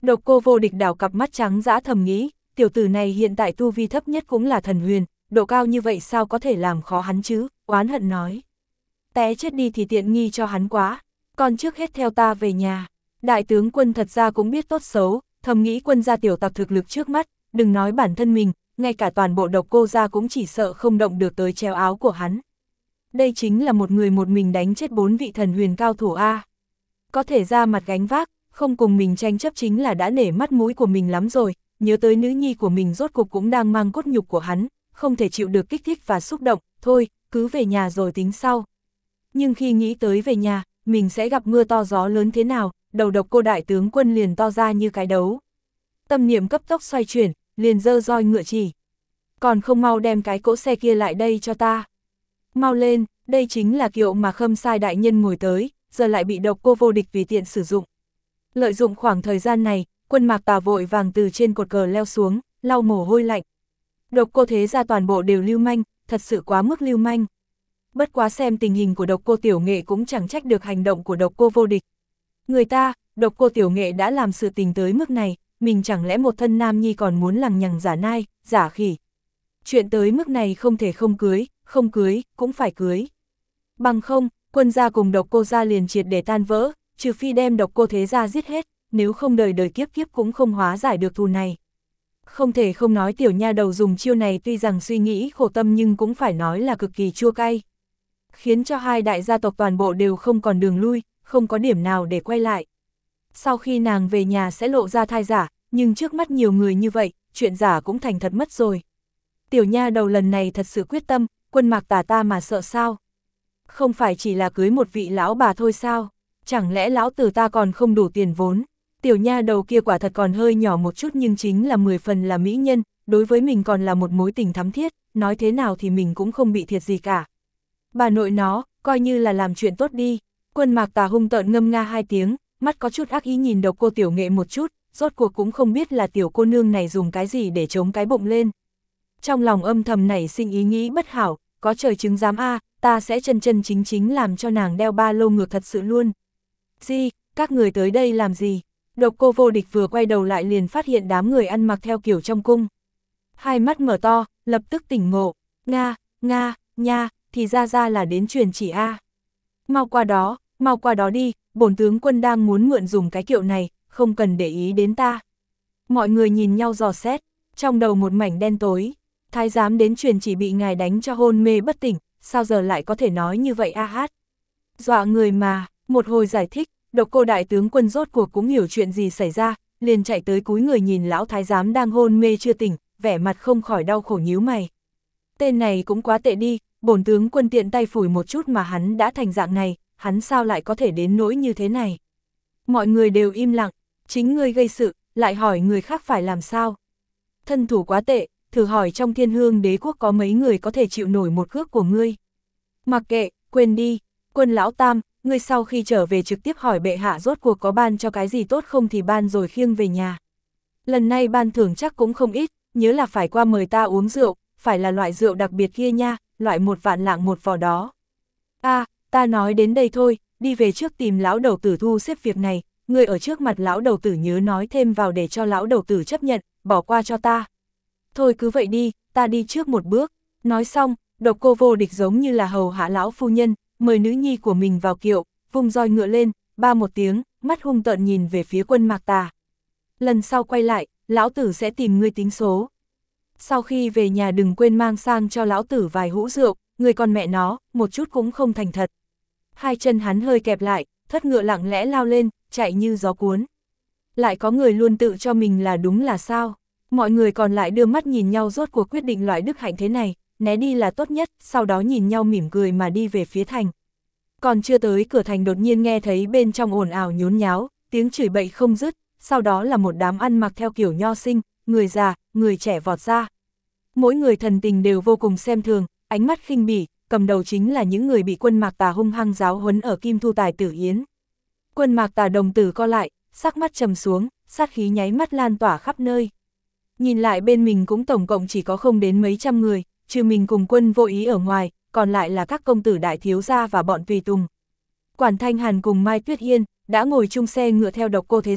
Độc Cô Vô Địch đảo cặp mắt trắng dã thầm nghĩ, tiểu tử này hiện tại tu vi thấp nhất cũng là thần huyền, độ cao như vậy sao có thể làm khó hắn chứ, oán hận nói. Té chết đi thì tiện nghi cho hắn quá, còn trước hết theo ta về nhà. Đại tướng quân thật ra cũng biết tốt xấu, thầm nghĩ quân gia tiểu tặc thực lực trước mắt, đừng nói bản thân mình, ngay cả toàn bộ Độc Cô gia cũng chỉ sợ không động được tới treo áo của hắn. Đây chính là một người một mình đánh chết 4 vị thần huyền cao thủ A. Có thể ra mặt gánh vác, không cùng mình tranh chấp chính là đã nể mắt mũi của mình lắm rồi, nhớ tới nữ nhi của mình rốt cục cũng đang mang cốt nhục của hắn, không thể chịu được kích thích và xúc động, thôi, cứ về nhà rồi tính sau. Nhưng khi nghĩ tới về nhà, mình sẽ gặp mưa to gió lớn thế nào, đầu Độc Cô đại tướng quân liền to ra như cái đấu. Tâm niệm cấp tốc xoay chuyển, liền giơ roi ngựa chỉ. Còn không mau đem cái cỗ xe kia lại đây cho ta. Mau lên, đây chính là kiệu mà Khâm Sai đại nhân ngồi tới, giờ lại bị Độc Cô Vô Địch tùy tiện sử dụng. Lợi dụng khoảng thời gian này, Quân Mạc Tà vội vàng từ trên cột cờ leo xuống, lau mồ hôi lạnh. Độc Cô thế gia toàn bộ đều lưu manh, thật sự quá mức lưu manh. Bất quá xem tình hình của Độc Cô Tiểu Nghệ cũng chẳng trách được hành động của Độc Cô Vô Địch. Người ta, Độc Cô Tiểu Nghệ đã làm sự tình tới mức này, mình chẳng lẽ một thân nam nhi còn muốn lằng nhằng giả nai, giả khỉ. Chuyện tới mức này không thể không cưới, không cưới, cũng phải cưới. Bằng không, Quân gia cùng Độc Cô gia liền triệt để tan vỡ, trừ phi đem Độc Cô thế gia giết hết, nếu không đời đời kiếp kiếp cũng không hóa giải được thù này. Không thể không nói tiểu nha đầu dùng chiêu này tuy rằng suy nghĩ khổ tâm nhưng cũng phải nói là cực kỳ chua cay. Khiến cho hai đại gia tộc toàn bộ đều không còn đường lui, không có điểm nào để quay lại. Sau khi nàng về nhà sẽ lộ ra thai giả, nhưng trước mắt nhiều người như vậy, chuyện giả cũng thành thật mất rồi. Tiểu nha đầu lần này thật sự quyết tâm, Quân Mạc Tà ta mà sợ sao? Không phải chỉ là cưới một vị lão bà thôi sao? Chẳng lẽ lão tử ta còn không đủ tiền vốn? Tiểu nha đầu kia quả thật còn hơi nhỏ một chút nhưng chính là 10 phần là mỹ nhân, đối với mình còn là một mối tình thắm thiết, nói thế nào thì mình cũng không bị thiệt gì cả. Bà nội nó, coi như là làm chuyện tốt đi. Quân Mạc Tà hung tợn ngâm nga 2 tiếng, mắt có chút ác ý nhìn Độc Cô Tiểu Nghệ một chút, rốt cuộc cũng không biết là tiểu cô nương này dùng cái gì để chống cái bụng lên. Trong lòng âm thầm nảy sinh ý nghĩ bất hảo, có trời chứng giám a, ta sẽ chân chân chính chính làm cho nàng đeo ba lô ngược thật sự luôn. Gì, các người tới đây làm gì? Độc Cô Vô Địch vừa quay đầu lại liền phát hiện đám người ăn mặc theo kiểu trong cung. Hai mắt mở to, lập tức tỉnh ngộ, nga, nha, thì ra là đến truyền chỉ a. Mau qua đó đi, bổn tướng quân đang muốn mượn dùng cái kiệu này, không cần để ý đến ta. Mọi người nhìn nhau dò xét, trong đầu một mảnh đen tối. Thái giám đến truyền chỉ bị ngài đánh cho hôn mê bất tỉnh, sao giờ lại có thể nói như vậy a hát? Dọa người mà, một hồi giải thích, Độc Cô đại tướng quân rốt cuộc cũng hiểu chuyện gì xảy ra, liền chạy tới cúi người nhìn lão thái giám đang hôn mê chưa tỉnh, vẻ mặt không khỏi đau khổ nhíu mày. Tên này cũng quá tệ đi, bổn tướng quân tiện tay phủi một chút mà hắn đã thành dạng này, hắn sao lại có thể đến nỗi như thế này? Mọi người đều im lặng, chính ngươi gây sự, lại hỏi người khác phải làm sao? Thân thủ quá tệ, thử hỏi trong Thiên Hương Đế quốc có mấy người có thể chịu nổi một cước của ngươi? Mặc kệ, quên đi, Quân lão tam, ngươi sau khi trở về trực tiếp hỏi bệ hạ rốt cuộc có ban cho cái gì tốt không thì ban rồi khiêng về nhà. Lần này ban thưởng chắc cũng không ít, nhớ là phải qua mời ta uống rượu, phải là loại rượu đặc biệt kia nha, loại 1 vạn lạng một vò đó. Ta nói đến đây thôi, đi về trước tìm lão đầu tử thu xếp việc này, ngươi ở trước mặt lão đầu tử nhớ nói thêm vào để cho lão đầu tử chấp nhận, bỏ qua cho ta. Thôi cứ vậy đi, ta đi trước một bước. Nói xong, Độc Cô Vô Địch giống như là hầu hạ lão phu nhân, mời nữ nhi của mình vào kiệu, vung roi ngựa lên, ba một tiếng, mắt hung tợn nhìn về phía Quân Mạc Tà. Lần sau quay lại, lão tử sẽ tìm ngươi tính số. Sau khi về nhà đừng quên mang sang cho lão tử vài hũ rượu, người con mẹ nó, một chút cũng không thành thật. Hai chân hắn hơi kẹp lại, thất ngựa lặng lẽ lao lên, chạy như gió cuốn. Lại có người luôn tự cho mình là đúng là sao? Mọi người còn lại đưa mắt nhìn nhau rốt cuộc quyết định loại đức hạnh thế này, né đi là tốt nhất, sau đó nhìn nhau mỉm cười mà đi về phía thành. Còn chưa tới cửa thành đột nhiên nghe thấy bên trong ồn ào nhốn nháo, tiếng chửi bậy không dứt, sau đó là một đám ăn mặc theo kiểu nho sinh, người già, người trẻ vọt ra. Mỗi người thần tình đều vô cùng xem thường, ánh mắt khinh bỉ, cầm đầu chính là những người bị Quân Mạc Tà hung hăng giáo huấn ở Kim Thu Tài Tử Yến. Quân Mạc Tà đồng tử co lại, sắc mắt trầm xuống, sát khí nháy mắt lan tỏa khắp nơi. Nhìn lại bên mình cũng tổng cộng chỉ có không đến mấy trăm người, trừ mình cùng Quân Vô Ý ở ngoài, còn lại là các công tử đại thiếu gia và bọn tùy tùng. Quản Thanh Hàn cùng Mai Tuyết Yên đã ngồi chung xe ngựa theo Độc Cô thế gia,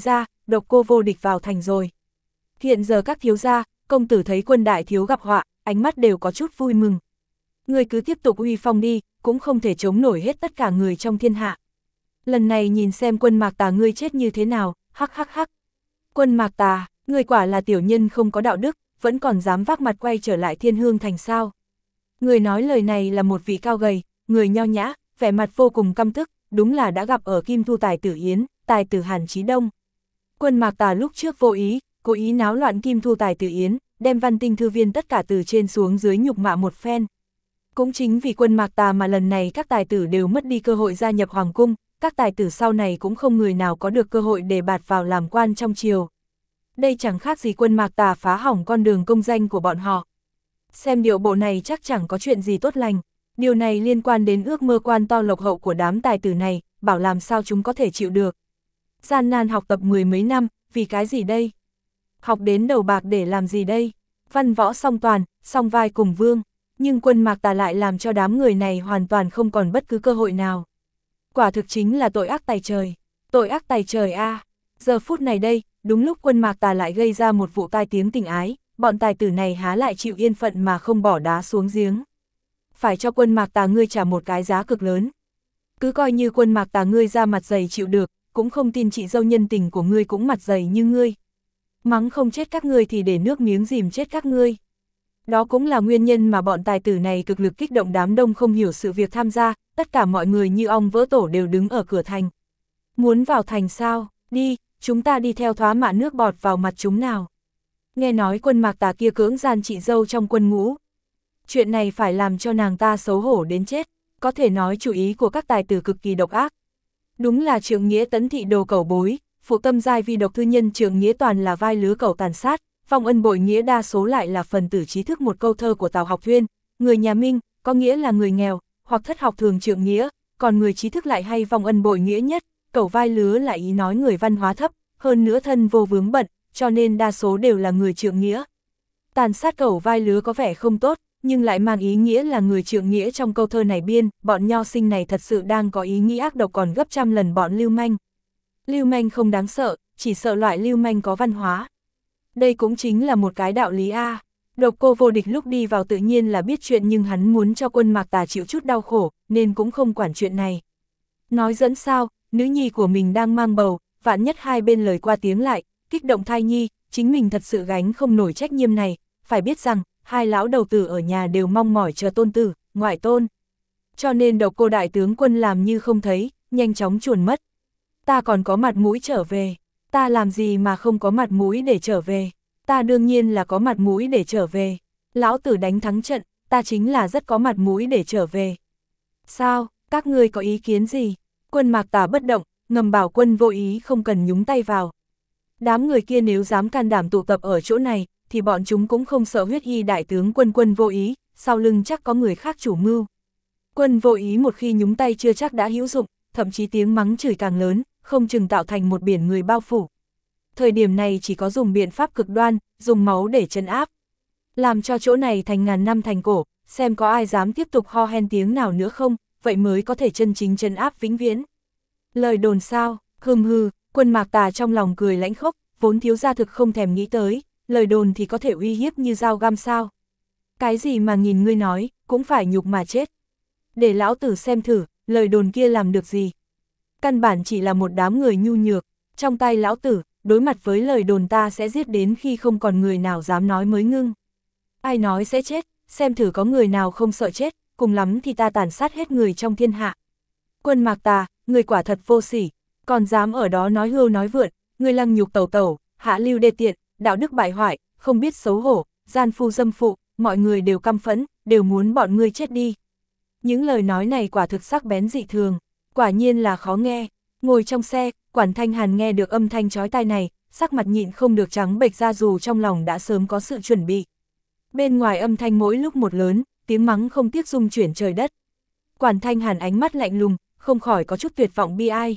Độc Cô vô địch vào thành rồi. Hiện giờ các thiếu gia, công tử thấy quân đại thiếu gặp họa, ánh mắt đều có chút vui mừng. Người cứ tiếp tục uy phong đi, cũng không thể chống nổi hết tất cả người trong thiên hạ. Lần này nhìn xem Quân Mạc Tà ngươi chết như thế nào, hắc hắc hắc. Quân Mạc Tà, ngươi quả là tiểu nhân không có đạo đức, vẫn còn dám vác mặt quay trở lại Thiên Hương thành sao. Người nói lời này là một vị cao gầy, người nho nhã, vẻ mặt vô cùng căm tức, đúng là đã gặp ở Kim Thu Tài Tử Yến, Tài Tử Hàn Chí Đông. Quân Mạc Tà lúc trước vô ý, cố ý náo loạn Kim Thu Tài Tử Yến, đem Văn Tinh thư viên tất cả từ trên xuống dưới nhục mạ một phen. Cũng chính vì Quân Mạc Tà mà lần này các tài tử đều mất đi cơ hội gia nhập hoàng cung, các tài tử sau này cũng không người nào có được cơ hội để bạt vào làm quan trong triều. Đây chẳng khác gì Quân Mạc Tà phá hỏng con đường công danh của bọn họ. Xem điệu bộ này chắc chẳng có chuyện gì tốt lành, điều này liên quan đến ước mơ quan to lộc hậu của đám tài tử này, bảo làm sao chúng có thể chịu được. Gian nan học tập mười mấy năm, vì cái gì đây? Học đến đầu bạc để làm gì đây? Văn võ song toàn, song vai cùng vương, nhưng Quân Mạc Tà lại làm cho đám người này hoàn toàn không còn bất cứ cơ hội nào. Quả thực chính là tội ác tày trời. Tội ác tày trời a. Giờ phút này đây, đúng lúc Quân Mạc Tà lại gây ra một vụ tai tiếng tình ái, bọn tài tử này há lại chịu yên phận mà không bỏ đá xuống giếng. Phải cho Quân Mạc Tà ngươi trả một cái giá cực lớn. Cứ coi như Quân Mạc Tà ngươi ra mặt dày chịu được, cũng không tin chị dâu nhân tình của ngươi cũng mặt dày như ngươi. Mắng không chết các ngươi thì để nước miếng dìm chết các ngươi. Đó cũng là nguyên nhân mà bọn tài tử này cực lực kích động đám đông không hiểu sự việc tham gia, tất cả mọi người như ong vỡ tổ đều đứng ở cửa thành. Muốn vào thành sao? Đi, chúng ta đi theo thoá mạ nước bọt vào mặt chúng nào. Nghe nói Quân Mạc Tà kia cưỡng gian chị dâu trong quân ngũ. Chuyện này phải làm cho nàng ta xấu hổ đến chết, có thể nói chủ ý của các tài tử cực kỳ độc ác. Đúng là Trượng Nghĩa tấn thị đồ cẩu bối, phụ tâm giai vi độc thư nhân Trượng Nghĩa toàn là vai lứa cẩu tàn sát, Vong Ân bội nghĩa đa số lại là phần tử trí thức. Một câu thơ của Tào Học Thuyên, người nhà Minh, có nghĩa là người nghèo, hoặc thất học thường Trượng Nghĩa, còn người trí thức lại hay vong ân bội nghĩa nhất, cẩu vai lứa lại ý nói người văn hóa thấp, hơn nữa thân vô vướng bận, cho nên đa số đều là người Trượng Nghĩa. Tàn sát cẩu vai lứa có vẻ không tốt, nhưng lại mang ý nghĩa là người Trượng Nghĩa trong câu thơ này biên, bọn nho sinh này thật sự đang có ý nghĩ ác độc còn gấp trăm lần bọn lưu manh. Lưu manh không đáng sợ, chỉ sợ loại lưu manh có văn hóa. Đây cũng chính là một cái đạo lý a. Độc Cô vô địch lúc đi vào tự nhiên là biết chuyện nhưng hắn muốn cho Quân Mạc Tà chịu chút đau khổ, nên cũng không quản chuyện này. Nói dẫn sao, nữ nhi của mình đang mang bầu, vạn nhất hai bên lời qua tiếng lại, kích động thai nhi, chính mình thật sự gánh không nổi trách nhiệm này, phải biết rằng, hai lão đầu tử ở nhà đều mong mỏi chờ tôn tử, ngoại tôn. Cho nên Độc Cô đại tướng quân làm như không thấy, nhanh chóng chuồn mất. Ta còn có mặt mũi trở về, ta làm gì mà không có mặt mũi để trở về, ta đương nhiên là có mặt mũi để trở về. Lão tử đánh thắng trận, ta chính là rất có mặt mũi để trở về. Sao, các ngươi có ý kiến gì? Quân Mạc Tà bất động, ngầm bảo Quân Vô Ý không cần nhúng tay vào. Đám người kia nếu dám can đảm tụ tập ở chỗ này, thì bọn chúng cũng không sợ huyết y đại tướng Quân Vô Ý, sau lưng chắc có người khác chủ mưu. Quân Vô Ý một khi nhúng tay chưa chắc đã hữu dụng, thậm chí tiếng mắng chửi càng lớn, không chừng tạo thành một biển người bao phủ. Thời điểm này chỉ có dùng biện pháp cực đoan, dùng máu để trấn áp. Làm cho chỗ này thành ngàn năm thành cổ, xem có ai dám tiếp tục ho hen tiếng nào nữa không, vậy mới có thể chân chính trấn áp vĩnh viễn. Lời đồn sao, hừ, Quân Mạc Tà trong lòng cười lãnh khốc, vốn thiếu gia thực không thèm nghĩ tới, lời đồn thì có thể uy hiếp như dao găm sao. Cái gì mà nhìn ngươi nói, cũng phải nhục mà chết. Để lão tử xem thử, lời đồn kia làm được gì. Căn bản chỉ là một đám người nhu nhược, trong tay lão tử, đối mặt với lời đồn ta sẽ giết đến khi không còn người nào dám nói mới ngưng. Ai nói sẽ chết, xem thử có người nào không sợ chết, cùng lắm thì ta tàn sát hết người trong thiên hạ. Quân Mạc Tà, người quả thật vô sỉ, còn dám ở đó nói hưu nói vượn, người lăng nhục tẩu tẩu, hạ lưu đê tiện, đạo đức bại hoại, không biết xấu hổ, gian phu dâm phụ, mọi người đều căm phẫn, đều muốn bọn ngươi chết đi. Những lời nói này quả thực sắc bén dị thường, quả nhiên là khó nghe. Ngồi trong xe, Quản Thanh Hàn nghe được âm thanh chói tai này, sắc mặt nhịn không được trắng bệch ra dù trong lòng đã sớm có sự chuẩn bị. Bên ngoài âm thanh mỗi lúc một lớn, tiếng mắng không tiếc rung chuyển trời đất. Quản Thanh Hàn ánh mắt lạnh lùng, không khỏi có chút tuyệt vọng bi ai.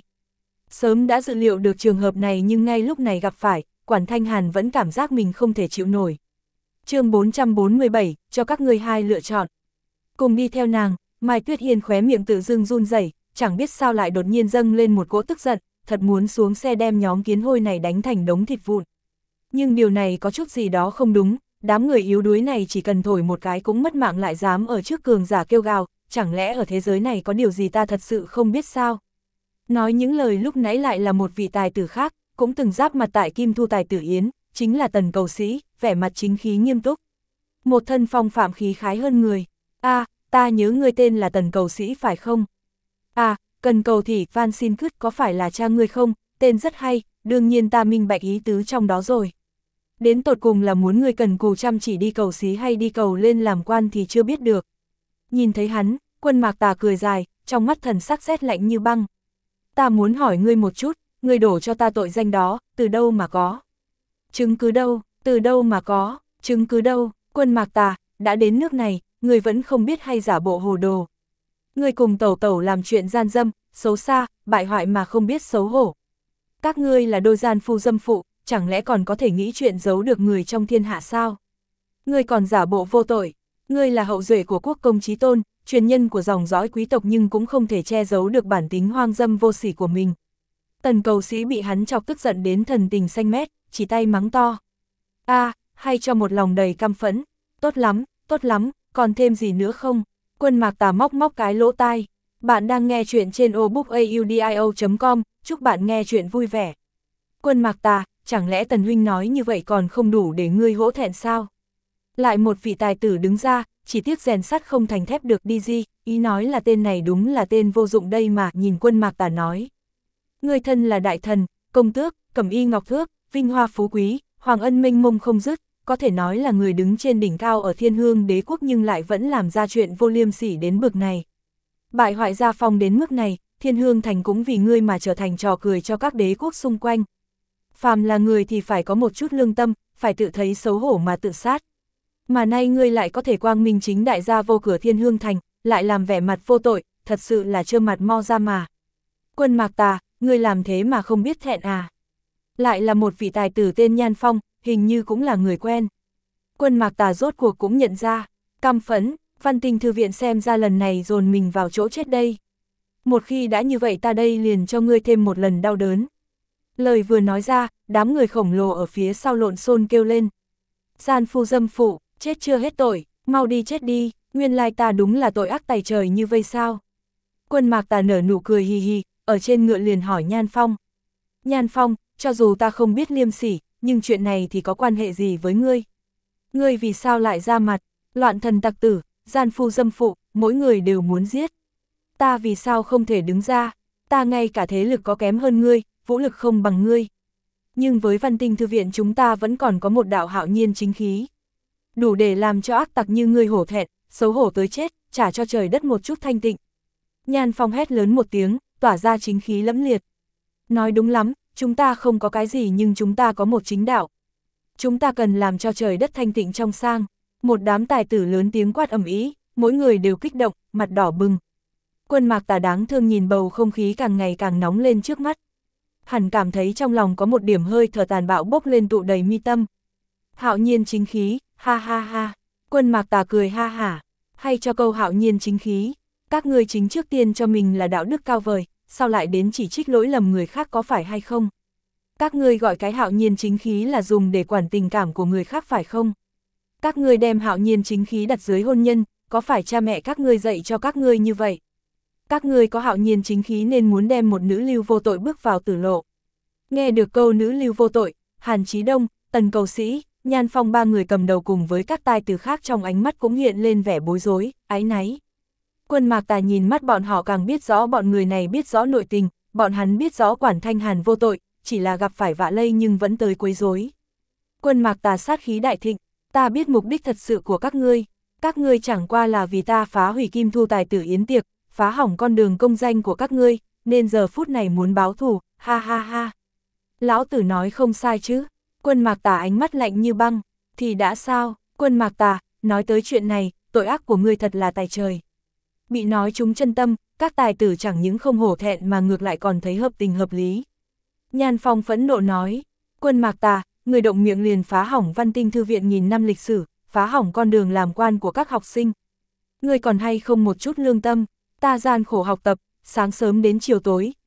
Sớm đã dự liệu được trường hợp này nhưng ngay lúc này gặp phải, Quản Thanh Hàn vẫn cảm giác mình không thể chịu nổi. Chương 447, cho các ngươi hai lựa chọn. Cùng đi theo nàng, Mai Tuyết Hiên khóe miệng tự dưng run rẩy, chẳng biết sao lại đột nhiên dâng lên một cỗ tức giận, thật muốn xuống xe đem nhóm kiến hôi này đánh thành đống thịt vụn. Nhưng điều này có chút gì đó không đúng, đám người yếu đuối này chỉ cần thổi một cái cũng mất mạng lại dám ở trước cường giả kêu gào, chẳng lẽ ở thế giới này có điều gì ta thật sự không biết sao? Nói những lời lúc nãy lại là một vị tài tử khác, cũng từng giáp mặt tại Kim Thu Tài Tử Yến, chính là Tần Cầu Sĩ, vẻ mặt chính khí nghiêm túc. Một thân phong phạm khí khái hơn người. Ta nhớ ngươi tên là Tần Cầu Sĩ phải không? Cần cầu thì van xin cứt có phải là cha ngươi không? Tên rất hay, đương nhiên ta minh bạch ý tứ trong đó rồi. Đến tột cùng là muốn ngươi cần cù chăm chỉ đi cầu xí hay đi cầu lên làm quan thì chưa biết được. Nhìn thấy hắn, Quân Mạc Tà cười dài, trong mắt thần sắc rét lạnh như băng. Ta muốn hỏi ngươi một chút, ngươi đổ cho ta tội danh đó, từ đâu mà có? Chứng cứ đâu, từ đâu mà có, chứng cứ đâu? Quân Mạc Tà, đã đến nước này, ngươi vẫn không biết hay giả bộ hồ đồ. Ngươi cùng tẩu tẩu làm chuyện gian dâm, xấu xa, bại hoại mà không biết xấu hổ. Các ngươi là đôi gian phu dâm phụ, chẳng lẽ còn có thể nghĩ chuyện giấu được người trong thiên hạ sao? Ngươi còn giả bộ vô tội, ngươi là hậu duệ của quốc công chí tôn, truyền nhân của dòng dõi quý tộc nhưng cũng không thể che giấu được bản tính hoang dâm vô sỉ của mình. Tần Cầu Sĩ bị hắn chọc tức giận đến thần tình xanh mét, chỉ tay mắng to. Hay cho một lòng đầy căm phẫn, tốt lắm, còn thêm gì nữa không? Quân Mạc Tà móc cái lỗ tai. Bạn đang nghe chuyện trên obookaudio.com, chúc bạn nghe chuyện vui vẻ. Quân Mạc Tà, chẳng lẽ Tần huynh nói như vậy còn không đủ để ngươi hổ thẹn sao? Lại một vị tài tử đứng ra, chỉ tiếc rèn sắt không thành thép được đi gì, ý nói là tên này đúng là tên vô dụng đây mà, nhìn Quân Mạc Tà nói. Ngươi thân là đại thần, công tước, cẩm y ngọc thước, vinh hoa phú quý, hoàng ân mênh mông không dứt, có thể nói là người đứng trên đỉnh cao ở Thiên Hương Đế quốc nhưng lại vẫn làm ra chuyện vô liêm sỉ đến bực này. Bại hoại gia phong đến mức này, Thiên Hương thành cũng vì ngươi mà trở thành trò cười cho các đế quốc xung quanh. Phàm là người thì phải có một chút lương tâm, phải tự thấy xấu hổ mà tự sát. Mà nay ngươi lại có thể quang minh chính đại gia vô cửa Thiên Hương thành, lại làm vẻ mặt vô tội, thật sự là trơ mặt mo ra mà. Quân Mạc Tà, ngươi làm thế mà không biết thẹn à? Lại là một vị tài tử tên Nhan Phong, hình như cũng là người quen. Quân Mạc Tà rốt cuộc cũng nhận ra, căm phẫn, Văn Tinh thư viện xem ra lần này dồn mình vào chỗ chết đây. Một khi đã như vậy ta đây liền cho ngươi thêm một lần đau đớn. Lời vừa nói ra, đám người khổng lồ ở phía sau lộn xôn kêu lên. Gian phu dâm phụ, chết chưa hết tội, mau đi chết đi, nguyên lai ta đúng là tội ác tày trời như vây sao. Quân Mạc Tà nở nụ cười hì hì, ở trên ngựa liền hỏi Nhan Phong. Nhan Phong, cho dù ta không biết liêm sỉ, nhưng chuyện này thì có quan hệ gì với ngươi? Ngươi vì sao lại ra mặt, loạn thần tặc tử, gian phu dâm phụ, mỗi người đều muốn giết. Ta vì sao không thể đứng ra, ta ngay cả thế lực có kém hơn ngươi, vũ lực không bằng ngươi. Nhưng với Văn Tinh thư viện chúng ta vẫn còn có một đạo hạo nhiên chính khí. Đủ để làm cho ác tặc như ngươi hổ thẹn, xấu hổ tới chết, trả cho trời đất một chút thanh tịnh. Nhan Phong hét lớn một tiếng, tỏa ra chính khí lẫm liệt. Nói đúng lắm, chúng ta không có cái gì nhưng chúng ta có một chính đạo. Chúng ta cần làm cho trời đất thanh tịnh trong sang. Một đám tài tử lớn tiếng quát ầm ĩ, mỗi người đều kích động, mặt đỏ bừng. Quân Mạc Tà đáng thương nhìn bầu không khí càng ngày càng nóng lên trước mắt. Hẳn cảm thấy trong lòng có một điểm hơi thở tàn bạo bốc lên tụ đầy mi tâm. Hạo nhiên chính khí, ha ha ha. Quân Mạc Tà cười ha hả, hay cho câu hạo nhiên chính khí. Các ngươi chính trước tiên cho mình là đạo đức cao vời, sao lại đến chỉ trích lỗi lầm người khác có phải hay không? Các ngươi gọi cái hạo nhiên chính khí là dùng để quản tình cảm của người khác phải không? Các ngươi đem hạo nhiên chính khí đặt dưới hôn nhân, có phải cha mẹ các ngươi dạy cho các ngươi như vậy? Các ngươi có hạo nhiên chính khí nên muốn đem một nữ lưu vô tội bước vào tử lộ. Nghe được câu nữ lưu vô tội, Hàn Chí Đông, Tần Cầu Sĩ, Nhan Phong ba người cầm đầu cùng với các tài tử khác trong ánh mắt cũng hiện lên vẻ bối rối, áy náy. Quân Mạc Tà nhìn mắt bọn họ càng biết rõ bọn người này biết rõ nội tình, bọn hắn biết rõ Quản Thanh Hàn vô tội, chỉ là gặp phải vạ lây nhưng vẫn tới quấy rối. Quân Mạc Tà sát khí đại thịnh, ta biết mục đích thật sự của các ngươi chẳng qua là vì ta phá hủy Kim Thu Tài Tử Yến tiệc, phá hỏng con đường công danh của các ngươi, nên giờ phút này muốn báo thù, ha ha ha. Lão tử nói không sai chứ? Quân Mạc Tà ánh mắt lạnh như băng, thì đã sao? Quân Mạc Tà, nói tới chuyện này, tội ác của ngươi thật là tài trời. Bị nói trúng chân tâm, các tài tử chẳng những không hổ thẹn mà ngược lại còn thấy hợp tình hợp lý. Nhan Phong phẫn nộ nói, Quân Mạc Tà, người động miệng liền phá hỏng Văn Tinh thư viện nghìn năm lịch sử, phá hỏng con đường làm quan của các học sinh. Ngươi còn hay không một chút lương tâm, ta gian khổ học tập, sáng sớm đến chiều tối,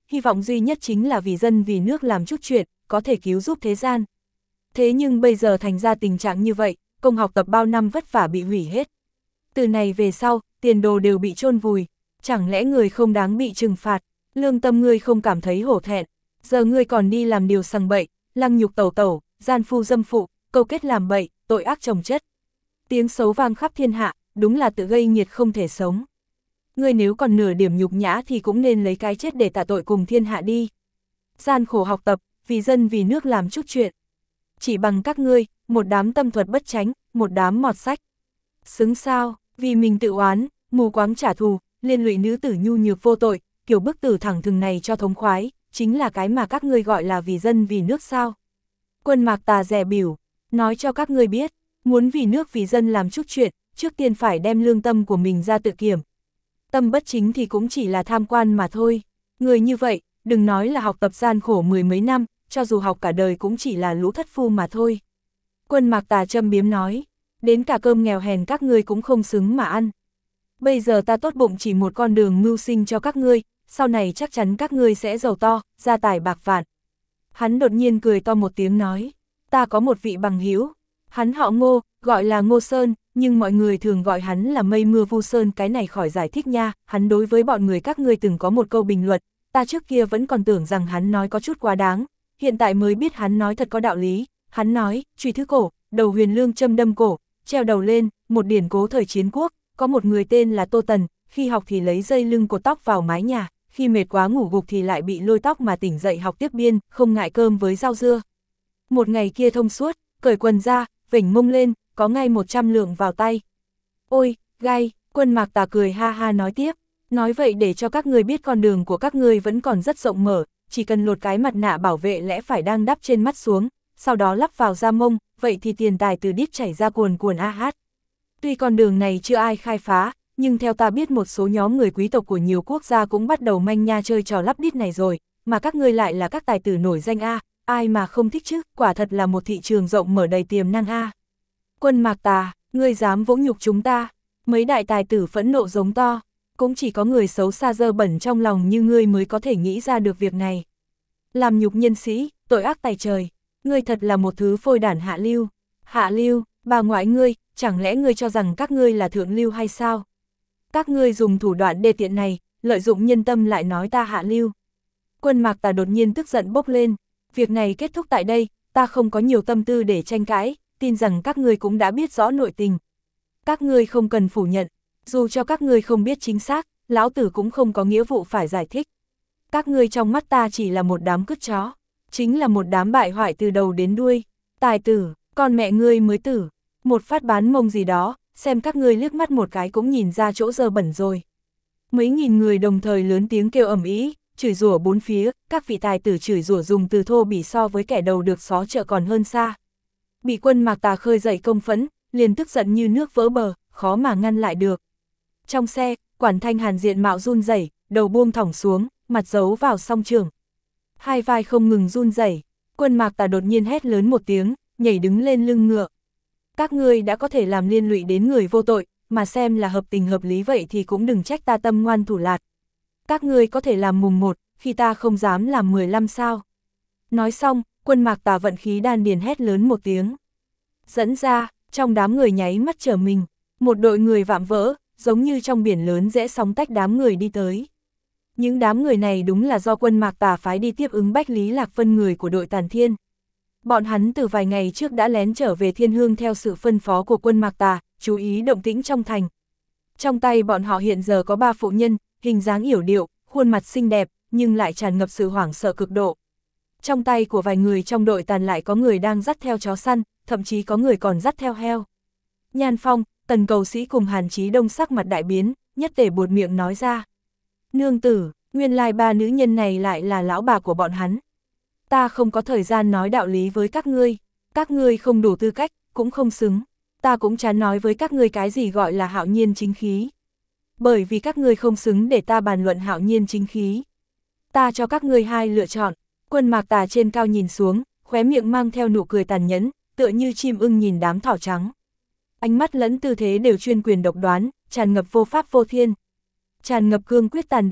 hy vọng duy nhất chính là vì dân vì nước làm chút chuyện, có thể cứu giúp thế gian. Thế nhưng bây giờ thành ra tình trạng như vậy, công học tập bao năm vất vả bị hủy hết. Từ này về sau, tiền đồ đều bị chôn vùi, chẳng lẽ người không đáng bị trừng phạt, lương tâm ngươi không cảm thấy hổ thẹn, giờ ngươi còn đi làm điều sằng bậy, lăng nhục tẩu tẩu, gian phu dâm phụ, câu kết làm bậy, tội ác chồng chất. Tiếng xấu vang khắp thiên hạ, đúng là tự gây nghiệt không thể sống. Ngươi nếu còn nửa điểm nhục nhã thì cũng nên lấy cái chết để tạ tội cùng thiên hạ đi. Gian khổ học tập, vì dân vì nước làm chút chuyện. Chỉ bằng các ngươi, một đám tâm thuật bất chánh, một đám mọt sách. Xứng sao, vì mình tự oán, mù quáng trả thù, liên lụy nữ tử nhu nhược vô tội, kiểu bức tử thẳng thừng này cho thống khoái, chính là cái mà các ngươi gọi là vì dân vì nước sao. Quân Mạc Tà dè bỉu, nói cho các ngươi biết, muốn vì nước vì dân làm chút chuyện, trước tiên phải đem lương tâm của mình ra tự kiểm. Tâm bất chính thì cũng chỉ là tham quan mà thôi. Người như vậy, đừng nói là học tập gian khổ mười mấy năm, cho dù học cả đời cũng chỉ là lũ thất phu mà thôi. Quân Mạc Tà châm biếm nói, đến cả cơm nghèo hèn các ngươi cũng không xứng mà ăn. Bây giờ ta tốt bụng chỉ một con đường mưu sinh cho các ngươi, sau này chắc chắn các ngươi sẽ giàu to, gia tài bạc vạn. Hắn đột nhiên cười to một tiếng nói, ta có một vị bằng hữu, hắn họ Ngô, gọi là Ngô Sơn, nhưng mọi người thường gọi hắn là Mây Mưa Vu Sơn, cái này khỏi giải thích nha. Hắn đối với bọn người các ngươi từng có một câu bình luận, ta trước kia vẫn còn tưởng rằng hắn nói có chút quá đáng, hiện tại mới biết hắn nói thật có đạo lý. Hắn nói, truy thứ cổ, đầu huyền lương châm đâm cổ, treo đầu lên, một điển cố thời chiến quốc, có một người tên là Tô Tần, khi học thì lấy dây lưng cột tóc vào mái nhà, khi mệt quá ngủ gục thì lại bị lôi tóc mà tỉnh dậy học tiếp biên, không ngại cơm với rau dưa. Một ngày kia thông suốt, cởi quần ra, vểnh mông lên, có ngay 100 lượng vào tay. Ôi, gai, Quân Mạc Tà cười ha ha nói tiếp, nói vậy để cho các ngươi biết con đường của các ngươi vẫn còn rất rộng mở, chỉ cần lột cái mặt nạ bảo vệ lẽ phải đang đắp trên mắt xuống, sau đó lắp vào da mông, vậy thì tiền tài từ đít chảy ra cuồn cuồn a hát. Tuy con đường này chưa ai khai phá, nhưng theo ta biết một số nhóm người quý tộc của nhiều quốc gia cũng bắt đầu manh nha chơi trò lắp đít này rồi, mà các ngươi lại là các tài tử nổi danh a, ai mà không thích chứ, quả thật là một thị trường rộng mở đầy tiềm năng a. Quân Mạc Tà, ngươi dám vỗ nhục chúng ta, mấy đại tài tử phẫn nộ giống to, cũng chỉ có người xấu xa dơ bẩn trong lòng như ngươi mới có thể nghĩ ra được việc này. Làm nhục nhân sĩ, tội ác tày trời, ngươi thật là một thứ phôi đản hạ lưu. Hạ lưu, bà ngoại ngươi, chẳng lẽ ngươi cho rằng các ngươi là thượng lưu hay sao? Các ngươi dùng thủ đoạn đê tiện này, lợi dụng nhân tâm lại nói ta hạ lưu. Quân Mạc Tà đột nhiên tức giận bốc lên, việc này kết thúc tại đây, ta không có nhiều tâm tư để tranh cãi, tin rằng các ngươi cũng đã biết rõ nội tình. Các ngươi không cần phủ nhận, dù cho các ngươi không biết chính xác, lão tử cũng không có nghĩa vụ phải giải thích. Các ngươi trong mắt ta chỉ là một đám cứt chó, chính là một đám bại hoại từ đầu đến đuôi. Tài tử, con mẹ ngươi mới tử, một phát bán mông gì đó, xem các ngươi liếc mắt một cái cũng nhìn ra chỗ dơ bẩn rồi. Mấy nghìn người đồng thời lớn tiếng kêu ầm ĩ, chửi rủa bốn phía, các vị tài tử chửi rủa dùng từ thô bỉ so với kẻ đầu được xó chợ còn hơn xa. Bị Quân Mạc Tà khơi dậy công phẫn, liền tức giận như nước vỡ bờ, khó mà ngăn lại được. Trong xe, Quản Thanh Hàn diện mạo run rẩy, đầu buông thõng xuống, mặt giấu vào song trường. Hai vai không ngừng run rẩy. Quân Mạc Tà đột nhiên hét lớn một tiếng, nhảy đứng lên lưng ngựa. Các ngươi đã có thể làm liên lụy đến người vô tội, mà xem là hợp tình hợp lý vậy thì cũng đừng trách ta tâm ngoan thủ lạt. Các ngươi có thể làm mùng 1, khi ta không dám làm 15 sao. Nói xong, Quân Mạc Tà vận khí đan điền hét lớn một tiếng. Dẫn ra, trong đám người nháy mắt trở mình, một đội người vạm vỡ, giống như trong biển lớn rẽ sóng tách đám người đi tới. Những đám người này đúng là do Quân Mạc Tà phái đi tiếp ứng Bách Lý Lạc Vân người của đội Tàn Thiên. Bọn hắn từ vài ngày trước đã lén trở về Thiên Hương theo sự phân phó của Quân Mạc Tà, chú ý động tĩnh trong thành. Trong tay bọn họ hiện giờ có 3 phụ nhân, hình dáng yểu điệu, khuôn mặt xinh đẹp, nhưng lại tràn ngập sự hoảng sợ cực độ. Trong tay của vài người trong đội Tàn lại có người đang dắt theo chó săn, thậm chí có người còn dắt theo heo. Nhan Phong, Tần Cầu Sĩ cùng Hàn Chí Đông sắc mặt đại biến, nhất tề buột miệng nói ra. Nương tử, nguyên lai 3 nữ nhân này lại là lão bà của bọn hắn. Ta không có thời gian nói đạo lý với các ngươi không đủ tư cách, cũng không xứng. Ta cũng chán nói với các ngươi cái gì gọi là hạo nhiên chính khí. Bởi vì các ngươi không xứng để ta bàn luận hạo nhiên chính khí. Ta cho các ngươi 2 lựa chọn. Quân Mạc Tà trên cao nhìn xuống, khóe miệng mang theo nụ cười tàn nhẫn, tựa như chim ưng nhìn đám thỏ trắng. Ánh mắt lẫn tư thế đều chuyên quyền độc đoán, tràn ngập vô pháp vô thiên. Tràn ngập cương quyết tàn độc.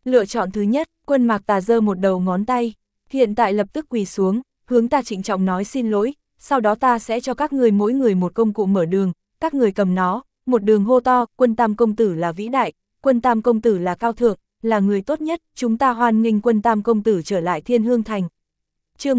Lựa chọn thứ nhất, Quân Mạc Tà giơ một đầu ngón tay, hiện tại lập tức quỳ xuống, hướng ta trịnh trọng nói xin lỗi, sau đó ta sẽ cho các người mỗi người một công cụ mở đường, các người cầm nó, một đường hô to, Quân Tam công tử là vĩ đại, Quân Tam công tử là cao thượng, là người tốt nhất, chúng ta hoan nghênh Quân Tam công tử trở lại Thiên Hương Thành. Chương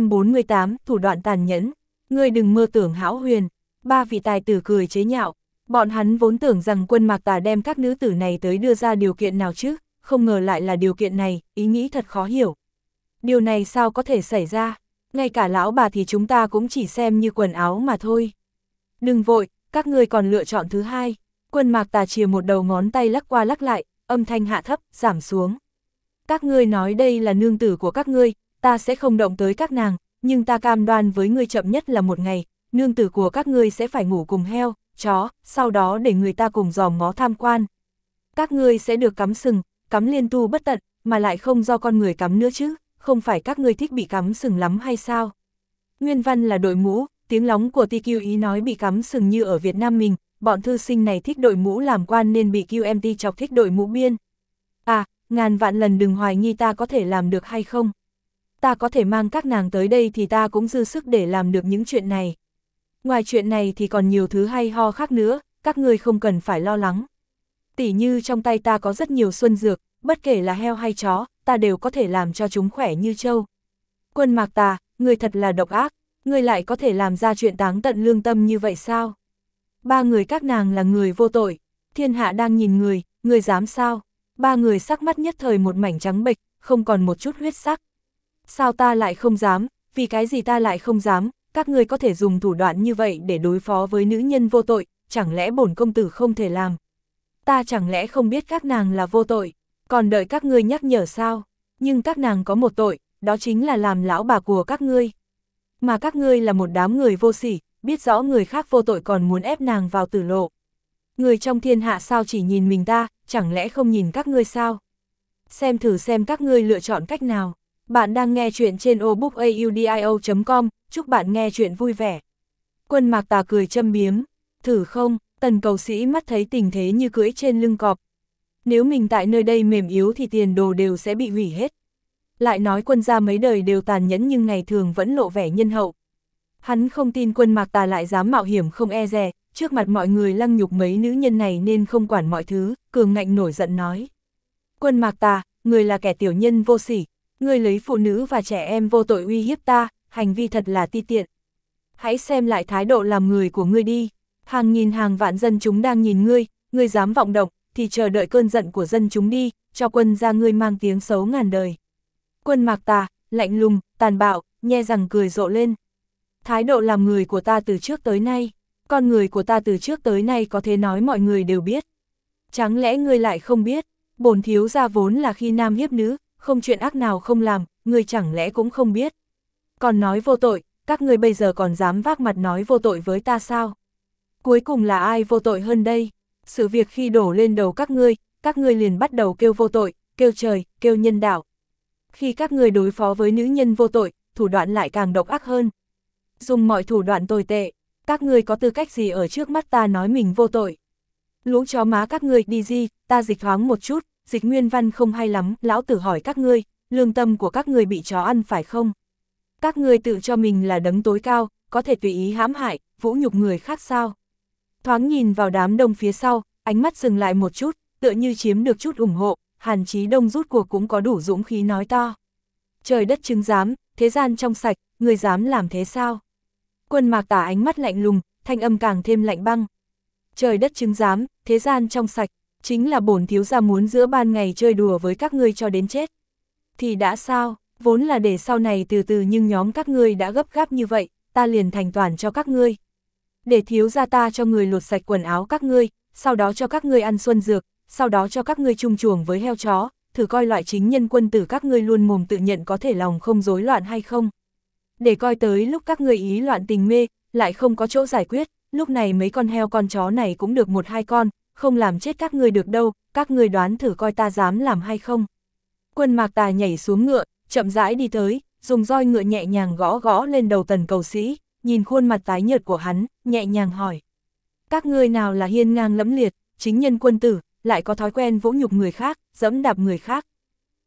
448, thủ đoạn tàn nhẫn, ngươi đừng mơ tưởng hão huyền. Ba vị tài tử cười chế nhạo, bọn hắn vốn tưởng rằng Quân Mạc Tà đem các nữ tử này tới đưa ra điều kiện nào chứ, không ngờ lại là điều kiện này, ý nghĩ thật khó hiểu. Điều này sao có thể xảy ra, ngay cả lão bà thì chúng ta cũng chỉ xem như quần áo mà thôi. Đừng vội, các ngươi còn lựa chọn thứ hai. Quân Mạc Tà chìa một đầu ngón tay lắc qua lắc lại, âm thanh hạ thấp, giảm xuống. Các ngươi nói đây là nương tử của các ngươi, ta sẽ không động tới các nàng, nhưng ta cam đoan với ngươi chậm nhất là một ngày, nương tử của các ngươi sẽ phải ngủ cùng heo, chó, sau đó để người ta cùng dòm ngó tham quan. Các ngươi sẽ được cắm sừng, cắm liên tu bất tận, mà lại không do con người cắm nữa chứ, không phải các ngươi thích bị cắm sừng lắm hay sao? Nguyên văn là đội mũ, tiếng lóng của TQ ý nói bị cắm sừng như ở Việt Nam mình, bọn thư sinh này thích đội mũ làm quan nên bị QMT chọc thích đội mũ biên. À, ngàn vạn lần đừng hoài nghi ta có thể làm được hay không. Ta có thể mang các nàng tới đây thì ta cũng dư sức để làm được những chuyện này. Ngoài chuyện này thì còn nhiều thứ hay ho khác nữa, các ngươi không cần phải lo lắng. Tỉ như trong tay ta có rất nhiều xuân dược, bất kể là heo hay chó, ta đều có thể làm cho chúng khỏe như trâu. Quân Mạc Tà, ngươi thật là độc ác, ngươi lại có thể làm ra chuyện táng tận lương tâm như vậy sao? Ba người các nàng là người vô tội, thiên hạ đang nhìn người dám sao? Ba người sắc mắt nhất thời một mảnh trắng bệch, không còn một chút huyết sắc. Sao ta lại không dám, vì cái gì ta lại không dám, các ngươi có thể dùng thủ đoạn như vậy để đối phó với nữ nhân vô tội, chẳng lẽ bổn công tử không thể làm? Ta chẳng lẽ không biết các nàng là vô tội, còn đợi các ngươi nhắc nhở sao? Nhưng các nàng có một tội, đó chính là làm lão bà của các ngươi. Mà các ngươi là một đám người vô sỉ, biết rõ người khác vô tội còn muốn ép nàng vào tử lộ. Người trong thiên hạ sao chỉ nhìn mình ta, chẳng lẽ không nhìn các ngươi sao? Xem thử xem các ngươi lựa chọn cách nào. Bạn đang nghe chuyện trên obookaudio.com, chúc bạn nghe chuyện vui vẻ. Quân Mạc Tà cười châm biếm, thử không, Tần cầu sĩ mắt thấy tình thế như cưỡi trên lưng cọp. Nếu mình tại nơi đây mềm yếu thì tiền đồ đều sẽ bị hủy hết. Lại nói quân gia mấy đời đều tàn nhẫn nhưng ngày thường vẫn lộ vẻ nhân hậu. Hắn không tin Quân Mạc Tà lại dám mạo hiểm không e dè, trước mặt mọi người lăng nhục mấy nữ nhân này nên không quản mọi thứ, cường ngạnh nổi giận nói. Quân Mạc Tà, người là kẻ tiểu nhân vô sỉ, người lấy phụ nữ và trẻ em vô tội uy hiếp ta, hành vi thật là ti tiện. Hãy xem lại thái độ làm người của ngươi đi, hàng nghìn hàng vạn dân chúng đang nhìn ngươi dám vọng động, thì chờ đợi cơn giận của dân chúng đi, cho quân gia ngươi mang tiếng xấu ngàn đời. Quân Mạc Tà, lạnh lùng, tàn bạo, nhe răng cười rộ lên. Thái độ làm người của ta từ trước tới nay, con người của ta từ trước tới nay có thể nói mọi người đều biết. Chẳng lẽ ngươi lại không biết, bổn thiếu gia vốn là khi nam hiếp nữ, không chuyện ác nào không làm, ngươi chẳng lẽ cũng không biết. Còn nói vô tội, các ngươi bây giờ còn dám vác mặt nói vô tội với ta sao? Cuối cùng là ai vô tội hơn đây? Sự việc khi đổ lên đầu các ngươi liền bắt đầu kêu vô tội, kêu trời, kêu nhân đạo. Khi các ngươi đối phó với nữ nhân vô tội, thủ đoạn lại càng độc ác hơn. Dùng mọi thủ đoạn tồi tệ, các ngươi có tư cách gì ở trước mắt ta nói mình vô tội? Lũ chó má các ngươi đi gì, ta dịch thoáng một chút, dịch nguyên văn không hay lắm, lão tử hỏi các ngươi, lương tâm của các ngươi bị chó ăn phải không? Các ngươi tự cho mình là đấng tối cao, có thể tùy ý hãm hại, vũ nhục người khác sao? Thoáng nhìn vào đám đông phía sau, ánh mắt dừng lại một chút, tựa như chiếm được chút ủng hộ, Hàn Chí Đông rút cuộc cũng có đủ dũng khí nói to. Trời đất chứng giám, thế gian trong sạch, người dám làm thế sao? Quân Mạc Tà ánh mắt lạnh lùng, thanh âm càng thêm lạnh băng. Trời đất chứng giám, thế gian trong sạch, chính là bổn thiếu gia muốn giữa ban ngày chơi đùa với các ngươi cho đến chết. Thì đã sao, vốn là để sau này từ từ nhưng nhóm các ngươi đã gấp gáp như vậy, ta liền thành toàn cho các ngươi. Để thiếu gia ta cho người lột sạch quần áo các ngươi, sau đó cho các ngươi ăn xuân dược, sau đó cho các ngươi chung chuồng với heo chó, thử coi loại chính nhân quân tử các ngươi luôn mồm tự nhận có thể lòng không rối loạn hay không. Để coi tới lúc các ngươi ý loạn tình mê, lại không có chỗ giải quyết, lúc này mấy con heo con chó này cũng được một hai con, không làm chết các ngươi được đâu, các ngươi đoán thử coi ta dám làm hay không. Quân Mạc Tà nhảy xuống ngựa, chậm rãi đi tới, dùng roi ngựa nhẹ nhàng gõ gõ lên đầu Tần cầu sĩ, nhìn khuôn mặt tái nhợt của hắn, nhẹ nhàng hỏi. Các ngươi nào là hiên ngang lẫm liệt, chính nhân quân tử, lại có thói quen vũ nhục người khác, dẫm đạp người khác.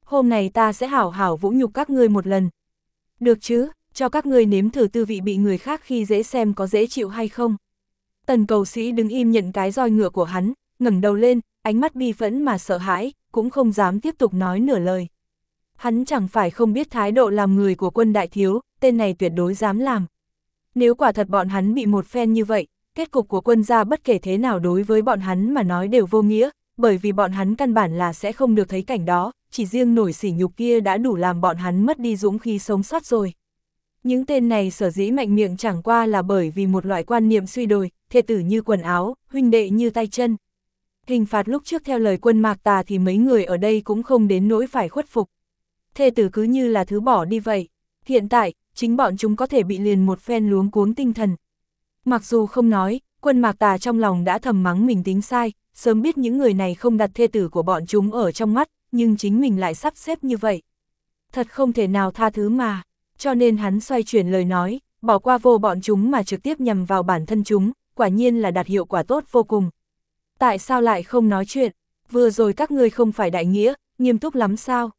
hôm nay ta sẽ hảo hảo vũ nhục các ngươi một lần. Được chứ, cho các ngươi nếm thử tư vị bị người khác khi dễ xem có dễ chịu hay không. Tần cầu sĩ đứng im nhận cái roi ngựa của hắn, ngẩng đầu lên, ánh mắt bi phẫn mà sợ hãi, cũng không dám tiếp tục nói nửa lời. Hắn chẳng phải không biết thái độ làm người của Quân đại thiếu, tên này tuyệt đối dám làm. Nếu quả thật bọn hắn bị một phen như vậy, kết cục của Quân gia bất kể thế nào đối với bọn hắn mà nói đều vô nghĩa, bởi vì bọn hắn căn bản là sẽ không được thấy cảnh đó, chỉ riêng nổi sỉ nhục kia đã đủ làm bọn hắn mất đi dũng khí sống sót rồi. Những tên này sở dĩ mạnh miệng chẳng qua là bởi vì một loại quan niệm suy đồi, thê tử như quần áo, huynh đệ như tay chân. Hình phạt lúc trước theo lời Quân Mạc Tà thì mấy người ở đây cũng không đến nỗi phải khuất phục. Thê tử cứ như là thứ bỏ đi vậy. Hiện tại, chính bọn chúng có thể bị liền một phen luống cuống tinh thần. Mặc dù không nói, Quân Mạc Tà trong lòng đã thầm mắng mình tính sai, sớm biết những người này không đặt thê tử của bọn chúng ở trong mắt, nhưng chính mình lại sắp xếp như vậy. Thật không thể nào tha thứ mà, cho nên hắn xoay chuyển lời nói, bỏ qua vô bọn chúng mà trực tiếp nhằm vào bản thân chúng, quả nhiên là đạt hiệu quả tốt vô cùng. Tại sao lại không nói chuyện? Vừa rồi các ngươi không phải đại nghĩa, nghiêm túc lắm sao?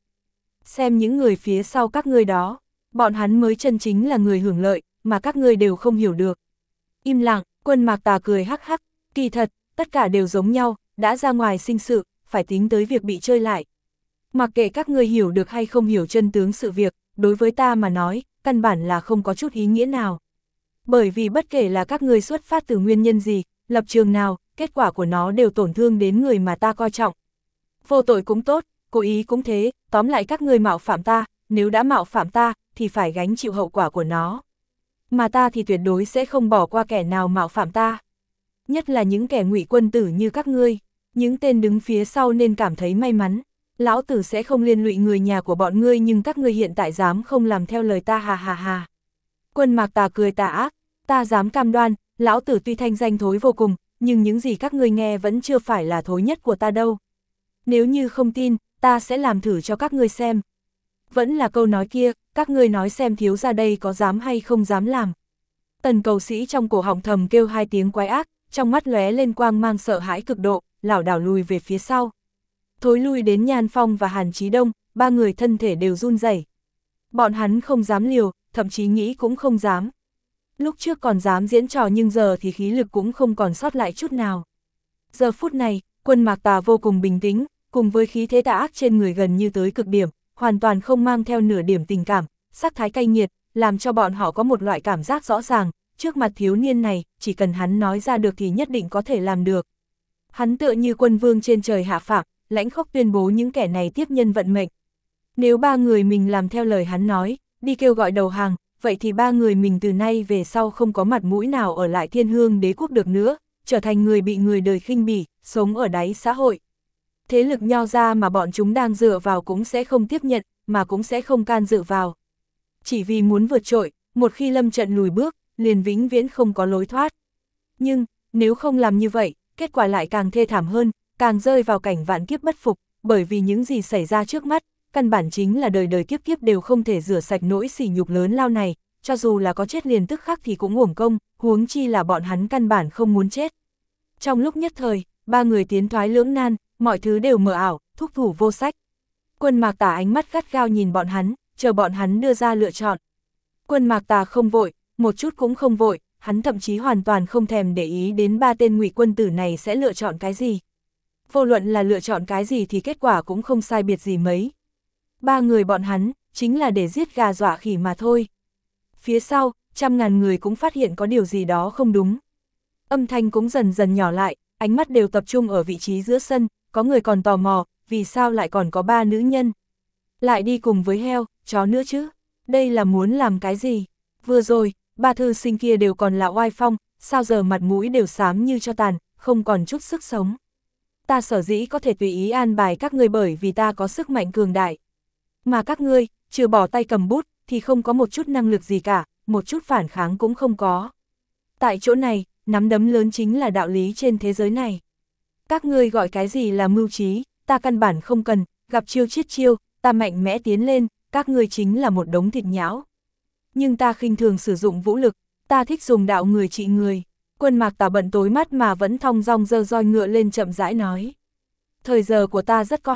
Xem những người phía sau các ngươi đó, bọn hắn mới chân chính là người hưởng lợi, mà các ngươi đều không hiểu được. Im lặng, Quân Mạc Tà cười hắc hắc, kỳ thật, tất cả đều giống nhau, đã ra ngoài sinh sự, phải tính tới việc bị chơi lại. Mặc kệ các ngươi hiểu được hay không hiểu chân tướng sự việc, đối với ta mà nói, căn bản là không có chút ý nghĩa nào. Bởi vì bất kể là các ngươi xuất phát từ nguyên nhân gì, lập trường nào, kết quả của nó đều tổn thương đến người mà ta coi trọng. Vô tội cũng tốt, cố ý cũng thế, tóm lại các ngươi mạo phạm ta, nếu đã mạo phạm ta, thì phải gánh chịu hậu quả của nó. Mà ta thì tuyệt đối sẽ không bỏ qua kẻ nào mạo phạm ta. Nhất là những kẻ ngụy quân tử như các ngươi, những tên đứng phía sau nên cảm thấy may mắn. Lão tử sẽ không liên lụy người nhà của bọn ngươi nhưng các ngươi hiện tại dám không làm theo lời ta hà hà hà. Quân Mạc Tà cười tà ác, ta dám cam đoan, lão tử tuy thanh danh thối vô cùng, nhưng những gì các ngươi nghe vẫn chưa phải là thối nhất của ta đâu. Nếu như không tin, ta sẽ làm thử cho các ngươi xem. Vẫn là câu nói kia, các ngươi nói xem thiếu gia đây có dám hay không dám làm. Tần cầu sĩ trong cổ họng thầm kêu hai tiếng quái ác, trong mắt lóe lên quang mang sợ hãi cực độ, lảo đảo lùi về phía sau. Thối lui đến Nhan Phong và Hàn Chí Đông, ba người thân thể đều run rẩy. Bọn hắn không dám liều, thậm chí nghĩ cũng không dám. Lúc trước còn dám diễn trò nhưng giờ thì khí lực cũng không còn sót lại chút nào. Giờ phút này, Quân Mạc Tà vô cùng bình tĩnh, cùng với khí thế tà ác trên người gần như tới cực điểm, hoàn toàn không mang theo nửa điểm tình cảm, sắc thái cay nghiệt, làm cho bọn họ có một loại cảm giác rõ ràng, trước mặt thiếu niên này, chỉ cần hắn nói ra được thì nhất định có thể làm được. Hắn tựa như quân vương trên trời hạ phàm, lãnh khốc tuyên bố những kẻ này tiếp nhân vận mệnh. Nếu ba người mình làm theo lời hắn nói, đi kêu gọi đầu hàng, vậy thì ba người mình từ nay về sau không có mặt mũi nào ở lại Thiên Hương Đế quốc được nữa, trở thành người bị người đời khinh bỉ, sống ở đáy xã hội. Thế lực nho ra mà bọn chúng đang dựa vào cũng sẽ không tiếp nhận, mà cũng sẽ không can dự vào. Chỉ vì muốn vượt trội, một khi lâm trận lùi bước, liền vĩnh viễn không có lối thoát. Nhưng, nếu không làm như vậy, kết quả lại càng thê thảm hơn, càng rơi vào cảnh vạn kiếp bất phục, bởi vì những gì xảy ra trước mắt, căn bản chính là đời đời kiếp kiếp đều không thể rửa sạch nỗi sỉ nhục lớn lao này, cho dù là có chết liền tức khắc thì cũng uổng công, huống chi là bọn hắn căn bản không muốn chết. Trong lúc nhất thời, ba người tiến thoái lưỡng nan, mọi thứ đều mờ ảo, thúc thủ vô sách. Quân Mạc Tà ánh mắt gắt gao nhìn bọn hắn, chờ bọn hắn đưa ra lựa chọn. Quân Mạc Tà không vội, một chút cũng không vội, hắn thậm chí hoàn toàn không thèm để ý đến ba tên ngụy quân tử này sẽ lựa chọn cái gì. Vô luận là lựa chọn cái gì thì kết quả cũng không sai biệt gì mấy. Ba người bọn hắn, chính là để giết gà dọa khỉ mà thôi. Phía sau, trăm ngàn người cũng phát hiện có điều gì đó không đúng. Âm thanh cũng dần dần nhỏ lại, ánh mắt đều tập trung ở vị trí giữa sân, có người còn tò mò, vì sao lại còn có ba nữ nhân. Lại đi cùng với heo, chó nữa chứ, đây là muốn làm cái gì? Vừa rồi, ba thư sinh kia đều còn là oai phong, sao giờ mặt mũi đều xám như cho tàn, không còn chút sức sống. Ta sở dĩ có thể tùy ý an bài các ngươi bởi vì ta có sức mạnh cường đại. Mà các ngươi, trừ bỏ tay cầm bút, thì không có một chút năng lực gì cả, một chút phản kháng cũng không có. Tại chỗ này, nắm đấm lớn chính là đạo lý trên thế giới này. Các ngươi gọi cái gì là mưu trí, ta căn bản không cần, gặp chiêu chiết chiêu, ta mạnh mẽ tiến lên, các ngươi chính là một đống thịt nhão. Nhưng ta khinh thường sử dụng vũ lực, ta thích dùng đạo người trị người. Quân Mạc Tà bận tối mắt mà vẫn thong dong giơ roi ngựa lên chậm rãi nói. Thời giờ của ta rất có hạn,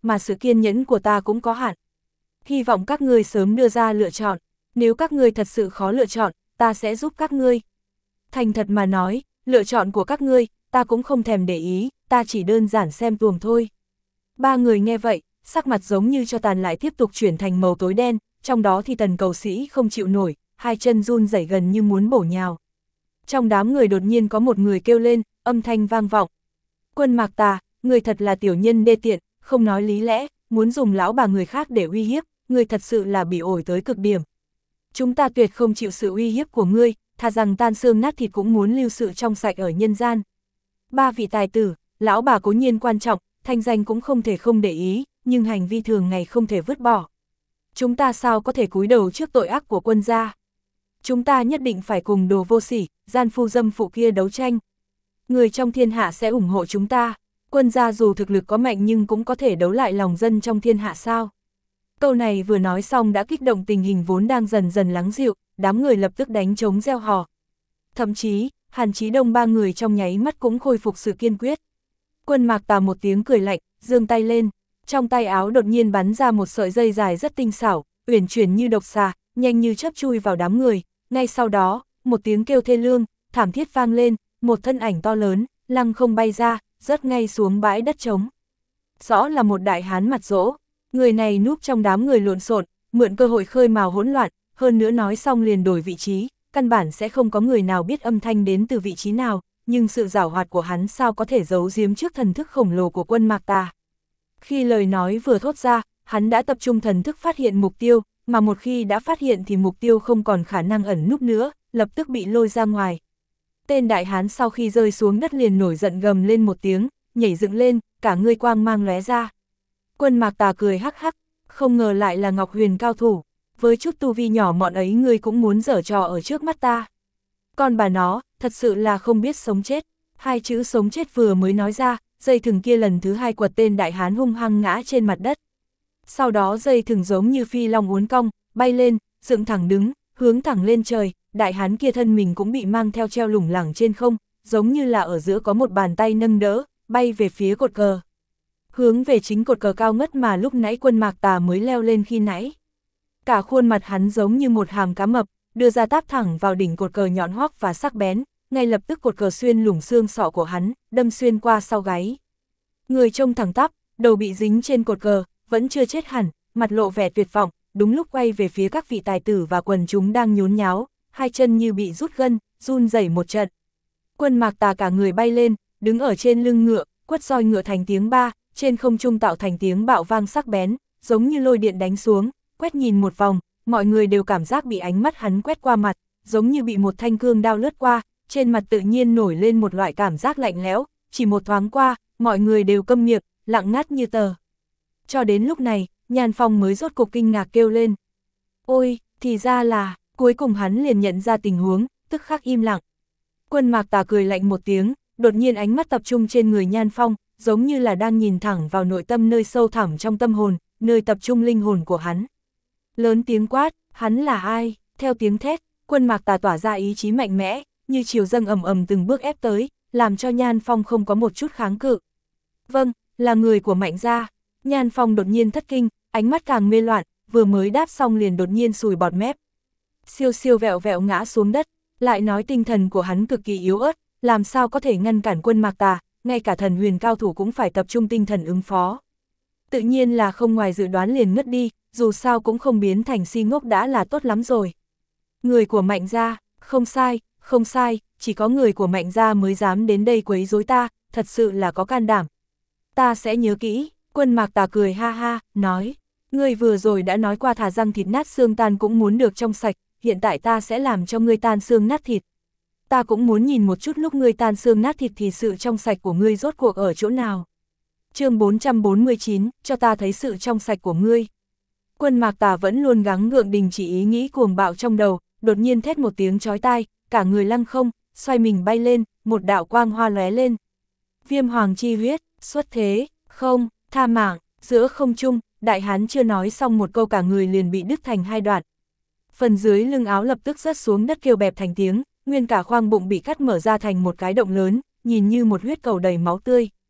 mà sự kiên nhẫn của ta cũng có hạn. Hy vọng các ngươi sớm đưa ra lựa chọn, nếu các ngươi thật sự khó lựa chọn, ta sẽ giúp các ngươi. Thành thật mà nói, lựa chọn của các ngươi, ta cũng không thèm để ý, ta chỉ đơn giản xem tuồng thôi. Ba người nghe vậy, sắc mặt giống như cho tàn lại tiếp tục chuyển thành màu tối đen, trong đó thì Tần cầu sĩ không chịu nổi, hai chân run rẩy gần như muốn bổ nhào. Trong đám người đột nhiên có một người kêu lên, âm thanh vang vọng. Quân Mạc Tà, người thật là tiểu nhân đê tiện, không nói lý lẽ, muốn dùng lão bà người khác để uy hiếp, người thật sự là bị ổi tới cực điểm. Chúng ta tuyệt không chịu sự uy hiếp của ngươi, thà rằng tan xương nát thịt cũng muốn lưu sự trong sạch ở nhân gian. Ba vị tài tử, lão bà cố nhiên quan trọng, thanh danh cũng không thể không để ý, nhưng hành vi thường ngày không thể vứt bỏ. Chúng ta sao có thể cúi đầu trước tội ác của quân gia? Chúng ta nhất định phải cùng đồ vô sỉ, gian phu dâm phụ kia đấu tranh. Người trong thiên hạ sẽ ủng hộ chúng ta. Quân gia dù thực lực có mạnh nhưng cũng có thể đấu lại lòng dân trong thiên hạ sao? Câu này vừa nói xong đã kích động tình hình vốn đang dần dần lắng dịu, đám người lập tức đánh trống reo hò. Thậm chí, Hàn Chí Đông ba người trong nháy mắt cũng khôi phục sự kiên quyết. Quân Mạc Tà một tiếng cười lạnh, giương tay lên, trong tay áo đột nhiên bắn ra một sợi dây dài rất tinh xảo, uyển chuyển như độc xà, nhanh như chớp chui vào đám người. Ngay sau đó, một tiếng kêu thê lương, thảm thiết vang lên, một thân ảnh to lớn, lăng không bay ra, rớt ngay xuống bãi đất trống. Rõ là một đại hán mặt rỗ, người này núp trong đám người lộn xộn, mượn cơ hội khơi mào hỗn loạn, hơn nữa nói xong liền đổi vị trí, căn bản sẽ không có người nào biết âm thanh đến từ vị trí nào, nhưng sự giảo hoạt của hắn sao có thể giấu giếm trước thần thức khổng lồ của Quân Mạc Tà. Khi lời nói vừa thốt ra, hắn đã tập trung thần thức phát hiện mục tiêu, mà một khi đã phát hiện thì mục tiêu không còn khả năng ẩn núp nữa, lập tức bị lôi ra ngoài. Tên đại hán sau khi rơi xuống đất liền nổi giận gầm lên một tiếng, nhảy dựng lên, cả người quang mang lóe ra. Quân Mạc Tà cười hắc hắc, không ngờ lại là Ngọc Huyền cao thủ, với chút tu vi nhỏ mọn ấy ngươi cũng muốn giở trò ở trước mắt ta. Còn bà nó, thật sự là không biết sống chết. Hai chữ sống chết vừa mới nói ra, dây thừng kia lần thứ hai quật tên đại hán hung hăng ngã trên mặt đất. Sau đó dây thừng giống như phi long uốn cong, bay lên, dựng thẳng đứng, hướng thẳng lên trời, đại hán kia thân mình cũng bị mang theo treo lủng lẳng trên không, giống như là ở giữa có một bàn tay nâng đỡ, bay về phía cột cờ. Hướng về chính cột cờ cao ngất mà lúc nãy Quân Mạc Tà mới leo lên khi nãy. Cả khuôn mặt hắn giống như một hàm cá mập, đưa ra táp thẳng vào đỉnh cột cờ nhọn hoắt và sắc bén, ngay lập tức cột cờ xuyên lủng xương sọ của hắn, đâm xuyên qua sau gáy. Người trông thẳng tắp, đầu bị dính trên cột cờ, vẫn chưa chết hẳn, mặt lộ vẻ tuyệt vọng, đúng lúc quay về phía các vị tài tử và quần chúng đang nhốn nháo, hai chân như bị rút gân, run rẩy một trận. Quân Mạc Tà cả người bay lên, đứng ở trên lưng ngựa, quất roi ngựa thành tiếng ba, trên không trung tạo thành tiếng bạo vang sắc bén, giống như lôi điện đánh xuống, quét nhìn một vòng, mọi người đều cảm giác bị ánh mắt hắn quét qua mặt, giống như bị một thanh cương đao lướt qua, trên mặt tự nhiên nổi lên một loại cảm giác lạnh lẽo, chỉ một thoáng qua, mọi người đều câm miệng, lặng ngắt như tờ. Cho đến lúc này, Nhan Phong mới rốt cục kinh ngạc kêu lên. Ôi, thì ra là, cuối cùng hắn liền nhận ra tình huống, tức khắc im lặng. Quân Mạc Tà cười lạnh một tiếng, đột nhiên ánh mắt tập trung trên người Nhan Phong, giống như là đang nhìn thẳng vào nội tâm nơi sâu thẳm trong tâm hồn, nơi tập trung linh hồn của hắn. Lớn tiếng quát, hắn là ai? Theo tiếng thét, Quân Mạc Tà tỏa ra ý chí mạnh mẽ, như chiều dâng ầm ầm từng bước ép tới, làm cho Nhan Phong không có một chút kháng cự. Vâng, là người của Mạnh gia. Nhan Phong đột nhiên thất kinh, ánh mắt càng mê loạn, vừa mới đáp xong liền đột nhiên sùi bọt mép. Siêu siêu vẹo vẹo ngã xuống đất, lại nói tinh thần của hắn cực kỳ yếu ớt, làm sao có thể ngăn cản Quân Mạc Tà, ngay cả thần huyền cao thủ cũng phải tập trung tinh thần ứng phó. Tự nhiên là không ngoài dự đoán liền ngất đi, dù sao cũng không biến thành si ngốc đã là tốt lắm rồi. Người của Mạnh gia, không sai, không sai, chỉ có người của Mạnh gia mới dám đến đây quấy rối ta, thật sự là có can đảm. Ta sẽ nhớ kỹ. Quân Mạc Tà cười ha ha, nói, ngươi vừa rồi đã nói qua thà răng thịt nát xương tan cũng muốn được trong sạch, hiện tại ta sẽ làm cho ngươi tan xương nát thịt. Ta cũng muốn nhìn một chút lúc ngươi tan xương nát thịt thì sự trong sạch của ngươi rốt cuộc ở chỗ nào. Chương 449, cho ta thấy sự trong sạch của ngươi. Quân Mạc Tà vẫn luôn gắng gượng đình chỉ ý nghĩ cuồng bạo trong đầu, đột nhiên thét một tiếng chói tai, cả người lăng không, xoay mình bay lên, một đạo quang hoa lóe lên. Viêm hoàng chi huyết, xuất thế, không, tha mạng, giữa không trung, đại hán chưa nói xong một câu cả người liền bị đứt thành hai đoạn. Phần dưới lưng áo lập tức rớt xuống đất kêu bẹp thành tiếng, nguyên cả khoang bụng bị cắt mở ra thành một cái động lớn, nhìn như một huyết cầu đầy máu tươi.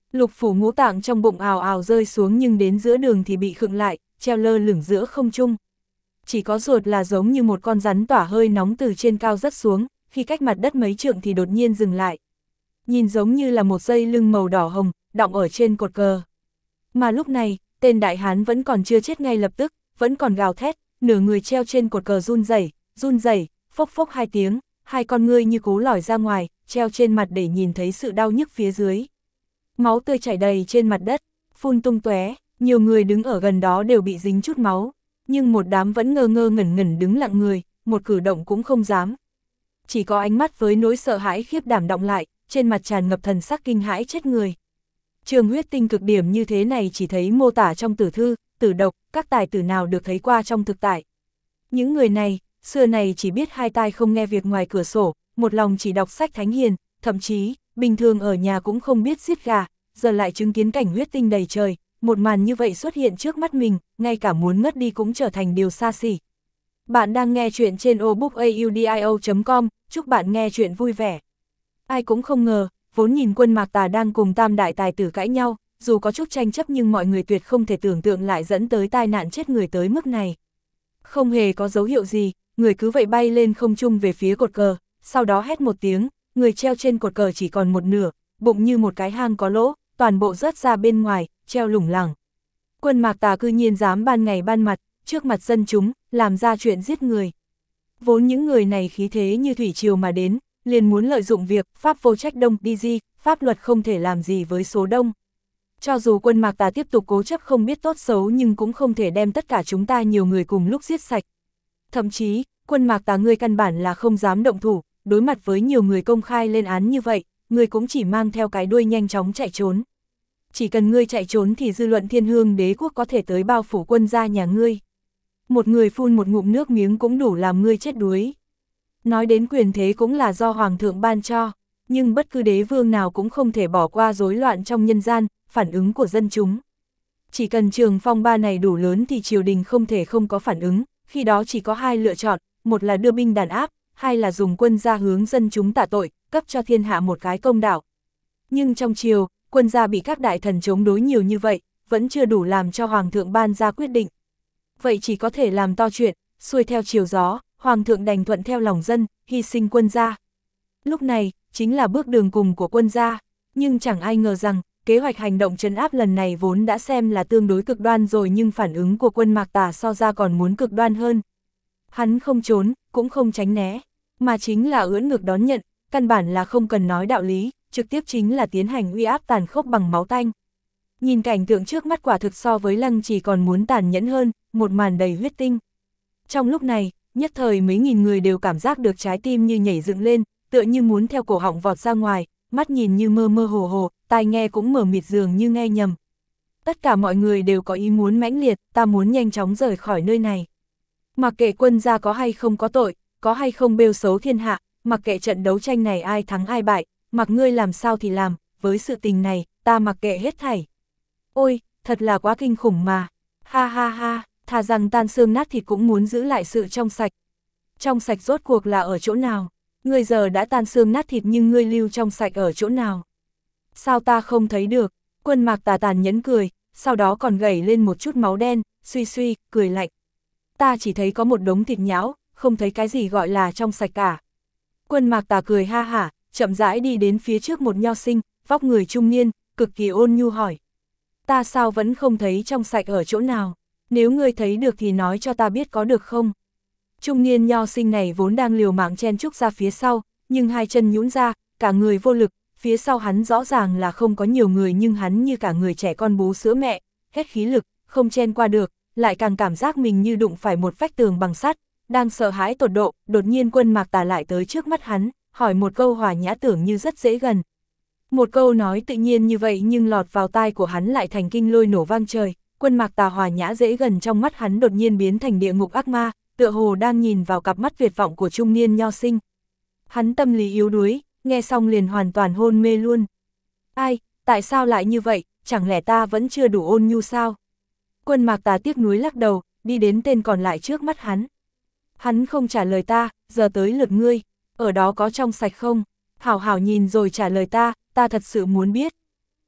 Lục phủ ngũ tạng trong bụng ào ào rơi xuống nhưng đến giữa đường thì bị khựng lại, treo lơ lửng giữa không trung. Chỉ có ruột là giống như một con rắn tỏa hơi nóng từ trên cao rớt xuống, khi cách mặt đất mấy trượng thì đột nhiên dừng lại. Nhìn giống như là một dây lưng màu đỏ hồng, đọng ở trên cột cờ. Mà lúc này, tên đại hán vẫn còn chưa chết ngay lập tức, vẫn còn gào thét, nửa người treo trên cột cờ run rẩy, phốc phốc hai tiếng, hai con ngươi như cố lòi ra ngoài, treo trên mặt để nhìn thấy sự đau nhức phía dưới. Máu tươi chảy đầy trên mặt đất, phun tung tóe, nhiều người đứng ở gần đó đều bị dính chút máu, nhưng một đám vẫn ngơ ngơ ngẩn ngẩn đứng lặng người, một cử động cũng không dám. Chỉ có ánh mắt với nỗi sợ hãi khiếp đảm đọng lại, trên mặt tràn ngập thần sắc kinh hãi chết người. Trường huyết tinh cực điểm như thế này chỉ thấy mô tả trong tử thư, tử độc, các tài tử nào được thấy qua trong thực tại. Những người này, xưa này chỉ biết hai tai không nghe việc ngoài cửa sổ, một lòng chỉ đọc sách thánh hiền, thậm chí, bình thường ở nhà cũng không biết giết gà, giờ lại chứng kiến cảnh huyết tinh đầy trời, một màn như vậy xuất hiện trước mắt mình, ngay cả muốn ngất đi cũng trở thành điều xa xỉ. Bạn đang nghe chuyện trên obookaudio.com, chúc bạn nghe chuyện vui vẻ. Ai cũng không ngờ, vốn nhìn Quân Mạc Tà đang cùng tam đại tài tử cãi nhau, dù có chút tranh chấp nhưng mọi người tuyệt không thể tưởng tượng lại dẫn tới tai nạn chết người tới mức này. Không hề có dấu hiệu gì, người cứ vậy bay lên không trung về phía cột cờ, sau đó hét một tiếng, người treo trên cột cờ chỉ còn một nửa, bụng như một cái hang có lỗ, toàn bộ rớt ra bên ngoài, treo lủng lẳng. Quân Mạc Tà cư nhiên dám ban ngày ban mặt, trước mặt dân chúng, làm ra chuyện giết người. Vốn những người này khí thế như thủy triều mà đến, liền muốn lợi dụng việc pháp vô trách đông đi di, pháp luật không thể làm gì với số đông. Cho dù Quân Mạc Tà tiếp tục cố chấp không biết tốt xấu nhưng cũng không thể đem tất cả chúng ta nhiều người cùng lúc giết sạch. Thậm chí, Quân Mạc Tà ngươi căn bản là không dám động thủ, đối mặt với nhiều người công khai lên án như vậy, ngươi cũng chỉ mang theo cái đuôi nhanh chóng chạy trốn. Chỉ cần ngươi chạy trốn thì dư luận Thiên Hương Đế quốc có thể tới bao phủ quân gia nhà ngươi. Một người phun một ngụm nước miếng cũng đủ làm ngươi chết đuối. Nói đến quyền thế cũng là do Hoàng thượng ban cho, nhưng bất cứ đế vương nào cũng không thể bỏ qua rối loạn trong nhân gian, phản ứng của dân chúng. Chỉ cần trường phong ba này đủ lớn thì triều đình không thể không có phản ứng, khi đó chỉ có hai lựa chọn, một là đưa binh đàn áp, hai là dùng quân gia hướng dân chúng tạ tội, cấp cho thiên hạ một cái công đạo. Nhưng trong triều, quân gia bị các đại thần chống đối nhiều như vậy, vẫn chưa đủ làm cho Hoàng thượng ban ra quyết định. Vậy chỉ có thể làm to chuyện, xuôi theo chiều gió, Hoàng thượng đành thuận theo lòng dân, hy sinh quân gia. Lúc này, chính là bước đường cùng của quân gia, nhưng chẳng ai ngờ rằng, kế hoạch hành động trấn áp lần này vốn đã xem là tương đối cực đoan rồi nhưng phản ứng của Quân Mạc Tà so ra còn muốn cực đoan hơn. Hắn không trốn, cũng không tránh né, mà chính là ưỡn ngực đón nhận, căn bản là không cần nói đạo lý, trực tiếp chính là tiến hành uy áp tàn khốc bằng máu tanh. Nhìn cảnh tượng trước mắt quả thực so với Lăng Trì còn muốn tàn nhẫn hơn, một màn đầy huyết tinh. Trong lúc này, nhất thời mấy nghìn người đều cảm giác được trái tim như nhảy dựng lên, tựa như muốn theo cổ họng vọt ra ngoài, mắt nhìn như mơ mơ hồ hồ, tai nghe cũng mờ mịt dường như nghe nhầm. Tất cả mọi người đều có ý muốn mãnh liệt, ta muốn nhanh chóng rời khỏi nơi này. Mặc kệ quân gia có hay không có tội, có hay không bêu xấu thiên hạ, mặc kệ trận đấu tranh này ai thắng ai bại, mặc ngươi làm sao thì làm, với sự tình này, ta mặc kệ hết thảy. Ôi, thật là quá kinh khủng mà, ha ha ha, thà rằng tan xương nát thịt cũng muốn giữ lại sự trong sạch. Trong sạch rốt cuộc là ở chỗ nào? Ngươi giờ đã tan xương nát thịt nhưng ngươi lưu trong sạch ở chỗ nào? Sao ta không thấy được? Quân Mạc Tà tàn nhẫn cười, sau đó còn gẩy lên một chút máu đen, suy suy, cười lạnh. Ta chỉ thấy có một đống thịt nhão, không thấy cái gì gọi là trong sạch cả. Quân Mạc Tà cười ha hả, chậm rãi đi đến phía trước một nho sinh, vóc người trung niên, cực kỳ ôn nhu hỏi. Ta sao vẫn không thấy trong sạch ở chỗ nào? Nếu ngươi thấy được thì nói cho ta biết có được không? Trung niên nho sinh này vốn đang liều mạng chen chúc ra phía sau, nhưng hai chân nhũn ra, cả người vô lực, phía sau hắn rõ ràng là không có nhiều người nhưng hắn như cả người trẻ con bú sữa mẹ, hết khí lực, không chen qua được, lại càng cảm giác mình như đụng phải một vách tường bằng sắt, đang sợ hãi tột độ, đột nhiên Quân Mạc Tà lại tới trước mắt hắn, hỏi một câu hòa nhã tưởng như rất dễ gần. Một câu nói tự nhiên như vậy nhưng lọt vào tai của hắn lại thành kinh lôi nổ vang trời, Quân Mạc Tà hòa nhã dễ gần trong mắt hắn đột nhiên biến thành địa ngục ác ma, tựa hồ đang nhìn vào cặp mắt tuyệt vọng của trung niên nho sinh. Hắn tâm lý yếu đuối, nghe xong liền hoàn toàn hôn mê luôn. Ai, tại sao lại như vậy, chẳng lẽ ta vẫn chưa đủ ôn nhu sao? Quân Mạc Tà tiếc nuối lắc đầu, đi đến tên còn lại trước mắt hắn. Hắn không trả lời ta, giờ tới lượt ngươi, ở đó có trong sạch không? Hảo hảo nhìn rồi trả lời ta thật sự muốn biết.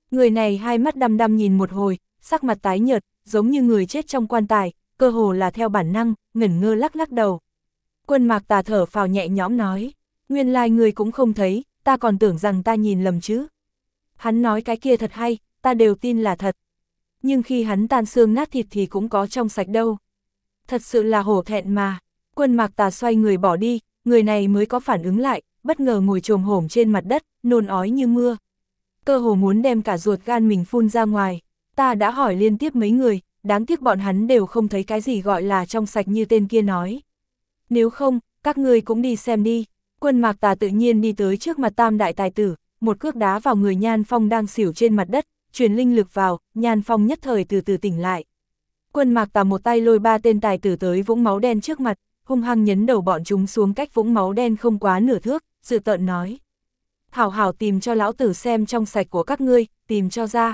Người này hai mắt đăm đăm nhìn một hồi, sắc mặt tái nhợt, giống như người chết trong quan tài, cơ hồ là theo bản năng, ngẩn ngơ lắc lắc đầu. Quân Mạc Tà thở phào nhẹ nhõm nói, nguyên lai người cũng không thấy, ta còn tưởng rằng ta nhìn lầm chứ. Hắn nói cái kia thật hay, ta đều tin là thật. Nhưng khi hắn tan xương nát thịt thì cũng có trong sạch đâu. Thật sự là hổ thẹn mà. Quân Mạc Tà xoay người bỏ đi, người này mới có phản ứng lại, bất ngờ ngồi chồm hổm trên mặt đất, nôn ói như mưa. Cơ hồ muốn đem cả ruột gan mình phun ra ngoài. Ta đã hỏi liên tiếp mấy người, đáng tiếc bọn hắn đều không thấy cái gì gọi là trong sạch như tên kia nói. Nếu không, các ngươi cũng đi xem đi. Quân Mạc Tà tự nhiên đi tới trước mặt tam đại tài tử, một cước đá vào người Nhan Phong đang xỉu trên mặt đất, truyền linh lực vào, Nhan Phong nhất thời từ từ tỉnh lại. Quân Mạc Tà một tay lôi ba tên tài tử tới vũng máu đen trước mặt, hung hăng nhấn đầu bọn chúng xuống cách vũng máu đen không quá nửa thước, dự tợn nói. Hảo hảo tìm cho lão tử xem trong sạch của các ngươi, tìm cho ra.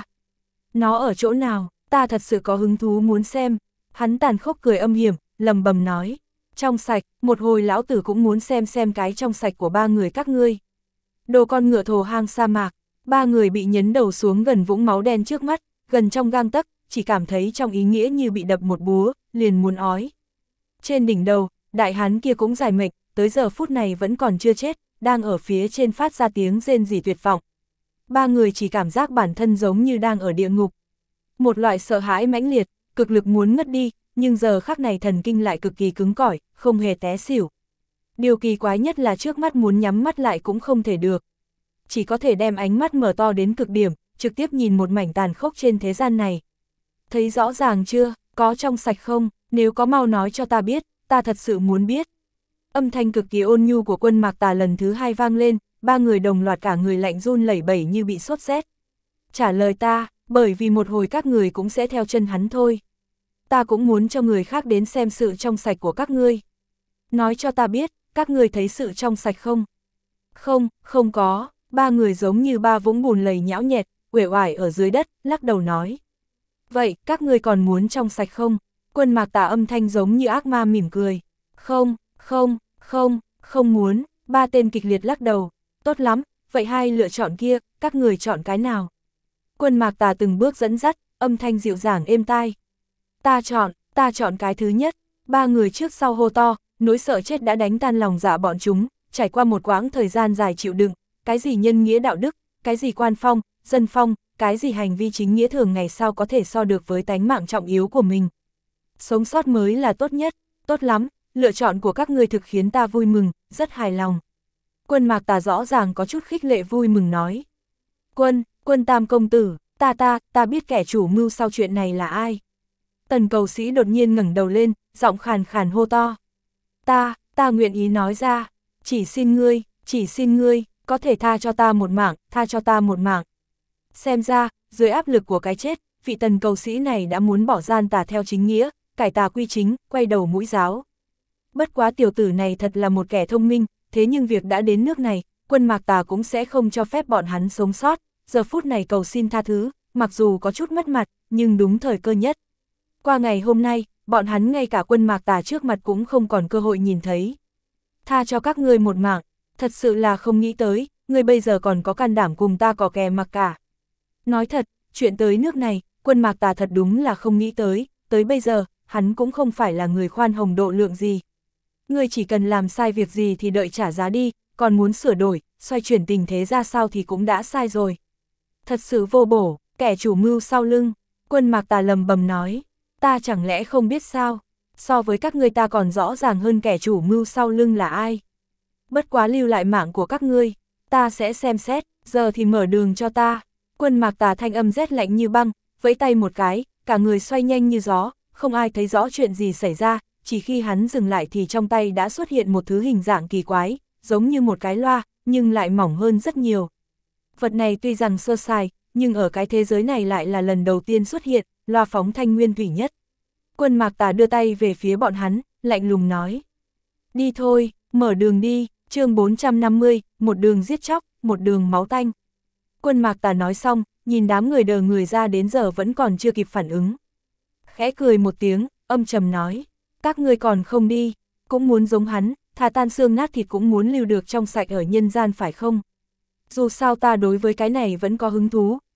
Nó ở chỗ nào, ta thật sự có hứng thú muốn xem. Hắn tàn khốc cười âm hiểm, lầm bầm nói. Trong sạch, một hồi lão tử cũng muốn xem cái trong sạch của ba người các ngươi. Đồ con ngựa thồ hang sa mạc, ba người bị nhấn đầu xuống gần vũng máu đen trước mắt, gần trong gang tấc, chỉ cảm thấy trong ý nghĩa như bị đập một búa, liền muốn ói. Trên đỉnh đầu, đại hán kia cũng dài mệnh, tới giờ phút này vẫn còn chưa chết, đang ở phía trên phát ra tiếng rên rỉ tuyệt vọng. Ba người chỉ cảm giác bản thân giống như đang ở địa ngục. Một loại sợ hãi mãnh liệt, cực lực muốn ngất đi, nhưng giờ khắc này thần kinh lại cực kỳ cứng cỏi, không hề té xỉu. Điều kỳ quái nhất là trước mắt muốn nhắm mắt lại cũng không thể được. Chỉ có thể đem ánh mắt mở to đến cực điểm, trực tiếp nhìn một mảnh tàn khốc trên thế gian này. Thấy rõ ràng chưa, có trong sạch không, nếu có mau nói cho ta biết, ta thật sự muốn biết. Âm thanh cực kỳ ôn nhu của Quân Mạc Tà lần thứ hai vang lên, ba người đồng loạt cả người lạnh run lẩy bẩy như bị sốt rét. Trả lời ta, bởi vì một hồi các người cũng sẽ theo chân hắn thôi. Ta cũng muốn cho người khác đến xem sự trong sạch của các ngươi. Nói cho ta biết, các người thấy sự trong sạch không? Không, không có. Ba người giống như ba vũng bùn lầy nhão nhẹt, uể oải ở dưới đất, lắc đầu nói. Vậy, các ngươi còn muốn trong sạch không? Quân Mạc Tà âm thanh giống như ác ma mỉm cười. Không, không, không, không muốn. Ba tên kịch liệt lắc đầu. Tốt lắm, vậy hai lựa chọn kia, các người chọn cái nào? Quân Mạc Tà từng bước dẫn dắt, âm thanh dịu dàng êm tai. Ta chọn cái thứ nhất. Ba người trước sau hô to, nỗi sợ chết đã đánh tan lòng dạ bọn chúng, trải qua một quãng thời gian dài chịu đựng, cái gì nhân nghĩa đạo đức, cái gì quan phong, dân phong, cái gì hành vi chính nghĩa thường ngày sao có thể so được với tánh mạng trọng yếu của mình. Sống sót mới là tốt nhất, tốt lắm, lựa chọn của các ngươi thực khiến ta vui mừng, rất hài lòng. Quân Mạc Tà rõ ràng có chút khích lệ vui mừng nói. Quân Tam công tử, ta biết kẻ chủ mưu sau chuyện này là ai. Tần Cầu Sĩ đột nhiên ngẩng đầu lên, giọng khàn khàn hô to. Ta nguyện ý nói ra, chỉ xin ngươi, có thể tha cho ta một mạng. Xem ra, dưới áp lực của cái chết, vị Tần Cầu Sĩ này đã muốn bỏ gian tà theo chính nghĩa, cải tà quy chính, quay đầu mũi giáo. Bất quá tiểu tử này thật là một kẻ thông minh, thế nhưng việc đã đến nước này, Quân Mạc Tà cũng sẽ không cho phép bọn hắn sống sót, giờ phút này cầu xin tha thứ, mặc dù có chút mất mặt, nhưng đúng thời cơ nhất. Qua ngày hôm nay, bọn hắn ngay cả Quân Mạc Tà trước mặt cũng không còn cơ hội nhìn thấy. Tha cho các ngươi một mạng, thật sự là không nghĩ tới, ngươi bây giờ còn có can đảm cùng ta cò kè mặc cả. Nói thật, chuyện tới nước này, Quân Mạc Tà thật đúng là không nghĩ tới bây giờ, hắn cũng không phải là người khoan hồng độ lượng gì. Ngươi chỉ cần làm sai việc gì thì đợi trả giá đi, còn muốn sửa đổi, xoay chuyển tình thế ra sao thì cũng đã sai rồi. Thật sự vô bổ, kẻ chủ mưu sau lưng, Quân Mạc Tà lầm bầm nói, ta chẳng lẽ không biết sao, so với các ngươi ta còn rõ ràng hơn kẻ chủ mưu sau lưng là ai. Bất quá lưu lại mạng của các ngươi, ta sẽ xem xét, giờ thì mở đường cho ta. Quân Mạc Tà thanh âm rét lạnh như băng, vẫy tay một cái, cả người xoay nhanh như gió, không ai thấy rõ chuyện gì xảy ra, chỉ khi hắn dừng lại thì trong tay đã xuất hiện một thứ hình dạng kỳ quái, giống như một cái loa, nhưng lại mỏng hơn rất nhiều. Vật này tuy rằng sơ sài, nhưng ở cái thế giới này lại là lần đầu tiên xuất hiện, loa phóng thanh nguyên thủy nhất. Quân Mạc Tà đưa tay về phía bọn hắn, lạnh lùng nói. Đi thôi, mở đường đi, chương 450, một đường giết chóc, một đường máu tanh. Quân Mạc Tà nói xong, nhìn đám người đờ người ra đến giờ vẫn còn chưa kịp phản ứng. Khẽ cười một tiếng, âm trầm nói. Các ngươi còn không đi, cũng muốn giống hắn, thà tan xương nát thịt cũng muốn lưu được trong sạch ở nhân gian phải không? Dù sao ta đối với cái này vẫn có hứng thú,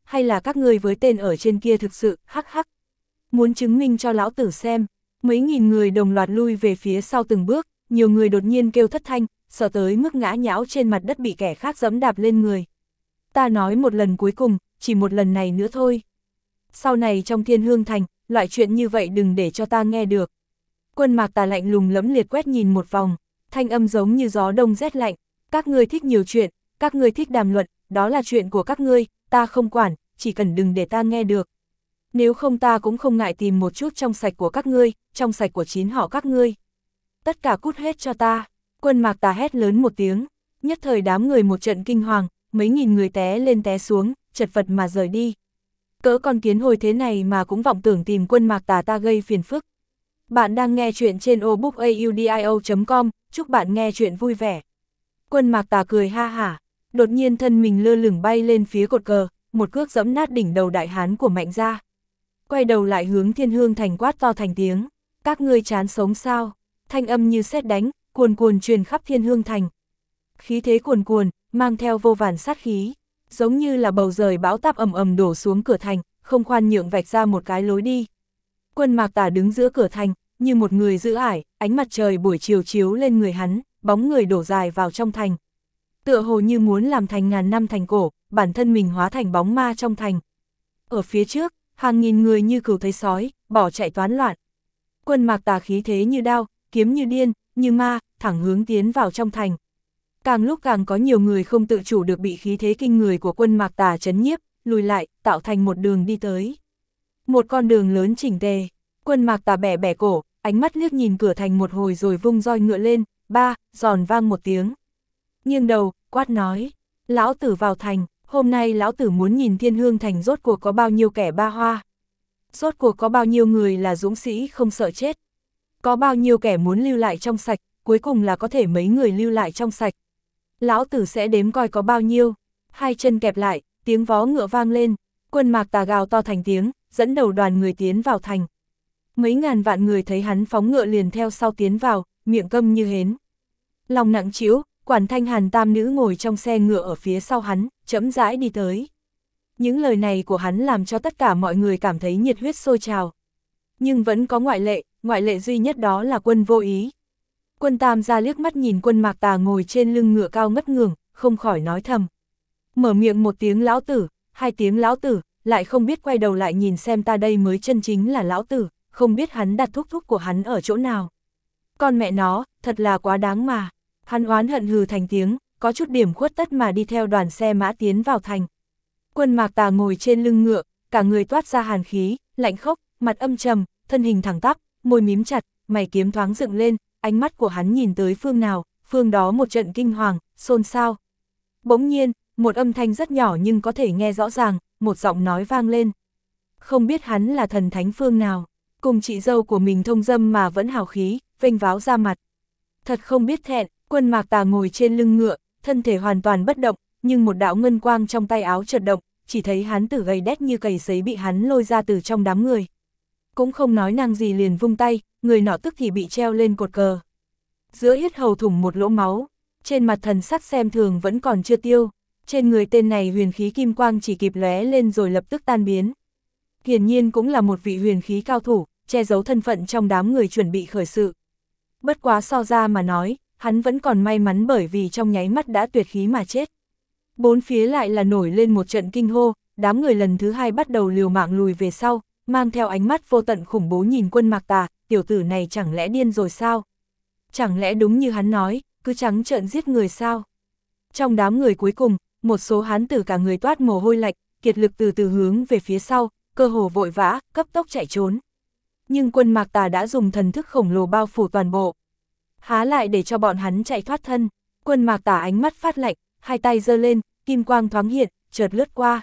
hay là các ngươi với tên ở trên kia thực sự, hắc hắc. Muốn chứng minh cho lão tử xem, mấy nghìn người đồng loạt lui về phía sau từng bước, nhiều người đột nhiên kêu thất thanh, sợ tới mức ngã nhão trên mặt đất bị kẻ khác giẫm đạp lên người. Ta nói một lần cuối cùng, chỉ một lần này nữa thôi. Sau này trong Thiên Hương Thành, loại chuyện như vậy đừng để cho ta nghe được. Quân Mạc Tà lạnh lùng lẫm liệt quét nhìn một vòng, thanh âm giống như gió đông rét lạnh. Các ngươi thích nhiều chuyện, các ngươi thích đàm luận, đó là chuyện của các ngươi, ta không quản, chỉ cần đừng để ta nghe được. Nếu không ta cũng không ngại tìm một chút trong sạch của các ngươi, trong sạch của 9 họ các ngươi. Tất cả cút hết cho ta. Quân Mạc Tà hét lớn một tiếng, nhất thời đám người một trận kinh hoàng, mấy nghìn người té lên té xuống, chật vật mà rời đi. Cỡ con kiến hồi thế này mà cũng vọng tưởng tìm Quân Mạc Tà ta gây phiền phức. Bạn đang nghe chuyện trên obookaudio.com, chúc bạn nghe chuyện vui vẻ. Quân Mạc Tà cười ha hả, đột nhiên thân mình lơ lửng bay lên phía cột cờ, một cước giẫm nát đỉnh đầu đại hán của Mạnh gia. Quay đầu lại hướng Thiên Hương Thành quát to thành tiếng, các ngươi chán sống sao? Thanh âm như sét đánh, cuồn cuồn truyền khắp Thiên Hương Thành. Khí thế cuồn cuồn, mang theo vô vàn sát khí, giống như là bầu trời bão táp ầm ầm đổ xuống cửa thành, không khoan nhượng vạch ra một cái lối đi. Quân Mạc Tà đứng giữa cửa thành, như một người giữ ải, ánh mặt trời buổi chiều chiếu lên người hắn, bóng người đổ dài vào trong thành. Tựa hồ như muốn làm thành ngàn năm thành cổ, bản thân mình hóa thành bóng ma trong thành. Ở phía trước, hàng nghìn người như cừu thấy sói, bỏ chạy toán loạn. Quân Mạc Tà khí thế như đao, kiếm như điên, như ma, thẳng hướng tiến vào trong thành. Càng lúc càng có nhiều người không tự chủ được bị khí thế kinh người của Quân Mạc Tà chấn nhiếp, lùi lại, tạo thành một đường đi tới. Một con đường lớn chỉnh tề, Quân Mạc Tà bẻ bẻ cổ, ánh mắt liếc nhìn cửa thành một hồi rồi vung roi ngựa lên, giòn vang một tiếng. Nghiêng đầu, quát nói, lão tử vào thành, hôm nay lão tử muốn nhìn Thiên Hương Thành rốt cuộc có bao nhiêu kẻ ba hoa. Rốt cuộc có bao nhiêu người là dũng sĩ không sợ chết. Có bao nhiêu kẻ muốn lưu lại trong sạch, cuối cùng là có thể mấy người lưu lại trong sạch. Lão tử sẽ đếm coi có bao nhiêu. Hai chân kẹp lại, tiếng vó ngựa vang lên, Quân Mạc Tà gào to thành tiếng, dẫn đầu đoàn người tiến vào thành. Mấy ngàn vạn người thấy hắn phóng ngựa liền theo sau tiến vào, miệng câm như hến. Lòng nặng trĩu, Quản Thanh Hàn tam nữ ngồi trong xe ngựa ở phía sau hắn, chậm rãi đi tới. Những lời này của hắn làm cho tất cả mọi người cảm thấy nhiệt huyết sôi trào. Nhưng vẫn có ngoại lệ duy nhất đó là Quân Vô Ý. Quân Tam gia liếc mắt nhìn Quân Mạc Tà ngồi trên lưng ngựa cao ngất ngưởng, không khỏi nói thầm. Mở miệng một tiếng lão tử, hai tiếng lão tử, lại không biết quay đầu lại nhìn xem ta đây mới chân chính là lão tử, không biết hắn đặt thúc thúc của hắn ở chỗ nào. Con mẹ nó, thật là quá đáng mà. Hắn oán hận hừ thành tiếng, có chút điểm khuất tất mà đi theo đoàn xe mã tiến vào thành. Quân Mạc Tà ngồi trên lưng ngựa, cả người toát ra hàn khí, lạnh khốc, mặt âm trầm, thân hình thẳng tắp, môi mím chặt, mày kiếm thoáng dựng lên, ánh mắt của hắn nhìn tới phương nào, phương đó một trận kinh hoàng, xôn xao. Bỗng nhiên, một âm thanh rất nhỏ nhưng có thể nghe rõ ràng, một giọng nói vang lên. Không biết hắn là thần thánh phương nào, cùng chị dâu của mình thông dâm mà vẫn hào khí, vênh váo ra mặt. Thật không biết thẹn. Quân Mạc Tà ngồi trên lưng ngựa, thân thể hoàn toàn bất động, nhưng một đạo ngân quang trong tay áo chợt động, chỉ thấy hắn tử gầy đét như cầy sấy bị hắn lôi ra từ trong đám người. Cũng không nói năng gì liền vung tay, người nọ tức thì bị treo lên cột cờ. Giữa yết hầu thủng một lỗ máu, trên mặt thần sắc xem thường vẫn còn chưa tiêu, trên người tên này huyền khí kim quang chỉ kịp lóe lên rồi lập tức tan biến. Hiển nhiên cũng là một vị huyền khí cao thủ, che giấu thân phận trong đám người chuẩn bị khởi sự. Bất quá so ra mà nói, hắn vẫn còn may mắn bởi vì trong nháy mắt đã tuyệt khí mà chết. Bốn phía lại là nổi lên một trận kinh hô, đám người lần thứ hai bắt đầu liều mạng lùi về sau, mang theo ánh mắt vô tận khủng bố nhìn Quân Mạc Tà, tiểu tử này chẳng lẽ điên rồi sao? Chẳng lẽ đúng như hắn nói, cứ trắng trợn giết người sao? Trong đám người cuối cùng, một số hán tử cả người toát mồ hôi lạnh, kiệt lực từ từ hướng về phía sau, cơ hồ vội vã, cấp tốc chạy trốn. Nhưng Quân Mạc Tà đã dùng thần thức khổng lồ bao phủ toàn bộ. Há lại để cho bọn hắn chạy thoát thân. Quân Mạc Tà ánh mắt phát lạnh, hai tay giơ lên, kim quang thoáng hiện, chợt lướt qua.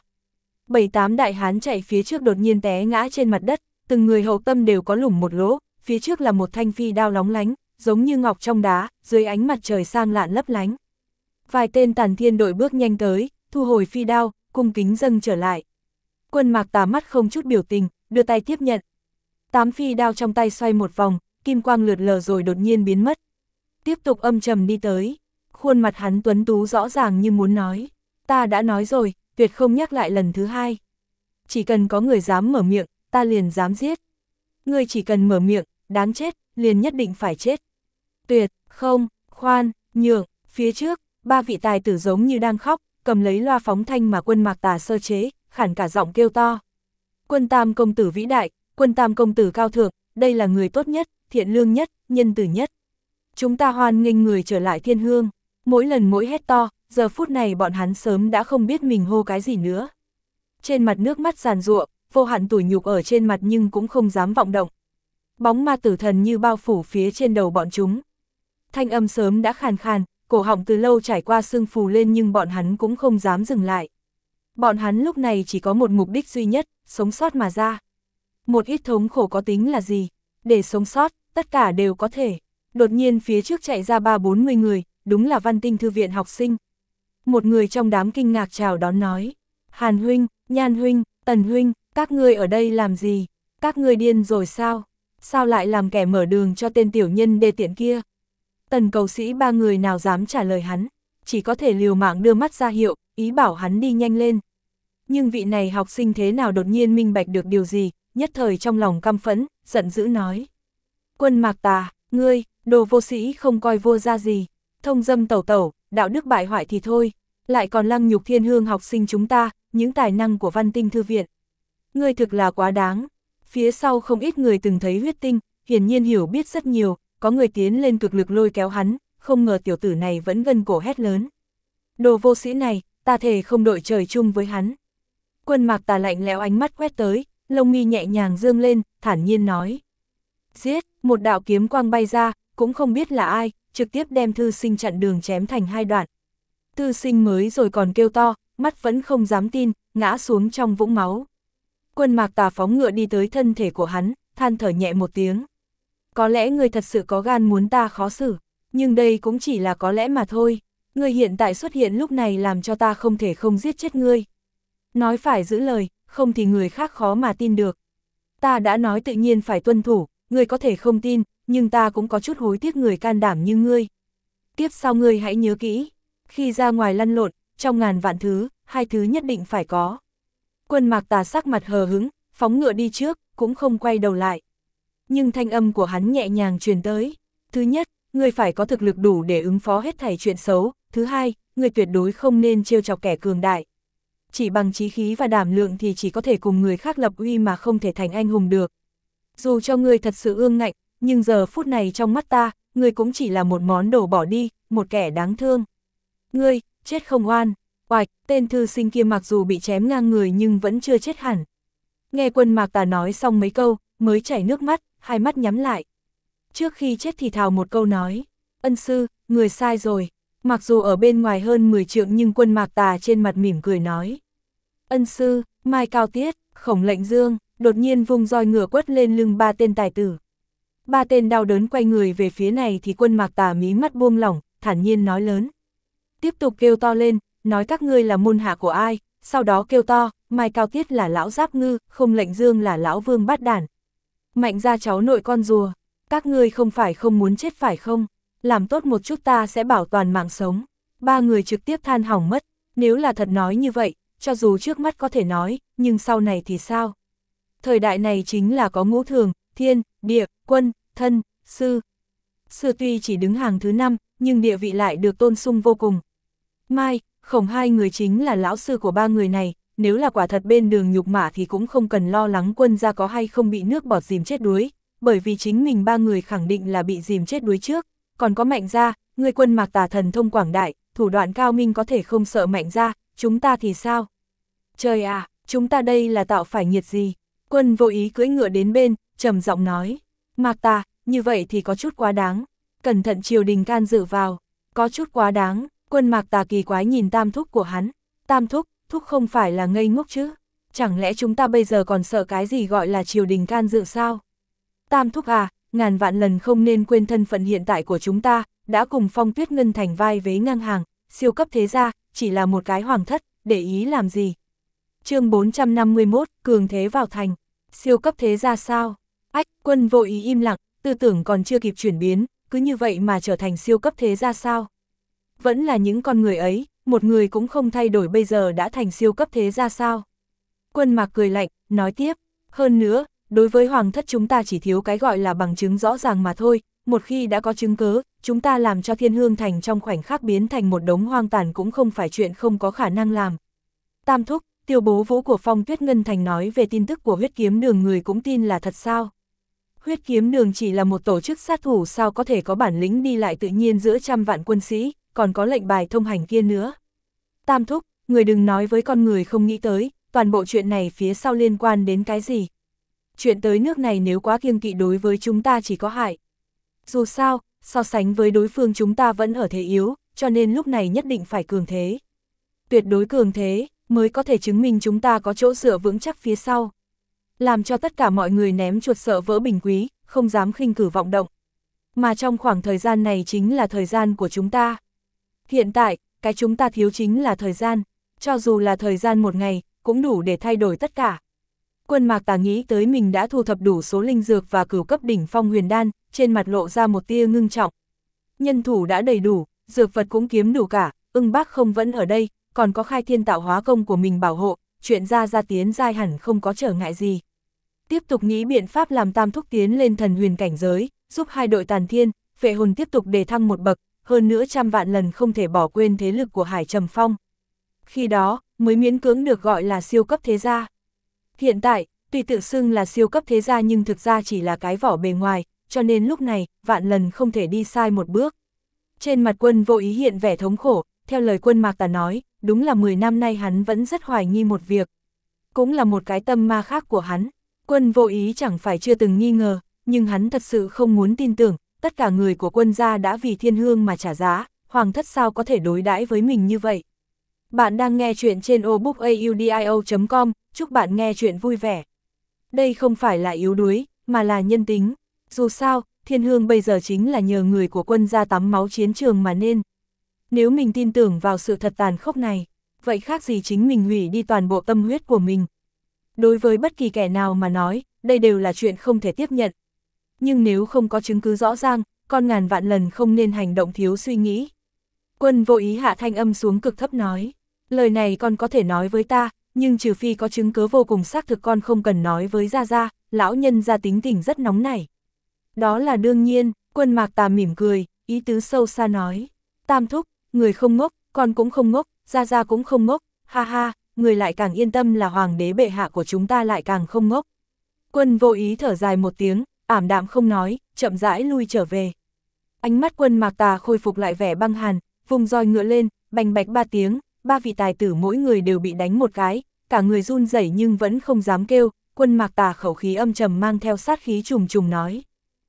7-8 đại hán chạy phía trước đột nhiên té ngã trên mặt đất, từng người hậu tâm đều có lủng một lỗ, phía trước là một thanh phi đao lóng lánh, giống như ngọc trong đá, dưới ánh mặt trời sang lạn lấp lánh. Vài tên Tàn Thiên đội bước nhanh tới, thu hồi phi đao, cung kính dâng trở lại. Quân Mạc Tà mắt không chút biểu tình, đưa tay tiếp nhận. 8 phi đao trong tay xoay một vòng, kim quang lượt lờ rồi đột nhiên biến mất. Tiếp tục âm trầm đi tới, khuôn mặt hắn tuấn tú rõ ràng như muốn nói, ta đã nói rồi, tuyệt không nhắc lại lần thứ hai. Chỉ cần có người dám mở miệng, ta liền dám giết. Ngươi chỉ cần mở miệng, đáng chết, liền nhất định phải chết. Tuyệt, không, khoan, nhượng, phía trước, ba vị tài tử giống như đang khóc, cầm lấy loa phóng thanh mà Quân Mạc Tà sơ chế, khản cả giọng kêu to. Quân Tam công tử vĩ đại, Quân Tam công tử cao thượng, đây là người tốt nhất, thiện lương nhất, nhân từ nhất. Chúng ta hoan nghênh người trở lại thiên hương. Mỗi lần mỗi hét to, giờ phút này bọn hắn sớm đã không biết mình hô cái gì nữa. Trên mặt nước mắt giàn giụa, vô hạn tủi nhục ở trên mặt nhưng cũng không dám vọng động. Bóng ma tử thần như bao phủ phía trên đầu bọn chúng. Thanh âm sớm đã khàn khàn, cổ họng từ lâu trải qua sưng phù lên nhưng bọn hắn cũng không dám dừng lại. Bọn hắn lúc này chỉ có một mục đích duy nhất, sống sót mà ra. Một ít thống khổ có tính là gì? Để sống sót, tất cả đều có thể. Đột nhiên phía trước chạy ra 30-40 người, đúng là Văn Tinh Thư viện học sinh. Một người trong đám kinh ngạc chào đón nói. Hàn huynh, Nhan huynh, Tần huynh, các ngươi ở đây làm gì? Các ngươi điên rồi sao? Sao lại làm kẻ mở đường cho tên tiểu nhân đê tiện kia? Tần cầu sĩ ba người nào dám trả lời hắn, chỉ có thể liều mạng đưa mắt ra hiệu, ý bảo hắn đi nhanh lên. Nhưng vị này học sinh thế nào đột nhiên minh bạch được điều gì, nhất thời trong lòng căm phẫn, giận dữ nói. Quân Mạc Tà, ngươi, đồ vô sĩ không coi vua ra gì, thông dâm tẩu tẩu, đạo đức bại hoại thì thôi, lại còn lăng nhục thiên hương học sinh chúng ta, những tài năng của Văn Tinh Thư viện. Ngươi thực là quá đáng. Phía sau không ít người từng thấy huyết tinh, hiển nhiên hiểu biết rất nhiều, có người tiến lên cực lực lôi kéo hắn, không ngờ tiểu tử này vẫn gân cổ hét lớn. Đồ vô sĩ này, ta thề không đội trời chung với hắn. Quân Mạc Tà lạnh lẽo ánh mắt quét tới, lông mi nhẹ nhàng dương lên, thản nhiên nói. Giết, một đạo kiếm quang bay ra, cũng không biết là ai, trực tiếp đem thư sinh chặn đường chém thành hai đoạn. Thư sinh mới rồi còn kêu to, mắt vẫn không dám tin, ngã xuống trong vũng máu. Quân Mạc Tà phóng ngựa đi tới thân thể của hắn, than thở nhẹ một tiếng. Có lẽ ngươi thật sự có gan muốn ta khó xử, nhưng đây cũng chỉ là có lẽ mà thôi. Ngươi hiện tại xuất hiện lúc này làm cho ta không thể không giết chết ngươi. Nói phải giữ lời, không thì người khác khó mà tin được. Ta đã nói tự nhiên phải tuân thủ, ngươi có thể không tin, nhưng ta cũng có chút hối tiếc người can đảm như ngươi. Tiếp sau ngươi hãy nhớ kỹ, khi ra ngoài lăn lộn, trong ngàn vạn thứ, hai thứ nhất định phải có. Quân Mạc Tà sắc mặt hờ hững, phóng ngựa đi trước, cũng không quay đầu lại. Nhưng thanh âm của hắn nhẹ nhàng truyền tới. Thứ nhất, ngươi phải có thực lực đủ để ứng phó hết thảy chuyện xấu. Thứ hai, ngươi tuyệt đối không nên trêu chọc kẻ cường đại. Chỉ bằng chí khí và đảm lượng thì chỉ có thể cùng người khác lập uy mà không thể thành anh hùng được. Dù cho ngươi thật sự ương ngạnh, nhưng giờ phút này trong mắt ta, ngươi cũng chỉ là một món đồ bỏ đi, một kẻ đáng thương. Ngươi, chết không oan. Oạch, tên thư sinh kia mặc dù bị chém ngang người nhưng vẫn chưa chết hẳn. Nghe Quân Mạc Tà nói xong mấy câu, mới chảy nước mắt, hai mắt nhắm lại. Trước khi chết thì thào một câu nói, ân sư, người sai rồi. Mặc dù ở bên ngoài hơn 10 trượng nhưng Quân Mạc Tà trên mặt mỉm cười nói. Ân sư, Mai Cao Tiết, Khổng Lệnh Dương, đột nhiên vung roi ngựa quất lên lưng ba tên tài tử. Ba tên đau đớn quay người về phía này thì Quân Mạc Tà mí mắt buông lỏng, thản nhiên nói lớn. Tiếp tục kêu to lên, nói các ngươi là môn hạ của ai, sau đó kêu to, Mai Cao Tiết là lão Giáp Ngư, Khổng Lệnh Dương là lão Vương Bát Đản. Mạnh ra cháu nội con rùa, các ngươi không phải không muốn chết phải không? Làm tốt một chút ta sẽ bảo toàn mạng sống. Ba người trực tiếp than hỏng mất, nếu là thật nói như vậy, cho dù trước mắt có thể nói, nhưng sau này thì sao? Thời đại này chính là có ngũ thường, thiên, địa, quân, thân, sư. Sư tuy chỉ đứng hàng thứ 5, nhưng địa vị lại được tôn sung vô cùng. Mai, Khổng hai người chính là lão sư của ba người này, nếu là quả thật bên đường nhục mạ thì cũng không cần lo lắng Quân gia có hay không bị nước bọt dìm chết đuối, bởi vì chính mình ba người khẳng định là bị dìm chết đuối trước, còn có Mạnh gia, người Quân Mạc Tà thần thông quảng đại, thủ đoạn cao minh có thể không sợ Mạnh gia, chúng ta thì sao? Trời à, chúng ta đây là tạo phải nghiệt gì? Quân vô ý cưỡi ngựa đến bên, trầm giọng nói, Mạc Tà, như vậy thì có chút quá đáng, cẩn thận triều đình can dự vào, có chút quá đáng. Quân Mạc Tà kỳ quái nhìn Tam thúc của hắn, Tam thúc, thúc không phải là ngây ngốc chứ, chẳng lẽ chúng ta bây giờ còn sợ cái gì gọi là triều đình can dự sao? Tam thúc à, ngàn vạn lần không nên quên thân phận hiện tại của chúng ta, đã cùng Phong Tuyết Ngân thành vai vế ngang hàng, siêu cấp thế gia, chỉ là một cái hoàng thất, để ý làm gì? Chương 451, cường thế vào thành, siêu cấp thế gia sao? Ách, Quân vô ý im lặng, tư tưởng còn chưa kịp chuyển biến, cứ như vậy mà trở thành siêu cấp thế gia sao? Vẫn là những con người ấy, một người cũng không thay đổi bây giờ đã thành siêu cấp thế gia sao? Quân Mạc cười lạnh, nói tiếp, hơn nữa, đối với hoàng thất chúng ta chỉ thiếu cái gọi là bằng chứng rõ ràng mà thôi, một khi đã có chứng cớ, chúng ta làm cho Thiên Hương Thành trong khoảnh khắc biến thành một đống hoang tàn cũng không phải chuyện không có khả năng làm. Tam thúc, Tiêu bố vũ của Phong Tuyết Ngân Thành nói về tin tức của huyết kiếm đường người cũng tin là thật sao? Huyết kiếm đường chỉ là một tổ chức sát thủ sao có thể có bản lĩnh đi lại tự nhiên giữa trăm vạn quân sĩ, còn có lệnh bài thông hành kia nữa. Tam thúc, người đừng nói với con người không nghĩ tới, toàn bộ chuyện này phía sau liên quan đến cái gì? Chuyện tới nước này nếu quá kiêng kỵ đối với chúng ta chỉ có hại. Dù sao, so sánh với đối phương chúng ta vẫn ở thế yếu, cho nên lúc này nhất định phải cường thế. Tuyệt đối cường thế, mới có thể chứng minh chúng ta có chỗ dựa vững chắc phía sau. Làm cho tất cả mọi người ném chuột sợ vỡ bình quý, không dám khinh cử vọng động. Mà trong khoảng thời gian này chính là thời gian của chúng ta. Hiện tại, cái chúng ta thiếu chính là thời gian, cho dù là thời gian một ngày, cũng đủ để thay đổi tất cả. Quân Mạc Tà nghĩ tới mình đã thu thập đủ số linh dược và cửu cấp đỉnh phong huyền đan, trên mặt lộ ra một tia ngưng trọng. Nhân thủ đã đầy đủ, dược vật cũng kiếm đủ cả, Ưng Bác không vẫn ở đây, còn có khai thiên tạo hóa công của mình bảo hộ, chuyện ra tiến giai hẳn không có trở ngại gì. Tiếp tục nghĩ biện pháp làm Tam thúc tiến lên thần huyền cảnh giới, giúp hai đội Tàn Thiên, Phệ Hồn tiếp tục đề thăng một bậc, hơn nữa trăm vạn lần không thể bỏ quên thế lực của Hải Trầm Phong. Khi đó, mới miễn cưỡng được gọi là siêu cấp thế gia. Hiện tại, tuy tự xưng là siêu cấp thế gia nhưng thực ra chỉ là cái vỏ bề ngoài, cho nên lúc này, vạn lần không thể đi sai một bước. Trên mặt Quân Vô Ý hiện vẻ thống khổ, theo lời Quân Mạc Tà nói, đúng là 10 năm nay hắn vẫn rất hoài nghi một việc. Cũng là một cái tâm ma khác của hắn. Quân Vô Ý chẳng phải chưa từng nghi ngờ, nhưng hắn thật sự không muốn tin tưởng, tất cả người của Quân gia đã vì Thiên Hương mà trả giá, hoàng thất sao có thể đối đãi với mình như vậy. Bạn đang nghe chuyện trên obookaudio.com, chúc bạn nghe chuyện vui vẻ. Đây không phải là yếu đuối, mà là nhân tính. Dù sao, Thiên Hương bây giờ chính là nhờ người của Quân gia tắm máu chiến trường mà nên. Nếu mình tin tưởng vào sự thật tàn khốc này, vậy khác gì chính mình hủy đi toàn bộ tâm huyết của mình. Đối với bất kỳ kẻ nào mà nói, đây đều là chuyện không thể tiếp nhận. Nhưng nếu không có chứng cứ rõ ràng, con ngàn vạn lần không nên hành động thiếu suy nghĩ. Quân Vô Ý hạ thanh âm xuống cực thấp nói, lời này con có thể nói với ta, nhưng trừ phi có chứng cứ vô cùng xác thực con không cần nói với Gia Gia, lão nhân gia tính tình rất nóng nảy. Đó là đương nhiên, Quân Mạc Tà mỉm cười, ý tứ sâu xa nói, Tam thúc, người không ngốc, con cũng không ngốc, Gia Gia cũng không ngốc, ha ha, người lại càng yên tâm là hoàng đế bệ hạ của chúng ta lại càng không ngốc. Quân Vô Ý thở dài một tiếng, ảm đạm không nói, chậm rãi lui trở về. Ánh mắt Quân Mạc Tà khôi phục lại vẻ băng hàn, vùng roi ngựa lên, bành bạch 3 tiếng, 3 vị tài tử mỗi người đều bị đánh một cái, cả người run rẩy nhưng vẫn không dám kêu. Quân Mạc Tà khẩu khí âm trầm mang theo sát khí trùng trùng nói.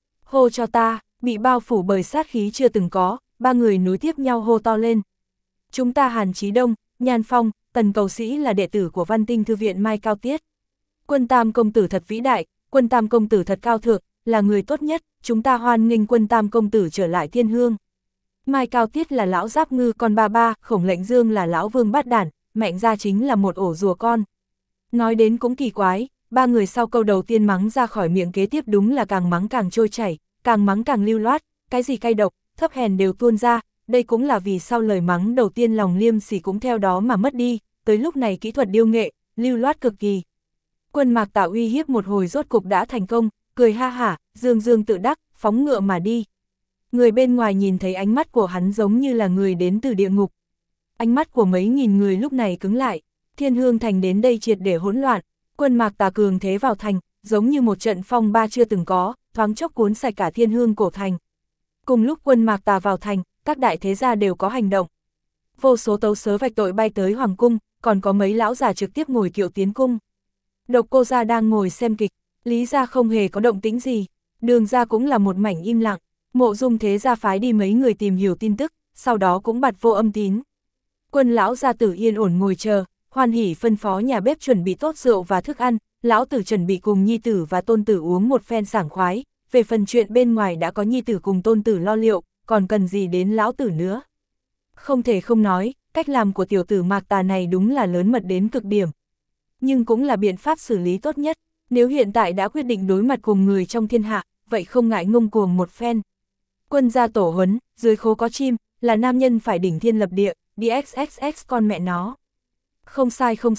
Hô cho ta, bị bao phủ bởi sát khí chưa từng có, 3 người nối tiếp nhau hô to lên. Chúng ta Hàn Chí Đông, Nhan Phong, Tần Cầu Sĩ là đệ tử của Văn Tinh Thư viện Mai Cao Tiết. Quân Tam công tử thật vĩ đại, Quân Tam công tử thật cao thượng, là người tốt nhất, chúng ta hoan nghênh Quân Tam công tử trở lại Thiên Hương. Mai Cao Tiết là lão Giáp Ngư con ba, Khổng Lệnh Dương là lão Vương Bát Đản, Mạnh gia chính là một ổ rùa con. Nói đến cũng kỳ quái, 3 người sau câu đầu tiên mắng ra khỏi miệng kế tiếp đúng là càng mắng càng trôi chảy, càng mắng càng lưu loát, cái gì cay độc, thấp hèn đều tuôn ra, đây cũng là vì sau lời mắng đầu tiên lòng liêm sỉ cũng theo đó mà mất đi, tới lúc này kỹ thuật điêu nghệ, lưu loát cực kỳ. Quân Mạc Tà uy hiếp một hồi rốt cục đã thành công, cười ha hả, dương dương tự đắc, phóng ngựa mà đi. Người bên ngoài nhìn thấy ánh mắt của hắn giống như là người đến từ địa ngục. Ánh mắt của mấy nghìn người lúc này cứng lại, Thiên Hương Thành đến đây triệt để hỗn loạn, Quân Mạc Tà cường thế vào thành, giống như một trận phong ba chưa từng có, thoáng chốc cuốn sạch cả Thiên Hương cổ thành. Cùng lúc Quân Mạc Tà vào thành, các đại thế gia đều có hành động. Vô số tấu sớ vạch tội bay tới hoàng cung, còn có mấy lão già trực tiếp ngồi kiệu tiến cung. Độc Cô gia đang ngồi xem kịch, Lý gia không hề có động tĩnh gì, Đường gia cũng là một mảnh im lặng, Mộ Dung thế gia phái đi mấy người tìm hiểu tin tức, sau đó cũng bặt vô âm tín. Quân lão gia tử yên ổn ngồi chờ, hoan hỉ phân phó nhà bếp chuẩn bị tốt rượu và thức ăn, lão tử chuẩn bị cùng nhi tử và tôn tử uống một phen sảng khoái, về phần chuyện bên ngoài đã có nhi tử cùng tôn tử lo liệu, còn cần gì đến lão tử nữa. Không thể không nói, cách làm của tiểu tử Mạc Tà này đúng là lớn mật đến cực điểm. Nhưng cũng là biện pháp xử lý tốt nhất, nếu hiện tại đã quyết định đối mặt cùng người trong thiên hạ, vậy không ngại ngông cuồng một phen. Quân gia tổ huấn, dưới khố có chim, là nam nhân phải đỉnh thiên lập địa, DXXX con mẹ nó. Không sai,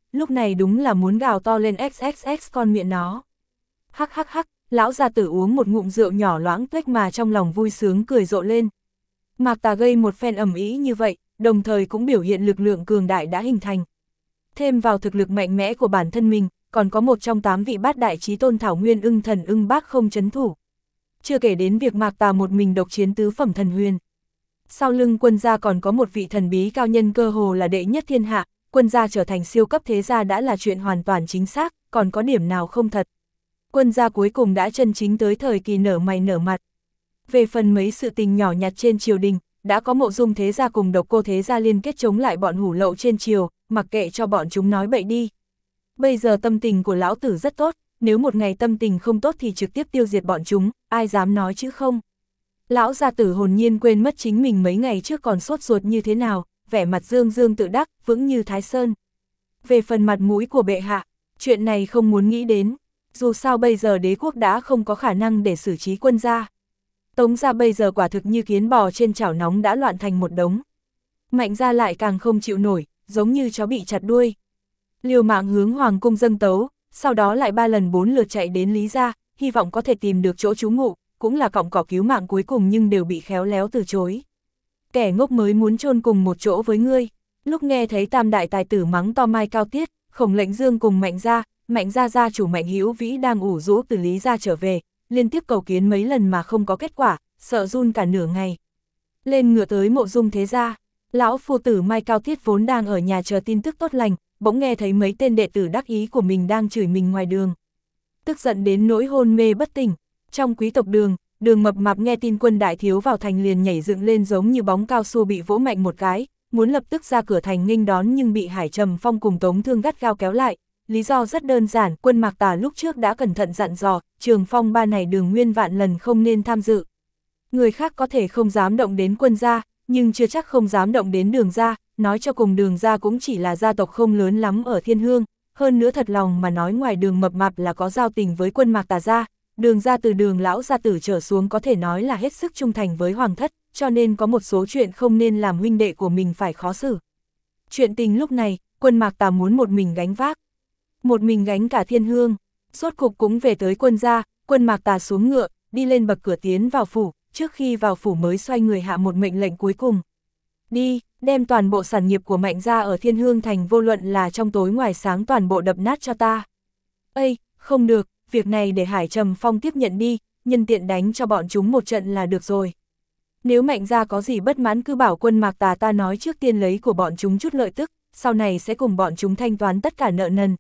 lúc này đúng là muốn gào to lên XXX con miệng nó. Hắc hắc hắc, lão gia tử uống một ngụm rượu nhỏ loãng tuếch mà trong lòng vui sướng cười rộ lên. Mạc Tà gây một phen ầm ĩ như vậy, đồng thời cũng biểu hiện lực lượng cường đại đã hình thành. Thêm vào thực lực mạnh mẽ của bản thân mình, còn có một trong 8 vị bát đại chí tôn thảo nguyên ưng thần ưng bác không chấn thủ. Chưa kể đến việc Mạc Tà một mình độc chiến tứ phẩm thần huyền. Sau lưng quân gia còn có một vị thần bí cao nhân cơ hồ là đệ nhất thiên hạ, quân gia trở thành siêu cấp thế gia đã là chuyện hoàn toàn chính xác, còn có điểm nào không thật. Quân gia cuối cùng đã chân chính tới thời kỳ nở mày nở mặt. Về phần mấy sự tình nhỏ nhặt trên triều đình, đã có Mộ Dung thế gia cùng Độc Cô thế gia liên kết chống lại bọn hủ lậu trên triều, mặc kệ cho bọn chúng nói bậy đi. Bây giờ tâm tình của lão tử rất tốt, nếu một ngày tâm tình không tốt thì trực tiếp tiêu diệt bọn chúng, ai dám nói chứ không. Lão gia tử hồn nhiên quên mất chính mình mấy ngày trước còn sốt ruột như thế nào, vẻ mặt dương dương tự đắc, vững như Thái Sơn. Về phần mặt mũi của bệ hạ, chuyện này không muốn nghĩ đến, dù sao bây giờ đế quốc đã không có khả năng để xử trí quân gia. Tống gia bây giờ quả thực như kiến bò trên chảo nóng đã loạn thành một đống. Mạnh gia lại càng không chịu nổi, giống như chó bị chặt đuôi. Liều mạng hướng hoàng cung dâng tấu, sau đó lại 3 lần 4 lượt chạy đến Lý gia, hy vọng có thể tìm được chỗ trú ngụ, cũng là cọng cỏ cứu mạng cuối cùng nhưng đều bị khéo léo từ chối. Kẻ ngốc mới muốn chôn cùng một chỗ với ngươi. Lúc nghe thấy tam đại tài tử mắng to Mai Cao Tiết, Khổng Lệnh Dương cùng Mạnh gia gia chủ Mạnh Hữu Vĩ đang ủ rũ từ Lý gia trở về, liên tiếp cầu kiến mấy lần mà không có kết quả, sợ run cả nửa ngày. Lên ngựa tới Mộ Dung thế gia, lão phu tử Mai Cao Tiết vốn đang ở nhà chờ tin tức tốt lành, bỗng nghe thấy mấy tên đệ tử đắc ý của mình đang chửi mình ngoài đường. Tức giận đến nỗi hôn mê bất tỉnh. Trong quý tộc Đường Mập Mạp nghe tin quân đại thiếu vào thành liền nhảy dựng lên giống như bóng cao su bị vỗ mạnh một cái, muốn lập tức ra cửa thành nghênh đón nhưng bị Hải Trầm Phong cùng Tống Thương gắt gao kéo lại. Lý do rất đơn giản, quân Mạc Tà lúc trước đã cẩn thận dặn dò, trường phong ba này Đường Nguyên vạn lần không nên tham dự. Người khác có thể không dám động đến quân gia, nhưng chưa chắc không dám động đến Đường gia, nói cho cùng Đường gia cũng chỉ là gia tộc không lớn lắm ở Thiên Hương, hơn nữa thật lòng mà nói ngoài Đường Mập Mạp là có giao tình với quân Mạc Tà gia. Đường gia từ Đường lão gia tử trở xuống có thể nói là hết sức trung thành với hoàng thất, cho nên có một số chuyện không nên làm huynh đệ của mình phải khó xử. Chuyện tình lúc này, quân Mạc Tà muốn một mình gánh vác. Một mình gánh cả Thiên Hương, rốt cục cũng về tới quân gia, quân Mạc Tà xuống ngựa, đi lên bậc cửa tiến vào phủ, trước khi vào phủ mới xoay người hạ một mệnh lệnh cuối cùng. Đi, đem toàn bộ sản nghiệp của Mạnh gia ở Thiên Hương thành vô luận là trong tối ngoài sáng toàn bộ đập nát cho ta. Ây, không được, việc này để Hải Trầm Phong tiếp nhận đi, nhân tiện đánh cho bọn chúng một trận là được rồi. Nếu Mạnh gia có gì bất mãn cứ bảo quân Mạc Tà ta nói trước tiên lấy của bọn chúng chút lợi tức, sau này sẽ cùng bọn chúng thanh toán tất cả nợ nần.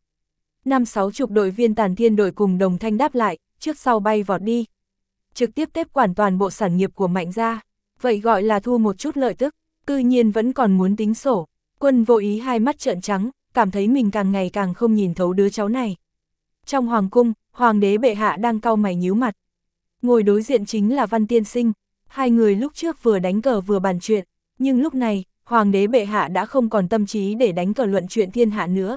50-60 đội viên Tàn Thiên đội cùng đồng thanh đáp lại, trước sau bay vọt đi. Trực tiếp tiếp quản toàn bộ sản nghiệp của Mạnh gia, vậy gọi là thu một chút lợi tức, cư nhiên vẫn còn muốn tính sổ. Quân Vô Ý hai mắt trợn trắng, cảm thấy mình càng ngày càng không nhìn thấu đứa cháu này. Trong hoàng cung, hoàng đế bệ hạ đang cau mày nhíu mặt. Ngồi đối diện chính là Văn Tiên Sinh, hai người lúc trước vừa đánh cờ vừa bàn chuyện, nhưng lúc này, hoàng đế bệ hạ đã không còn tâm trí để đánh cờ luận chuyện thiên hạ nữa.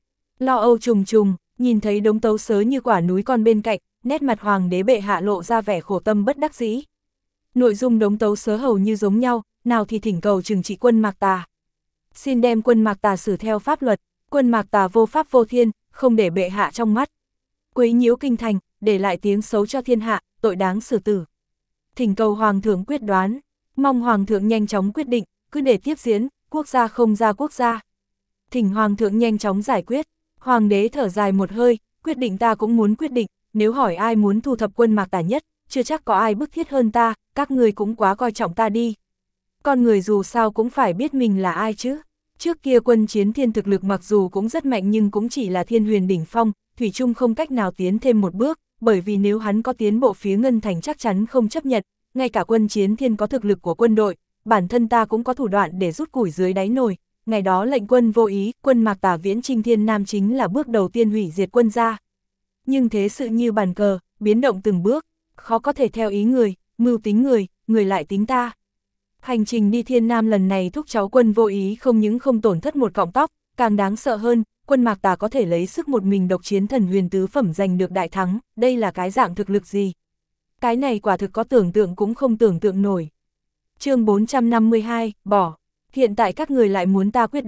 Lo âu trùng trùng, nhìn thấy đống tấu sớ như quả núi con bên cạnh, nét mặt hoàng đế bệ hạ lộ ra vẻ khổ tâm bất đắc dĩ. Nội dung đống tấu sớ hầu như giống nhau, nào thì thỉnh cầu trừng trị quân Mạc Tà. Xin đem quân Mạc Tà xử theo pháp luật, quân Mạc Tà vô pháp vô thiên, không để bệ hạ trong mắt. Quấy nhiễu kinh thành, để lại tiếng xấu cho thiên hạ, tội đáng xử tử. Thỉnh cầu hoàng thượng quyết đoán, mong hoàng thượng nhanh chóng quyết định, cứ để tiếp diễn, quốc gia không ra quốc gia. Thỉnh hoàng thượng nhanh chóng giải quyết. Hoàng đế thở dài một hơi, quyết định ta cũng muốn quyết định, nếu hỏi ai muốn thu thập quân Mạc Tà nhất, chưa chắc có ai bức thiết hơn ta, các người cũng quá coi trọng ta đi. Con người dù sao cũng phải biết mình là ai chứ. Trước kia Quân Chiến Thiên thực lực mặc dù cũng rất mạnh nhưng cũng chỉ là thiên huyền đỉnh phong, thủy chung không cách nào tiến thêm một bước, bởi vì nếu hắn có tiến bộ phía Ngân Thành chắc chắn không chấp nhận, ngay cả Quân Chiến Thiên có thực lực của quân đội, bản thân ta cũng có thủ đoạn để rút củi dưới đáy nồi. Ngày đó lệnh quân Vô Ý, quân Mạc Tà viễn chinh Thiên Nam chính là bước đầu tiên hủy diệt quân gia. Nhưng thế sự như bàn cờ, biến động từng bước, khó có thể theo ý người, mưu tính người lại tính ta. Hành trình đi Thiên Nam lần này thúc cháu quân Vô Ý không những không tổn thất một cọng tóc, càng đáng sợ hơn, quân Mạc Tà có thể lấy sức một mình độc chiến thần huyền tứ phẩm giành được đại thắng, đây là cái dạng thực lực gì? Cái này quả thực có tưởng tượng cũng không tưởng tượng nổi. Chương 452, bỏ. Hiện tại các người lại muốn ta quyết đoán,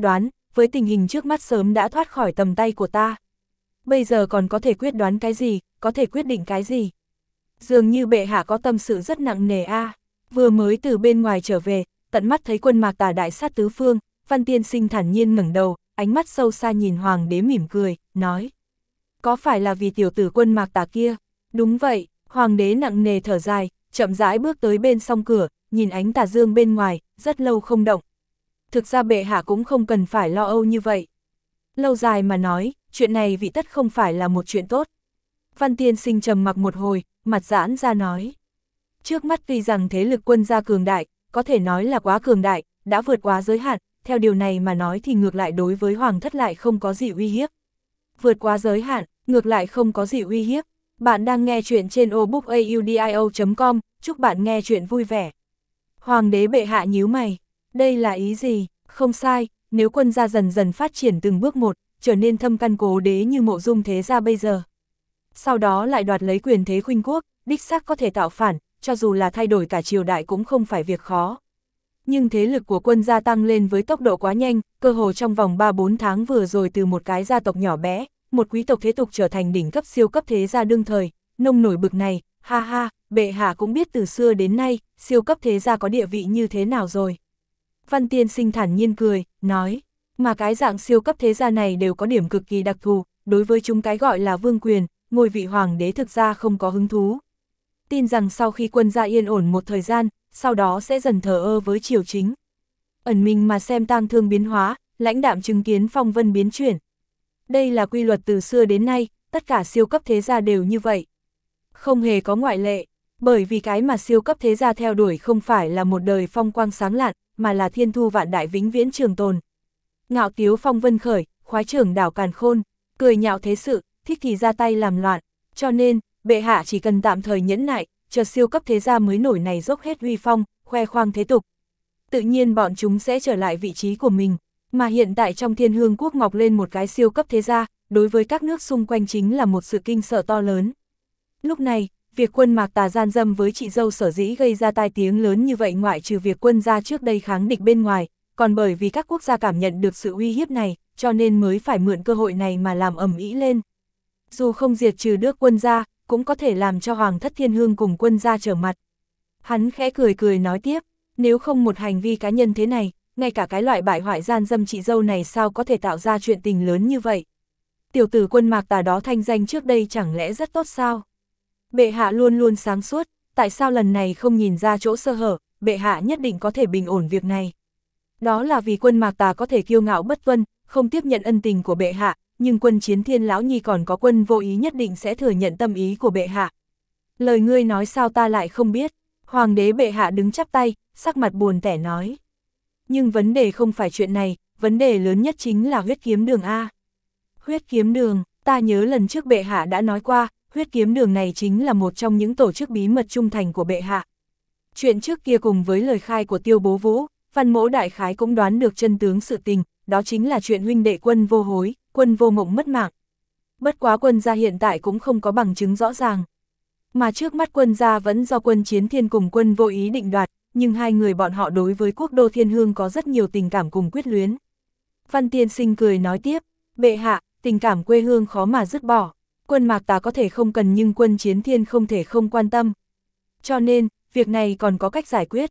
với tình hình trước mắt sớm đã thoát khỏi tầm tay của ta. Bây giờ còn có thể quyết đoán cái gì, có thể quyết định cái gì? Dường như bệ hạ có tâm sự rất nặng nề a. Vừa mới từ bên ngoài trở về, tận mắt thấy quân Mạc Tà đại sát tứ phương, Văn tiên sinh thản nhiên ngẩng đầu, ánh mắt sâu xa nhìn hoàng đế mỉm cười, nói. Có phải là vì tiểu tử quân Mạc Tà kia? Đúng vậy, hoàng đế nặng nề thở dài, chậm rãi bước tới bên song cửa, nhìn ánh tà dương bên ngoài, rất lâu không động. Thực ra bệ hạ cũng không cần phải lo âu như vậy. Lâu dài mà nói, chuyện này vị tất không phải là một chuyện tốt. Văn tiên sinh trầm mặc một hồi, mặt giãn ra nói. Trước mắt tuy rằng thế lực quân gia cường đại, có thể nói là quá cường đại, đã vượt quá giới hạn, theo điều này mà nói thì ngược lại đối với hoàng thất lại không có gì uy hiếp. Vượt quá giới hạn, ngược lại không có gì uy hiếp. Bạn đang nghe chuyện trên obookaudio.com, chúc bạn nghe chuyện vui vẻ. Hoàng đế bệ hạ nhíu mày, đây là ý gì? Không sai, nếu quân gia dần dần phát triển từng bước một, trở nên thâm căn cố đế như Mộ Dung thế gia bây giờ. Sau đó lại đoạt lấy quyền thế khuynh quốc, đích xác có thể tạo phản, cho dù là thay đổi cả triều đại cũng không phải việc khó. Nhưng thế lực của quân gia tăng lên với tốc độ quá nhanh, cơ hồ trong vòng 3-4 tháng vừa rồi từ một cái gia tộc nhỏ bé, một quý tộc thế tục trở thành đỉnh cấp siêu cấp thế gia đương thời, nông nổi bực này, ha ha, bệ hạ cũng biết từ xưa đến nay, siêu cấp thế gia có địa vị như thế nào rồi. Văn tiên sinh thản nhiên cười, nói, mà cái dạng siêu cấp thế gia này đều có điểm cực kỳ đặc thù, đối với chúng cái gọi là vương quyền, ngôi vị hoàng đế thực ra không có hứng thú. Tin rằng sau khi quân gia yên ổn một thời gian, sau đó sẽ dần thờ ơ với triều chính. Ẩn mình mà xem tang thương biến hóa, lãnh đạm chứng kiến phong vân biến chuyển. Đây là quy luật từ xưa đến nay, tất cả siêu cấp thế gia đều như vậy. Không hề có ngoại lệ, bởi vì cái mà siêu cấp thế gia theo đuổi không phải là một đời phong quang sáng lạn, mà là thiên thu vạn đại vĩnh viễn trường tồn. Ngạo tiếu phong vân khởi, khoái trưởng đảo càn khôn, cười nhạo thế sự, thích thì ra tay làm loạn, cho nên, bệ hạ chỉ cần tạm thời nhẫn nại, chờ siêu cấp thế gia mới nổi này dốc hết uy phong, khoe khoang thế tục. Tự nhiên bọn chúng sẽ trở lại vị trí của mình, mà hiện tại trong Thiên Hương quốc mọc lên một cái siêu cấp thế gia, đối với các nước xung quanh chính là một sự kinh sợ to lớn. Lúc này, việc quân Mạc Tà gian dâm với chị dâu sở dĩ gây ra tai tiếng lớn như vậy ngoại trừ việc quân gia trước đây kháng địch bên ngoài, còn bởi vì các quốc gia cảm nhận được sự uy hiếp này, cho nên mới phải mượn cơ hội này mà làm ầm ĩ lên. Dù không diệt trừ được quân gia, cũng có thể làm cho Hoàng thất Thiên Hương cùng quân gia trở mặt. Hắn khẽ cười cười nói tiếp, nếu không một hành vi cá nhân thế này, ngay cả cái loại bại hoại gian dâm chị dâu này sao có thể tạo ra chuyện tình lớn như vậy. Tiểu tử quân Mạc Tà đó thanh danh trước đây chẳng lẽ rất tốt sao? Bệ hạ luôn luôn sáng suốt, tại sao lần này không nhìn ra chỗ sơ hở, bệ hạ nhất định có thể bình ổn việc này. Đó là vì quân Mạc Tà có thể kiêu ngạo bất tuân, không tiếp nhận ân tình của bệ hạ, nhưng quân Chiến Thiên lão nhi còn có quân Vô Ý nhất định sẽ thừa nhận tâm ý của bệ hạ. Lời ngươi nói sao ta lại không biết? Hoàng đế bệ hạ đứng chắp tay, sắc mặt buồn tẻ nói. Nhưng vấn đề không phải chuyện này, vấn đề lớn nhất chính là huyết kiếm đường A. Huyết kiếm đường, ta nhớ lần trước bệ hạ đã nói qua, huyết kiếm đường này chính là một trong những tổ chức bí mật trung thành của bệ hạ. Chuyện trước kia cùng với lời khai của Tiêu Bố Vũ, Văn Mỗ đại khái cũng đoán được chân tướng sự tình, đó chính là chuyện huynh đệ Quân Vô Hối, Quân Vô Mộng mất mạng. Bất quá quân gia hiện tại cũng không có bằng chứng rõ ràng. Mà trước mắt quân gia vẫn do quân Chiến Thiên cùng Quân Vô Ý định đoạt, nhưng hai người bọn họ đối với quốc đô Thiên Hương có rất nhiều tình cảm cùng quyết luyến. Văn tiên sinh cười nói tiếp, bệ hạ, tình cảm quê hương khó mà dứt bỏ. Quân Mạc Tà có thể không cần nhưng quân Chiến Thiên không thể không quan tâm. Cho nên, việc này còn có cách giải quyết,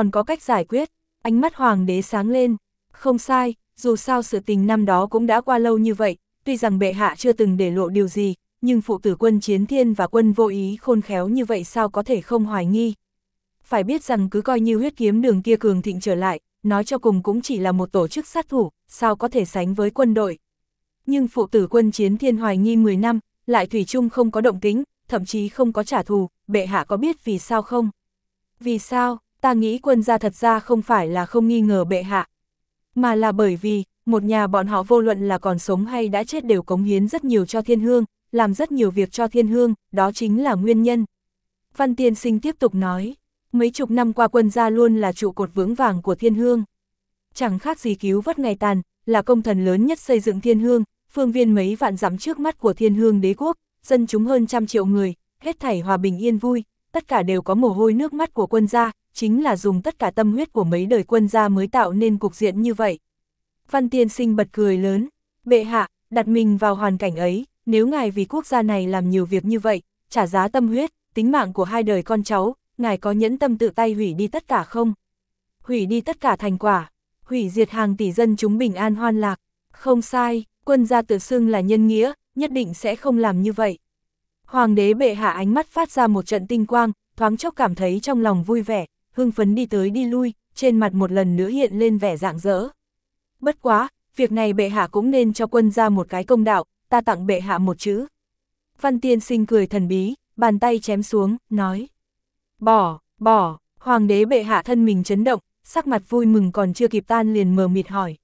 ánh mắt hoàng đế sáng lên. Không sai, dù sao sự tình năm đó cũng đã qua lâu như vậy, tuy rằng bệ hạ chưa từng để lộ điều gì, nhưng phụ tử quân Chiến Thiên và Quân Vô Ý khôn khéo như vậy sao có thể không hoài nghi. Phải biết rằng cứ coi như huyết kiếm đường kia cường thịnh trở lại, nói cho cùng cũng chỉ là một tổ chức sát thủ, sao có thể sánh với quân đội. Nhưng phụ tử quân Chiến Thiên hoài nghi 10 năm, lại thủy chung không có động tĩnh, thậm chí không có trả thù, bệ hạ có biết vì sao không? Vì sao, ta nghĩ quân gia thật ra không phải là không nghi ngờ bệ hạ, mà là bởi vì, một nhà bọn họ vô luận là còn sống hay đã chết đều cống hiến rất nhiều cho Thiên Hương, làm rất nhiều việc cho Thiên Hương, đó chính là nguyên nhân. Văn tiên sinh tiếp tục nói, mấy chục năm qua quân gia luôn là trụ cột vững vàng của Thiên Hương. Chẳng khác gì cứu vớt ngày tàn, là công thần lớn nhất xây dựng Thiên Hương, phương viên mấy vạn dặm trước mắt của Thiên Hương đế quốc, dân chúng hơn 100 triệu người, hết thảy hòa bình yên vui, tất cả đều có mồ hôi nước mắt của quân gia, chính là dùng tất cả tâm huyết của mấy đời quân gia mới tạo nên cục diện như vậy. Văn tiên sinh bật cười lớn, bệ hạ, đặt mình vào hoàn cảnh ấy, nếu ngài vì quốc gia này làm nhiều việc như vậy, trả giá tâm huyết, tính mạng của 2 đời con cháu, ngài có nhẫn tâm tự tay hủy đi tất cả không? Hủy đi tất cả thành quả, hủy diệt hàng tỷ dân chúng bình an hoan lạc, không sai, quân gia tự xưng là nhân nghĩa, nhất định sẽ không làm như vậy. Hoàng đế bệ hạ ánh mắt phát ra một trận tinh quang, thoáng chốc cảm thấy trong lòng vui vẻ, hưng phấn đi tới đi lui, trên mặt một lần nữa hiện lên vẻ rạng rỡ. Bất quá, việc này bệ hạ cũng nên cho quân gia một cái công đạo, ta tặng bệ hạ một chữ. Văn tiên sinh cười thần bí, bàn tay chém xuống, nói. Bỏ, hoàng đế bệ hạ thân mình chấn động, sắc mặt vui mừng còn chưa kịp tan liền mờ mịt hỏi.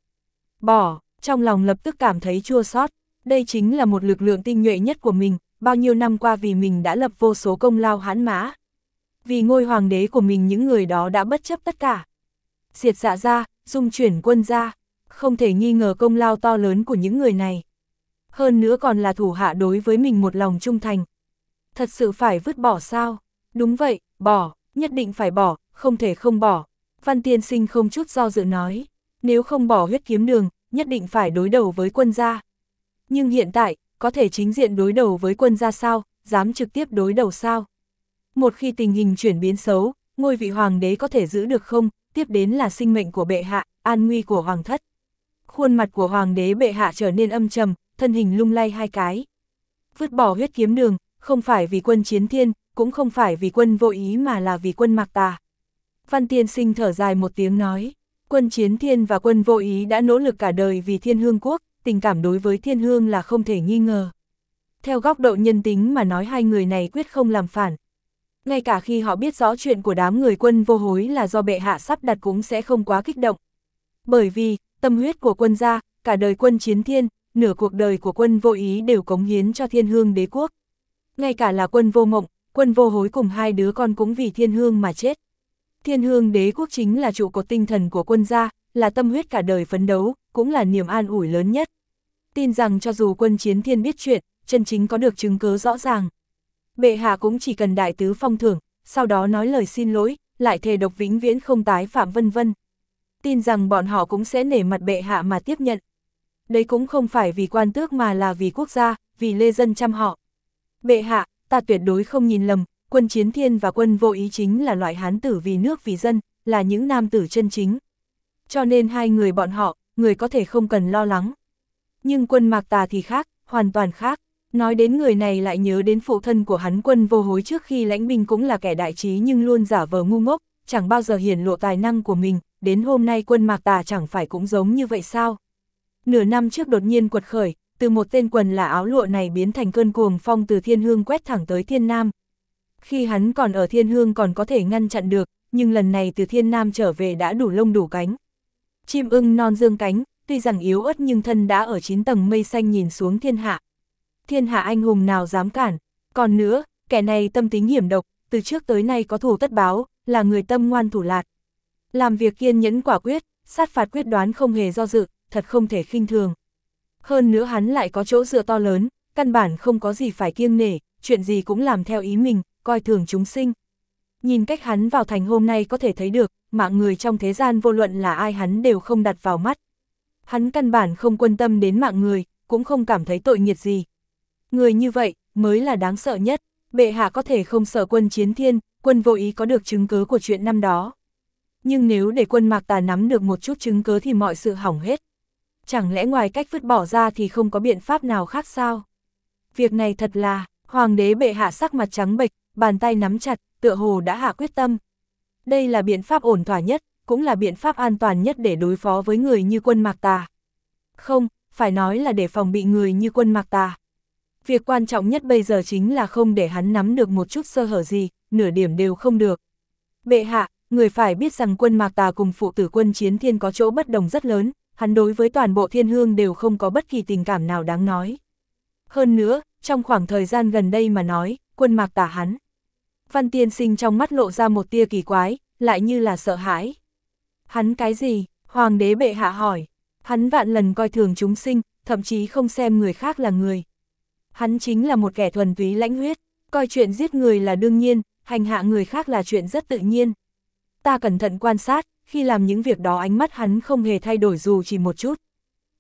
Bỏ, trong lòng lập tức cảm thấy chua xót, đây chính là một lực lượng tinh nhuệ nhất của mình, bao nhiêu năm qua vì mình đã lập vô số công lao hãn mã. Vì ngôi hoàng đế của mình những người đó đã bất chấp tất cả. Diệt Dạ gia, dung chuyển quân gia, không thể nghi ngờ công lao to lớn của những người này. Hơn nữa còn là thủ hạ đối với mình một lòng trung thành. Thật sự phải vứt bỏ sao? Đúng vậy, bỏ, nhất định phải bỏ, không thể không bỏ. Văn tiên sinh không chút do dự nói, nếu không bỏ huyết kiếm đường, nhất định phải đối đầu với quân gia. Nhưng hiện tại, có thể chính diện đối đầu với quân gia sao, dám trực tiếp đối đầu sao? Một khi tình hình chuyển biến xấu, ngôi vị hoàng đế có thể giữ được không, tiếp đến là sinh mệnh của bệ hạ, an nguy của hoàng thất. Khuôn mặt của hoàng đế bệ hạ trở nên âm trầm, thân hình lung lay 2 cái. Vứt bỏ huyết kiếm đường, không phải vì quân Chiến Thiên, cũng không phải vì quân Vô Ý mà là vì quân Mạc Tà. Văn tiên sinh thở dài một tiếng nói, quân Chiến Thiên và quân Vô Ý đã nỗ lực cả đời vì Thiên Hương quốc, tình cảm đối với Thiên Hương là không thể nghi ngờ. Theo góc độ nhân tính mà nói hai người này quyết không làm phản. Ngay cả khi họ biết rõ chuyện của đám người quân Vô Hối là do bệ hạ sắp đặt cũng sẽ không quá kích động. Bởi vì, tâm huyết của quân gia, cả đời quân Chiến Thiên, nửa cuộc đời của quân Vô Ý đều cống hiến cho Thiên Hương đế quốc. Ngay cả là quân Vô Mộng, quân Vô Hối cùng 2 đứa con cũng vì Thiên Hương mà chết. Thiên Hương đế quốc chính là trụ cột tinh thần của quân gia, là tâm huyết cả đời phấn đấu, cũng là niềm an ủi lớn nhất. Tin rằng cho dù quân Chiến Thiên biết chuyện, chân chính có được chứng cứ rõ ràng. Bệ hạ cũng chỉ cần đại tứ phong thưởng, sau đó nói lời xin lỗi, lại thề độc vĩnh viễn không tái phạm vân vân. Tin rằng bọn họ cũng sẽ nể mặt bệ hạ mà tiếp nhận. Đấy cũng không phải vì quan tước mà là vì quốc gia, vì lê dân chăm họ. Bệ hạ, ta tuyệt đối không nhìn lầm, quân Chiến Thiên và quân Vô Ý chính là loại hán tử vì nước vì dân, là những nam tử chân chính. Cho nên hai người bọn họ, người có thể không cần lo lắng. Nhưng quân Mạc Tà thì khác, hoàn toàn khác. Nói đến người này lại nhớ đến phụ thân của hắn quân Vô Hối trước khi lãnh binh cũng là kẻ đại trí nhưng luôn giả vờ ngu ngốc, chẳng bao giờ hiển lộ tài năng của mình, đến hôm nay quân Mạc Tà chẳng phải cũng giống như vậy sao? Nửa năm trước đột nhiên quật khởi, từ một tên quần là áo lụa này biến thành cơn cuồng phong từ Thiên Hương quét thẳng tới Thiên Nam. Khi hắn còn ở Thiên Hương còn có thể ngăn chặn được, nhưng lần này từ Thiên Nam trở về đã đủ lông đủ cánh. Chim ưng non dương cánh, tuy rằng yếu ớt nhưng thân đã ở 9 tầng mây xanh nhìn xuống thiên hạ. Thiên hạ anh hùng nào dám cản, còn nữa, kẻ này tâm tính hiểm độc, từ trước tới nay có thù tất báo, là người tâm ngoan thủ lạt. Làm việc kiên nhẫn quả quyết, sát phạt quyết đoán không hề do dự, thật không thể khinh thường. Hơn nữa hắn lại có chỗ dựa to lớn, căn bản không có gì phải kiêng nể, chuyện gì cũng làm theo ý mình, coi thường chúng sinh. Nhìn cách hắn vào thành hôm nay có thể thấy được, mạng người trong thế gian vô luận là ai hắn đều không đặt vào mắt. Hắn căn bản không quan tâm đến mạng người, cũng không cảm thấy tội nghiệt gì. Người như vậy, mới là đáng sợ nhất, bệ hạ có thể không sợ quân Chiến Thiên, quân Vô Ý có được chứng cứ của chuyện năm đó. Nhưng nếu để quân Mạc Tà nắm được một chút chứng cứ thì mọi sự hỏng hết. Chẳng lẽ ngoài cách vứt bỏ ra thì không có biện pháp nào khác sao? Việc này thật là, hoàng đế bệ hạ sắc mặt trắng bệch, bàn tay nắm chặt, tựa hồ đã hạ quyết tâm. Đây là biện pháp ổn thỏa nhất, cũng là biện pháp an toàn nhất để đối phó với người như quân Mạc Tà. Không, phải nói là để phòng bị người như quân Mạc Tà. Việc quan trọng nhất bây giờ chính là không để hắn nắm được một chút sơ hở gì, nửa điểm đều không được. Bệ hạ, người phải biết rằng quân Mạc Tà cùng phụ tử quân Chiến Thiên có chỗ bất đồng rất lớn, hắn đối với toàn bộ Thiên Hương đều không có bất kỳ tình cảm nào đáng nói. Hơn nữa, trong khoảng thời gian gần đây mà nói, quân Mạc Tà hắn. Văn tiên sinh trong mắt lộ ra một tia kỳ quái, lại như là sợ hãi. Hắn cái gì? Hoàng đế bệ hạ hỏi. Hắn vạn lần coi thường chúng sinh, thậm chí không xem người khác là người. Hắn chính là một kẻ thuần túy lãnh huyết, coi chuyện giết người là đương nhiên, hành hạ người khác là chuyện rất tự nhiên. Ta cẩn thận quan sát, khi làm những việc đó ánh mắt hắn không hề thay đổi dù chỉ một chút.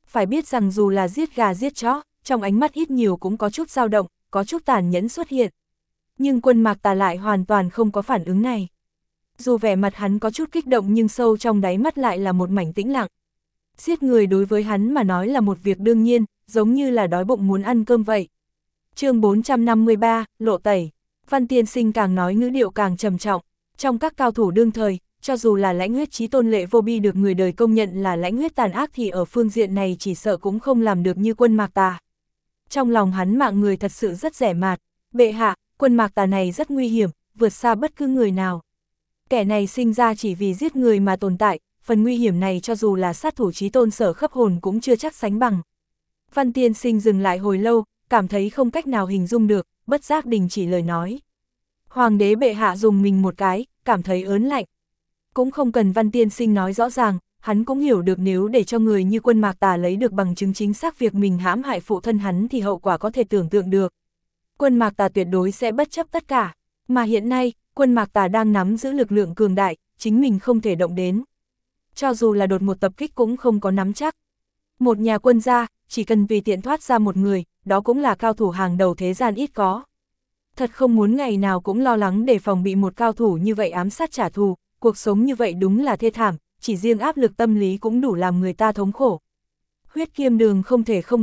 phải biết rằng dù là giết gà giết chó, trong ánh mắt ít nhiều cũng có chút dao động, có chút tàn nhẫn xuất hiện. Nhưng Quân Mạc Tà lại hoàn toàn không có phản ứng này. Dù vẻ mặt hắn có chút kích động nhưng sâu trong đáy mắt lại là một mảnh tĩnh lặng. Giết người đối với hắn mà nói là một việc đương nhiên, giống như là đói bụng muốn ăn cơm vậy. Chương 453, lộ tẩy. Văn Tiên Sinh càng nói ngữ điệu càng trầm trọng. Trong các cao thủ đương thời, cho dù là lãnh huyết chí tôn Lệ Vô Bi được người đời công nhận là lãnh huyết tàn ác thì ở phương diện này chỉ sợ cũng không làm được như Quân Mạc Tà. Trong lòng hắn mạng người thật sự rất rẻ mạt. Bệ hạ, Quân Mạc Tà này rất nguy hiểm, vượt xa bất cứ người nào. Kẻ này sinh ra chỉ vì giết người mà tồn tại, phần nguy hiểm này cho dù là sát thủ chí tôn Sở Khấp Hồn cũng chưa chắc sánh bằng. Văn Tiên Sinh dừng lại hồi lâu, cảm thấy không cách nào hình dung được, bất giác đình chỉ lời nói. Hoàng đế bệ hạ dùng mình một cái, cảm thấy ớn lạnh. Cũng không cần Văn Tiên Sinh nói rõ ràng, hắn cũng hiểu được nếu để cho người như Quân Mạc Tà lấy được bằng chứng chính xác việc mình hãm hại phụ thân hắn thì hậu quả có thể tưởng tượng được. Quân Mạc Tà tuyệt đối sẽ bất chấp tất cả, mà hiện nay, Quân Mạc Tà đang nắm giữ lực lượng cường đại, chính mình không thể động đến. Cho dù là đột một tập kích cũng không có nắm chắc. Một nhà quân gia, chỉ cần tùy tiện thoát ra một người, đó cũng là cao thủ hàng đầu thế gian ít có. Thật không muốn ngày nào cũng lo lắng để phòng bị một cao thủ như vậy ám sát trả thù, cuộc sống như vậy đúng là thê thảm, chỉ riêng áp lực tâm lý cũng đủ làm người ta thống khổ. Huyết Kiêm Đường không thể không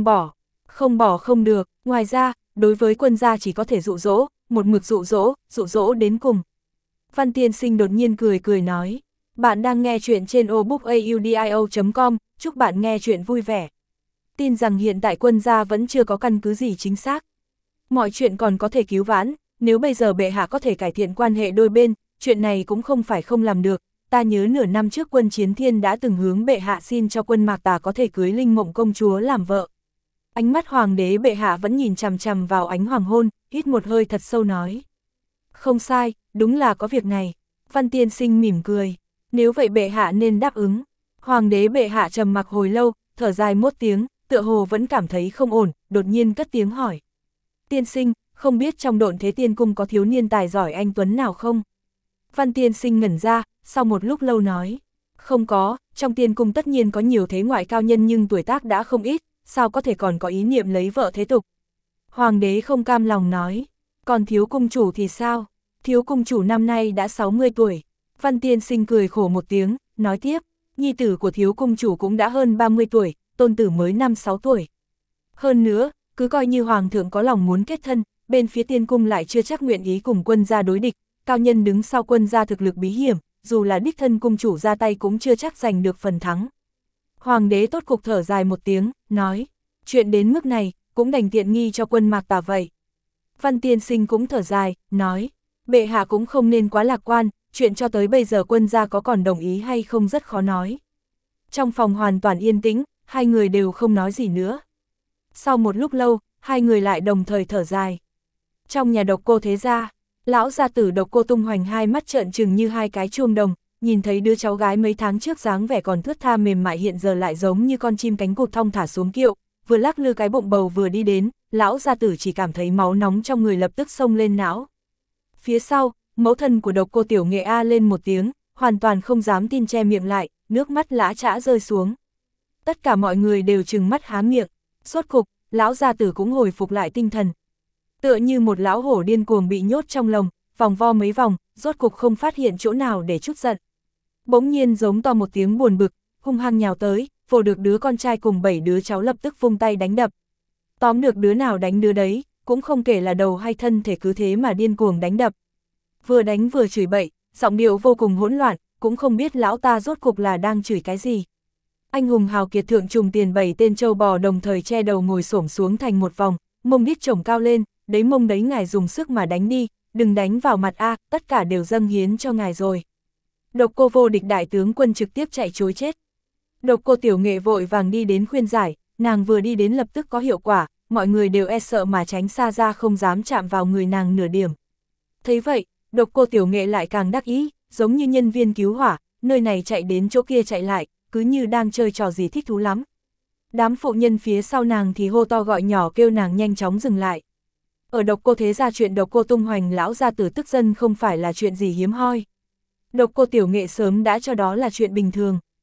bỏ không được, ngoài ra, đối với quân gia chỉ có thể dụ dỗ, một mực dụ dỗ đến cùng. Văn Tiên Sinh đột nhiên cười nói, bạn đang nghe chuyện trên obookaudio.com, chúc bạn nghe chuyện vui vẻ. Tin rằng hiện tại quân gia vẫn chưa có căn cứ gì chính xác. Mọi chuyện còn có thể cứu vãn, nếu bây giờ bệ hạ có thể cải thiện quan hệ đôi bên, chuyện này cũng không phải không làm được. Ta nhớ nửa năm trước Quân Chiến Thiên đã từng hướng bệ hạ xin cho Quân Mạc Tà có thể cưới Linh Mộng công chúa làm vợ. Ánh mắt hoàng đế bệ hạ vẫn nhìn chằm chằm vào ánh hoàng hôn, hít một hơi thật sâu nói. Không sai, đúng là có việc này. Văn Tiên Sinh mỉm cười. Nếu vậy bệ hạ nên đáp ứng. Hoàng đế bệ hạ trầm mặc hồi lâu, thở dài một tiếng, tựa hồ vẫn cảm thấy không ổn, đột nhiên cất tiếng hỏi. Tiên Sinh, không biết trong Độn Thế Tiên Cung có thiếu niên tài giỏi anh tuấn nào không? Văn Tiên Sinh ngẩn ra, sau một lúc lâu nói. Không có, trong tiên cung tất nhiên có nhiều thế ngoại cao nhân nhưng tuổi tác đã không ít, sao có thể còn có ý niệm lấy vợ thế tục? Hoàng đế không cam lòng nói. Còn thiếu cung chủ thì sao? Thiếu cung chủ năm nay đã 60 tuổi. Văn Tiên Sinh cười khổ một tiếng, nói tiếp. Nhi tử của thiếu cung chủ cũng đã hơn 30 tuổi, tôn tử mới 5-6 tuổi. Hơn nữa, cứ coi như hoàng thượng có lòng muốn kết thân, bên phía tiên cung lại chưa chắc nguyện ý cùng quân gia đối địch, cao nhân đứng sau quân gia thực lực bí hiểm, dù là đích thân cung chủ ra tay cũng chưa chắc giành được phần thắng. Hoàng đế tốt cục thở dài một tiếng, nói, chuyện đến mức này, cũng đành tiện nghi cho Quân Mạc Tà vậy. Văn Tiên Sinh cũng thở dài, nói, bệ hạ cũng không nên quá lạc quan, chuyện cho tới bây giờ quân gia có còn đồng ý hay không rất khó nói. Trong phòng hoàn toàn yên tĩnh, hai người đều không nói gì nữa. Sau một lúc lâu, hai người lại đồng thời thở dài. Trong nhà Độc Cô thế gia, lão gia tử Độc Cô Tung Hoành hai mắt trợn trừng như hai cái chuông đồng, nhìn thấy đứa cháu gái mấy tháng trước dáng vẻ còn thướt tha mềm mại hiện giờ lại giống như con chim cánh cụt thong thả xuống kiệu, vừa lắc lư cái bụng bầu vừa đi đến, lão gia tử chỉ cảm thấy máu nóng trong người lập tức xông lên não. Phía sau, mẫu thân của Độc Cô Tiểu Nghệ a lên một tiếng, hoàn toàn không dám tin che miệng lại, nước mắt lã chã rơi xuống. Tất cả mọi người đều trừng mắt há miệng, sốt cục, lão gia tử cũng hồi phục lại tinh thần. Tựa như một lão hổ điên cuồng bị nhốt trong lồng, vòng vo mấy vòng, rốt cục không phát hiện chỗ nào để trút giận. Bỗng nhiên giống to một tiếng buồn bực, hung hăng nhào tới, vồ được đứa con trai cùng 7 đứa cháu lập tức vung tay đánh đập. Tóm được đứa nào đánh đứa đấy, cũng không kể là đầu hay thân thể cứ thế mà điên cuồng đánh đập. Vừa đánh vừa chửi bậy, giọng điệu vô cùng hỗn loạn, cũng không biết lão ta rốt cục là đang chửi cái gì. Anh hùng hào kiệt thượng trùng tiền 7 tên trâu bò đồng thời che đầu ngồi xổm xuống thành một vòng, mông đít chổng cao lên, đấy mông đấy ngài dùng sức mà đánh đi, đừng đánh vào mặt a, tất cả đều dâng hiến cho ngài rồi. Độc Cô vô địch đại tướng quân trực tiếp chạy trối chết. Độc Cô Tiểu Nghệ vội vàng đi đến khuyên giải, nàng vừa đi đến lập tức có hiệu quả, mọi người đều e sợ mà tránh xa ra không dám chạm vào người nàng nửa điểm. Thấy vậy, Độc Cô Tiểu Nghệ lại càng đắc ý, giống như nhân viên cứu hỏa, nơi này chạy đến chỗ kia chạy lại, cứ như đang chơi trò gì thích thú lắm. Đám phụ nhân phía sau nàng thì hô to gọi nhỏ kêu nàng nhanh chóng dừng lại. Ở Độc Cô thế gia chuyện Độc Cô Tung Hoành lão gia tử tức dân không phải là chuyện gì hiếm hoi. Độc Cô Tiểu Nghệ sớm đã cho đó là chuyện bình thường.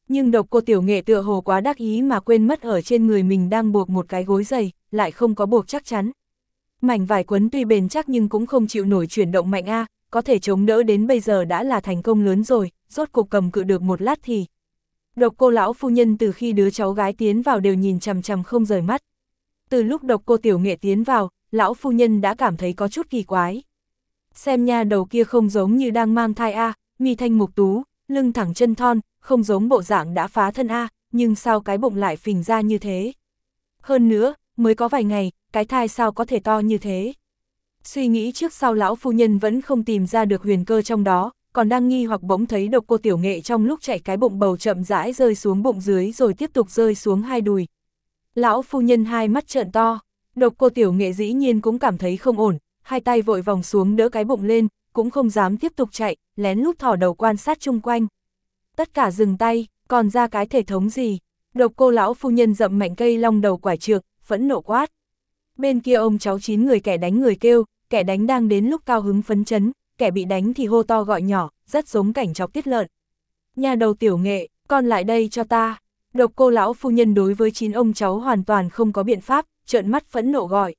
Nhưng Độc Cô Tiểu Nghệ tựa hồ quá đắc ý mà quên mất ở trên người mình đang buộc một cái gối giày, lại không có buộc chắc chắn. Mảnh vải quấn tuy bền chắc nhưng cũng không chịu nổi chuyển động mạnh a, có thể chống đỡ đến bây giờ đã là thành công lớn rồi, rốt cục cầm cự được một lát thì. Độc Cô lão phu nhân từ khi đứa cháu gái tiến vào đều nhìn chằm chằm không rời mắt. Từ lúc Độc Cô Tiểu Nghệ tiến vào, lão phu nhân đã cảm thấy có chút kỳ quái. Xem nha đầu kia không giống như đang mang thai a, mi thanh mục tú, lưng thẳng chân thon, không giống bộ dạng đã phá thân a, nhưng sao cái bụng lại phình ra như thế? Hơn nữa, mới có vài ngày, cái thai sao có thể to như thế? Suy nghĩ trước sau lão phu nhân vẫn không tìm ra được huyền cơ trong đó, còn đang nghi hoặc bỗng thấy Độc Cô Tiểu Nghệ trong lúc chạy cái bụng bầu chậm rãi rơi xuống bụng dưới rồi tiếp tục rơi xuống hai đùi. Lão phu nhân hai mắt trợn to, Độc Cô Tiểu Nghệ dĩ nhiên cũng cảm thấy không ổn, hai tay vội vòng xuống đỡ cái bụng lên, cũng không dám tiếp tục chạy, lén lút thò đầu quan sát chung quanh. Tất cả dừng tay, còn ra cái thể thống gì? Độc Cô lão phu nhân dậm mạnh cây long đầu quải trượng, phẫn nộ quát. Bên kia ông cháu 9 người kẻ đánh người kêu, kẻ đánh đang đến lúc cao hứng phấn chấn, kẻ bị đánh thì hô to gọi nhỏ, rất giống cảnh chọc tiết lợn. Nhà đầu Tiểu Nghệ, con lại đây cho ta. Độc Cô lão phu nhân đối với 9 ông cháu hoàn toàn không có biện pháp, trợn mắt phẫn nộ gọi.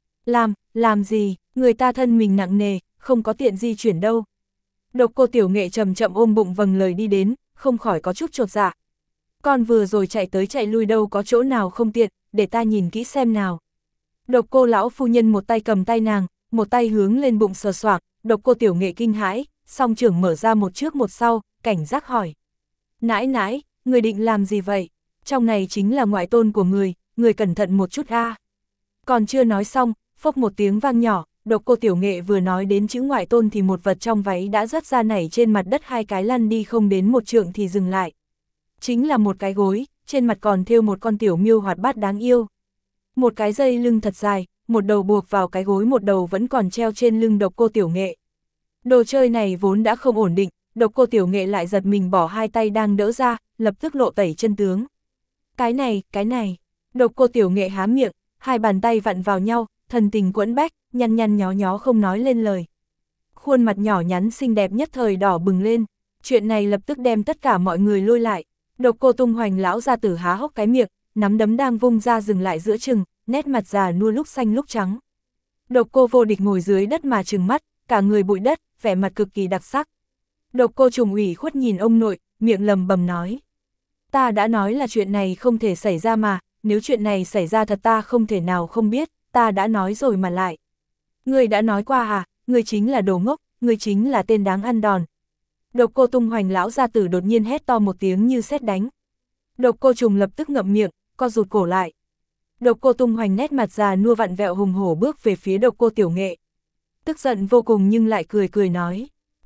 Làm gì, người ta thân mình nặng nề, không có tiện di chuyển đâu. Độc Cô Tiểu Nghệ chậm chậm ôm bụng vầng lời đi đến, không khỏi có chút chột dạ. Con vừa rồi chạy tới chạy lui đâu có chỗ nào không tiện, để ta nhìn kỹ xem nào. Độc Cô lão phu nhân một tay cầm tay nàng, một tay hướng lên bụng sờ soạng. Độc Cô Tiểu Nghệ kinh hãi, song trưởng mở ra một trước một sau, cảnh giác hỏi. Nãi nãi, người định làm gì vậy? Trong này chính là ngoại tôn của người cẩn thận một chút a. Còn chưa nói xong, phốc một tiếng vang nhỏ, Độc Cô Tiểu Nghệ vừa nói đến chữ ngoại tôn thì một vật trong váy đã rớt ra nảy trên mặt đất hai cái lăn đi không đến một trượng thì dừng lại. Chính là một cái gối, trên mặt còn thêu một con tiểu miêu hoạt bát đáng yêu. Một cái dây lưng thật dài, một đầu buộc vào cái gối một đầu vẫn còn treo trên lưng Độc Cô Tiểu Nghệ. Đồ chơi này vốn đã không ổn định, Độc Cô Tiểu Nghệ lại giật mình bỏ hai tay đang đỡ ra, lập tức lộ tẩy chân tướng. Cái này, Độc Cô Tiểu Nghệ há miệng, hai bàn tay vặn vào nhau, thần tình quẫn bách, nhăn nhăn nhó nhó không nói lên lời. Khuôn mặt nhỏ nhắn xinh đẹp nhất thời đỏ bừng lên, chuyện này lập tức đem tất cả mọi người lôi lại. Độc Cô Tung Hoành lão gia tử há hốc cái miệng, nắm đấm đang vung ra dừng lại giữa chừng, nét mặt già nua lúc xanh lúc trắng. Độc Cô Vô Địch ngồi dưới đất mà trừng mắt, cả người bụi đất, vẻ mặt cực kỳ đặc sắc. Độc Cô Trùng ủy khuất nhìn ông nội, miệng lầm bầm nói. Ta đã nói là chuyện này không thể xảy ra mà, nếu chuyện này xảy ra thật ta không thể nào không biết, ta đã nói rồi mà lại. Ngươi đã nói qua à, ngươi chính là đồ ngốc, ngươi chính là tên đáng ăn đòn. Độc Cô Tung Hoành lão gia tử đột nhiên hét to một tiếng như sét đánh. Độc Cô Trùng lập tức ngậm miệng, co rụt cổ lại. Độc Cô Tung Hoành nét mặt già nua vặn vẹo hùng hổ bước về phía Độc Cô Tiểu Nghệ. Tức giận vô cùng nhưng lại cười cười nói.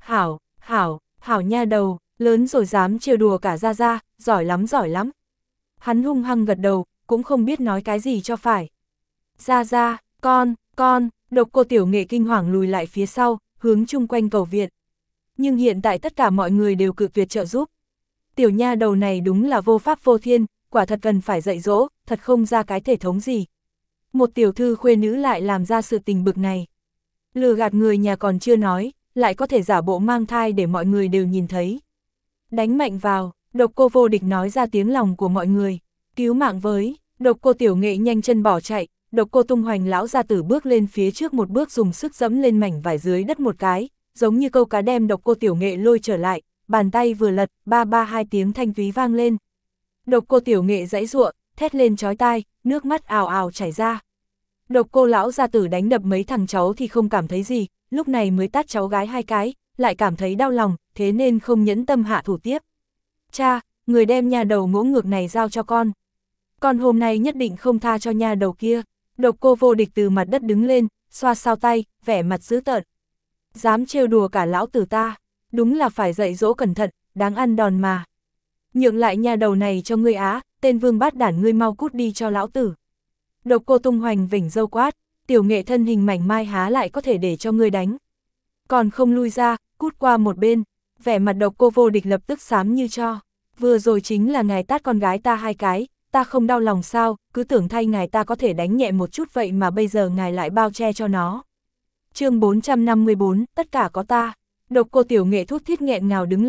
Hảo nha đầu, lớn rồi dám trêu đùa cả Gia Gia, giỏi lắm. Hắn hung hăng gật đầu, cũng không biết nói cái gì cho phải. Gia Gia, con, Độc Cô Tiểu Nghệ kinh hoàng lùi lại phía sau, hướng chung quanh cầu viện. Nhưng hiện tại tất cả mọi người đều cự tuyệt trợ giúp. Tiểu nha đầu này đúng là vô pháp vô thiên, quả thật cần phải dạy dỗ, thật không ra cái thể thống gì. Một tiểu thư khuê nữ lại làm ra sự tình bực này. Lừa gạt người nhà còn chưa nói, lại có thể giả bộ mang thai để mọi người đều nhìn thấy. Đánh mạnh vào, Độc Cô Vô Địch nói ra tiếng lòng của mọi người. Cứu mạng với, Độc Cô Tiểu Nghệ nhanh chân bỏ chạy, Độc Cô Tung Hoành lão gia tử bước lên phía trước một bước dùng sức dẫm lên mảnh vải dưới đất một cái, giống như câu cá đem Độc Cô Tiểu Nghệ lôi trở lại, bàn tay vừa lật, ba ba hai tiếng thanh thúy vang lên. Độc Cô Tiểu Nghệ giãy giụa, thét lên chói tai, nước mắt ào ào chảy ra. Độc Cô lão gia tử đánh đập mấy thằng cháu thì không cảm thấy gì, lúc này mới tát cháu gái hai cái, lại cảm thấy đau lòng, thế nên không nhẫn tâm hạ thủ tiếp. Cha, người đem nha đầu ngỗ ngược này giao cho con. Con hôm nay nhất định không tha cho nha đầu kia. Độc Cô Vô Địch từ mặt đất đứng lên, xoa xao tay, vẻ mặt dữ tợn. Dám trêu đùa cả lão tử ta, đúng là phải dạy dỗ cẩn thận, đáng ăn đòn mà. Nhượng lại nha đầu này cho ngươi á, tên vương bát đản ngươi mau cút đi cho lão tử. Độc Cô Tung Hoành vểnh râu quát, Tiểu Nghệ thân hình mảnh mai há lại có thể để cho ngươi đánh. Còn không lui ra, cút qua một bên, vẻ mặt Độc Cô Vô Địch lập tức xám như tro. Vừa rồi chính là ngài tát con gái ta hai cái, ta không đau lòng sao, cứ tưởng thay ngài ta có thể đánh nhẹ một chút vậy mà bây giờ ngài lại bao che cho nó. Chương 454, tất cả có ta. Độc Cô Tiểu Nghệ thút thít nghẹn ngào đứng lên,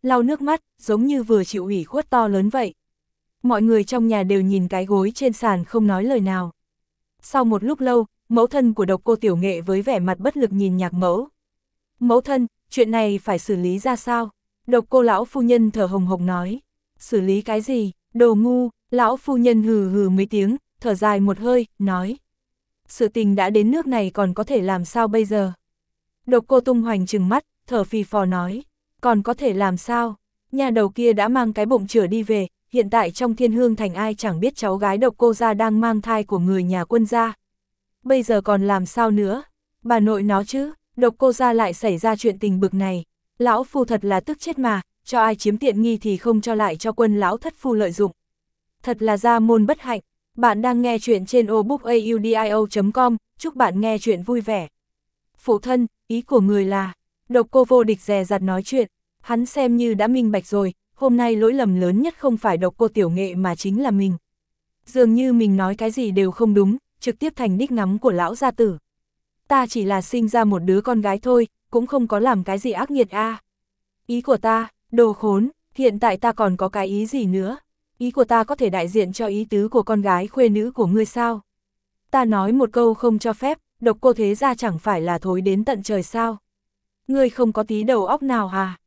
lau nước mắt, giống như vừa chịu ủy khuất to lớn vậy. Mọi người trong nhà đều nhìn cái gối trên sàn không nói lời nào. Sau một lúc lâu, mẫu thân của Độc Cô Tiểu Nghệ với vẻ mặt bất lực nhìn Nhạc mẫu. Mẫu thân, chuyện này phải xử lý ra sao? Độc Cô lão phu nhân thở hồng hộc nói. Xử lý cái gì? Đồ ngu, lão phu nhân hừ hừ mấy tiếng, thở dài một hơi, nói. Sự tình đã đến nước này còn có thể làm sao bây giờ? Độc Cô Tung Hoành trừng mắt, thở phì phò nói. Còn có thể làm sao? Nhà đầu kia đã mang cái bụng chửa đi về, hiện tại trong Thiên Hương Thành ai chẳng biết cháu gái Độc Cô gia đang mang thai của người nhà Quân gia. Bây giờ còn làm sao nữa? Bà nội nó chứ, Độc Cô gia lại xảy ra chuyện tình bực này. Lão phu thật là tức chết mà, cho ai chiếm tiện nghi thì không cho lại cho Quân lão thất phu lợi dụng. Thật là gia môn bất hạnh. Bạn đang nghe chuyện trên obookaudio.com, chúc bạn nghe chuyện vui vẻ. Phụ thân, ý của người là, Độc Cô Vô Địch dè dặt nói chuyện, hắn xem như đã minh bạch rồi, hôm nay lỗi lầm lớn nhất không phải Độc Cô Tiểu Nghệ mà chính là mình. Dường như mình nói cái gì đều không đúng, trực tiếp thành đích ngắm của lão gia tử. Ta chỉ là sinh ra một đứa con gái thôi, cũng không có làm cái gì ác nghiệt a. Ý của ta, đồ khốn, hiện tại ta còn có cái ý gì nữa? Ý của ta có thể đại diện cho ý tứ của con gái khuê nữ của ngươi sao? Ta nói một câu không cho phép, Độc Cô thế gia chẳng phải là thối đến tận trời sao? Ngươi không có tí đầu óc nào hả?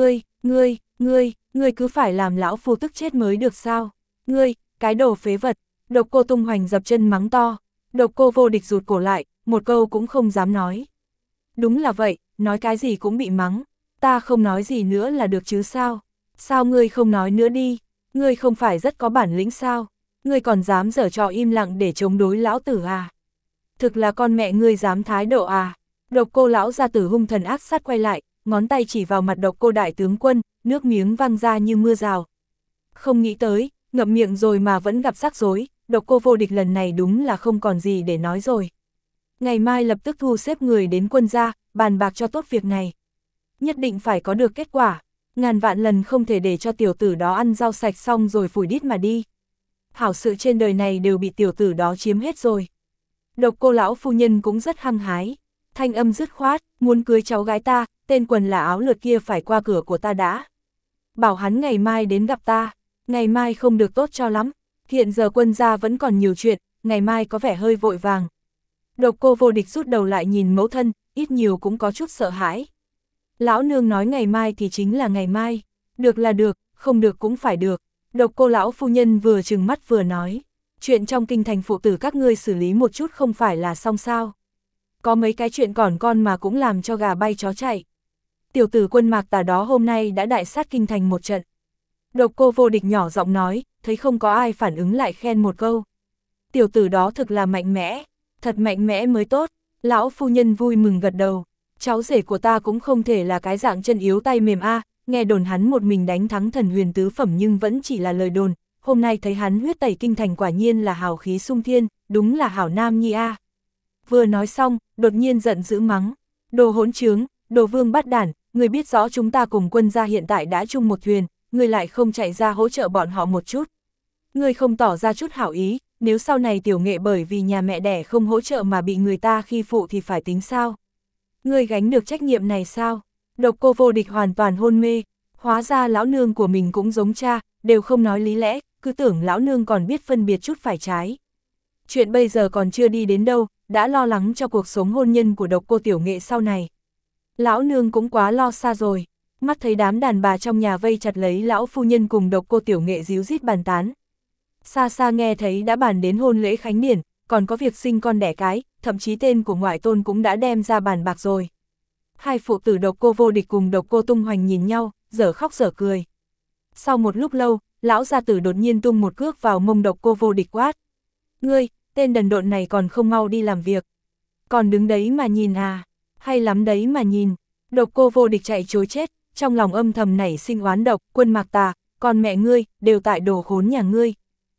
Ngươi cứ phải làm lão phu tức chết mới được sao? Ngươi, cái đồ phế vật. Độc Cô Tung Hoành dập chân mắng to. Độc Cô Vô Địch rụt cổ lại, một câu cũng không dám nói. Đúng là vậy, nói cái gì cũng bị mắng. Ta không nói gì nữa là được chứ sao? Sao ngươi không nói nữa đi? Ngươi không phải rất có bản lĩnh sao? Ngươi còn dám giở trò im lặng để chống đối lão tử à? Thực là con mẹ ngươi dám thái độ à? Độc Cô lão gia tử hung thần ác sát quay lại, ngón tay chỉ vào mặt Độc Cô đại tướng quân, nước miếng văng ra như mưa rào. Không nghĩ tới, ngậm miệng rồi mà vẫn gặp rắc rối, Độc Cô Vô Địch lần này đúng là không còn gì để nói rồi. Ngày mai lập tức thu xếp người đến Quân gia, bàn bạc cho tốt việc này. Nhất định phải có được kết quả, ngàn vạn lần không thể để cho tiểu tử đó ăn rau sạch xong rồi phủi đít mà đi. Hảo sự trên đời này đều bị tiểu tử đó chiếm hết rồi. Độc Cô lão phu nhân cũng rất hăng hái, thanh âm dứt khoát, muốn cưới cháu gái ta, tên quần là áo lượt kia phải qua cửa của ta đã. Bảo hắn ngày mai đến gặp ta, ngày mai không được tốt cho lắm, hiện giờ Quân gia vẫn còn nhiều chuyện, ngày mai có vẻ hơi vội vàng. Độc Cô Vô Địch rút đầu lại nhìn mẫu thân, ít nhiều cũng có chút sợ hãi. Lão nương nói ngày mai thì chính là ngày mai, được là được, không được cũng phải được. Độc Cô lão phu nhân vừa trừng mắt vừa nói, chuyện trong kinh thành phụ tử các ngươi xử lý một chút không phải là xong sao. Có mấy cái chuyện còn con mà cũng làm cho gà bay chó chạy. Tiểu tử Quân Mạc Tà đó hôm nay đã đại sát kinh thành một trận. Độc Cô Vô Địch nhỏ giọng nói, thấy không có ai phản ứng lại khen một câu. Tiểu tử đó thực là mạnh mẽ, thật mạnh mẽ mới tốt. Lão phu nhân vui mừng gật đầu. Cháu rể của ta cũng không thể là cái dạng chân yếu tay mềm a, nghe đồn hắn một mình đánh thắng thần huyền tứ phẩm nhưng vẫn chỉ là lời đồn. Hôm nay thấy hắn huyết tẩy kinh thành quả nhiên là hào khí sung thiên, đúng là hảo nam nhi a. Vừa nói xong, đột nhiên giận dữ mắng. Đồ hỗn trướng, đồ vương bát đản, người biết rõ chúng ta cùng Quân gia hiện tại đã chung một thuyền, người lại không chạy ra hỗ trợ bọn họ một chút. Người không tỏ ra chút hảo ý, nếu sau này Tiểu Nghệ bởi vì nhà mẹ đẻ không hỗ trợ mà bị người ta khi phụ thì phải tính sao? Người gánh được trách nhiệm này sao? Độc Cô Vô Địch hoàn toàn hôn mê, hóa ra lão nương của mình cũng giống cha, đều không nói lý lẽ, cứ tưởng lão nương còn biết phân biệt chút phải trái. Chuyện bây giờ còn chưa đi đến đâu, đã lo lắng cho cuộc sống hôn nhân của Độc Cô Tiểu Nghệ sau này. Lão nương cũng quá lo xa rồi, mắt thấy đám đàn bà trong nhà vây chặt lấy lão phu nhân cùng Độc Cô Tiểu Nghệ díu dít bàn tán. Xa xa nghe thấy đã bàn đến hôn lễ khánh điển, còn có việc sinh con đẻ cái, thậm chí tên của ngoại tôn cũng đã đem ra bàn bạc rồi. Hai phụ tử Độc Cô Vô Địch cùng Độc Cô Tung Hoành nhìn nhau, dở khóc dở cười. Sau một lúc lâu, lão gia tử đột nhiên tung một cước vào mông Độc Cô Vô Địch quát. Ngươi, tên đần độn này còn không mau đi làm việc. Còn đứng đấy mà nhìn à, hay lắm đấy mà nhìn. Độc Cô Vô Địch chạy trối chết, trong lòng âm thầm nảy sinh oán độc, Quân Mạc Tà, còn mẹ ngươi, đều tại đồ khốn nhà ngươi.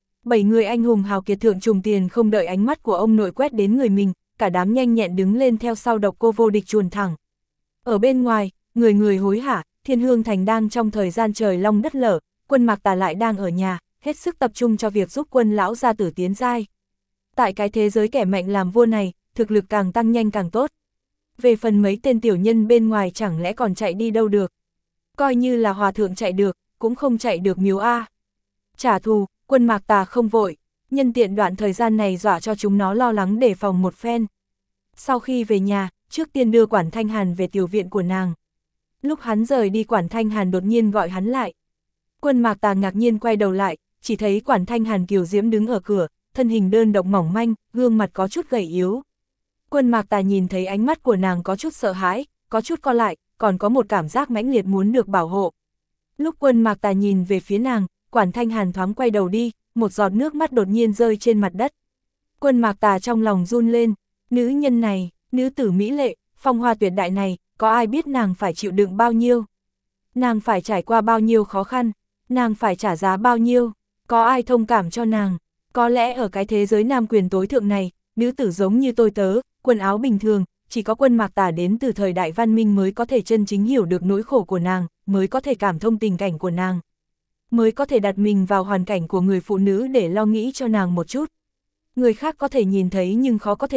7 người anh hùng hào kiệt thượng trùng tiền không đợi ánh mắt của ông nội quét đến người mình, cả đám nhanh nhẹn đứng lên theo sau Độc Cô Vô Địch chuồn thẳng. Ở bên ngoài, người người hối hả, Thiên Hương Thành đang trong thời gian trời long đất lở, Quân Mạc Tà lại đang ở nhà, hết sức tập trung cho việc giúp Quân lão gia tử tiến giai. Tại cái thế giới kẻ mạnh làm vua này, thực lực càng tăng nhanh càng tốt. Về phần mấy tên tiểu nhân bên ngoài chẳng lẽ còn chạy đi đâu được. Coi như là hòa thượng chạy được, cũng không chạy được miếu A. Trả thù, Quân Mạc Tà không vội, nhân tiện đoạn thời gian này dọa cho chúng nó lo lắng đề phòng một phen. Sau khi về nhà, trước tiên đưa Quản Thanh Hàn về tiểu viện của nàng. Lúc hắn rời đi, Quản Thanh Hàn đột nhiên gọi hắn lại. Quân Mạc Tà ngạc nhiên quay đầu lại, chỉ thấy Quản Thanh Hàn kiều diễm đứng ở cửa, thân hình đơn độc mỏng manh, gương mặt có chút gầy yếu. Quân Mạc Tà nhìn thấy ánh mắt của nàng có chút sợ hãi, có chút co lại, còn có một cảm giác mãnh liệt muốn được bảo hộ. Lúc Quân Mạc Tà nhìn về phía nàng, Quản Thanh Hàn thoáng quay đầu đi, một giọt nước mắt đột nhiên rơi trên mặt đất. Quân Mạc Tà trong lòng run lên, nữ nhân này, nữ tử mỹ lệ, phong hoa tuyệt đại này, có ai biết nàng phải chịu đựng bao nhiêu? Nàng phải trải qua bao nhiêu khó khăn? Nàng phải trả giá bao nhiêu? Có ai thông cảm cho nàng? Có lẽ ở cái thế giới nam quyền tối thượng này, nữ tử giống như tôi tớ, quần áo bình thường, chỉ có Quân Mạc Tà đến từ thời đại văn minh mới có thể chân chính hiểu được nỗi khổ của nàng, mới có thể cảm thông tình cảnh của nàng, mới có thể đặt mình vào hoàn cảnh của người phụ nữ để lo nghĩ cho nàng một chút. Người khác có thể nhìn thấy nhưng khó có thể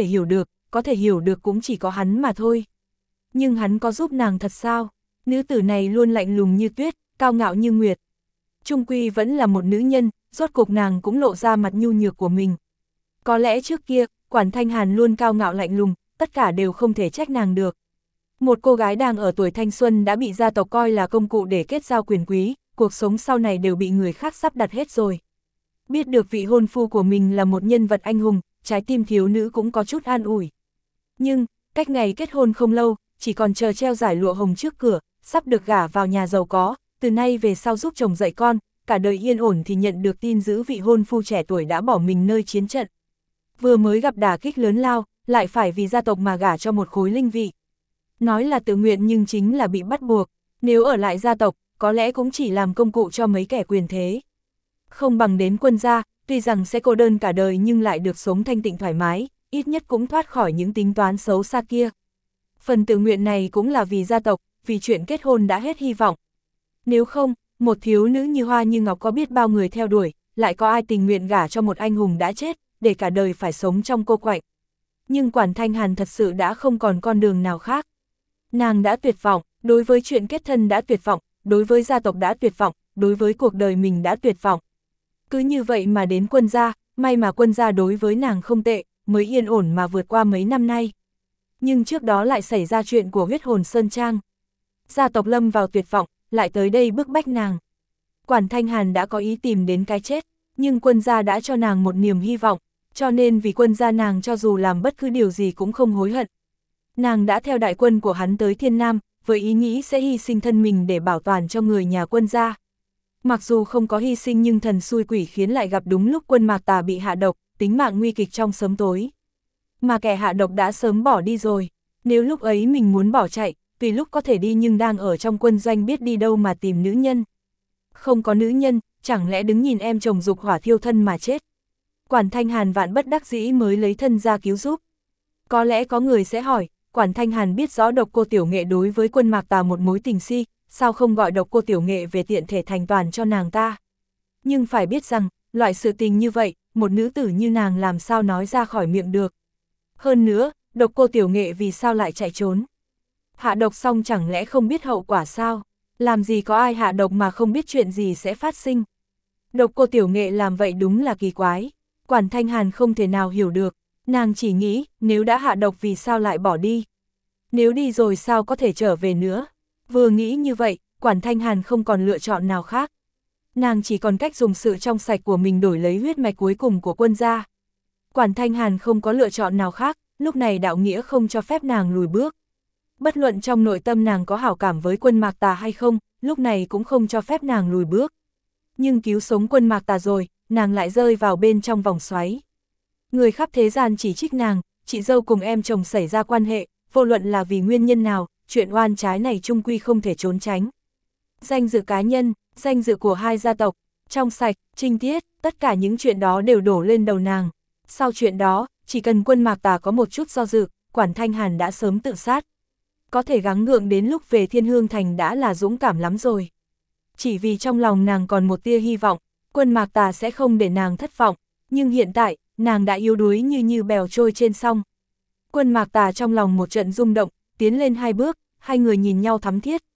hiểu được cũng chỉ có hắn mà thôi. Nhưng hắn có giúp nàng thật sao? Nữ tử này luôn lạnh lùng như tuyết, cao ngạo như nguyệt. Trung quy vẫn là một nữ nhân, rốt cuộc nàng cũng lộ ra mặt nhu nhược của mình. Có lẽ trước kia, Quản Thanh Hàn luôn cao ngạo lạnh lùng, tất cả đều không thể trách nàng được. Một cô gái đang ở tuổi thanh xuân đã bị gia tộc coi là công cụ để kết giao quyền quý, cuộc sống sau này đều bị người khác sắp đặt hết rồi. Biết được vị hôn phu của mình là một nhân vật anh hùng, trái tim thiếu nữ cũng có chút an ủi. Nhưng, cách ngày kết hôn không lâu, chỉ còn chờ treo giải lụa hồng trước cửa, sắp được gả vào nhà giàu có, từ nay về sau giúp chồng dạy con, cả đời yên ổn thì nhận được tin dữ vị hôn phu trẻ tuổi đã bỏ mình nơi chiến trận. Vừa mới gặp đả kích lớn lao, lại phải vì gia tộc mà gả cho một khối linh vị. Nói là tự nguyện nhưng chính là bị bắt buộc, nếu ở lại gia tộc, có lẽ cũng chỉ làm công cụ cho mấy kẻ quyền thế. Không bằng đến Quân gia, tuy rằng sẽ cô đơn cả đời nhưng lại được sống thanh tịnh thoải mái, ít nhất cũng thoát khỏi những tính toán xấu xa kia. Phần tự nguyện này cũng là vì gia tộc, vì chuyện kết hôn đã hết hy vọng. Nếu không, một thiếu nữ như Hoa Như Ngọc có biết bao người theo đuổi, lại có ai tình nguyện gả cho một anh hùng đã chết, để cả đời phải sống trong cô quạnh. Nhưng Quản Thanh Hàn thật sự đã không còn con đường nào khác. Nàng đã tuyệt vọng, đối với chuyện kết thân đã tuyệt vọng, đối với gia tộc đã tuyệt vọng, đối với cuộc đời mình đã tuyệt vọng. Cứ như vậy mà đến Quân gia, may mà Quân gia đối với nàng không tệ, mới yên ổn mà vượt qua mấy năm nay. Nhưng trước đó lại xảy ra chuyện của huyết hồn Sơn Trang. Gia tộc lâm vào tuyệt vọng, lại tới đây bức bách nàng. Quản Thanh Hàn đã có ý tìm đến cái chết, nhưng Quân gia đã cho nàng một niềm hy vọng, cho nên vì Quân gia nàng cho dù làm bất cứ điều gì cũng không hối hận. Nàng đã theo đại quân của hắn tới Thiên Nam, với ý nghĩ sẽ hy sinh thân mình để bảo toàn cho người nhà Quân gia. Mặc dù không có hy sinh nhưng thần xui quỷ khiến lại gặp đúng lúc Quân Mạc Tà bị hạ độc, tính mạng nguy kịch trong sớm tối. Mà kẻ hạ độc đã sớm bỏ đi rồi, nếu lúc ấy mình muốn bỏ chạy, tùy lúc có thể đi nhưng đang ở trong quân doanh biết đi đâu mà tìm nữ nhân. Không có nữ nhân, chẳng lẽ đứng nhìn em chồng dục hỏa thiêu thân mà chết. Quản Thanh Hàn vạn bất đắc dĩ mới lấy thân ra cứu giúp. Có lẽ có người sẽ hỏi, Quản Thanh Hàn biết rõ Độc Cô Tiểu Nghệ đối với Quân Mạc Tà một mối tình si, sao không gọi Độc Cô Tiểu Nghệ về tiện thể thành toàn cho nàng ta. Nhưng phải biết rằng, loại sự tình như vậy, một nữ tử như nàng làm sao nói ra khỏi miệng được. Hơn nữa, Độc Cô Tiểu Nghệ vì sao lại chạy trốn? Hạ độc xong chẳng lẽ không biết hậu quả sao? Làm gì có ai hạ độc mà không biết chuyện gì sẽ phát sinh? Độc Cô Tiểu Nghệ làm vậy đúng là kỳ quái. Quản Thanh Hàn không thể nào hiểu được, nàng chỉ nghĩ, nếu đã hạ độc vì sao lại bỏ đi? Nếu đi rồi sao có thể trở về nữa? Vừa nghĩ như vậy, Quản Thanh Hàn không còn lựa chọn nào khác. Nàng chỉ còn cách dùng sự trong sạch của mình đổi lấy huyết mạch cuối cùng của Quân gia. Quản Thanh Hàn không có lựa chọn nào khác, lúc này đạo nghĩa không cho phép nàng lùi bước. Bất luận trong nội tâm nàng có hảo cảm với Quân Mạc Tà hay không, lúc này cũng không cho phép nàng lùi bước. Nhưng cứu sống Quân Mạc Tà rồi, nàng lại rơi vào bên trong vòng xoáy. Người khắp thế gian chỉ trích nàng, chị dâu cùng em chồng xảy ra quan hệ, vô luận là vì nguyên nhân nào, chuyện oan trái này chung quy không thể trốn tránh. Danh dự cá nhân, danh dự của hai gia tộc, trong sạch, trinh tiết, tất cả những chuyện đó đều đổ lên đầu nàng. Sau chuyện đó, chỉ cần Quân Mạc Tà có một chút do dự, Quản Thanh Hàn đã sớm tự sát. Có thể gắng gượng đến lúc về Thiên Hương Thành đã là dũng cảm lắm rồi. Chỉ vì trong lòng nàng còn một tia hy vọng, Quân Mạc Tà sẽ không để nàng thất vọng, nhưng hiện tại, nàng đã yếu đuối như bèo trôi trên sông. Quân Mạc Tà trong lòng một trận rung động, tiến lên hai bước, hai người nhìn nhau thắm thiết,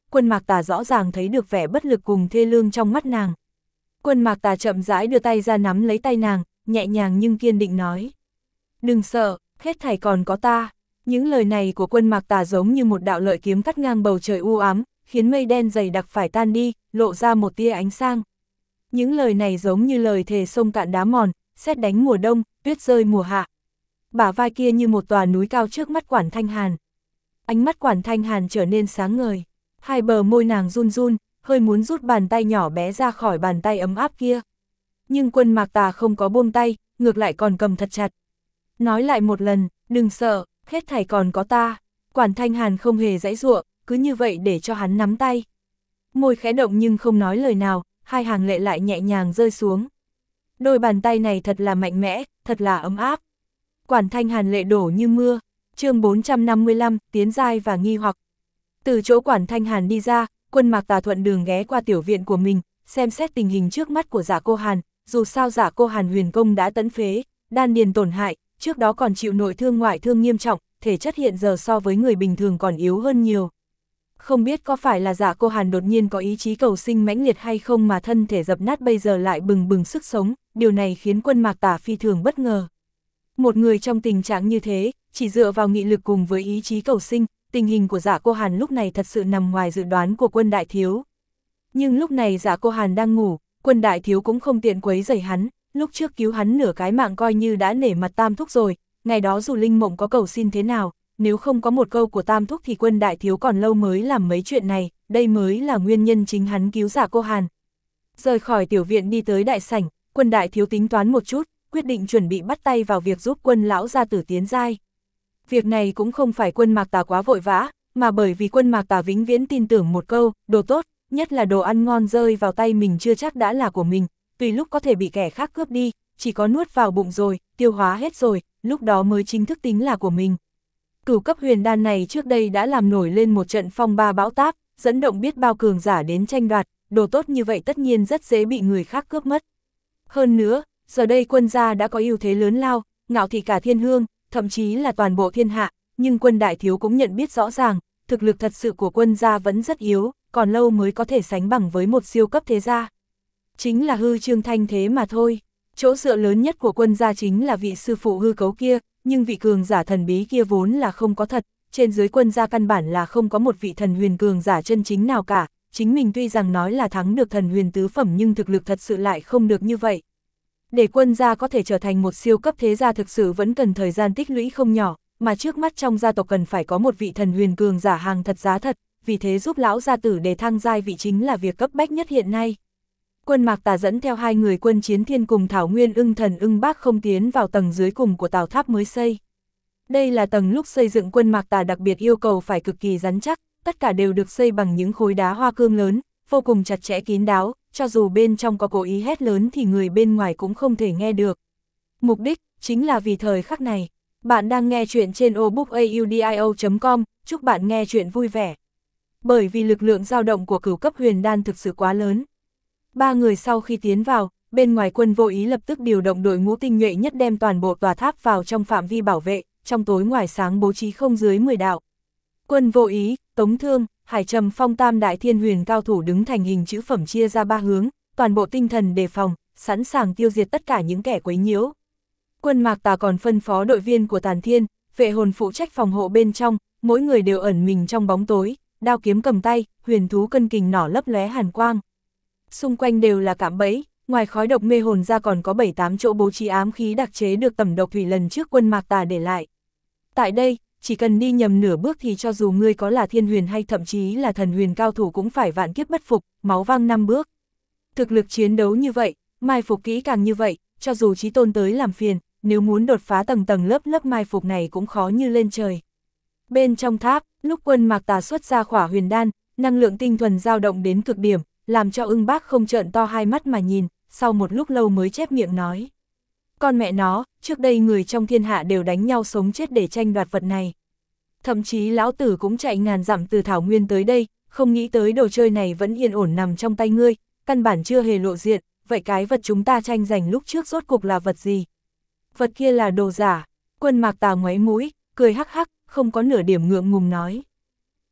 Quân Mạc Tà rõ ràng thấy được vẻ bất lực cùng thê lương trong mắt nàng. Quân Mạc Tà chậm rãi đưa tay ra nắm lấy tay nàng, nhẹ nhàng nhưng kiên định nói. Đừng sợ, hết thảy còn có ta. Những lời này của Quân Mạc Tà giống như một đạo lợi kiếm cắt ngang bầu trời u ám, khiến mây đen dày đặc phải tan đi, lộ ra một tia ánh sáng. Những lời này giống như lời thề sông cạn đá mòn, sét đánh mùa đông, tuyết rơi mùa hạ. Bả vai kia như một tòa núi cao trước mắt Quản Thanh Hàn. Ánh mắt Quản Thanh Hàn trở nên sáng ngời, hai bờ môi nàng run run, hơi muốn rút bàn tay nhỏ bé ra khỏi bàn tay ấm áp kia. Nhưng Quân Mạc Tà không có buông tay, ngược lại còn cầm thật chặt. Nói lại một lần, đừng sợ, hết thảy còn có ta. Quản Thanh Hàn không hề giãy giụa, cứ như vậy để cho hắn nắm tay. Môi khẽ động nhưng không nói lời nào, hai hàng lệ lại nhẹ nhàng rơi xuống. Đôi bàn tay này thật là mạnh mẽ, thật là ấm áp. Quản Thanh Hàn lệ đổ như mưa. Chương 455, tiến giai và nghi hoặc. Từ chỗ Quản Thanh Hàn đi ra, Quân Mạc Tà thuận đường ghé qua tiểu viện của mình, xem xét tình hình trước mắt của Dạ Cô Hàn, dù sao Dạ Cô Hàn huyền công đã tẫn phế, đan điền tổn hại, trước đó còn chịu nội thương ngoại thương nghiêm trọng, thể chất hiện giờ so với người bình thường còn yếu hơn nhiều. Không biết có phải là Dạ Cô Hàn đột nhiên có ý chí cầu sinh mãnh liệt hay không mà thân thể dập nát bây giờ lại bừng bừng sức sống, điều này khiến Quân Mạc Tà phi thường bất ngờ. Một người trong tình trạng như thế, chỉ dựa vào nghị lực cùng với ý chí cầu sinh, tình hình của Dạ Cô Hàn lúc này thật sự nằm ngoài dự đoán của Quân đại thiếu. Nhưng lúc này Dạ Cô Hàn đang ngủ, Quân đại thiếu cũng không tiện quấy rầy hắn, lúc trước cứu hắn nửa cái mạng coi như đã nể mặt Tam Thúc rồi, ngày đó dù Linh Mộng có cầu xin thế nào, nếu không có một câu của Tam Thúc thì Quân đại thiếu còn lâu mới làm mấy chuyện này, đây mới là nguyên nhân chính hắn cứu Dạ Cô Hàn. Rời khỏi tiểu viện đi tới đại sảnh, Quân đại thiếu tính toán một chút, quyết định chuẩn bị bắt tay vào việc giúp Quân lão gia tử tiến giai. Việc này cũng không phải Quân Mạc Tà quá vội vã, mà bởi vì Quân Mạc Tà vĩnh viễn tin tưởng một câu, đồ tốt, nhất là đồ ăn ngon rơi vào tay mình chưa chắc đã là của mình, tùy lúc có thể bị kẻ khác cướp đi, chỉ có nuốt vào bụng rồi, tiêu hóa hết rồi, lúc đó mới chính thức tính là của mình. Cửu cấp huyền đan này trước đây đã làm nổi lên một trận phong ba bão táp, dẫn động biết bao cường giả đến tranh đoạt, đồ tốt như vậy tất nhiên rất dễ bị người khác cướp mất. Hơn nữa, giờ đây Quân gia đã có ưu thế lớn lao, ngạo thị cả thiên hương, thậm chí là toàn bộ thiên hạ, nhưng Quân đại thiếu cũng nhận biết rõ ràng, thực lực thật sự của Quân gia vẫn rất yếu, còn lâu mới có thể sánh bằng với một siêu cấp thế gia. Chính là hư trương thanh thế mà thôi. Chỗ dựa lớn nhất của Quân gia chính là vị sư phụ hư cấu kia, nhưng vị cường giả thần bí kia vốn là không có thật, trên dưới Quân gia căn bản là không có một vị thần huyền cường giả chân chính nào cả, chính mình tuy rằng nói là thắng được thần huyền tứ phẩm nhưng thực lực thật sự lại không được như vậy. Để Quân gia có thể trở thành một siêu cấp thế gia thực sự vẫn cần thời gian tích lũy không nhỏ, mà trước mắt trong gia tộc cần phải có một vị thần huyền cường giả hàng thật giá thật, vì thế giúp lão gia tử để thăng giai vị chính là việc cấp bách nhất hiện nay. Quân Mạc Tà dẫn theo hai người Quân Chiến Thiên cùng Thảo Nguyên Ưng Thần Ưng Bác không tiến vào tầng dưới cùng của tào tháp mới xây. Đây là tầng lúc xây dựng Quân Mạc Tà đặc biệt yêu cầu phải cực kỳ rắn chắc, tất cả đều được xây bằng những khối đá hoa cương lớn, vô cùng chặt chẽ kín đáo, cho dù bên trong có cố ý hét lớn thì người bên ngoài cũng không thể nghe được. Mục đích chính là vì thời khắc này. Bạn đang nghe chuyện trên obookaudio.com, chúc bạn nghe chuyện vui vẻ. Bởi vì lực lượng dao động của cửu cấp huyền đan thực sự quá lớn. Ba người sau khi tiến vào, bên ngoài Quân Vô Ý lập tức điều động đội ngũ tinh nhuệ nhất đem toàn bộ tòa tháp vào trong phạm vi bảo vệ, trong tối ngoài sáng bố trí không dưới 10 đạo. Quân Vô Ý, Tống Thương, Hải Trầm Phong tam đại thiên huyền cao thủ đứng thành hình chữ phẩm chia ra ba hướng, toàn bộ tinh thần đề phòng, sẵn sàng tiêu diệt tất cả những kẻ quấy nhiễu. Quân Mạc Tà còn phân phó đội viên của Tàn Thiên, vệ hồn phụ trách phòng hộ bên trong, mỗi người đều ẩn mình trong bóng tối, đao kiếm cầm tay, huyền thú cân kình nỏ lấp lóe hàn quang. Xung quanh đều là cạm bẫy, ngoài khói độc mê hồn ra còn có 7-8 chỗ bố trí ám khí đặc chế được tẩm độc thủy lần trước Quân Mạc Tà để lại. Tại đây, chỉ cần đi nhầm nửa bước thì cho dù ngươi có là thiên huyền hay thậm chí là thần huyền cao thủ cũng phải vạn kiếp bất phục, máu văng 5 bước. Thực lực chiến đấu như vậy, mai phục kỹ càng như vậy, cho dù chí tôn tới làm phiền, nếu muốn đột phá tầng tầng lớp mai phục này cũng khó như lên trời. Bên trong tháp, lúc Quân Mạc Tà xuất ra khỏa huyền đan, năng lượng tinh thuần dao động đến cực điểm, làm cho Ưng Bác không trợn to hai mắt mà nhìn, sau một lúc lâu mới chép miệng nói. Con mẹ nó, trước đây người trong thiên hạ đều đánh nhau sống chết để tranh đoạt vật này. Thậm chí lão tử cũng chạy ngàn dặm từ Thảo Nguyên tới đây, không nghĩ tới đồ chơi này vẫn yên ổn nằm trong tay ngươi, căn bản chưa hề lộ diện, vậy cái vật chúng ta tranh giành lúc trước rốt cục là vật gì? Vật kia là đồ giả. Quân Mạc Tà ngoáy mũi, cười hắc hắc, không có nửa điểm ngượng ngùng nói.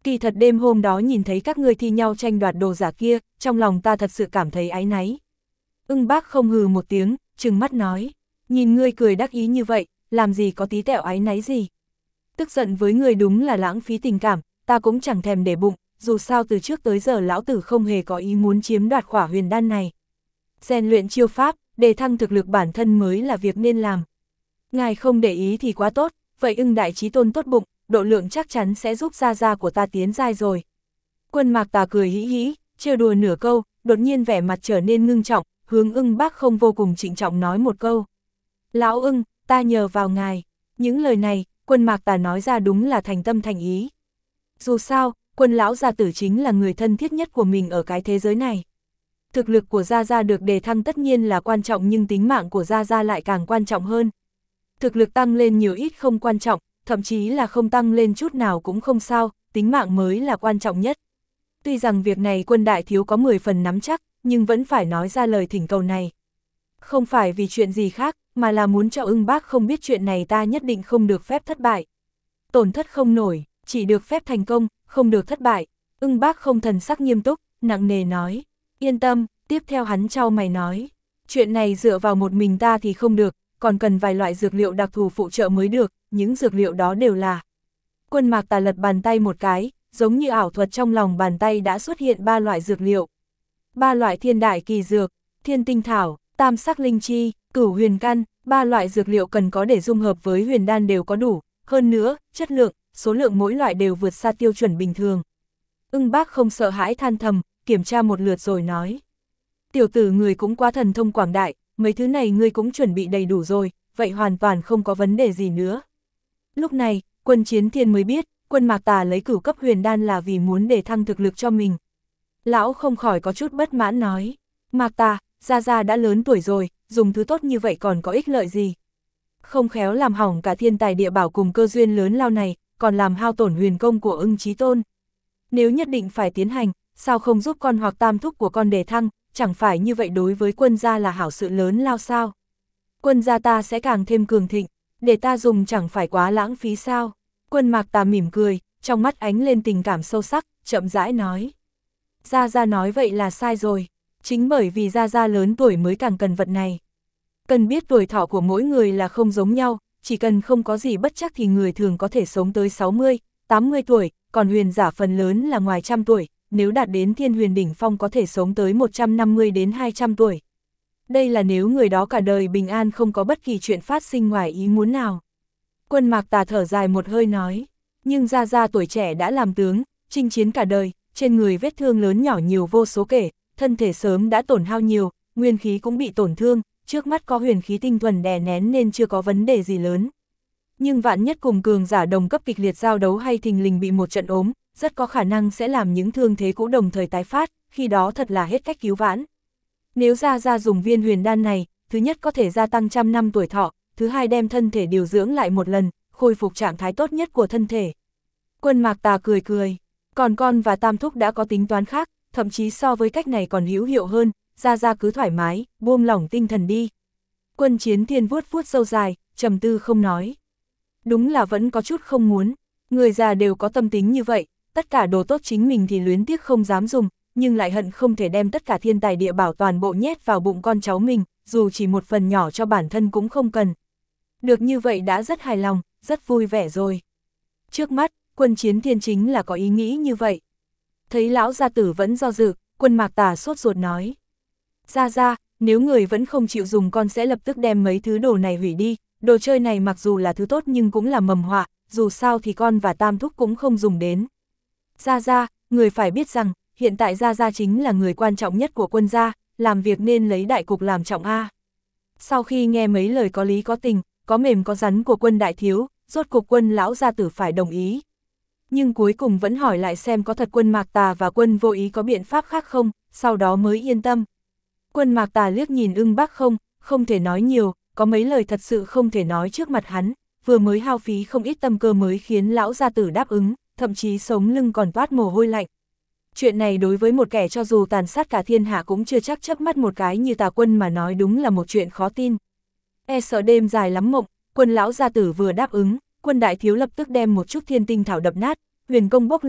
Kỳ thật đêm hôm đó nhìn thấy các ngươi thi nhau tranh đoạt đồ giả kia, trong lòng ta thật sự cảm thấy áy náy. Ưng Bác không hừ một tiếng, trừng mắt nói, nhìn ngươi cười đắc ý như vậy, làm gì có tí tẹo áy náy gì. Tức giận với ngươi đúng là lãng phí tình cảm, ta cũng chẳng thèm để bụng, dù sao từ trước tới giờ lão tử không hề có ý muốn chiếm đoạt khỏa huyền đan này. Rèn luyện chiêu pháp, đề thăng thực lực bản thân mới là việc nên làm. Ngài không để ý thì quá tốt, vậy Ưng đại chí tôn tốt bụng, độ lượng chắc chắn sẽ giúp gia gia của ta tiến giai rồi. Quân Mạc Tà cười hĩ hĩ, trêu đùa nửa câu, đột nhiên vẻ mặt trở nên ngưng trọng, hướng Ưng Bác không vô cùng trịnh trọng nói một câu. Lão Ưng, ta nhờ vào ngài. Những lời này, Quân Mạc Tà nói ra đúng là thành tâm thành ý. Dù sao, Quân lão gia tử chính là người thân thiết nhất của mình ở cái thế giới này. Thực lực của Gia Gia được đề thăng tất nhiên là quan trọng, nhưng tính mạng của Gia Gia lại càng quan trọng hơn. Thực lực tăng lên nhiều ít không quan trọng, thậm chí là không tăng lên chút nào cũng không sao, tính mạng mới là quan trọng nhất. Tuy rằng việc này Quân đại thiếu có 10 phần nắm chắc, nhưng vẫn phải nói ra lời thỉnh cầu này. Không phải vì chuyện gì khác, mà là muốn cho Ưng Bác không biết chuyện này ta nhất định không được phép thất bại. Tổn thất không nổi, chỉ được phép thành công, không được thất bại. Ưng Bác không thần sắc nghiêm túc, nặng nề nói. Yên tâm, tiếp theo hắn chau mày nói. Chuyện này dựa vào một mình ta thì không được, còn cần vài loại dược liệu đặc thù phụ trợ mới được, những dược liệu đó đều là. Quân Mạc Tà lật bàn tay một cái, giống như ảo thuật, trong lòng bàn tay đã xuất hiện 3 loại dược liệu. 3 loại thiên đại kỳ dược, thiên tinh thảo, tam sắc linh chi, cửu huyền căn, 3 loại dược liệu cần có để dung hợp với huyền đan đều có đủ, hơn nữa, chất lượng, số lượng mỗi loại đều vượt xa tiêu chuẩn bình thường. Ưng Bác không sợ hãi than thầm, kiểm tra một lượt rồi nói. Tiểu tử người cũng quá thần thông quảng đại, mấy thứ này ngươi cũng chuẩn bị đầy đủ rồi, vậy hoàn toàn không có vấn đề gì nữa. Lúc này, Quân Chiến Thiên mới biết, Quân Mạc Tà lấy cửu cấp huyền đan là vì muốn để thăng thực lực cho mình. Lão không khỏi có chút bất mãn nói, Mạc Tà, Gia Gia đã lớn tuổi rồi, dùng thứ tốt như vậy còn có ích lợi gì. Không khéo làm hỏng cả thiên tài địa bảo cùng cơ duyên lớn lao này, còn làm hao tổn huyền công của Ưng chí tôn. Nếu nhất định phải tiến hành, sao không giúp con hoặc tam thúc của con đề thăng, chẳng phải như vậy đối với Quân gia là hảo sự lớn lao sao. Quân gia ta sẽ càng thêm cường thịnh, để ta dùng chẳng phải quá lãng phí sao. Quân Mạc Tà mỉm cười, trong mắt ánh lên tình cảm sâu sắc, chậm rãi nói. Gia Gia nói vậy là sai rồi, chính bởi vì Gia Gia lớn tuổi mới càng cần vật này. Cần biết tuổi thọ của mỗi người là không giống nhau, chỉ cần không có gì bất trắc thì người thường có thể sống tới 60, 80 tuổi, còn huyền giả phần lớn là ngoài trăm tuổi, nếu đạt đến thiên huyền đỉnh phong có thể sống tới 150 đến 200 tuổi. Đây là nếu người đó cả đời bình an không có bất kỳ chuyện phát sinh ngoài ý muốn nào. Quân Mạc Tà thở dài một hơi nói, nhưng Gia Gia tuổi trẻ đã làm tướng, chinh chiến cả đời, trên người vết thương lớn nhỏ nhiều vô số kể, thân thể sớm đã tổn hao nhiều, nguyên khí cũng bị tổn thương, trước mắt có huyền khí tinh thuần đè nén nên chưa có vấn đề gì lớn. Nhưng vạn nhất cùng cường giả đồng cấp kịch liệt giao đấu hay thình lình bị một trận ốm, rất có khả năng sẽ làm những thương thế cũ đồng thời tái phát, khi đó thật là hết cách cứu vãn. Nếu Gia Gia dùng viên huyền đan này, thứ nhất có thể gia tăng 100 năm tuổi thọ, thứ hai đem thân thể điều dưỡng lại một lần, khôi phục trạng thái tốt nhất của thân thể. Quân Mạc Tà cười cười, còn con và Tam Thúc đã có tính toán khác, thậm chí so với cách này còn hữu hiệu hơn, Gia Gia cứ thoải mái, buông lỏng tinh thần đi. Quân Chiến Thiên vuốt vuốt râu dài, trầm tư không nói. Đúng là vẫn có chút không muốn, người già đều có tâm tính như vậy, tất cả đồ tốt chính mình thì luyến tiếc không dám dùng, nhưng lại hận không thể đem tất cả thiên tài địa bảo toàn bộ nhét vào bụng con cháu mình, dù chỉ một phần nhỏ cho bản thân cũng không cần. Được như vậy đã rất hài lòng, rất vui vẻ rồi. Trước mắt, Quân Chiến Thiên chính là có ý nghĩ như vậy. Thấy lão gia tử vẫn do dự, Quân Mạc Tà sốt ruột nói. Gia Gia, nếu người vẫn không chịu dùng con sẽ lập tức đem mấy thứ đồ này hủy đi, đồ chơi này mặc dù là thứ tốt nhưng cũng là mầm họa, dù sao thì con và Tam Thúc cũng không dùng đến. Gia Gia, người phải biết rằng, hiện tại Gia Gia chính là người quan trọng nhất của Quân gia, làm việc nên lấy đại cục làm trọng a. Sau khi nghe mấy lời có lý có tình, có mềm có rắn của Quân đại thiếu, rốt cuộc Quân lão gia tử phải đồng ý. Nhưng cuối cùng vẫn hỏi lại xem có thật Quân Mạc Tà và Quân Vô Ý có biện pháp khác không, sau đó mới yên tâm. Quân Mạc Tà liếc nhìn Ưng Bác không thể nói nhiều, có mấy lời thật sự không thể nói trước mặt hắn, vừa mới hao phí không ít tâm cơ mới khiến lão gia tử đáp ứng, thậm chí sống lưng còn toát mồ hôi lạnh. Chuyện này đối với một kẻ cho dù tàn sát cả thiên hạ cũng chưa chắc chớp mắt một cái như Tà Quân mà nói đúng là một chuyện khó tin. E sợ đêm dài lắm mộng, Quân lão gia tử vừa đáp ứng, Quân đại thiếu lập tức đem một chút thiên tinh thảo đập nát, huyền công bốc lên,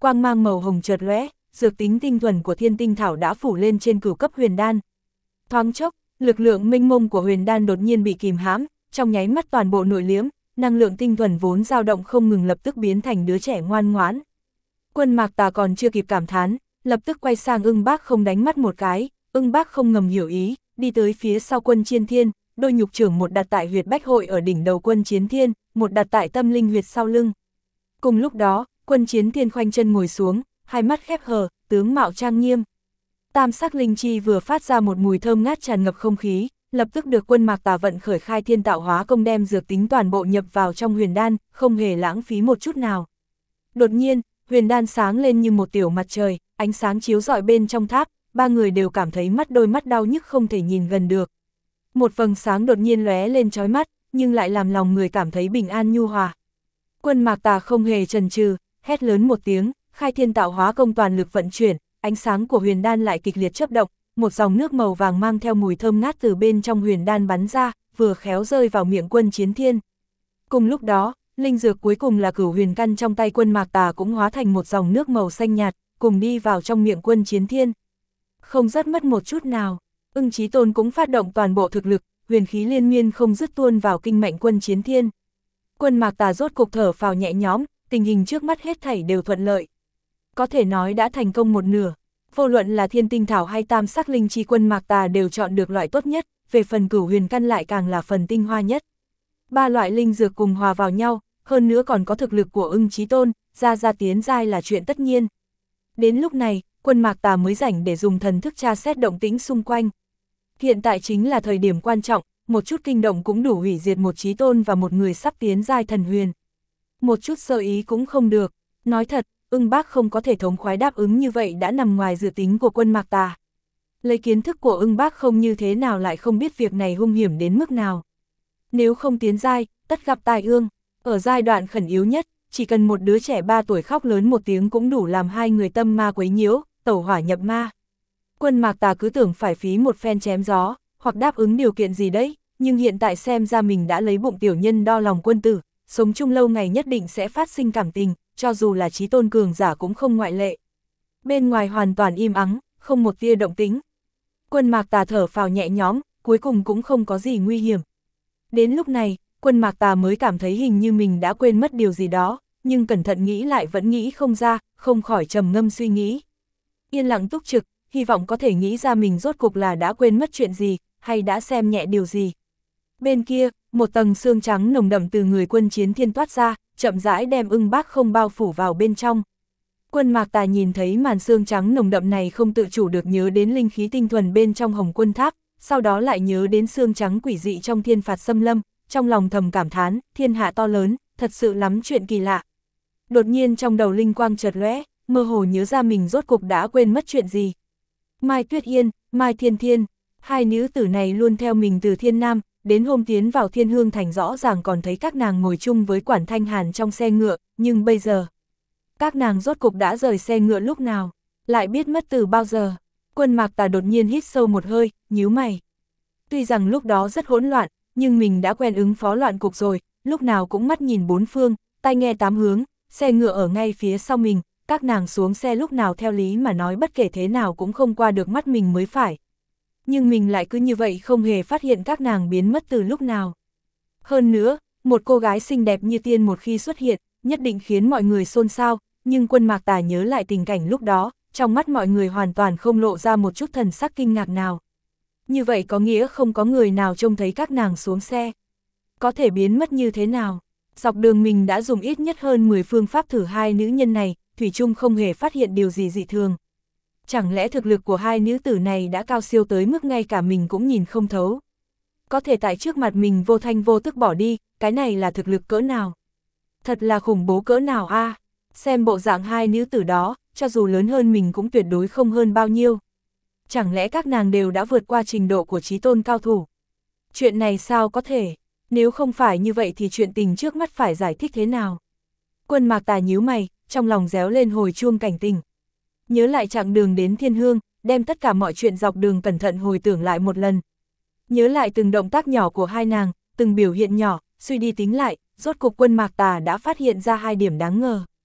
quang mang màu hồng chợt lóe, dược tính tinh thuần của thiên tinh thảo đã phủ lên trên cửu cấp huyền đan. Thoáng chốc, lực lượng mênh mông của huyền đan đột nhiên bị kìm hãm, trong nháy mắt toàn bộ nội liễm, năng lượng tinh thuần vốn dao động không ngừng lập tức biến thành đứa trẻ ngoan ngoãn. Quân Mạc Tà còn chưa kịp cảm thán, lập tức quay sang Ưng Bác Không đánh mắt một cái, Ưng Bác Không ngầm hiểu ý, đi tới phía sau Quân Chiến Thiên, đôi nhục trưởng một đặt tại huyệt bách hội ở đỉnh đầu Quân Chiến Thiên, một đặt tại tâm linh huyệt sau lưng. Cùng lúc đó, Quân Chiến Thiên khoanh chân ngồi xuống, hai mắt khép hờ, tướng mạo trang nghiêm. Tam sắc linh chi vừa phát ra một mùi thơm ngát tràn ngập không khí, lập tức được Quân Mạc Tà vận khởi khai thiên tạo hóa công đem dược tính toàn bộ nhập vào trong huyền đan, không hề lãng phí một chút nào. Đột nhiên, huyền đan sáng lên như một tiểu mặt trời, ánh sáng chiếu rọi bên trong tháp, ba người đều cảm thấy đôi mắt đau nhức không thể nhìn gần được. Một vầng sáng đột nhiên lóe lên chói mắt, nhưng lại làm lòng người cảm thấy bình an nhu hòa. Quân Mạc Tà không hề chần chừ, hét lớn một tiếng, khai thiên tạo hóa công toàn lực vận chuyển, ánh sáng của huyền đan lại kịch liệt chớp động, một dòng nước màu vàng mang theo mùi thơm ngát từ bên trong huyền đan bắn ra, vừa khéo rơi vào miệng Quân Chiến Thiên. Cùng lúc đó, linh dược cuối cùng là cửu huyền căn trong tay Quân Mạc Tà cũng hóa thành một dòng nước màu xanh nhạt, cùng đi vào trong miệng Quân Chiến Thiên. Không rớt mất một chút nào, Ưng Chí Tôn cũng phát động toàn bộ thực lực, huyền khí liên miên không dứt tuôn vào kinh mạch Quân Chiến Thiên. Quân Mạc Tà rốt cục thở phào nhẹ nhõm, tình hình trước mắt hết thảy đều thuận lợi. Có thể nói đã thành công một nửa, vô luận là thiên tinh thảo hay tam sắc linh chi Quân Mạc Tà đều chọn được loại tốt nhất, về phần cửu huyền căn lại càng là phần tinh hoa nhất. Ba loại linh dược cùng hòa vào nhau, hơn nữa còn có thực lực của Ưng Chí Tôn, ra tiến giai là chuyện tất nhiên. Đến lúc này, Quân Mạc Tà mới rảnh để dùng thần thức tra xét động tĩnh xung quanh. Hiện tại chính là thời điểm quan trọng, một chút kinh động cũng đủ hủy diệt một Chí Tôn và một người sắp tiến giai thần huyền. Một chút sơ ý cũng không được, nói thật, Ưng Bác không có thể thống khoái đáp ứng như vậy đã nằm ngoài dự tính của Quân Mạc Tà. Lấy kiến thức của Ưng Bác không như thế nào lại không biết việc này hung hiểm đến mức nào. Nếu không tiến giai, tất gặp tai ương, ở giai đoạn khẩn yếu nhất, chỉ cần một đứa trẻ 3 tuổi khóc lớn một tiếng cũng đủ làm hai người tâm ma quấy nhiễu, tẩu hỏa nhập ma. Quân Mạc Tà cứ tưởng phải phí một phen chém gió, hoặc đáp ứng điều kiện gì đấy, nhưng hiện tại xem ra mình đã lấy bụng tiểu nhân đo lòng quân tử, sống chung lâu ngày nhất định sẽ phát sinh cảm tình, cho dù là Chí Tôn cường giả cũng không ngoại lệ. Bên ngoài hoàn toàn im ắng, không một tia động tĩnh. Quân Mạc Tà thở phào nhẹ nhõm, cuối cùng cũng không có gì nguy hiểm. Đến lúc này, Quân Mạc Tà mới cảm thấy hình như mình đã quên mất điều gì đó, nhưng cẩn thận nghĩ lại vẫn nghĩ không ra, không khỏi trầm ngâm suy nghĩ. Yên lặng túc trực, hy vọng có thể nghĩ ra mình rốt cuộc là đã quên mất chuyện gì, hay đã xem nhẹ điều gì. Bên kia, một tầng xương trắng nồng đậm từ người Quân Chiến Thiên toát ra, chậm rãi đem Ưng Bác Không bao phủ vào bên trong. Quân Mạc Tà nhìn thấy màn xương trắng nồng đậm này không tự chủ được nhớ đến linh khí tinh thuần bên trong Hồng Quân Tháp, sau đó lại nhớ đến xương trắng quỷ dị trong Thiên Phạt Xâm Lâm, trong lòng thầm cảm thán, thiên hạ to lớn, thật sự lắm chuyện kỳ lạ. Đột nhiên trong đầu linh quang chợt lóe, mơ hồ nhớ ra mình rốt cục đã quên mất chuyện gì. Mai Tuyết Yên, Mai Thiên Thiên, hai nữ tử này luôn theo mình từ Thiên Nam, đến hôm tiến vào Thiên Hương Thành rõ ràng còn thấy các nàng ngồi chung với Quản Thanh Hàn trong xe ngựa, nhưng bây giờ, các nàng rốt cục đã rời xe ngựa lúc nào, lại biết mất từ bao giờ. Quân Mạc Tà đột nhiên hít sâu một hơi, nhíu mày. Tuy rằng lúc đó rất hỗn loạn, nhưng mình đã quen ứng phó loạn cục rồi, lúc nào cũng mắt nhìn bốn phương, tai nghe tám hướng, xe ngựa ở ngay phía sau mình, các nàng xuống xe lúc nào theo lý mà nói bất kể thế nào cũng không qua được mắt mình mới phải. Nhưng mình lại cứ như vậy không hề phát hiện các nàng biến mất từ lúc nào. Hơn nữa, một cô gái xinh đẹp như tiên một khi xuất hiện, nhất định khiến mọi người xôn xao, nhưng Quân Mạc Tà nhớ lại tình cảnh lúc đó, trong mắt mọi người hoàn toàn không lộ ra một chút thần sắc kinh ngạc nào. Như vậy có nghĩa không có người nào trông thấy các nàng xuống xe. Có thể biến mất như thế nào? Dọc đường mình đã dùng ít nhất hơn 10 phương pháp thử hai nữ nhân này, thủy chung không hề phát hiện điều gì dị thường. Chẳng lẽ thực lực của hai nữ tử này đã cao siêu tới mức ngay cả mình cũng nhìn không thấu? Có thể tại trước mặt mình vô thanh vô tức bỏ đi, cái này là thực lực cỡ nào? Thật là khủng bố cỡ nào a? Xem bộ dạng hai nữ tử đó, cho dù lớn hơn mình cũng tuyệt đối không hơn bao nhiêu. Chẳng lẽ các nàng đều đã vượt qua trình độ của Chí Tôn cao thủ? Chuyện này sao có thể? Nếu không phải như vậy thì chuyện tình trước mắt phải giải thích thế nào? Quân Mạc Tà nhíu mày, trong lòng réo lên hồi chuông cảnh tỉnh. Nhớ lại chặng đường đến Thiên Hương, đem tất cả mọi chuyện dọc đường cẩn thận hồi tưởng lại một lần. Nhớ lại từng động tác nhỏ của hai nàng, từng biểu hiện nhỏ, suy đi tính lại, rốt cục Quân Mạc Tà đã phát hiện ra hai điểm đáng ngờ.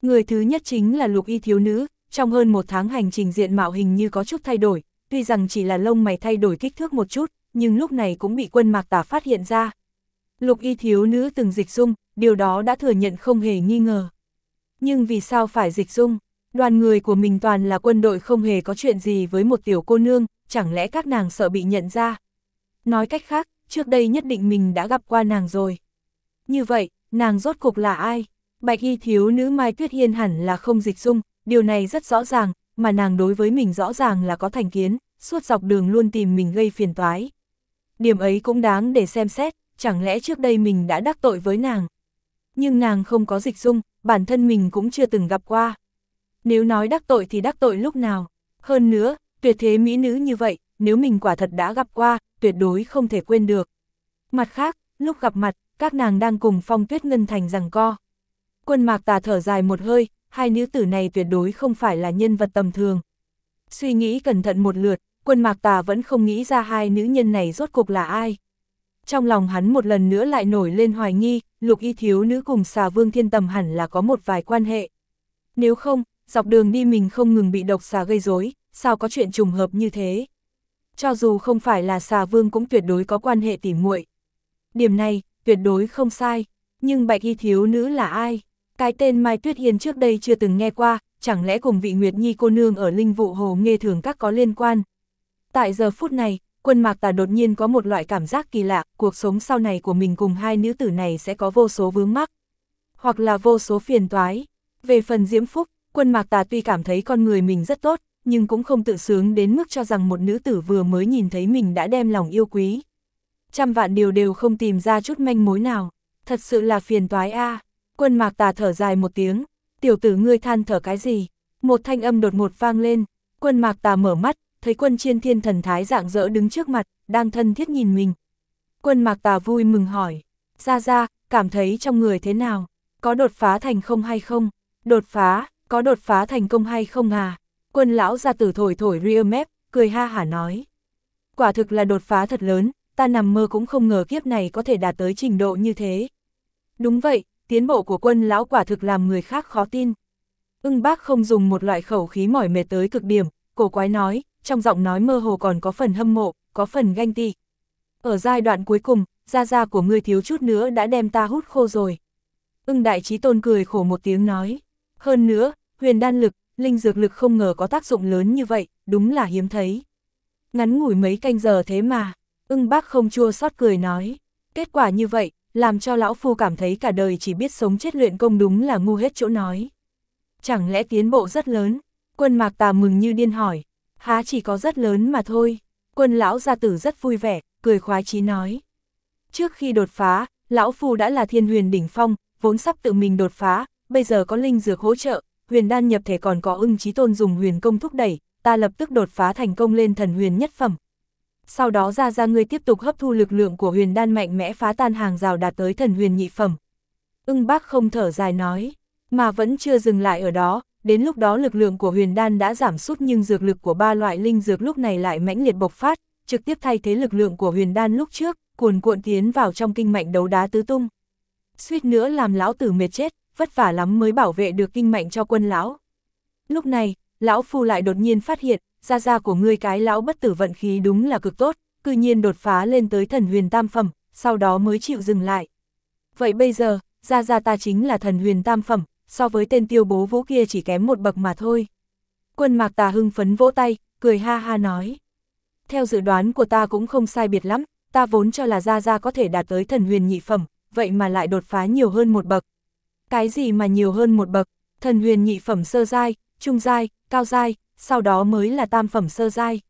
Người thứ nhất chính là Lục Y thiếu nữ, trong hơn 1 tháng hành trình diện mạo hình như có chút thay đổi, tuy rằng chỉ là lông mày thay đổi kích thước một chút, nhưng lúc này cũng bị Quân Mạc Tà phát hiện ra. Lục Y thiếu nữ từng dịch dung, điều đó đã thừa nhận không hề nghi ngờ. Nhưng vì sao phải dịch dung? Đoàn người của mình toàn là quân đội, không hề có chuyện gì với một tiểu cô nương, chẳng lẽ các nàng sợ bị nhận ra? Nói cách khác, trước đây nhất định mình đã gặp qua nàng rồi. Như vậy, nàng rốt cuộc là ai? Bạch Y thiếu nữ Mai Tuyết Hiên hẳn là không dịch dung, điều này rất rõ ràng, mà nàng đối với mình rõ ràng là có thành kiến, suốt dọc đường luôn tìm mình gây phiền toái. Điểm ấy cũng đáng để xem xét, chẳng lẽ trước đây mình đã đắc tội với nàng? Nhưng nàng không có dịch dung, bản thân mình cũng chưa từng gặp qua. Nếu nói đắc tội thì đắc tội lúc nào? Hơn nữa, tuyệt thế mỹ nữ như vậy, nếu mình quả thật đã gặp qua, tuyệt đối không thể quên được. Mặt khác, lúc gặp mặt, các nàng đang cùng Phong Tuyết Ngân Thành giằng co. Quân Mạc Tà thở dài một hơi, hai nữ tử này tuyệt đối không phải là nhân vật tầm thường. Suy nghĩ cẩn thận một lượt, Quân Mạc Tà vẫn không nghĩ ra hai nữ nhân này rốt cuộc là ai. Trong lòng hắn một lần nữa lại nổi lên hoài nghi, Lục Y thiếu nữ cùng Xà Vương Thiên Tầm hẳn là có một vài quan hệ. Nếu không, dọc đường đi mình không ngừng bị độc xà gây rối, sao có chuyện trùng hợp như thế? Cho dù không phải là Xà Vương cũng tuyệt đối có quan hệ tỉ muội. Điểm này, tuyệt đối không sai. Nhưng Bạch Y thiếu nữ là ai? Cái tên Mai Tuyết Hiên trước đây chưa từng nghe qua, chẳng lẽ cùng vị Nguyệt Nhi cô nương ở Linh Vụ Hồ Nghê Thường Các có liên quan? Tại giờ phút này, Quân Mạc Tà đột nhiên có một loại cảm giác kỳ lạ, cuộc sống sau này của mình cùng hai nữ tử này sẽ có vô số vướng mắc, hoặc là vô số phiền toái. Về phần Diễm Phúc, Quân Mạc Tà tuy cảm thấy con người mình rất tốt, nhưng cũng không tự sướng đến mức cho rằng một nữ tử vừa mới nhìn thấy mình đã đem lòng yêu quý. Trăm vạn điều đều không tìm ra chút manh mối nào, thật sự là phiền toái a. Quân Mạc Tà thở dài một tiếng, tiểu tử ngươi than thở cái gì? Một thanh âm đột ngột vang lên, Quân Mạc Tà mở mắt, thấy Quân Chiên Thiên thần thái rạng rỡ đứng trước mặt, đang thân thiết nhìn mình. Quân Mạc Tà vui mừng hỏi, ra, cảm thấy trong người thế nào? Có đột phá thành không hay không? Đột phá, có đột phá thành công hay không à? Quân lão gia tử thổi rear mép, cười ha hả nói. Quả thực là đột phá thật lớn, ta nằm mơ cũng không ngờ kiếp này có thể đạt tới trình độ như thế. Đúng vậy, tiến bộ của Quân lão quả thực làm người khác khó tin. Ưng Bác không dùng một loại khẩu khí mỏi mệt tới cực điểm, cổ quái nói, trong giọng nói mơ hồ còn có phần hâm mộ, có phần ganh tị. Ở giai đoạn cuối cùng, gia của ngươi thiếu chút nữa đã đem ta hút khô rồi. Ưng Đại Chí Tôn cười khổ một tiếng nói. Hơn nữa, huyền đan lực, linh dược lực không ngờ có tác dụng lớn như vậy, đúng là hiếm thấy. Ngắn ngủi mấy canh giờ thế mà, Ưng Bác không chua xót cười nói. Kết quả như vậy, làm cho lão phu cảm thấy cả đời chỉ biết sống chết luyện công đúng là ngu hết chỗ nói. Chẳng lẽ tiến bộ rất lớn? Quân Mạc Tà mừng như điên hỏi. Há chỉ có rất lớn mà thôi. Quân lão gia tử rất vui vẻ, cười khoái chí nói. Trước khi đột phá, lão phu đã là thiên huyền đỉnh phong, vốn sắp tự mình đột phá, bây giờ có linh dược hỗ trợ, huyền đan nhập thể còn có Ưng Chí Tôn dùng huyền công thúc đẩy, ta lập tức đột phá thành công lên thần huyền nhất phẩm. Sau đó ra ngươi tiếp tục hấp thu lực lượng của huyền đan mạnh mẽ phá tan hàng rào đạt tới thần huyền nhị phẩm. Ưng Bác không thở dài nói, mà vẫn chưa dừng lại ở đó, đến lúc đó lực lượng của huyền đan đã giảm sút nhưng dược lực của ba loại linh dược lúc này lại mãnh liệt bộc phát, trực tiếp thay thế lực lượng của huyền đan lúc trước, cuồn cuộn tiến vào trong kinh mạch đấu đá tứ tung. Suýt nữa làm lão tử mệt chết, vất vả lắm mới bảo vệ được kinh mạch cho Quân lão. Lúc này, lão phu lại đột nhiên phát hiện, gia của ngươi cái lão bất tử vận khí đúng là cực tốt, cư nhiên đột phá lên tới thần huyền tam phẩm, sau đó mới chịu dừng lại. Vậy bây giờ, gia ta chính là thần huyền tam phẩm, so với tên Tiêu Bố Vũ kia chỉ kém một bậc mà thôi. Quân Mạc Tà hưng phấn vỗ tay, cười ha ha nói. Theo dự đoán của ta cũng không sai biệt lắm, ta vốn cho là gia có thể đạt tới thần huyền nhị phẩm, vậy mà lại đột phá nhiều hơn một bậc. Cái gì mà nhiều hơn một bậc? Thần huyền nhị phẩm sơ giai, trung giai, cao giai, sau đó mới là tam phẩm sơ giai.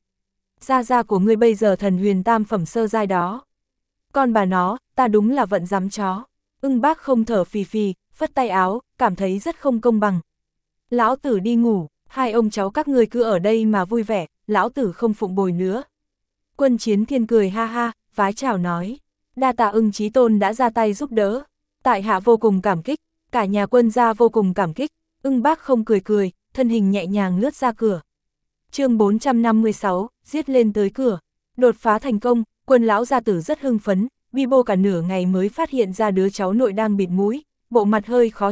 Gia của ngươi bây giờ thần huyền tam phẩm sơ giai đó. Con bà nó, ta đúng là vận dám chó. Ưng Bác không thở phì phì, phất tay áo, cảm thấy rất không công bằng. Lão tử đi ngủ, hai ông cháu các ngươi cứ ở đây mà vui vẻ, lão tử không phụng bồi nữa. Quân Chiến Thiên cười ha ha, vái chào nói. Đa tạ Ưng Chí Tôn đã ra tay giúp đỡ. Tại hạ vô cùng cảm kích, cả nhà Quân gia vô cùng cảm kích. Ưng Bác không cười, thân hình nhẹ nhàng lướt ra cửa. Chương 456, giết lên tới cửa. Đột phá thành công, Quân lão gia tử rất hưng phấn, bi bô cả nửa ngày mới phát hiện ra đứa cháu nội đang bịt mũi, bộ mặt hơi khó chịu,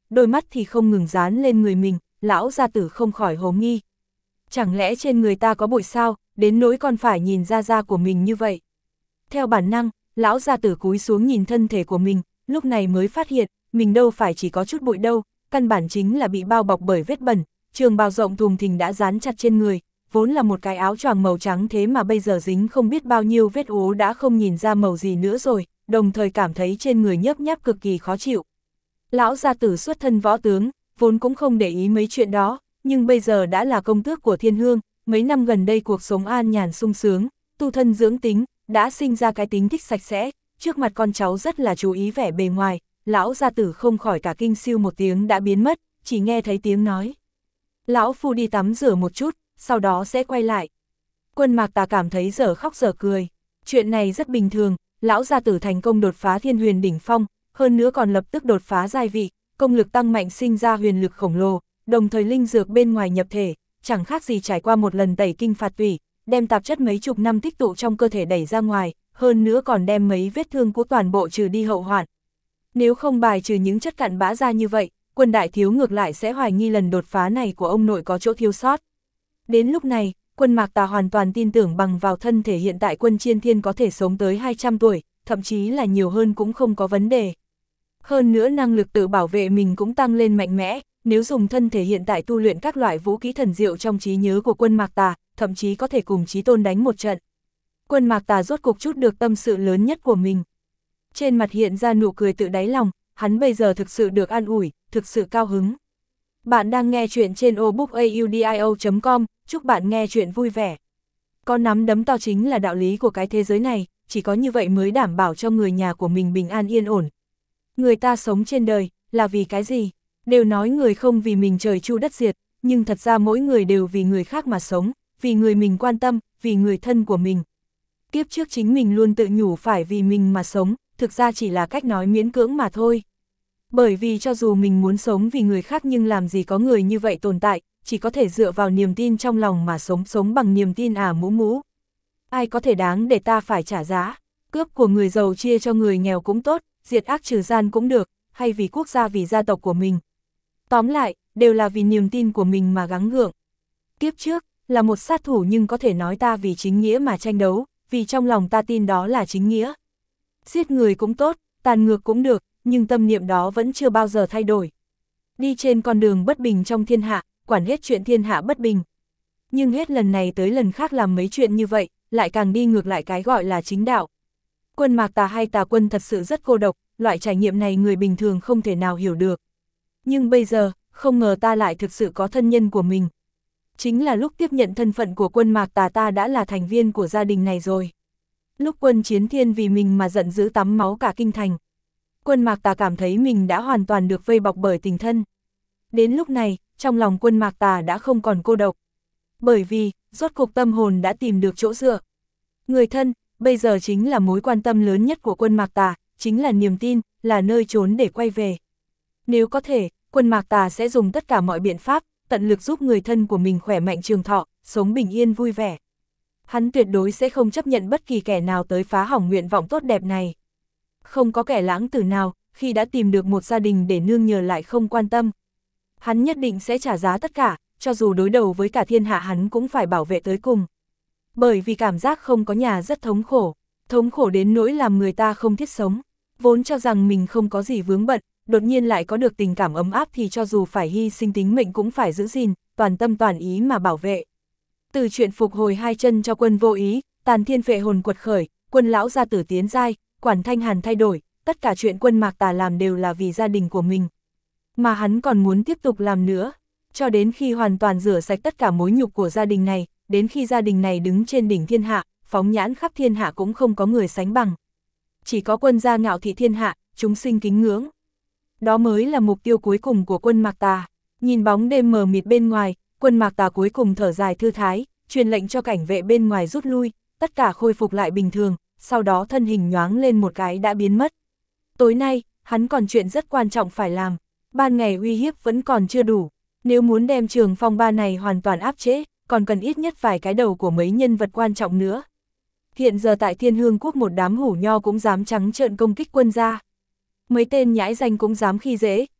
đôi mắt thì không ngừng dán lên người mình, lão gia tử không khỏi hồ nghi. Chẳng lẽ trên người ta có bụi sao, đến nỗi còn phải nhìn ra da của mình như vậy. Theo bản năng, lão gia tử cúi xuống nhìn thân thể của mình, lúc này mới phát hiện, mình đâu phải chỉ có chút bụi đâu, căn bản chính là bị bao bọc bởi vết bẩn, trường bào rộng thùng thình đã dán chặt trên người, vốn là một cái áo choàng màu trắng thế mà bây giờ dính không biết bao nhiêu vết ố đã không nhìn ra màu gì nữa rồi, đồng thời cảm thấy trên người nhấp nháp cực kỳ khó chịu. Lão gia tử xuất thân võ tướng, vốn cũng không để ý mấy chuyện đó, nhưng bây giờ đã là công tước của Thiên Hương, mấy năm gần đây cuộc sống an nhàn sung sướng, tu thân dưỡng tính, đã sinh ra cái tính thích sạch sẽ, trước mặt con cháu rất là chú ý vẻ bề ngoài, lão gia tử không khỏi cả kinh siêu một tiếng đã biến mất, chỉ nghe thấy tiếng nói. Lão phu đi tắm rửa một chút, sau đó sẽ quay lại. Quân Mạc Tà cảm thấy dở khóc dở cười, chuyện này rất bình thường, lão gia tử thành công đột phá Thiên Huyền đỉnh phong, hơn nữa còn lập tức đột phá giai vị, công lực tăng mạnh sinh ra huyền lực khổng lồ, đồng thời linh dược bên ngoài nhập thể, chẳng khác gì trải qua một lần tẩy kinh phạt tủy, đem tạp chất mấy chục năm tích tụ trong cơ thể đẩy ra ngoài, hơn nữa còn đem mấy vết thương của toàn bộ trừ đi hậu hoạn. Nếu không bài trừ những chất cặn bã ra như vậy, Quân đại thiếu ngược lại sẽ hoài nghi lần đột phá này của ông nội có chỗ thiếu sót. Đến lúc này, Quân Mạc Tà hoàn toàn tin tưởng bằng vào thân thể hiện tại Quân Chiên Thiên có thể sống tới 200 tuổi, thậm chí là nhiều hơn cũng không có vấn đề. Hơn nữa năng lực tự bảo vệ mình cũng tăng lên mạnh mẽ, nếu dùng thân thể hiện tại tu luyện các loại vũ khí thần diệu trong trí nhớ của Quân Mạc Tà, thậm chí có thể cùng Chí Tôn đánh một trận. Quân Mạc Tà rốt cục chút được tâm sự lớn nhất của mình. Trên mặt hiện ra nụ cười tự đáy lòng, hắn bây giờ thực sự được an ủi, thực sự cao hứng. Bạn đang nghe chuyện trên obookaudio.com, chúc bạn nghe chuyện vui vẻ. Có nắm đấm to chính là đạo lý của cái thế giới này, chỉ có như vậy mới đảm bảo cho người nhà của mình bình an yên ổn. Người ta sống trên đời, là vì cái gì? Đều nói người không vì mình trời chu đất diệt, nhưng thật ra mỗi người đều vì người khác mà sống, vì người mình quan tâm, vì người thân của mình. Kiếp trước chính mình luôn tự nhủ phải vì mình mà sống, thực ra chỉ là cách nói miễn cưỡng mà thôi. Bởi vì cho dù mình muốn sống vì người khác nhưng làm gì có người như vậy tồn tại, chỉ có thể dựa vào niềm tin trong lòng mà sống bằng niềm tin mũ mũ. Ai có thể đáng để ta phải trả giá, cướp của người giàu chia cho người nghèo cũng tốt, diệt ác trừ gian cũng được, hay vì quốc gia vì gia tộc của mình. Tóm lại, đều là vì niềm tin của mình mà gắng gượng. Kiếp trước, là một sát thủ nhưng có thể nói ta vì chính nghĩa mà tranh đấu, vì trong lòng ta tin đó là chính nghĩa. Giết người cũng tốt, tàn ngược cũng được, nhưng tâm niệm đó vẫn chưa bao giờ thay đổi. Đi trên con đường bất bình trong thiên hạ, quản hết chuyện thiên hạ bất bình. Nhưng hết lần này tới lần khác làm mấy chuyện như vậy, lại càng đi ngược lại cái gọi là chính đạo. Quân Mạc Tà hay Tà Quân thật sự rất cô độc, loại trải nghiệm này người bình thường không thể nào hiểu được. Nhưng bây giờ, không ngờ ta lại thực sự có thân nhân của mình. Chính là lúc tiếp nhận thân phận của Quân Mạc Tà ta đã là thành viên của gia đình này rồi. Lúc Quân Chiến Thiên vì mình mà giận dữ tắm máu cả kinh thành. Quân Mạc Tà cảm thấy mình đã hoàn toàn được vây bọc bởi tình thân. Đến lúc này, trong lòng Quân Mạc Tà đã không còn cô độc. Bởi vì, rốt cuộc tâm hồn đã tìm được chỗ dựa. Người thân, bây giờ chính là mối quan tâm lớn nhất của Quân Mạc Tà, chính là niềm tin, là nơi trốn để quay về. Nếu có thể, Quân Mạc Tà sẽ dùng tất cả mọi biện pháp, tận lực giúp người thân của mình khỏe mạnh trường thọ, sống bình yên vui vẻ. Hắn tuyệt đối sẽ không chấp nhận bất kỳ kẻ nào tới phá hỏng nguyện vọng tốt đẹp này. Không có kẻ lãng tử nào, khi đã tìm được một gia đình để nương nhờ lại không quan tâm. Hắn nhất định sẽ trả giá tất cả, cho dù đối đầu với cả thiên hạ hắn cũng phải bảo vệ tới cùng. Bởi vì cảm giác không có nhà rất thống khổ đến nỗi làm người ta không thiết sống. Vốn cho rằng mình không có gì vướng bận, đột nhiên lại có được tình cảm ấm áp thì cho dù phải hy sinh tính mệnh cũng phải giữ gìn, toàn tâm toàn ý mà bảo vệ. Từ chuyện phục hồi hai chân cho Quân Vô Ý, Tàn Thiên Phệ Hồn quật khởi, Quân lão gia tử tiến giai, Quản Thanh Hàn thay đổi, tất cả chuyện Quân Mạc Tà làm đều là vì gia đình của mình. Mà hắn còn muốn tiếp tục làm nữa, cho đến khi hoàn toàn rửa sạch tất cả mối nhục của gia đình này, đến khi gia đình này đứng trên đỉnh thiên hạ, phóng nhãn khắp thiên hạ cũng không có người sánh bằng. Chỉ có Quân gia ngạo thị thiên hạ, chúng sinh kính ngưỡng. Đó mới là mục tiêu cuối cùng của Quân Mạc Tà. Nhìn bóng đêm mờ mịt bên ngoài, Quân Mạc Tà cuối cùng thở dài thư thái, truyền lệnh cho cảnh vệ bên ngoài rút lui, tất cả khôi phục lại bình thường, sau đó thân hình nhoáng lên một cái đã biến mất. Tối nay, hắn còn chuyện rất quan trọng phải làm, ban ngày uy hiếp vẫn còn chưa đủ, nếu muốn đem Trường Phong Ba này hoàn toàn áp chế, còn cần ít nhất vài cái đầu của mấy nhân vật quan trọng nữa. Hiện giờ tại Thiên Hương Quốc một đám hủ nho cũng dám trắng trợn công kích Quân gia. Mấy tên nhãi danh cũng dám khi dễ,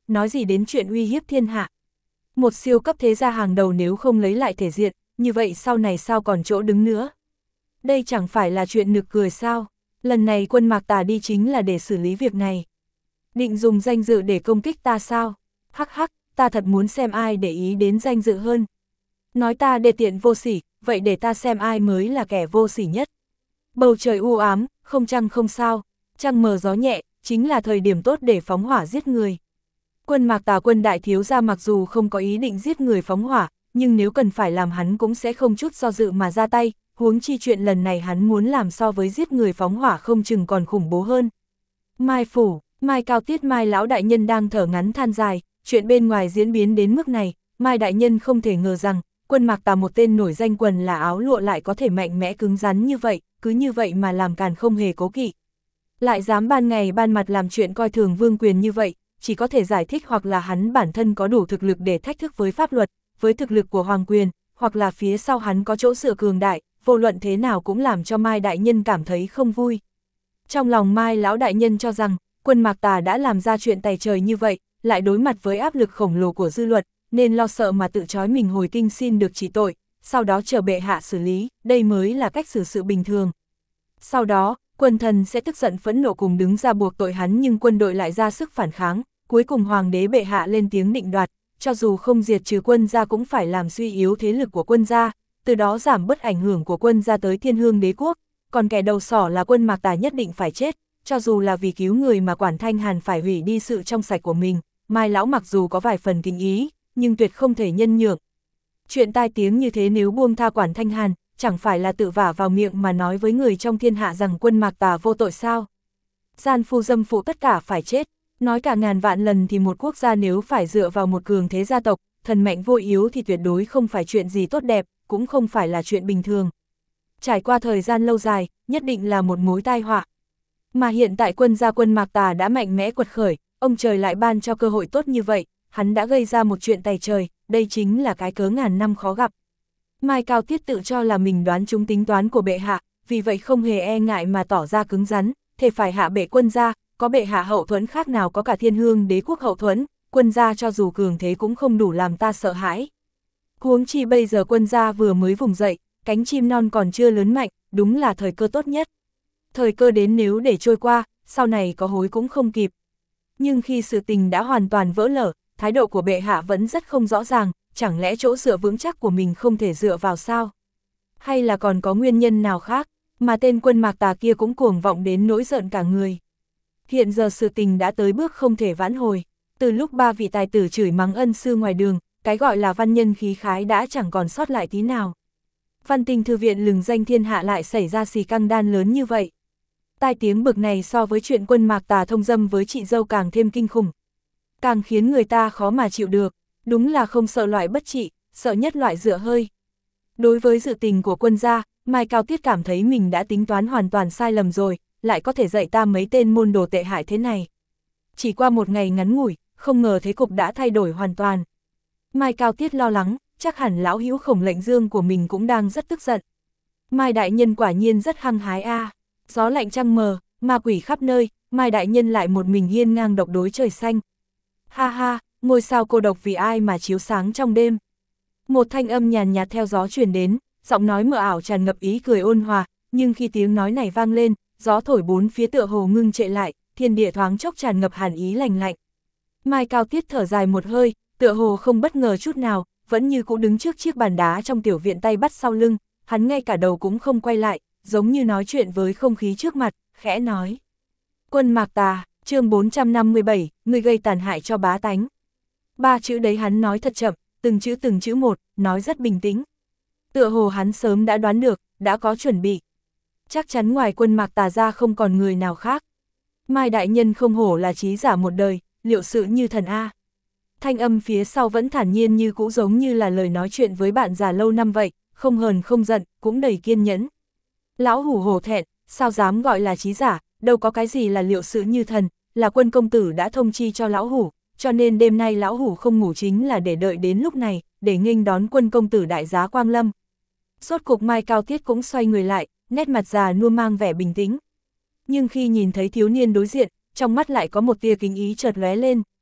nói gì đến chuyện uy hiếp thiên hạ. Một siêu cấp thế gia hàng đầu nếu không lấy lại thể diện, như vậy sau này sao còn chỗ đứng nữa. Đây chẳng phải là chuyện nực cười sao, lần này Quân Mạc Tà đi chính là để xử lý việc này. Định dùng danh dự để công kích ta sao? Hắc hắc, ta thật muốn xem ai để ý đến danh dự hơn. Nói ta đê tiện vô sỉ, vậy để ta xem ai mới là kẻ vô sỉ nhất. Bầu trời u ám, không trăng không sao, trăng mờ gió nhẹ, chính là thời điểm tốt để phóng hỏa giết người. Quân Mạc Tà Quân đại thiếu gia mặc dù không có ý định giết người phóng hỏa, nhưng nếu cần phải làm hắn cũng sẽ không chút do dự mà ra tay, huống chi chuyện lần này hắn muốn làm so với giết người phóng hỏa không chừng còn khủng bố hơn. Mai phủ, Mai Cao Tiết Mai lão đại nhân đang thở ngắn than dài, chuyện bên ngoài diễn biến đến mức này, Mai đại nhân không thể ngờ rằng, Quân Mạc Tà một tên nổi danh quần là áo lụa lại có thể mạnh mẽ cứng rắn như vậy, cứ như vậy mà làm càn không hề cố kỵ. Lại dám ban ngày ban mặt làm chuyện coi thường vương quyền như vậy, chỉ có thể giải thích hoặc là hắn bản thân có đủ thực lực để thách thức với pháp luật, với thực lực của hoàng quyền, hoặc là phía sau hắn có chỗ dựa cường đại, vô luận thế nào cũng làm cho Mai đại nhân cảm thấy không vui. Trong lòng Mai lão đại nhân cho rằng, Quân Mạc Tà đã làm ra chuyện tày trời như vậy, lại đối mặt với áp lực khổng lồ của dư luận, nên lo sợ mà tự trói mình hồi kinh xin được trị tội, sau đó chờ bệ hạ xử lý, đây mới là cách xử sự bình thường. Sau đó, quân thần sẽ tức giận phẫn nộ cùng đứng ra buộc tội hắn, nhưng quân đội lại ra sức phản kháng, cuối cùng hoàng đế bệ hạ lên tiếng định đoạt, cho dù không diệt trừ quân gia cũng phải làm suy yếu thế lực của quân gia, từ đó giảm bớt ảnh hưởng của quân gia tới Thiên Hương Đế quốc, còn kẻ đầu sỏ là Quân Mạc Tà nhất định phải chết, cho dù là vì cứu người mà Quản Thanh Hàn phải hủy đi sự trong sạch của mình, Mai lão mặc dù có vài phần kính ý, nhưng tuyệt không thể nhân nhượng. Chuyện tai tiếng như thế nếu buông tha Quản Thanh Hàn, chẳng phải là tự vả vào miệng mà nói với người trong thiên hạ rằng Quân Mạc Tà vô tội sao? Gian phu dâm phụ tất cả phải chết, nói cả ngàn vạn lần thì một quốc gia nếu phải dựa vào một cường thế gia tộc, thần mạnh vô yếu thì tuyệt đối không phải chuyện gì tốt đẹp, cũng không phải là chuyện bình thường. Trải qua thời gian lâu dài, nhất định là một mối tai họa. Mà hiện tại quân gia Quân Mạc Tà đã mạnh mẽ quật khởi, ông trời lại ban cho cơ hội tốt như vậy, hắn đã gây ra một chuyện tày trời, đây chính là cái cớ ngàn năm khó gặp. Mai Cao Tiết tự cho là mình đoán trúng tính toán của bệ hạ, vì vậy không hề e ngại mà tỏ ra cứng rắn, thể phải hạ bệ quân gia, có bệ hạ hậu thuẫn khác nào có cả Thiên Hương Đế quốc hậu thuẫn, quân gia cho dù cường thế cũng không đủ làm ta sợ hãi. Huống chi bây giờ quân gia vừa mới vùng dậy, cánh chim non còn chưa lớn mạnh, đúng là thời cơ tốt nhất. Thời cơ đến nếu để trôi qua, sau này có hối cũng không kịp. Nhưng khi sự tình đã hoàn toàn vỡ lở, thái độ của bệ hạ vẫn rất không rõ ràng, chẳng lẽ chỗ dựa vững chắc của mình không thể dựa vào sao? Hay là còn có nguyên nhân nào khác, mà tên Quân Mạc Tà kia cũng cuồng vọng đến nỗi giận cả người. Hiện giờ sự tình đã tới bước không thể vãn hồi, từ lúc ba vị tài tử chửi mắng ân sư ngoài đường, cái gọi là văn nhân khí khái đã chẳng còn sót lại tí nào. Văn Tinh thư viện lừng danh thiên hạ lại xảy ra xì căng đan lớn như vậy. Tai tiếng bực này so với chuyện Quân Mạc Tà thông dâm với chị dâu càng thêm kinh khủng. Càng khiến người ta khó mà chịu được, đúng là không sợ loại bất trị, sợ nhất loại dựa hơi. Đối với sự tình của quân gia, Mai Cao Tiết cảm thấy mình đã tính toán hoàn toàn sai lầm rồi, lại có thể dạy ta mấy tên môn đồ tệ hại thế này. Chỉ qua một ngày ngắn ngủi, không ngờ thế cục đã thay đổi hoàn toàn. Mai Cao Tiết lo lắng, chắc hẳn lão hữu Khổng Lệnh Dương của mình cũng đang rất tức giận. Mai đại nhân quả nhiên rất hăng hái a. Gió lạnh trăng mờ, ma quỷ khắp nơi, Mai đại nhân lại một mình hiên ngang độc đối trời xanh. Ha ha, ngôi sao cô độc vì ai mà chiếu sáng trong đêm. Một thanh âm nhàn nhạt theo gió truyền đến, giọng nói mờ ảo tràn ngập ý cười ôn hòa, nhưng khi tiếng nói này vang lên, gió thổi bốn phía tựa hồ ngưng trệ lại, thiên địa thoáng chốc tràn ngập hàn ý lạnh lạnh. Mai Cao Tiết thở dài một hơi, tựa hồ không bất ngờ chút nào, vẫn như cũ đứng trước chiếc bàn đá trong tiểu viện tay bắt sau lưng, hắn ngay cả đầu cũng không quay lại, giống như nói chuyện với không khí trước mặt, khẽ nói. Quân Mạc Tà, chương 457, người gây tàn hại cho bá tánh. Ba chữ đấy hắn nói thật chậm, từng chữ một, nói rất bình tĩnh. Tựa hồ hắn sớm đã đoán được, đã có chuẩn bị. Chắc chắn ngoài Quân Mạc Tà ra không còn người nào khác. Mai đại nhân không hổ là trí giả một đời, liệu sự như thần A. Thanh âm phía sau vẫn thản nhiên như cũ, giống như là lời nói chuyện với bạn già lâu năm vậy, không hờn không giận, cũng đầy kiên nhẫn. Lão hủ hổ thẹn, sao dám gọi là trí giả, đâu có cái gì là liệu sự như thần, là Quân công tử đã thông chi cho lão hủ, cho nên đêm nay lão hủ không ngủ chính là để đợi đến lúc này, để nghênh đón Quân công tử đại giá quang lâm. Rốt cục Mai Cao Tiết cũng xoay người lại, nét mặt già nua mang vẻ bình tĩnh. Nhưng khi nhìn thấy thiếu niên đối diện, trong mắt lại có một tia kính ý chợt lóe lên.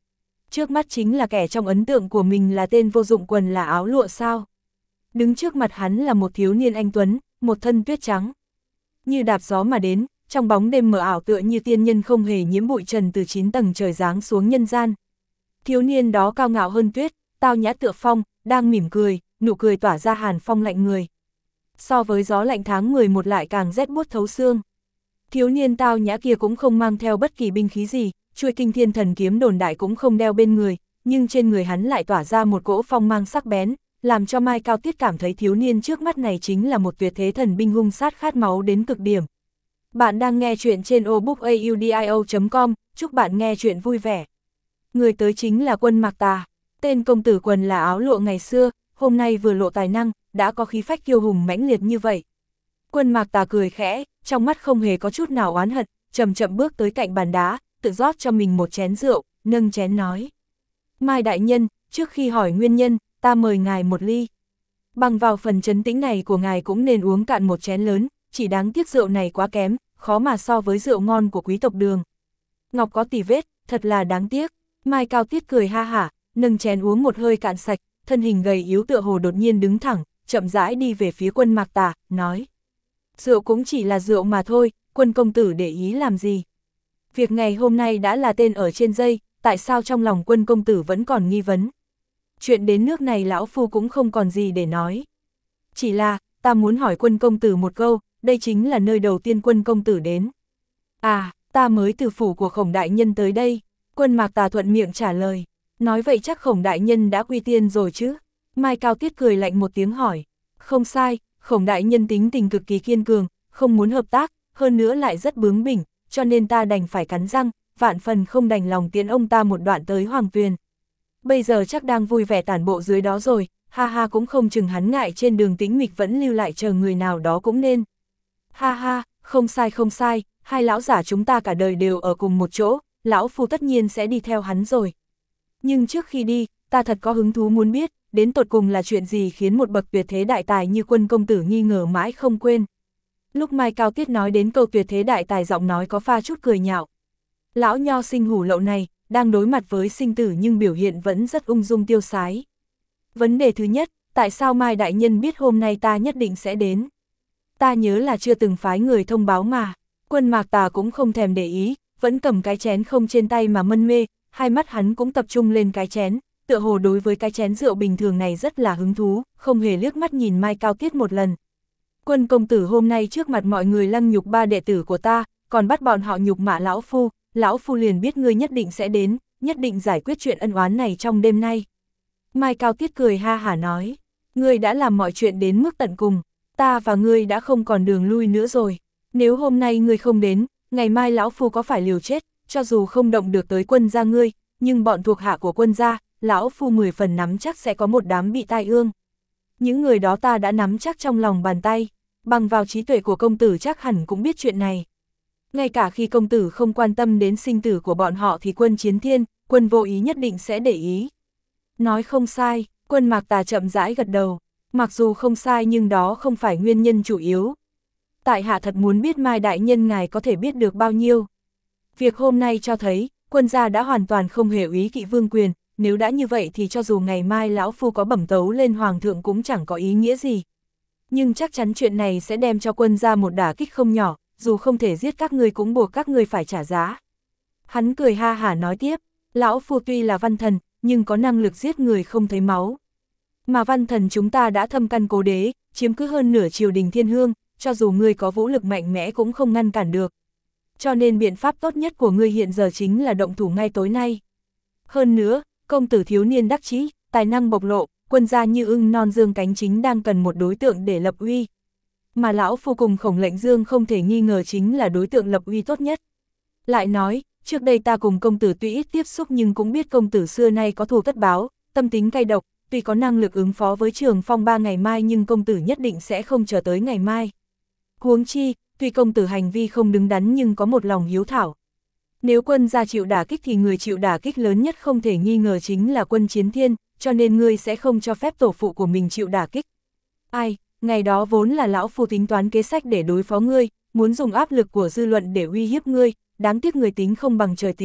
Trước mắt chính là kẻ trong ấn tượng của mình là tên vô dụng quần là áo lụa sao. Đứng trước mặt hắn là một thiếu niên anh tuấn, một thân tuyết trắng. Như đạp gió mà đến, trong bóng đêm mờ ảo tựa như tiên nhân không hề nhiễm bụi trần từ 9 tầng trời giáng xuống nhân gian. Thiếu niên đó cao ngạo hơn tuyết, tao nhã tựa phong, đang mỉm cười, nụ cười tỏa ra hàn phong lạnh người. So với gió lạnh tháng 11 lại càng rét buốt thấu xương. Thiếu niên tao nhã kia cũng không mang theo bất kỳ binh khí gì, chuôi kinh thiên thần kiếm đồn đại cũng không đeo bên người, nhưng trên người hắn lại tỏa ra một cỗ phong mang sắc bén, làm cho Mai Cao Tiết cảm thấy thiếu niên trước mắt này chính là một tuyệt thế thần binh hung sát khát máu đến cực điểm. Bạn đang nghe chuyện trên audiobook.com, chúc bạn nghe chuyện vui vẻ. Người tới chính là Quân Mạc Tà, tên công tử quần là áo lụa ngày xưa, hôm nay vừa lộ tài năng, đã có khí phách kiêu hùng mãnh liệt như vậy. Quân Mạc Tà cười khẽ, trong mắt không hề có chút nào oán hận, chậm chậm bước tới cạnh bàn đá, tự rót cho mình một chén rượu, nâng chén nói. Mai đại nhân, trước khi hỏi nguyên nhân, ta mời ngài một ly. Bằng vào phần trấn tĩnh này của ngài cũng nên uống cạn một chén lớn, chỉ đáng tiếc rượu này quá kém, khó mà so với rượu ngon của quý tộc Đường. Ngọc có tỉ vết, thật là đáng tiếc. Mai Cao Tiết cười ha hả, nâng chén uống một hơi cạn sạch, thân hình gầy yếu tựa hồ đột nhiên đứng thẳng, chậm rãi đi về phía Quân Mạc Tà, nói. Rượu cũng chỉ là rượu mà thôi, Quân công tử để ý làm gì? Việc ngày hôm nay đã là tên ở trên dây, tại sao trong lòng Quân công tử vẫn còn nghi vấn? Chuyện đến nước này lão phu cũng không còn gì để nói. Chỉ là, ta muốn hỏi Quân công tử một câu, đây chính là nơi đầu tiên Quân công tử đến. À, ta mới từ phủ của Khổng đại nhân tới đây. Quân Mạc Tà thuận miệng trả lời. Nói vậy chắc Khổng đại nhân đã quy tiên rồi chứ? Mai Cao Tiết cười lạnh một tiếng hỏi. Không sai, Khổng đại nhân tính tình cực kỳ kiên cường, không muốn hợp tác, hơn nữa lại rất bướng bỉnh, cho nên ta đành phải cắn răng, vạn phần không đành lòng tiến ông ta một đoạn tới Hoàng Tuyền. Bây giờ chắc đang vui vẻ tản bộ dưới đó rồi, ha ha, cũng không chừng hắn ngại trên đường tĩnh mịch vẫn lưu lại chờ người nào đó cũng nên. Ha ha, không sai, hai lão giả chúng ta cả đời đều ở cùng một chỗ, lão phu tất nhiên sẽ đi theo hắn rồi. Nhưng trước khi đi, ta thật có hứng thú muốn biết, đến tột cùng là chuyện gì khiến một bậc tuyệt thế đại tài như Quân công tử nghi ngờ mãi không quên. Lúc Mai Cao Tiết nói đến câu tuyệt thế đại tài, giọng nói có pha chút cười nhạo. Lão nho sinh hủ lậu này, đang đối mặt với sinh tử nhưng biểu hiện vẫn rất ung dung tiêu sái. Vấn đề thứ nhất, tại sao Mai đại nhân biết hôm nay ta nhất định sẽ đến? Ta nhớ là chưa từng phái người thông báo mà. Quân Mạc Tà cũng không thèm để ý, vẫn cầm cái chén không trên tay mà mân mê, hai mắt hắn cũng tập trung lên cái chén, tựa hồ đối với cái chén rượu bình thường này rất là hứng thú, không hề liếc mắt nhìn Mai Cao Tiết một lần. Quân công tử hôm nay trước mặt mọi người lăng nhục ba đệ tử của ta, còn bắt bọn họ nhục mạ lão phu liền biết ngươi nhất định sẽ đến, nhất định giải quyết chuyện ân oán này trong đêm nay. Mai Cao Tiết cười ha hả nói, ngươi đã làm mọi chuyện đến mức tận cùng, ta và ngươi đã không còn đường lui nữa rồi. Nếu hôm nay ngươi không đến, ngày mai lão phu có phải liều chết, cho dù không động được tới quân gia ngươi, nhưng bọn thuộc hạ của quân gia, lão phu 10 phần nắm chắc sẽ có một đám bị tai ương. Những người đó ta đã nắm chắc trong lòng bàn tay, bằng vào trí tuệ của công tử chắc hẳn cũng biết chuyện này. Ngay cả khi công tử không quan tâm đến sinh tử của bọn họ thì Quân Chiến Thiên, Quân Vô Ý nhất định sẽ để ý. Nói không sai, Quân Mạc Tà chậm rãi gật đầu, mặc dù không sai nhưng đó không phải nguyên nhân chủ yếu. Tại hạ thật muốn biết Mai đại nhân ngài có thể biết được bao nhiêu. Việc hôm nay cho thấy, quân gia đã hoàn toàn không hề úy kỵ vương quyền, nếu đã như vậy thì cho dù ngày mai lão phu có bẩm tấu lên hoàng thượng cũng chẳng có ý nghĩa gì. Nhưng chắc chắn chuyện này sẽ đem cho quân gia một đả kích không nhỏ, dù không thể giết các ngươi cũng buộc các ngươi phải trả giá. Hắn cười ha hả nói tiếp, lão phu tuy là văn thần, nhưng có năng lực giết người không thấy máu. Mà văn thần chúng ta đã thâm căn cố đế, chiếm cứ hơn nửa triều đình thiên hương, cho dù ngươi có vũ lực mạnh mẽ cũng không ngăn cản được. Cho nên biện pháp tốt nhất của ngươi hiện giờ chính là động thủ ngay tối nay. Hơn nữa, công tử thiếu niên đắc chí, tài năng bộc lộ, quân gia như ưng non dương cánh chính đang cần một đối tượng để lập uy. Mà lão phu cùng Khổng lệnh Dương không thể nghi ngờ chính là đối tượng lập uy tốt nhất. Lại nói, trước đây ta cùng công tử tuy ít tiếp xúc nhưng cũng biết công tử xưa nay có thù tất báo, tâm tính cay độc, tuy có năng lực ứng phó với Trường Phong ba ngày mai nhưng công tử nhất định sẽ không chờ tới ngày mai. Huống chi, tuy công tử hành vi không đứng đắn nhưng có một lòng hiếu thảo. Nếu quân gia chịu đả kích thì người chịu đả kích lớn nhất không thể nghi ngờ chính là Quân Chiến Thiên, cho nên ngươi sẽ không cho phép tổ phụ của mình chịu đả kích. Ai, ngày đó vốn là lão phu tính toán kế sách để đối phó ngươi, muốn dùng áp lực của dư luận để uy hiếp ngươi, đáng tiếc người tính không bằng trời tính,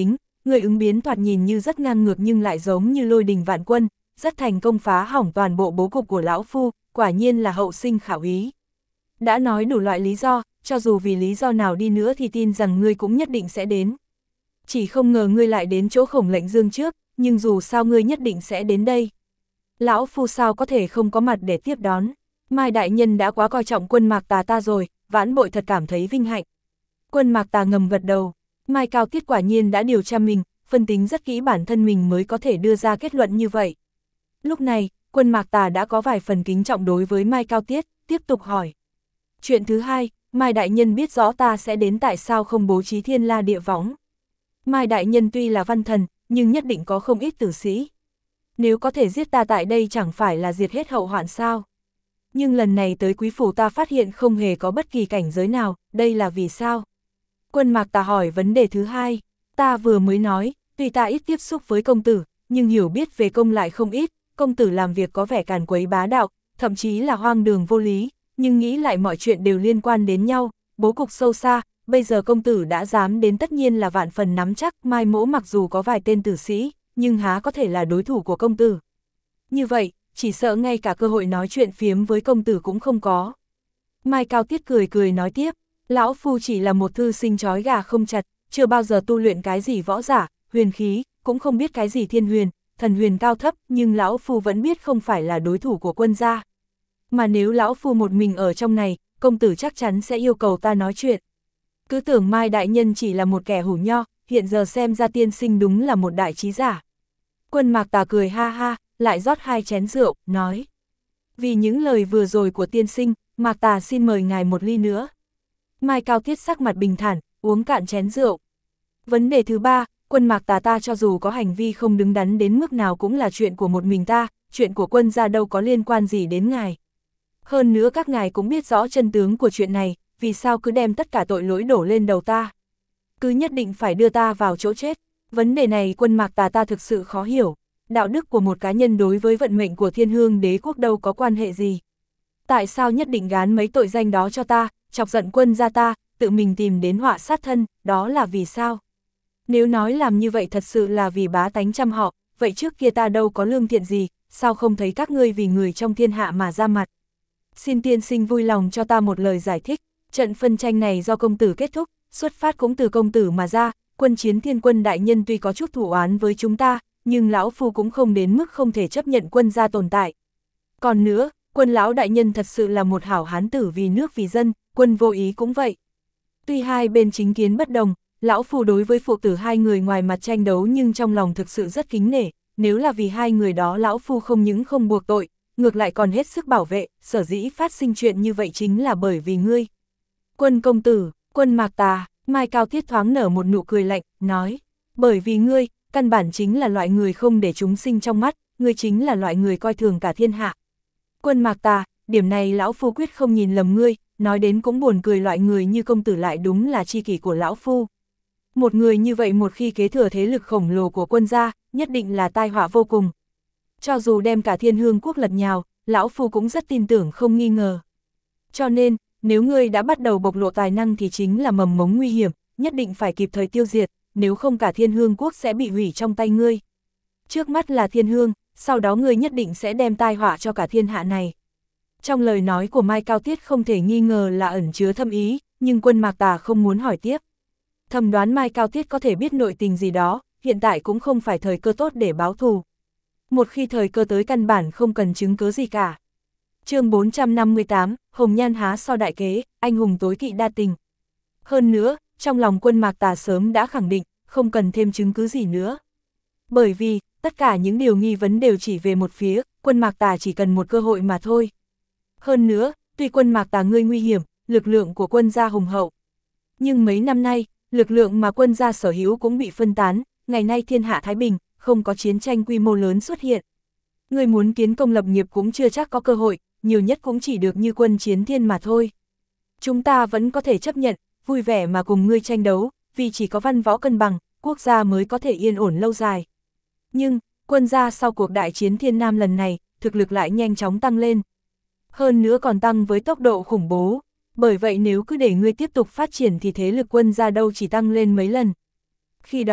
người ứng biến thoạt nhìn như rất ngang ngược nhưng lại giống như lôi đình vạn quân, rất thành công phá hỏng toàn bộ bố cục của lão phu, quả nhiên là hậu sinh khảo ý. Đã nói đủ loại lý do, cho dù vì lý do nào đi nữa thì tin rằng ngươi cũng nhất định sẽ đến. Chỉ không ngờ ngươi lại đến chỗ Khổng Lệnh Dương trước, nhưng dù sao ngươi nhất định sẽ đến đây. Lão phu sao có thể không có mặt để tiếp đón. Mai đại nhân đã quá coi trọng Quân Mạc Tà ta rồi, vãn bội thật cảm thấy vinh hạnh. Quân Mạc Tà ngầm gật đầu. Mai Cao Tiết quả nhiên đã điều tra mình, phân tính rất kỹ bản thân mình mới có thể đưa ra kết luận như vậy. Lúc này, Quân Mạc Tà đã có vài phần kính trọng đối với Mai Cao Tiết, tiếp tục hỏi. Chuyện thứ hai, Mai đại nhân biết rõ ta sẽ đến tại sao không bố trí thiên la địa võng. Mai đại nhân tuy là văn thần, nhưng nhất định có không ít tử sĩ. Nếu có thể giết ta tại đây chẳng phải là diệt hết hậu hoạn sao. Nhưng lần này tới quý phủ ta phát hiện không hề có bất kỳ cảnh giới nào, đây là vì sao? Quân Mạc Tà hỏi vấn đề thứ hai, ta vừa mới nói, tuy ta ít tiếp xúc với công tử, nhưng hiểu biết về công lại không ít, công tử làm việc có vẻ càn quấy bá đạo, thậm chí là hoang đường vô lý, nhưng nghĩ lại mọi chuyện đều liên quan đến nhau, bố cục sâu xa, bây giờ công tử đã dám đến tất nhiên là vạn phần nắm chắc, Mai Mỗ mặc dù có vài tên tử sĩ, nhưng há có thể là đối thủ của công tử. Như vậy, chỉ sợ ngay cả cơ hội nói chuyện phiếm với công tử cũng không có. Mai Cao Tiết cười cười nói tiếp, lão phu chỉ là một thư sinh trói gà không chặt, chưa bao giờ tu luyện cái gì võ giả, huyền khí, cũng không biết cái gì thiên huyền, thần huyền cao thấp, nhưng lão phu vẫn biết không phải là đối thủ của quân gia. Mà nếu lão phu một mình ở trong này, công tử chắc chắn sẽ yêu cầu ta nói chuyện. Cứ tưởng Mai đại nhân chỉ là một kẻ hủ nho, hiện giờ xem ra tiên sinh đúng là một đại trí giả. Quân Mạc Tà cười ha ha, lại rót 2 chén rượu, nói. Vì những lời vừa rồi của tiên sinh, Mạc Tà xin mời ngài một ly nữa. Mai Cao Tiết sắc mặt bình thản, uống cạn chén rượu. Vấn đề thứ 3, Quân Mạc Tà ta cho dù có hành vi không đứng đắn đến mức nào cũng là chuyện của một mình ta, chuyện của quân gia đâu có liên quan gì đến ngài. Hơn nữa các ngài cũng biết rõ chân tướng của chuyện này, vì sao cứ đem tất cả tội lỗi đổ lên đầu ta. Cứ nhất định phải đưa ta vào chỗ chết. Vấn đề này Quân Mạc Tà ta thực sự khó hiểu. Đạo đức của một cá nhân đối với vận mệnh của Thiên Hương Đế quốc đâu có quan hệ gì. Tại sao nhất định gán mấy tội danh đó cho ta, chọc giận quân gia ta, tự mình tìm đến họa sát thân, đó là vì sao? Nếu nói làm như vậy thật sự là vì bá tánh trăm họ, vậy trước kia ta đâu có lương thiện gì, sao không thấy các ngươi vì người trong thiên hạ mà ra mặt? Xin tiên sinh vui lòng cho ta một lời giải thích, trận phân tranh này do công tử kết thúc, xuất phát cũng từ công tử mà ra, Quân Chiến Thiên Quân đại nhân tuy có chút thủ oán với chúng ta, nhưng lão phu cũng không đến mức không thể chấp nhận quân gia tồn tại. Còn nữa, Quân lão đại nhân thật sự là một hảo hán tử vì nước vì dân, Quân vô ý cũng vậy. Tuy hai bên chính kiến bất đồng, lão phu đối với phụ tử hai người ngoài mặt tranh đấu nhưng trong lòng thực sự rất kính nể, nếu là vì hai người đó lão phu không những không buộc tội, ngược lại còn hết sức bảo vệ, sở dĩ phát sinh chuyện như vậy chính là bởi vì ngươi. Quân công tử, Quân Mạc Tà, Mai Cao Tiết thoáng nở một nụ cười lạnh, nói, bởi vì ngươi, căn bản chính là loại người không để chúng sinh trong mắt, ngươi chính là loại người coi thường cả thiên hạ. Quân Mạc Tà, điểm này lão phu quyết không nhìn lầm ngươi, nói đến cũng buồn cười, loại người như công tử lại đúng là tri kỷ của lão phu. Một người như vậy một khi kế thừa thế lực khổng lồ của quân gia, nhất định là tai họa vô cùng. Cho dù đem cả Thiên Hương quốc lật nhào, lão phu cũng rất tin tưởng không nghi ngờ. Cho nên, nếu ngươi đã bắt đầu bộc lộ tài năng thì chính là mầm mống nguy hiểm, nhất định phải kịp thời tiêu diệt, nếu không cả Thiên Hương quốc sẽ bị hủy trong tay ngươi. Trước mắt là Thiên Hương, sau đó ngươi nhất định sẽ đem tai họa cho cả thiên hạ này. Trong lời nói của Mai Cao Tiết không thể nghi ngờ là ẩn chứa thâm ý, nhưng Quân Mạc Tà không muốn hỏi tiếp. Thầm đoán Mai Cao Tiết có thể biết nội tình gì đó, hiện tại cũng không phải thời cơ tốt để báo thù. Một khi thời cơ tới căn bản không cần chứng cứ gì cả. Chương 458, Hồng Nhan há so đại kế, anh hùng tối kỵ đa tình. Hơn nữa, trong lòng Quân Mạc Tà sớm đã khẳng định, không cần thêm chứng cứ gì nữa. Bởi vì, tất cả những điều nghi vấn đều chỉ về một phía, Quân Mạc Tà chỉ cần một cơ hội mà thôi. Hơn nữa, tuy Quân Mạc Tà ngươi nguy hiểm, lực lượng của quân gia hùng hậu. Nhưng mấy năm nay, lực lượng mà quân gia sở hữu cũng bị phân tán, ngày nay thiên hạ thái bình, không có chiến tranh quy mô lớn xuất hiện. Ngươi muốn kiến công lập nghiệp cũng chưa chắc có cơ hội, nhiều nhất cũng chỉ được như Quân Chiến Thiên mà thôi. Chúng ta vẫn có thể chấp nhận, vui vẻ mà cùng ngươi tranh đấu, vì chỉ có văn võ cân bằng, quốc gia mới có thể yên ổn lâu dài. Nhưng, quân gia sau cuộc đại chiến Thiên Nam lần này, thực lực lại nhanh chóng tăng lên. Hơn nữa còn tăng với tốc độ khủng bố, bởi vậy nếu cứ để ngươi tiếp tục phát triển thì thế lực quân gia đâu chỉ tăng lên mấy lần. Khi đó,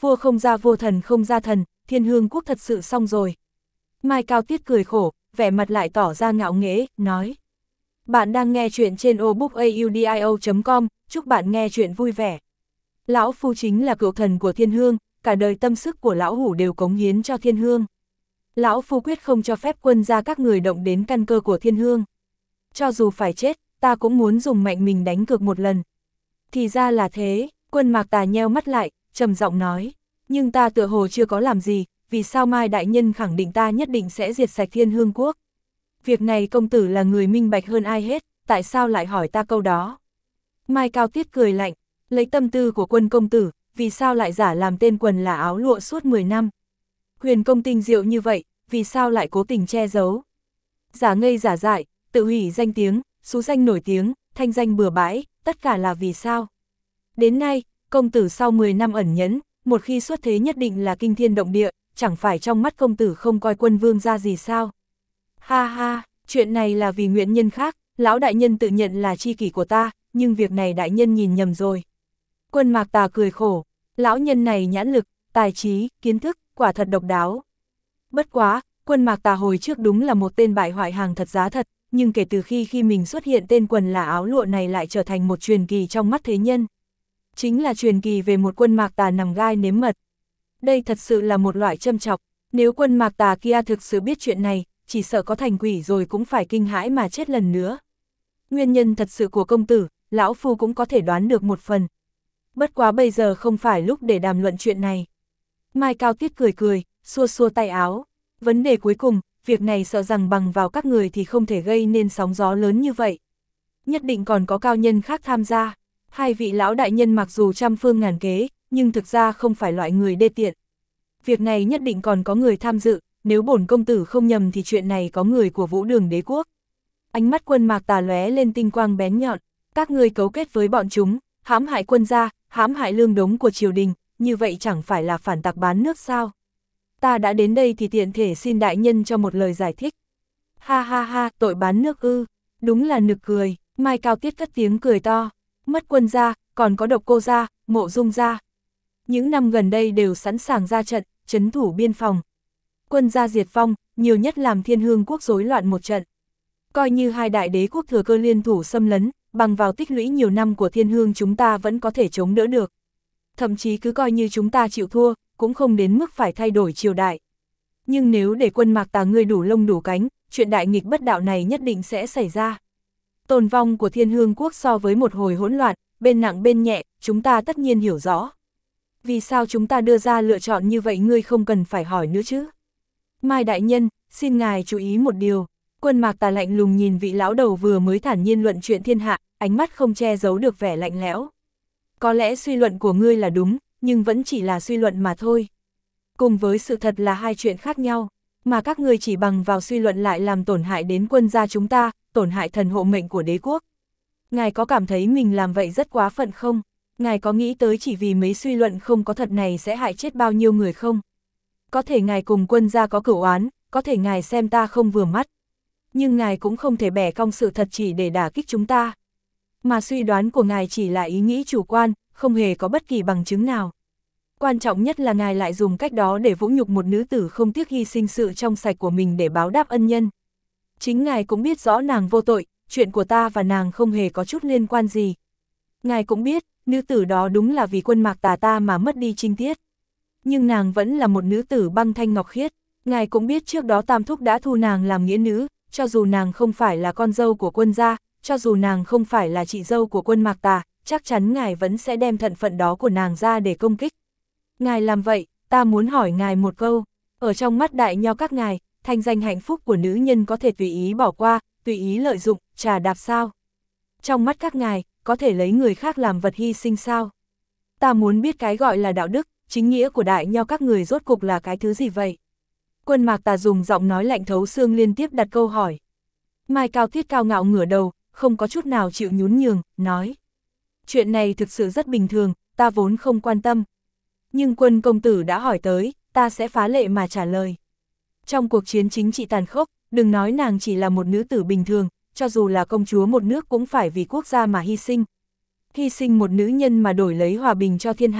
vua không ra vua, thần không ra thần, Thiên Hương quốc thật sự xong rồi. Mai Cao Tiết cười khổ, vẻ mặt lại tỏ ra ngạo nghễ, nói. Bạn đang nghe chuyện trên audiobookaudio.com, chúc bạn nghe chuyện vui vẻ. Lão Phu chính là cựu thần của Thiên Hương, cả đời tâm sức của Lão Hủ đều cống hiến cho Thiên Hương. Lão Phu quyết không cho phép quân gia các người động đến căn cơ của Thiên Hương. Cho dù phải chết, ta cũng muốn dùng mạnh mình đánh cược một lần. Thì ra là thế, Quân Mạc Tà nheo mắt lại, trầm giọng nói. Nhưng ta tựa hồ chưa có làm gì, vì sao Mai đại nhân khẳng định ta nhất định sẽ diệt sạch Thiên Hương quốc? Việc này công tử là người minh bạch hơn ai hết, tại sao lại hỏi ta câu đó? Mai Cao Tiết cười lạnh, lấy tâm tư của Quân công tử, vì sao lại giả làm tên quần là áo lụa suốt 10 năm? Huyền công tinh diệu như vậy, vì sao lại cố tình che giấu? Giả ngây giả dại, tự hủy danh tiếng, xú danh nổi tiếng, thanh danh bừa bãi, tất cả là vì sao? Đến nay, công tử sau 10 năm ẩn nhẫn, một khi xuất thế nhất định là kinh thiên động địa, chẳng phải trong mắt công tử không coi Quân vương ra gì sao? Ha ha, chuyện này là vì nguyên nhân khác, lão đại nhân tự nhận là tri kỷ của ta, nhưng việc này đại nhân nhìn nhầm rồi. Quân Mạc Tà cười khổ, lão nhân này nhãn lực, tài trí, kiến thức, quả thật độc đáo. Bất quá, Quân Mạc Tà hồi trước đúng là một tên bại hoại hàng thật giá thật, nhưng kể từ khi mình xuất hiện, tên quần là áo lụa này lại trở thành một truyền kỳ trong mắt thế nhân. Chính là truyền kỳ về một Quân Mạc Tà nằm gai nếm mật. Đây thật sự là một loại châm chọc, nếu Quân Mạc Tà kia thực sự biết chuyện này, chỉ sợ có thành quỷ rồi cũng phải kinh hãi mà chết lần nữa. Nguyên nhân thật sự của công tử, lão phu cũng có thể đoán được một phần. Bất quá bây giờ không phải lúc để đàm luận chuyện này. Mai Cao Tiết cười cười, xua xua tay áo. Vấn đề cuối cùng, việc này sợ rằng bằng vào các người thì không thể gây nên sóng gió lớn như vậy. Nhất định còn có cao nhân khác tham gia. Hai vị lão đại nhân mặc dù trăm phương ngàn kế, nhưng thực ra không phải loại người đê tiện. Việc này nhất định còn có người tham dự, nếu bổn công tử không nhầm thì chuyện này có người của Vũ Đường Đế quốc. Ánh mắt Quân Mạc Tà lóe lên tinh quang bén nhọn, các ngươi cấu kết với bọn chúng, hãm hại quân gia, hãm hại lương đống của triều đình, như vậy chẳng phải là phản tặc bán nước sao? Ta đã đến đây thì tiện thể xin đại nhân cho một lời giải thích. Ha ha ha, tội bán nước ư, đúng là nực cười. Mai Cao Tiết cất tiếng cười to, mất quân gia, còn có Độc Cô gia, Mộ Dung gia. Những năm gần đây đều sẵn sàng ra trận, trấn thủ biên phòng. Quân gia diệt vong, nhiều nhất làm Thiên Hương quốc rối loạn một trận. Coi như hai đại đế quốc thừa cơ liên thủ xâm lấn, bằng vào tích lũy nhiều năm của Thiên Hương chúng ta vẫn có thể chống đỡ được. Thậm chí cứ coi như chúng ta chịu thua, cũng không đến mức phải thay đổi triều đại. Nhưng nếu để Quân Mạc Tà ngươi đủ lông đủ cánh, chuyện đại nghịch bất đạo này nhất định sẽ xảy ra. Tồn vong của Thiên Hương quốc so với một hồi hỗn loạn, bên nặng bên nhẹ, chúng ta tất nhiên hiểu rõ. Vì sao chúng ta đưa ra lựa chọn như vậy ngươi không cần phải hỏi nữa chứ? Mai đại nhân, xin ngài chú ý một điều. Quân Mạc Tà lạnh lùng nhìn vị lão đầu vừa mới thản nhiên luận chuyện thiên hạ, ánh mắt không che giấu được vẻ lạnh lẽo. Có lẽ suy luận của ngươi là đúng, nhưng vẫn chỉ là suy luận mà thôi. Cùng với sự thật là hai chuyện khác nhau, mà các ngươi chỉ bằng vào suy luận lại làm tổn hại đến quân gia chúng ta, tổn hại thần hộ mệnh của đế quốc. Ngài có cảm thấy mình làm vậy rất quá phận không? Ngài có nghĩ tới chỉ vì mấy suy luận không có thật này sẽ hại chết bao nhiêu người không? Có thể ngài cùng quân gia có cửu oán, có thể ngài xem ta không vừa mắt. Nhưng ngài cũng không thể bẻ cong sự thật chỉ để đả kích chúng ta. Mà suy đoán của ngài chỉ là ý nghĩ chủ quan, không hề có bất kỳ bằng chứng nào. Quan trọng nhất là ngài lại dùng cách đó để vũ nhục một nữ tử không tiếc hy sinh sự trong sạch của mình để báo đáp ân nhân. Chính ngài cũng biết rõ nàng vô tội, chuyện của ta và nàng không hề có chút liên quan gì. Ngài cũng biết, nữ tử đó đúng là vì Quân Mạc Tà ta mà mất đi trinh tiết. Nhưng nàng vẫn là một nữ tử băng thanh ngọc khiết. Ngài cũng biết trước đó Tam Thúc đã thu nàng làm nghĩa nữ, cho dù nàng không phải là con dâu của quân gia, cho dù nàng không phải là chị dâu của Quân Mạc Tà, chắc chắn ngài vẫn sẽ đem thân phận đó của nàng ra để công kích. Ngài làm vậy, ta muốn hỏi ngài một câu, ở trong mắt đại nho các ngài, thanh danh hạnh phúc của nữ nhân có thể tùy ý bỏ qua, tùy ý lợi dụng, trà đạp sao? Trong mắt các ngài, có thể lấy người khác làm vật hy sinh sao? Ta muốn biết cái gọi là đạo đức, chính nghĩa của đại nho các người rốt cục là cái thứ gì vậy? Quân Mạc Tà dùng giọng nói lạnh thấu xương liên tiếp đặt câu hỏi. Mai Cao Tiết cao ngạo ngửa đầu, không có chút nào chịu nhún nhường, nói. Chuyện này thực sự rất bình thường, ta vốn không quan tâm. Nhưng Quân công tử đã hỏi tới, ta sẽ phá lệ mà trả lời. Trong cuộc chiến chính trị tàn khốc, đừng nói nàng chỉ là một nữ tử bình thường, cho dù là công chúa một nước cũng phải vì quốc gia mà hy sinh. Hy sinh một nữ nhân mà đổi lấy hòa bình cho thiên hạ,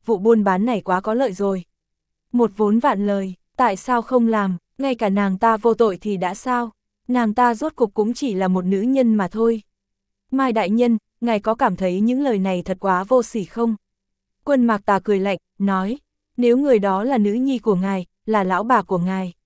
vụ buôn bán này quá có lợi rồi. Một vốn vạn lời, tại sao không làm, ngay cả nàng ta vô tội thì đã sao, nàng ta rốt cục cũng chỉ là một nữ nhân mà thôi. Mai đại nhân, ngài có cảm thấy những lời này thật quá vô sỉ không? Quân Mạc Tà cười lạnh, nói, nếu người đó là nữ nhi của ngài, là lão bà của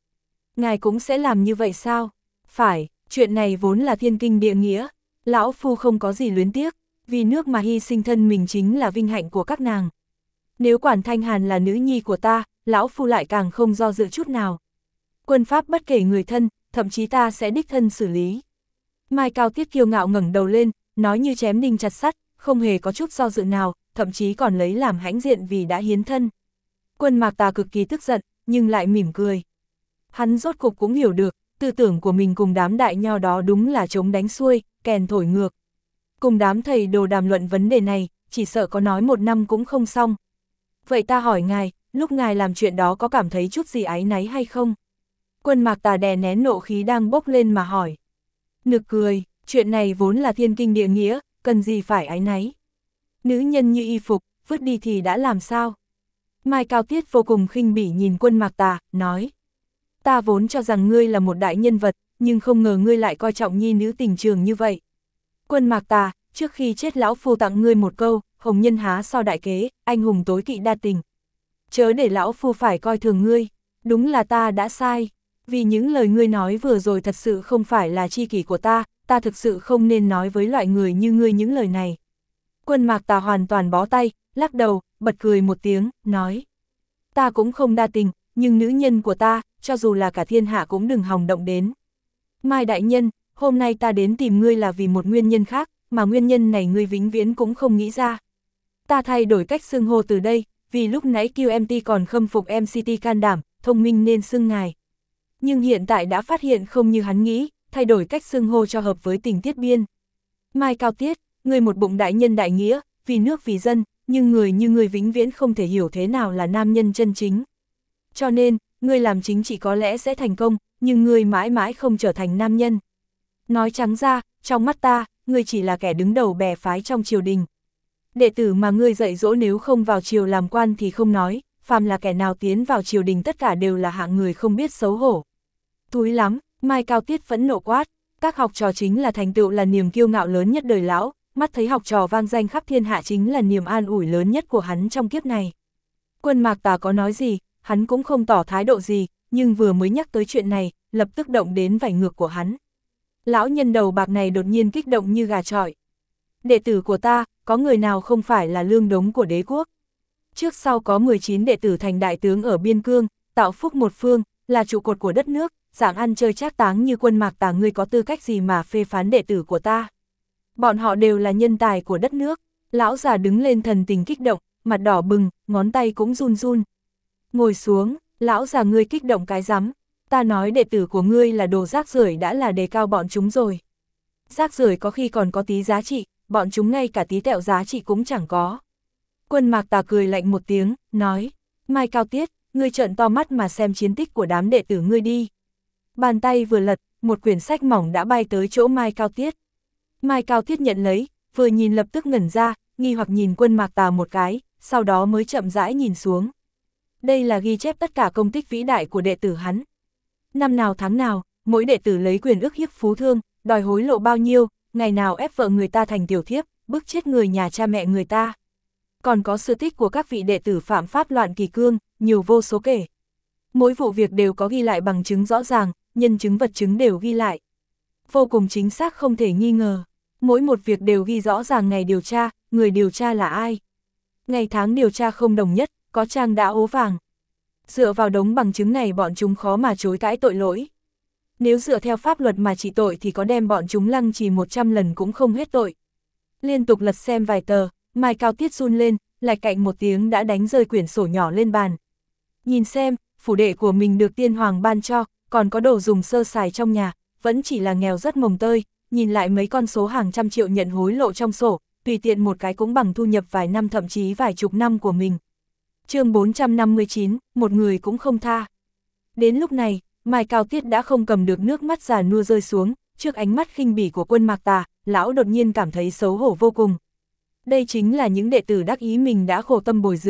ngài cũng sẽ làm như vậy sao? Phải, chuyện này vốn là thiên kinh địa nghĩa, lão phu không có gì luyến tiếc, vì nước mà hy sinh thân mình chính là vinh hạnh của các nàng. Nếu Quản Thanh Hàn là nữ nhi của ta, lão phu lại càng không do dự chút nào. Quân pháp bất kể người thân, thậm chí ta sẽ đích thân xử lý. Mai Cao Tiết kiêu ngạo ngẩng đầu lên, nói như chém đinh chặt sắt, không hề có chút do dự nào, thậm chí còn lấy làm hãnh diện vì đã hiến thân. Quân Mạc Tà cực kỳ tức giận, nhưng lại mỉm cười. Hắn rốt cục cũng hiểu được, tư tưởng của mình cùng đám đại nho đó đúng là chống đánh xuôi, kèn thổi ngược. Cùng đám thầy đồ đàm luận vấn đề này, chỉ sợ có nói 1 năm cũng không xong. Vậy ta hỏi ngài, lúc ngài làm chuyện đó có cảm thấy chút gì áy náy hay không? Quân Mạc Tà đè nén nộ khí đang bốc lên mà hỏi. Nực cười, chuyện này vốn là thiên kinh địa nghĩa, cần gì phải áy náy. Nữ nhân như y phục, vứt đi thì đã làm sao? Mai Cao Tiết vô cùng khinh bỉ nhìn Quân Mạc Tà, nói. Ta vốn cho rằng ngươi là một đại nhân vật, nhưng không ngờ ngươi lại coi trọng nhi nữ tình trường như vậy. Quân Mạc Tà, trước khi chết lão phu tặng ngươi một câu, hồng nhân há so đại kế, anh hùng tối kỵ đa tình. Chớ để lão phu phải coi thường ngươi, đúng là ta đã sai, vì những lời ngươi nói vừa rồi thật sự không phải là chi kỷ của ta thực sự không nên nói với loại người như ngươi những lời này. Quân Mạc Tà hoàn toàn bó tay, lắc đầu, bật cười một tiếng, nói. Ta cũng không đa tình, nhưng nữ nhân của ta, cho dù là cả thiên hạ cũng đừng hòng động đến. Mai đại nhân, hôm nay ta đến tìm ngươi là vì một nguyên nhân khác, mà nguyên nhân này ngươi vĩnh viễn cũng không nghĩ ra. Ta thay đổi cách xưng hô từ đây, vì lúc nãy QMT còn khâm phục MCT can đảm, thông minh nên xưng ngài. Nhưng hiện tại đã phát hiện không như hắn nghĩ, thay đổi cách xưng hô cho hợp với tình tiết biên. Mai Cao Tiết, ngươi một bụng đại nhân đại nghĩa, vì nước vì dân, nhưng người như ngươi vĩnh viễn không thể hiểu thế nào là nam nhân chân chính. Cho nên, ngươi làm chính trị có lẽ sẽ thành công, nhưng ngươi mãi mãi không trở thành nam nhân. Nói trắng ra, trong mắt ta, ngươi chỉ là kẻ đứng đầu bè phái trong triều đình. Đệ tử mà ngươi dạy dỗ nếu không vào triều làm quan thì không nói, phàm là kẻ nào tiến vào triều đình tất cả đều là hạng người không biết xấu hổ. Túi lắm, Mai Cao Tiết phẫn nộ quát, các học trò chính là thành tựu là niềm kiêu ngạo lớn nhất đời lão, mắt thấy học trò vang danh khắp thiên hạ chính là niềm an ủi lớn nhất của hắn trong kiếp này. Quân Mạc Tà có nói gì, hắn cũng không tỏ thái độ gì, nhưng vừa mới nhắc tới chuyện này, lập tức động đến vảy ngược của hắn. Lão nhân đầu bạc này đột nhiên kích động như gà chọi. Đệ tử của ta, có người nào không phải là lương đống của đế quốc? Trước sau có 19 đệ tử thành đại tướng ở biên cương, tạo phúc một phương, là trụ cột của đất nước, dạng ăn chơi trác táng như Quân Mạc Tà ngươi có tư cách gì mà phê phán đệ tử của ta? Bọn họ đều là nhân tài của đất nước. Lão già đứng lên thần tình kích động, mặt đỏ bừng, ngón tay cũng run run. Ngồi xuống, lão già ngươi kích động cái rắm, ta nói đệ tử của ngươi là đồ rác rưởi đã là đề cao bọn chúng rồi. Rác rưởi có khi còn có tí giá trị, bọn chúng ngay cả tí tẹo giá trị cũng chẳng có. Quân Mạc Tà cười lạnh một tiếng, nói, Mai Cao Tiết, ngươi trợn to mắt mà xem chiến tích của đám đệ tử ngươi đi. Bàn tay vừa lật, một quyển sách mỏng đã bay tới chỗ Mai Cao Tiết. Mai Cao Tiết nhận lấy, vừa nhìn lập tức ngẩn ra, nghi hoặc nhìn Quân Mạc Tà một cái, sau đó mới chậm rãi nhìn xuống. Đây là ghi chép tất cả công tích vĩ đại của đệ tử hắn. Năm nào tháng nào, mỗi đệ tử lấy quyền ức hiếp phú thương, đòi hối lộ bao nhiêu, ngày nào ép vợ người ta thành tiểu thiếp, bức chết người nhà cha mẹ người ta. Còn có sự tích của các vị đệ tử phạm pháp loạn kỷ cương, nhiều vô số kể. Mỗi vụ việc đều có ghi lại bằng chứng rõ ràng, nhân chứng vật chứng đều ghi lại. Vô cùng chính xác không thể nghi ngờ. Mỗi một việc đều ghi rõ ràng ngày điều tra, người điều tra là ai. Ngày tháng điều tra không đồng nhất, có trang đã ố vàng. Dựa vào đống bằng chứng này bọn chúng khó mà chối cãi tội lỗi. Nếu dựa theo pháp luật mà trị tội thì có đem bọn chúng lăng trì 100 lần cũng không hết tội. Liên tục lật xem vài tờ, Mai Cao Tiết run lên, lạch cạnh một tiếng đã đánh rơi quyển sổ nhỏ lên bàn. Nhìn xem, phủ đệ của mình được tiên hoàng ban cho, còn có đồ dùng sơ sài trong nhà, vẫn chỉ là nghèo rất mồng tơi, nhìn lại mấy con số hàng trăm triệu nhận hối lộ trong sổ, tùy tiện một cái cũng bằng thu nhập vài năm thậm chí vài chục năm của mình. Chương 459, một người cũng không tha. Đến lúc này, Mai Cao Tiết đã không cầm được nước mắt già nua rơi xuống, trước ánh mắt khinh bỉ của Quân Mạc Tà, lão đột nhiên cảm thấy xấu hổ vô cùng. Đây chính là những đệ tử đắc ý mình đã khổ tâm bồi dưỡng,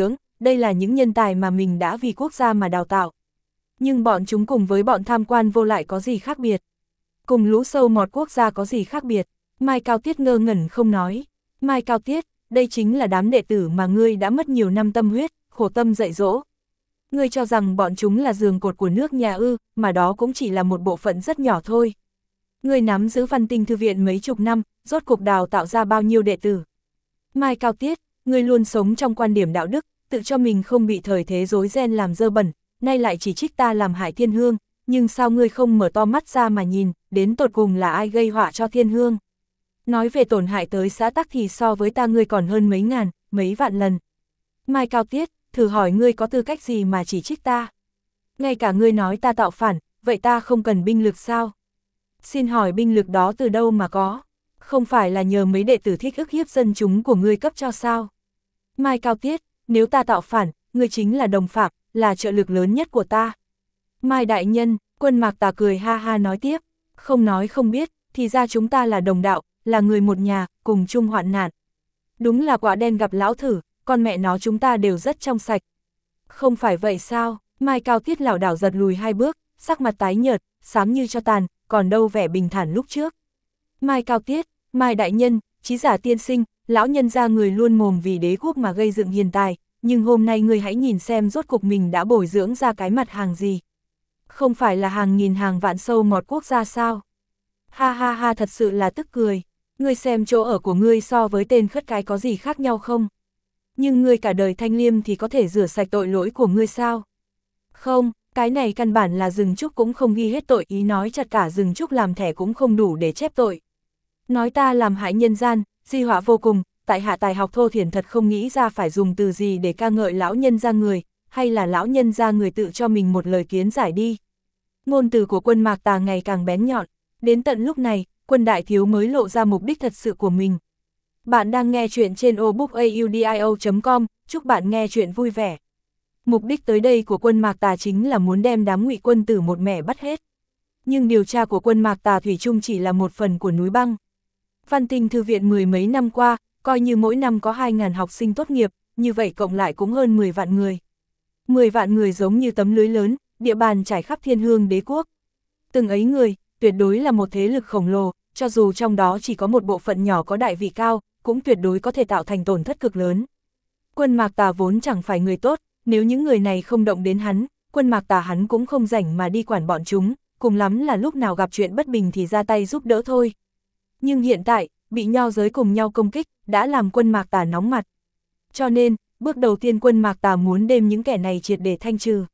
đây là những nhân tài mà mình đã vì quốc gia mà đào tạo. Nhưng bọn chúng cùng với bọn tham quan vô lại có gì khác biệt? Cùng lũ sâu mọt quốc gia có gì khác biệt? Mai Cao Tiết ngơ ngẩn không nói. Mai Cao Tiết, đây chính là đám đệ tử mà ngươi đã mất nhiều năm tâm huyết, khổ tâm dạy dỗ. Ngươi cho rằng bọn chúng là giường cột của nước nhà ư, mà đó cũng chỉ là một bộ phận rất nhỏ thôi. Ngươi nắm giữ Văn Tinh Thư viện mấy chục năm, rốt cuộc đào tạo ra bao nhiêu đệ tử. Mai Cao Tiết, ngươi luôn sống trong quan điểm đạo đức, tự cho mình không bị thời thế rối ren làm dơ bẩn, nay lại chỉ trích ta làm hại thiên hương, nhưng sao ngươi không mở to mắt ra mà nhìn, đến tột cùng là ai gây họa cho thiên hương. Nói về tổn hại tới xã tắc thì so với ta ngươi còn hơn mấy ngàn, mấy vạn lần. Mai Cao Tiết, thử hỏi ngươi có tư cách gì mà chỉ trích ta? Ngay cả ngươi nói ta tạo phản, vậy ta không cần binh lực sao? Xin hỏi binh lực đó từ đâu mà có? Không phải là nhờ mấy đệ tử thích ức hiếp dân chúng của ngươi cấp cho sao? Mai Cao Tiết, nếu ta tạo phản, ngươi chính là đồng phạm, là trợ lực lớn nhất của ta. Mai đại nhân, Quân Mạc Tà cười ha ha nói tiếp, không nói không biết, thì ra chúng ta là đồng đạo, là người một nhà, cùng chung hoạn nạn. Đúng là quả đen gặp lão thử, con mẹ nó chúng ta đều rất trong sạch. Không phải vậy sao? Mai Cao Tiết lảo đảo giật lùi 2 bước, sắc mặt tái nhợt, xám như cho tàn, còn đâu vẻ bình thản lúc trước. Mai Cao Tiết, Mai đại nhân, Chí Giả tiên sinh, lão nhân gia người luôn mồm vì đế quốc mà gây dựng hiền tài, nhưng hôm nay người hãy nhìn xem rốt cuộc mình đã bồi dưỡng ra cái mặt hàng gì. Không phải là hàng nghìn hàng vạn sâu mọt quốc gia sao? Ha ha ha, thật sự là tức cười. Ngươi xem chỗ ở của ngươi so với tên khất cái có gì khác nhau không? Nhưng ngươi cả đời thanh liêm thì có thể rửa sạch tội lỗi của ngươi sao? Không, cái này căn bản là rừng trúc cũng không ghi hết tội, ý nói chặt cả rừng trúc làm thẻ cũng không đủ để chép tội. Nói ta làm hại nhân gian, di họa vô cùng, tại hạ tài học thô thiển thật không nghĩ ra phải dùng từ gì để ca ngợi lão nhân gia người, hay là lão nhân gia người tự cho mình một lời kiến giải đi. Ngôn từ của Quân Mạc Tà ngày càng bén nhọn, đến tận lúc này, Quân đại thiếu mới lộ ra mục đích thật sự của mình. Bạn đang nghe chuyện trên obookaudio.com, chúc bạn nghe chuyện vui vẻ. Mục đích tới đây của Quân Mạc Tà chính là muốn đem đám Ngụy quân tử một mẻ bắt hết. Nhưng điều tra của Quân Mạc Tà thủy chung chỉ là một phần của núi băng. Văn Tinh Thư viện mười mấy năm qua, coi như mỗi năm có 2.000 học sinh tốt nghiệp, như vậy cộng lại cũng hơn 10 vạn người. 10 vạn người giống như tấm lưới lớn, địa bàn trải khắp thiên hương đế quốc. Từng ấy người, tuyệt đối là một thế lực khổng lồ, cho dù trong đó chỉ có một bộ phận nhỏ có đại vị cao, cũng tuyệt đối có thể tạo thành tổn thất cực lớn. Quân Mạc Tà vốn chẳng phải người tốt, nếu những người này không động đến hắn, Quân Mạc Tà hắn cũng không rảnh mà đi quản bọn chúng, cùng lắm là lúc nào gặp chuyện bất bình thì ra tay giúp đỡ thôi. Nhưng hiện tại, bị nho giới cùng nhau công kích, đã làm Quân Mạc Tà nóng mặt. Cho nên, bước đầu tiên Quân Mạc Tà muốn đem những kẻ này triệt để thanh trừ.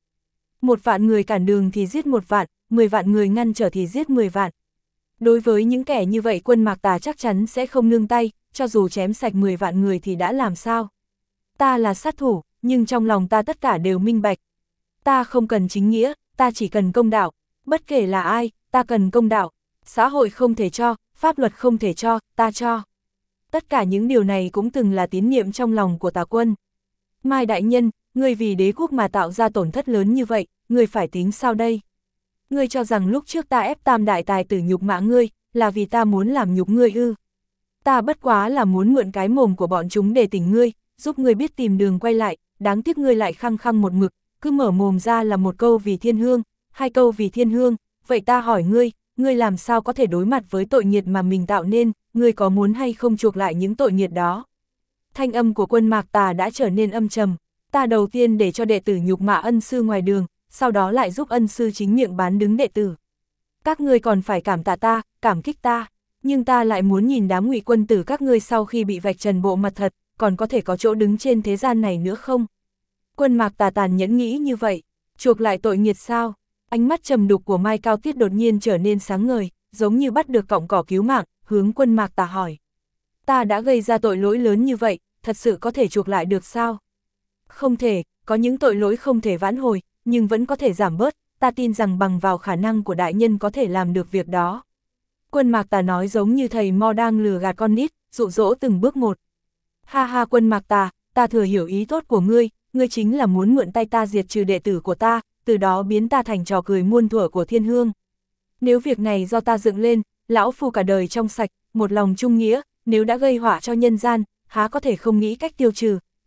1 vạn người cản đường thì giết 1 vạn, 10 vạn người ngăn trở thì giết 10 vạn. Đối với những kẻ như vậy Quân Mạc Tà chắc chắn sẽ không nương tay, cho dù chém sạch 10 vạn người thì đã làm sao. Ta là sát thủ, nhưng trong lòng ta tất cả đều minh bạch. Ta không cần chính nghĩa, ta chỉ cần công đạo. Bất kể là ai, ta cần công đạo. Xã hội không thể cho, pháp luật không thể cho, ta cho. Tất cả những điều này cũng từng là tín niệm trong lòng của Tà Quân. Mai đại nhân, ngươi vì đế quốc mà tạo ra tổn thất lớn như vậy, ngươi phải tính sao đây? Ngươi cho rằng lúc trước ta ép Tam đại tài tử nhục mạ ngươi, là vì ta muốn làm nhục ngươi ư? Ta bất quá là muốn mượn cái mồm của bọn chúng để tỉnh ngươi, giúp ngươi biết tìm đường quay lại, đáng tiếc ngươi lại khăng khăng một mực, cứ mở mồm ra là 1 câu vì thiên hương, 2 câu vì thiên hương, vậy ta hỏi ngươi làm sao có thể đối mặt với tội nghiệt mà mình tạo nên, ngươi có muốn hay không chuộc lại những tội nghiệt đó? Thanh âm của Quân Mạc Tà đã trở nên âm trầm, ta đầu tiên để cho đệ tử nhục mạ ân sư ngoài đường, sau đó lại giúp ân sư chính miệng bán đứng đệ tử. Các ngươi còn phải cảm tạ ta, cảm kích ta, nhưng ta lại muốn nhìn đám Ngụy quân tử các ngươi sau khi bị vạch trần bộ mặt thật, còn có thể có chỗ đứng trên thế gian này nữa không? Quân Mạc Tà tàn nhẫn nghĩ như vậy, chuộc lại tội nghiệt sao? Ánh mắt trầm đục của Mai Cao Tiết đột nhiên trở nên sáng ngời, giống như bắt được cọng cỏ cứu mạng, hướng Quân Mạc Tà hỏi. Ta đã gây ra tội lỗi lớn như vậy, thật sự có thể chuộc lại được sao? Không thể, có những tội lỗi không thể vãn hồi, nhưng vẫn có thể giảm bớt, ta tin rằng bằng vào khả năng của đại nhân có thể làm được việc đó. Quân Mạc Tà nói giống như thầy mo đang lừa gạt con nít, dụ dỗ từng bước một. Ha ha Quân Mạc Tà, ta thừa hiểu ý tốt của ngươi chính là muốn mượn tay ta diệt trừ đệ tử của ta, từ đó biến ta thành trò cười muôn thuở của thiên hương. Nếu việc này do ta dựng lên, lão phu cả đời trong sạch, một lòng trung nghĩa, nếu đã gây họa cho nhân gian, há có thể không nghĩ cách tiêu trừ,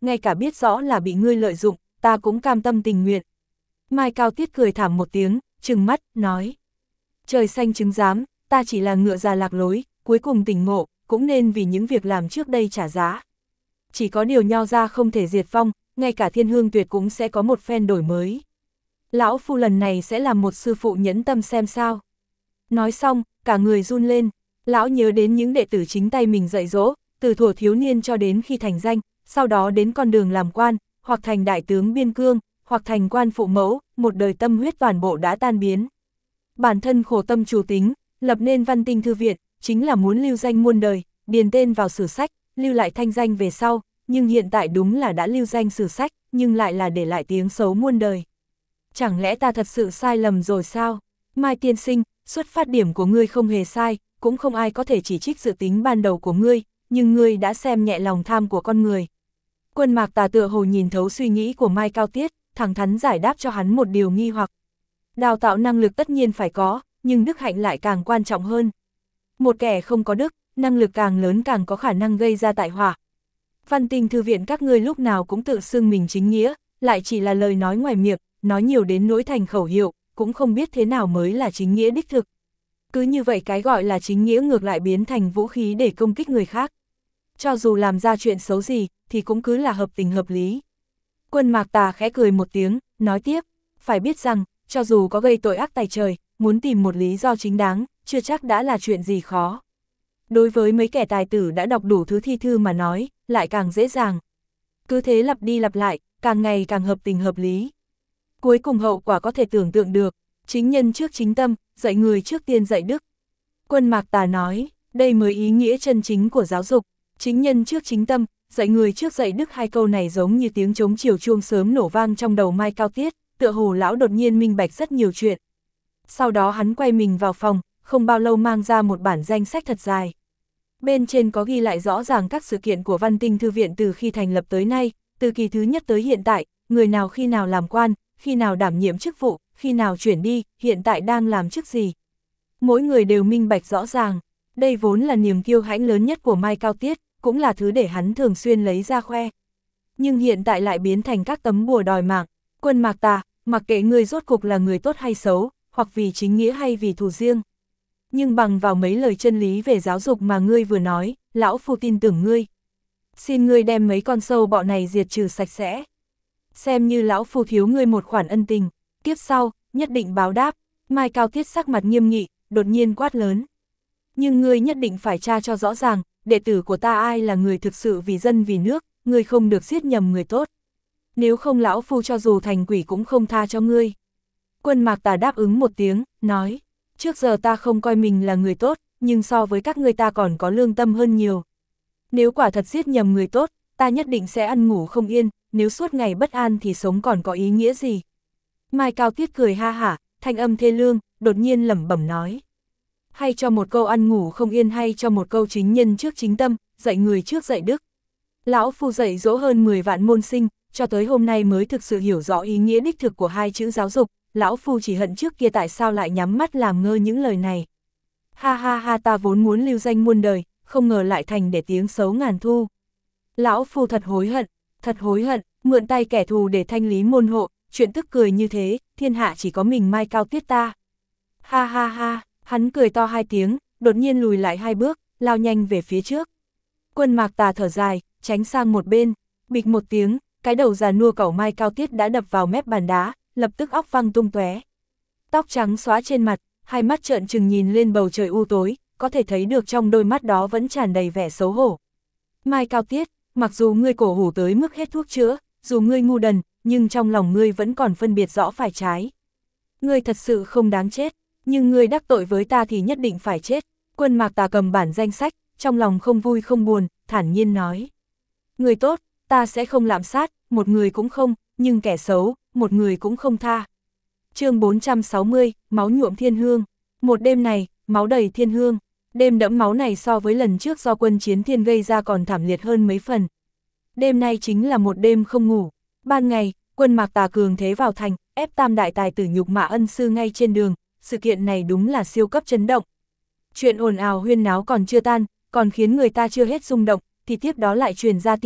ngay cả biết rõ là bị ngươi lợi dụng, ta cũng cam tâm tình nguyện. Mai Cao Tiết cười thảm một tiếng, trừng mắt, nói. Trời xanh chứng giám, ta chỉ là ngựa già lạc lối, cuối cùng tỉnh ngộ, cũng nên vì những việc làm trước đây trả giá. Chỉ có điều Nho gia không thể diệt vong, ngay cả Thiên Hương Tuyệt cũng sẽ có một phen đổi mới. Lão phu lần này sẽ làm một sư phụ nhẫn tâm xem sao. Nói xong, cả người run lên, lão nhớ đến những đệ tử chính tay mình dạy dỗ, từ thuở thiếu niên cho đến khi thành danh, sau đó đến con đường làm quan, hoặc thành đại tướng biên cương, hoặc thành quan phụ mẫu, một đời tâm huyết toàn bộ đã tan biến. Bản thân khổ tâm chủ tính, lập nên Văn Tinh Thư Viện, chính là muốn lưu danh muôn đời, điền tên vào sử sách, lưu lại thanh danh về sau, nhưng hiện tại đúng là đã lưu danh sử sách, nhưng lại là để lại tiếng xấu muôn đời. Chẳng lẽ ta thật sự sai lầm rồi sao? Mai tiên sinh, xuất phát điểm của ngươi không hề sai, cũng không ai có thể chỉ trích dự tính ban đầu của ngươi, nhưng ngươi đã xem nhẹ lòng tham của con người. Quân Mạc Tà tựa hồ nhìn thấu suy nghĩ của Mai Cao Tiết, thẳng thắn giải đáp cho hắn một điều nghi hoặc. Đào tạo năng lực tất nhiên phải có, nhưng đức hạnh lại càng quan trọng hơn. Một kẻ không có đức, năng lực càng lớn càng có khả năng gây ra tai họa. Văn Tinh Thư Viện các ngươi lúc nào cũng tự xưng mình chính nghĩa, lại chỉ là lời nói ngoài miệng, nói nhiều đến nỗi thành khẩu hiệu, cũng không biết thế nào mới là chính nghĩa đích thực. Cứ như vậy cái gọi là chính nghĩa ngược lại biến thành vũ khí để công kích người khác. Cho dù làm ra chuyện xấu gì, thì cũng cứ là hợp tình hợp lý. Quân Mạc Tà khẽ cười một tiếng, nói tiếp, phải biết rằng, cho dù có gây tội ác tày trời, muốn tìm một lý do chính đáng, chưa chắc đã là chuyện gì khó. Đối với mấy kẻ tài tử đã đọc đủ thứ thi thư mà nói, lại càng dễ dàng. Cứ thế lặp đi lặp lại, càng ngày càng hợp tình hợp lý. Cuối cùng hậu quả có thể tưởng tượng được, chính nhân trước chính tâm, dạy người trước tiên dạy đức. Quân Mạc Tà nói, đây mới ý nghĩa chân chính của giáo dục, chính nhân trước chính tâm, dạy người trước dạy đức, hai câu này giống như tiếng trống chiều chuông sớm nổ vang trong đầu Mai Cao Tiết, tựa hồ lão đột nhiên minh bạch rất nhiều chuyện. Sau đó hắn quay mình vào phòng, không bao lâu mang ra một bản danh sách thật dài. Bên trên có ghi lại rõ ràng các sự kiện của Văn Tinh Thư Viện từ khi thành lập tới nay, từ kỳ thứ nhất tới hiện tại, người nào khi nào làm quan, khi nào đảm nhiệm chức vụ, khi nào chuyển đi, hiện tại đang làm chức gì. Mỗi người đều minh bạch rõ ràng, đây vốn là niềm kiêu hãnh lớn nhất của Mai Cao Tiết, cũng là thứ để hắn thường xuyên lấy ra khoe. Nhưng hiện tại lại biến thành các tấm bùa đòi mạng. Quân Mạc Tà, mặc kệ ngươi rốt cục là người tốt hay xấu, hoặc vì chính nghĩa hay vì thù riêng. Nhưng bằng vào mấy lời chân lý về giáo dục mà ngươi vừa nói, lão phu tin tưởng ngươi. Xin ngươi đem mấy con sâu bọ này diệt trừ sạch sẽ. Xem như lão phu thiếu ngươi một khoản ân tình, kiếp sau, nhất định báo đáp. Mai Cao Tiết sắc mặt nghiêm nghị, đột nhiên quát lớn. Nhưng ngươi nhất định phải tra cho rõ ràng, đệ tử của ta ai là người thực sự vì dân vì nước, ngươi không được giết nhầm người tốt. Nếu không lão phu cho dù thành quỷ cũng không tha cho ngươi. Quân Mạc Tà đáp ứng một tiếng, nói, trước giờ ta không coi mình là người tốt, nhưng so với các ngươi ta còn có lương tâm hơn nhiều. Nếu quả thật giết nhầm người tốt, ta nhất định sẽ ăn ngủ không yên, nếu suốt ngày bất an thì sống còn có ý nghĩa gì. Mai Cao Tiết cười ha hả, thanh âm thê lương, đột nhiên lẩm bẩm nói. Hay cho một câu ăn ngủ không yên, hay cho một câu chính nhân trước chính tâm, dạy người trước dạy đức. Lão phu dạy dỗ hơn 10 vạn môn sinh, cho tới hôm nay mới thực sự hiểu rõ ý nghĩa đích thực của hai chữ giáo dục, lão phu chỉ hận trước kia tại sao lại nhắm mắt làm ngơ những lời này. Ha ha ha, ta vốn muốn lưu danh muôn đời, không ngờ lại thành để tiếng xấu ngàn thu. Lão phu thật hối hận, mượn tay kẻ thù để thanh lý môn hộ, chuyện tức cười như thế, thiên hạ chỉ có mình Mai Cao Tiết ta. Ha ha ha, hắn cười to hai tiếng, đột nhiên lùi lại hai bước, lao nhanh về phía trước. Quân Mạc Tà thở dài, tránh sang một bên, bịch một tiếng, cái đầu già nua cẩu Mai Cao Tiết đã đập vào mép bàn đá, lập tức óc văng tung tóe. Tóc trắng xóa trên mặt, hai mắt trợn trừng nhìn lên bầu trời u tối, có thể thấy được trong đôi mắt đó vẫn tràn đầy vẻ xấu hổ. Mai Cao Tiết, mặc dù ngươi cổ hủ tới mức hết thuốc chữa, dù ngươi ngu đần, nhưng trong lòng ngươi vẫn còn phân biệt rõ phải trái. Ngươi thật sự không đáng chết, nhưng ngươi đắc tội với ta thì nhất định phải chết. Quân Mạc Tà cầm bản danh sách, trong lòng không vui không buồn, thản nhiên nói. Người tốt, ta sẽ không lạm sát, một người cũng không, nhưng kẻ xấu, một người cũng không tha. Chương 460, máu nhuộm thiên hương. Một đêm này, máu đầy thiên hương. Đêm đẫm máu này so với lần trước do quân chiến thiên gây ra còn thảm liệt hơn mấy phần. Đêm nay chính là một đêm không ngủ. Ban ngày, quân Mạc Tà cường thế vào thành, ép tam đại tài tử nhục mạ ân sư ngay trên đường. Sự kiện này đúng là siêu cấp chấn động. Chuyện ồn ào huyên náo còn chưa tan, còn khiến người ta chưa hết rung động, thì tiếp đó lại truyền ra tin tức,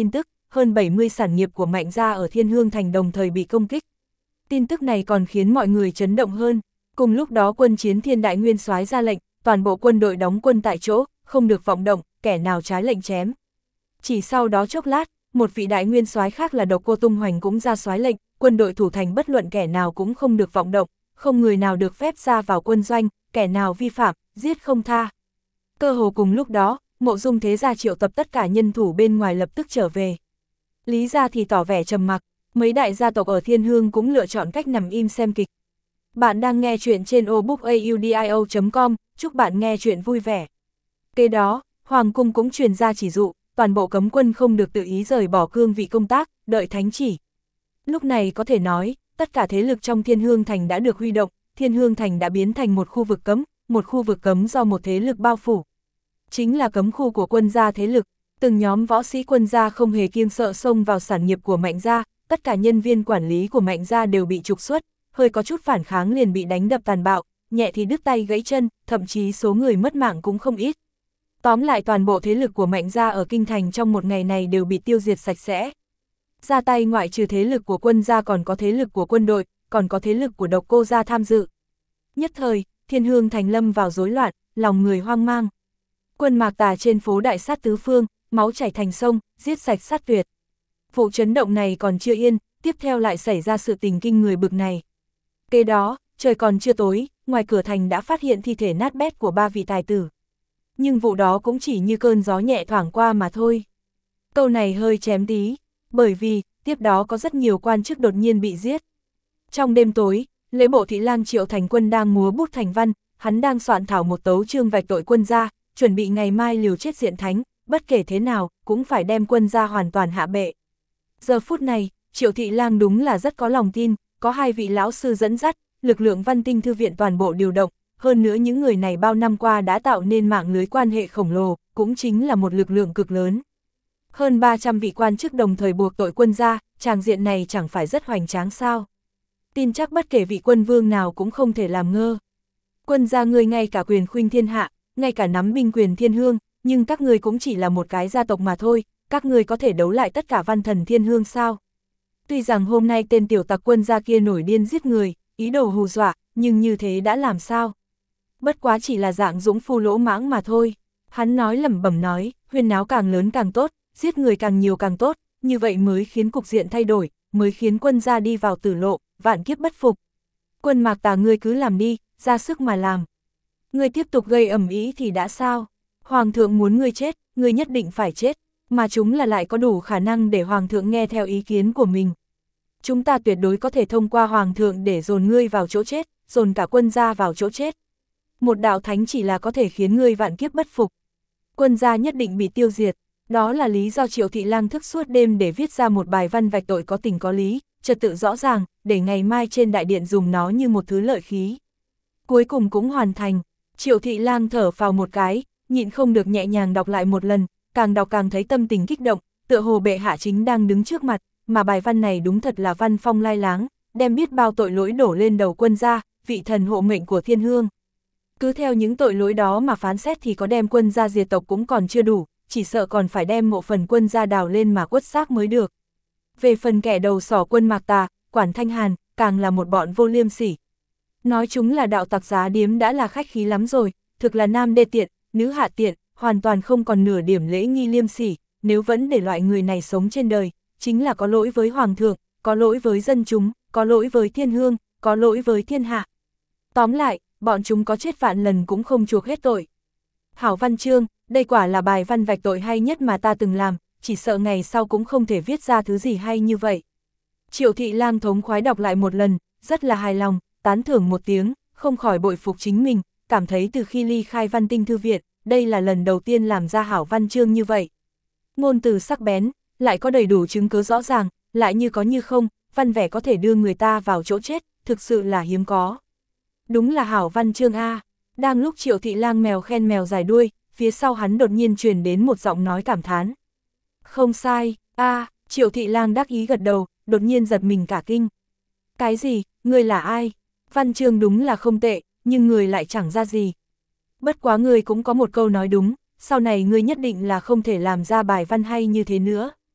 hơn 70 sản nghiệp của Mạnh gia ở Thiên Hương Thành đồng thời bị công kích. Tin tức này còn khiến mọi người chấn động hơn. Cùng lúc đó Quân Chiến Thiên đại nguyên soái ra lệnh, toàn bộ quân đội đóng quân tại chỗ, không được vọng động, kẻ nào trái lệnh chém. Chỉ sau đó chốc lát, một vị đại nguyên soái khác là Độc Cô Tung Hoành cũng ra soái lệnh, quân đội thủ thành bất luận kẻ nào cũng không được vọng động, không người nào được phép ra vào quân doanh, kẻ nào vi phạm, giết không tha. Cơ hồ cùng lúc đó, Mộ Dung thế gia triệu tập tất cả nhân thủ bên ngoài lập tức trở về. Lý gia thì tỏ vẻ trầm mặc, mấy đại gia tộc ở Thiên Hương cũng lựa chọn cách nằm im xem kịch. Bạn đang nghe chuyện trên obookaudio.com, chúc bạn nghe chuyện vui vẻ. Kế đó, Hoàng cung cũng truyền ra chỉ dụ, toàn bộ cấm quân không được tự ý rời bỏ cương vị công tác, đợi thánh chỉ. Lúc này có thể nói, tất cả thế lực trong Thiên Hương Thành đã được huy động, Thiên Hương Thành đã biến thành một khu vực cấm do một thế lực bao phủ. Chính là cấm khu của quân gia thế lực, từng nhóm võ sĩ quân gia không hề kiêng sợ xông vào sản nghiệp của Mạnh gia, tất cả nhân viên quản lý của Mạnh gia đều bị trục xuất, hơi có chút phản kháng liền bị đánh đập tàn bạo, nhẹ thì đứt tay gãy chân, thậm chí số người mất mạng cũng không ít. Tóm lại toàn bộ thế lực của Mạnh gia ở Kinh Thành trong một ngày này đều bị tiêu diệt sạch sẽ. Ra tay ngoại trừ thế lực của quân gia còn có thế lực của quân đội, còn có thế lực của Độc Cô gia tham dự. Nhất thời, Thiên Hương Thành lâm vào rối loạn, lòng người hoang mang. Quân Mạc Tà trên phố đại sát tứ phương, máu chảy thành sông, giết sạch sát tuyệt. Vụ chấn động này còn chưa yên, tiếp theo lại xảy ra sự tình kinh người bực này. Kế đó, trời còn chưa tối, ngoài cửa thành đã phát hiện thi thể nát bét của 3 vị tài tử. Nhưng vụ đó cũng chỉ như cơn gió nhẹ thoảng qua mà thôi. Câu này hơi chém tí, bởi vì, tiếp đó có rất nhiều quan chức đột nhiên bị giết. Trong đêm tối, lễ bộ thị lang Triệu Thành Quân đang múa bút thành văn, hắn đang soạn thảo một tấu chương vạch tội quân gia, chuẩn bị ngày mai liều chết diện thánh, bất kể thế nào, cũng phải đem quân gia hoàn toàn hạ bệ. Giờ phút này, Triệu Thị Lang đúng là rất có lòng tin, có 2 vị lão sư dẫn dắt, lực lượng Văn Tinh Thư viện toàn bộ điều động, hơn nữa những người này bao năm qua đã tạo nên mạng lưới quan hệ khổng lồ, cũng chính là một lực lượng cực lớn. Hơn 300 vị quan chức đồng thời buộc tội quân gia, tràng diện này chẳng phải rất hoành tráng sao. Tin chắc bất kể vị quân vương nào cũng không thể làm ngơ. Quân gia ngươi ngay cả quyền khuynh thiên hạ, ngay cả nắm binh quyền thiên hương, nhưng các ngươi cũng chỉ là một cái gia tộc mà thôi, các ngươi có thể đấu lại tất cả văn thần thiên hương sao? Tuy rằng hôm nay tên tiểu tặc quân gia kia nổi điên giết người, ý đồ hù dọa, nhưng như thế đã làm sao? Bất quá chỉ là dạng dũng phu lỗ mãng mà thôi. Hắn nói lẩm bẩm nói, huyên náo càng lớn càng tốt, giết người càng nhiều càng tốt, như vậy mới khiến cục diện thay đổi, mới khiến quân gia đi vào tử lộ, vạn kiếp bất phục. Quân Mạc Tà ngươi cứ làm đi, ra sức mà làm. Ngươi tiếp tục gây ầm ĩ thì đã sao? Hoàng thượng muốn ngươi chết, ngươi nhất định phải chết, mà chúng là lại có đủ khả năng để Hoàng thượng nghe theo ý kiến của mình. Chúng ta tuyệt đối có thể thông qua Hoàng thượng để dồn ngươi vào chỗ chết, dồn cả quân gia vào chỗ chết. Một đạo thánh chỉ là có thể khiến ngươi vạn kiếp bất phục. Quân gia nhất định bị tiêu diệt, đó là lý do Triệu Thị Lang thức suốt đêm để viết ra một bài văn vạch tội có tình có lý, trật tự rõ ràng, để ngày mai trên đại điện dùng nó như một thứ lợi khí. Cuối cùng cũng hoàn thành, Triệu Thị Lang thở phào một cái, nhịn không được nhẹ nhàng đọc lại một lần, càng đọc càng thấy tâm tình kích động, tựa hồ bệ hạ chính đang đứng trước mặt, mà bài văn này đúng thật là văn phong lai láng, đem biết bao tội lỗi đổ lên đầu quân gia, vị thần hộ mệnh của thiên hương. Cứ theo những tội lỗi đó mà phán xét thì có đem quân gia diệt tộc cũng còn chưa đủ, chỉ sợ còn phải đem mộ phần quân gia đào lên mà quất xác mới được. Về phần kẻ đầu sỏ quân Mạc Tà, Quản Thanh Hàn, càng là một bọn vô liêm sỉ. Nói chúng là đạo tặc giá điếm đã là khách khí lắm rồi, thực là nam đê tiện, nữ hạ tiện, hoàn toàn không còn nửa điểm lễ nghi liêm sỉ, nếu vẫn để loại người này sống trên đời, chính là có lỗi với Hoàng thượng, có lỗi với dân chúng, có lỗi với thiên hương, có lỗi với thiên hạ. Tóm lại, bọn chúng có chết vạn lần cũng không chuộc hết tội. Hảo văn chương, đây quả là bài văn vạch tội hay nhất mà ta từng làm, chỉ sợ ngày sau cũng không thể viết ra thứ gì hay như vậy. Triệu Thị Lang thống khoái đọc lại một lần, rất là hài lòng, tán thưởng một tiếng, không khỏi bội phục chính mình, cảm thấy từ khi ly khai Văn Tinh Thư viện, đây là lần đầu tiên làm ra hảo văn chương như vậy. Ngôn từ sắc bén, lại có đầy đủ chứng cứ rõ ràng, lại như có như không, văn vẻ có thể đưa người ta vào chỗ chết, thực sự là hiếm có. Đúng là hảo văn chương A. Đang lúc Triệu Thị Lang mèo khen mèo dài đuôi, phía sau hắn đột nhiên truyền đến một giọng nói cảm thán. Không sai, A. Triệu Thị Lang đắc ý gật đầu, đột nhiên giật mình cả kinh. Cái gì, ngươi là ai? Văn chương đúng là không tệ, nhưng người lại chẳng ra gì. Bất quá ngươi cũng có một câu nói đúng, sau này ngươi nhất định là không thể làm ra bài văn hay như thế nữa.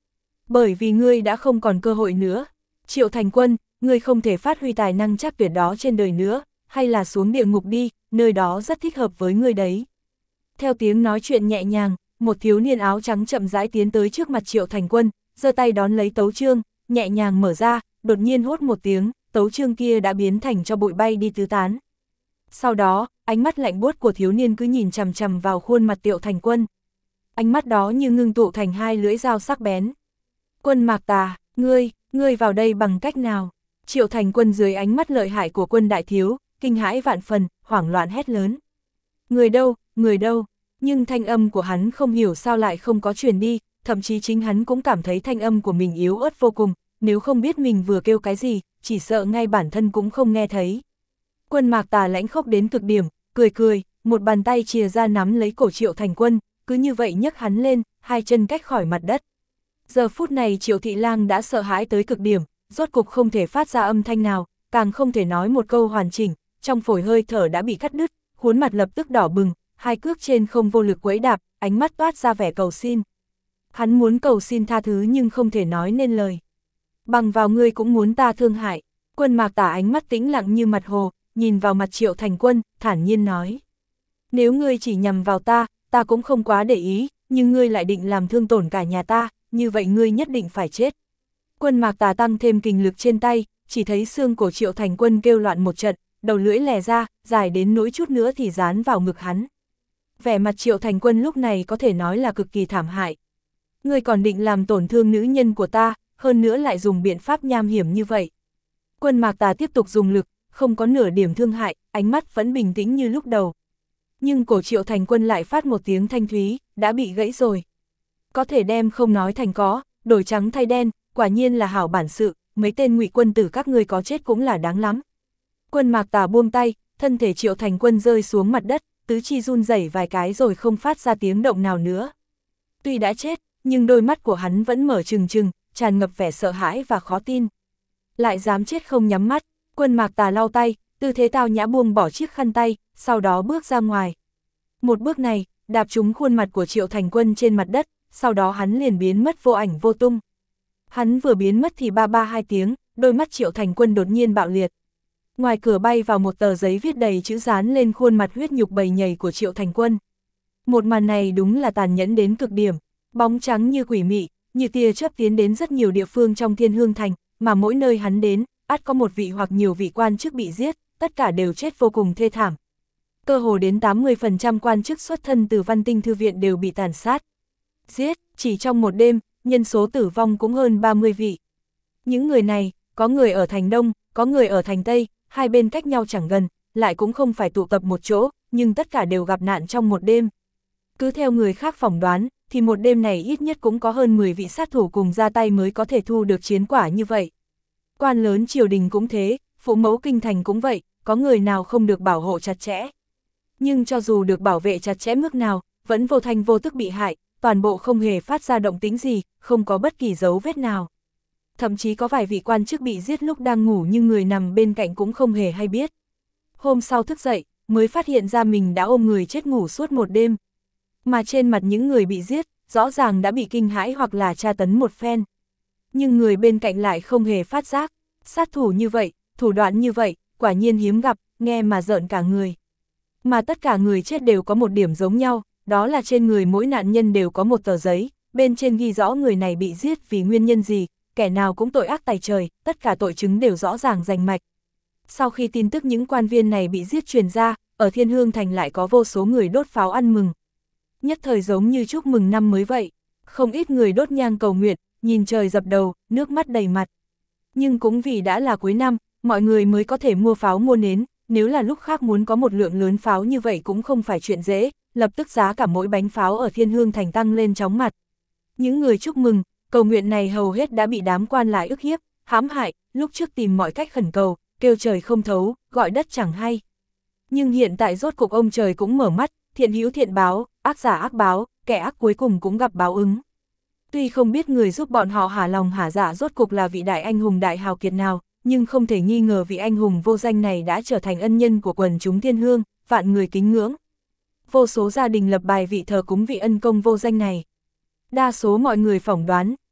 bởi vì ngươi đã không còn cơ hội nữa. Triệu Thành Quân, ngươi không thể phát huy tài năng chắc tuyệt đó trên đời nữa, hay là xuống địa ngục đi, nơi đó rất thích hợp với ngươi đấy. Theo tiếng nói chuyện nhẹ nhàng, một thiếu niên áo trắng chậm rãi tiến tới trước mặt Triệu Thành Quân, giơ tay đón lấy tấu chương, nhẹ nhàng mở ra, đột nhiên hốt một tiếng, tấu chương kia đã biến thành cho bụi bay đi tứ tán. Sau đó, ánh mắt lạnh buốt của thiếu niên cứ nhìn chằm chằm vào khuôn mặt Triệu Thành Quân. Ánh mắt đó như ngưng tụ thành hai lưỡi dao sắc bén. Quân Mạc Tà, ngươi vào đây bằng cách nào? Triệu Thành Quân dưới ánh mắt lợi hại của Quân đại thiếu, kinh hãi vạn phần, hoảng loạn hét lớn. Người đâu? Nhưng thanh âm của hắn không hiểu sao lại không có truyền đi, thậm chí chính hắn cũng cảm thấy thanh âm của mình yếu ớt vô cùng, nếu không biết mình vừa kêu cái gì, chỉ sợ ngay bản thân cũng không nghe thấy. Quân Mạc Tà lãnh khốc đến cực điểm, cười, một bàn tay chìa ra nắm lấy cổ Triệu Thành Quân, cứ như vậy nhấc hắn lên, hai chân cách khỏi mặt đất. Giờ phút này Triệu Thị Lang đã sợ hãi tới cực điểm, rốt cục không thể phát ra âm thanh nào, càng không thể nói một câu hoàn chỉnh, trong phổi hơi thở đã bị cắt đứt, khuôn mặt lập tức đỏ bừng, hai cước trên không vô lực quẫy đạp, ánh mắt toát ra vẻ cầu xin. Hắn muốn cầu xin tha thứ nhưng không thể nói nên lời. Bằng vào ngươi cũng muốn ta thương hại. Quân Mạc Tà ánh mắt tĩnh lặng như mặt hồ, nhìn vào mặt Triệu Thành Quân, thản nhiên nói. Nếu ngươi chỉ nhằm vào ta cũng không quá để ý, nhưng ngươi lại định làm thương tổn cả nhà ta, như vậy ngươi nhất định phải chết. Quân Mạc Tà tăng thêm kình lực trên tay, chỉ thấy xương cổ Triệu Thành Quân kêu loạn một trận, đầu lưỡi lè ra, dài đến nỗi chút nữa thì dán vào ngực hắn. Vẻ mặt Triệu Thành Quân lúc này có thể nói là cực kỳ thảm hại. Ngươi còn định làm tổn thương nữ nhân của ta, hơn nữa lại dùng biện pháp nham hiểm như vậy. Quân Mạc Tà tiếp tục dùng lực, không có nửa điểm thương hại, ánh mắt vẫn bình tĩnh như lúc đầu. Nhưng cổ Triệu Thành Quân lại phát một tiếng thanh thúy, đã bị gãy rồi. Có thể đem không nói thành có, đổi trắng thay đen, quả nhiên là hảo bản sự, mấy tên ngụy quân tử các ngươi có chết cũng là đáng lắm. Quân Mạc Tà buông tay, thân thể Triệu Thành Quân rơi xuống mặt đất, tứ chi run rẩy vài cái rồi không phát ra tiếng động nào nữa. Tuy đã chết, nhưng đôi mắt của hắn vẫn mở trừng trừng, tràn ngập vẻ sợ hãi và khó tin. Lại dám chết không nhắm mắt, Quân Mạc Tà lau tay, tư thế tao nhã buông bỏ chiếc khăn tay, sau đó bước ra ngoài. Một bước này, đạp trúng khuôn mặt của Triệu Thành Quân trên mặt đất, sau đó hắn liền biến mất vô ảnh vô tung. Hắn vừa biến mất thì ba hai tiếng, đôi mắt Triệu Thành Quân đột nhiên bạo liệt. Ngoài cửa bay vào một tờ giấy viết đầy chữ dán lên khuôn mặt huyết nhục bầy nhầy của Triệu Thành Quân. Một màn này đúng là tàn nhẫn đến cực điểm, bóng trắng như quỷ mị, như tia chớp tiến đến rất nhiều địa phương trong Thiên Hương Thành, mà mỗi nơi hắn đến, ắt có một vị hoặc nhiều vị quan chức bị giết, tất cả đều chết vô cùng thê thảm. Cơ hồ đến 80% quan chức xuất thân từ Văn Tinh Thư viện đều bị tàn sát. Giết, chỉ trong một đêm, nhân số tử vong cũng hơn 30 vị. Những người này, có người ở thành Đông, có người ở thành Tây, hai bên cách nhau chẳng gần, lại cũng không phải tụ tập một chỗ, nhưng tất cả đều gặp nạn trong một đêm. Cứ theo người khác phỏng đoán, thì một đêm này ít nhất cũng có hơn 10 vị sát thủ cùng ra tay mới có thể thu được chiến quả như vậy. Quan lớn triều đình cũng thế, phụ mẫu kinh thành cũng vậy, có người nào không được bảo hộ chặt chẽ. Nhưng cho dù được bảo vệ chặt chẽ mức nào, vẫn vô thanh vô tức bị hại, toàn bộ không hề phát ra động tĩnh gì, không có bất kỳ dấu vết nào. Thậm chí có vài vị quan chức bị giết lúc đang ngủ nhưng người nằm bên cạnh cũng không hề hay biết. Hôm sau thức dậy, mới phát hiện ra mình đã ôm người chết ngủ suốt một đêm. Mà trên mặt những người bị giết, rõ ràng đã bị kinh hãi hoặc là tra tấn một phen. Nhưng người bên cạnh lại không hề phát giác, sát thủ như vậy, thủ đoạn như vậy, quả nhiên hiếm gặp, nghe mà rợn cả người. Mà tất cả người chết đều có một điểm giống nhau, đó là trên người mỗi nạn nhân đều có một tờ giấy, bên trên ghi rõ người này bị giết vì nguyên nhân gì, kẻ nào cũng tội ác tày trời, tất cả tội chứng đều rõ ràng rành mạch. Sau khi tin tức những quan viên này bị giết truyền ra, ở Thiên Hương Thành lại có vô số người đốt pháo ăn mừng. Nhất thời giống như chúc mừng năm mới vậy, không ít người đốt nhang cầu nguyện, nhìn trời dập đầu, nước mắt đầy mặt. Nhưng cũng vì đã là cuối năm, mọi người mới có thể mua pháo mua nến, nếu là lúc khác muốn có một lượng lớn pháo như vậy cũng không phải chuyện dễ, lập tức giá cả mỗi bánh pháo ở Thiên Hương Thành tăng lên chóng mặt. Những người chúc mừng, cầu nguyện này hầu hết đã bị đám quan lại ức hiếp, hãm hại, lúc trước tìm mọi cách khẩn cầu, kêu trời không thấu, gọi đất chẳng hay. Nhưng hiện tại rốt cục ông trời cũng mở mắt, thiện hữu thiện báo, ác giả ác báo, kẻ ác cuối cùng cũng gặp báo ứng. Tuy không biết người giúp bọn họ hả lòng hả dạ rốt cục là vị đại anh hùng đại hào kiệt nào, nhưng không thể nghi ngờ vị anh hùng vô danh này đã trở thành ân nhân của quần chúng Thiên Hương, vạn người kính ngưỡng. Vô số gia đình lập bài vị thờ cúng vị ân công vô danh này. Đa số mọi người phỏng đoán,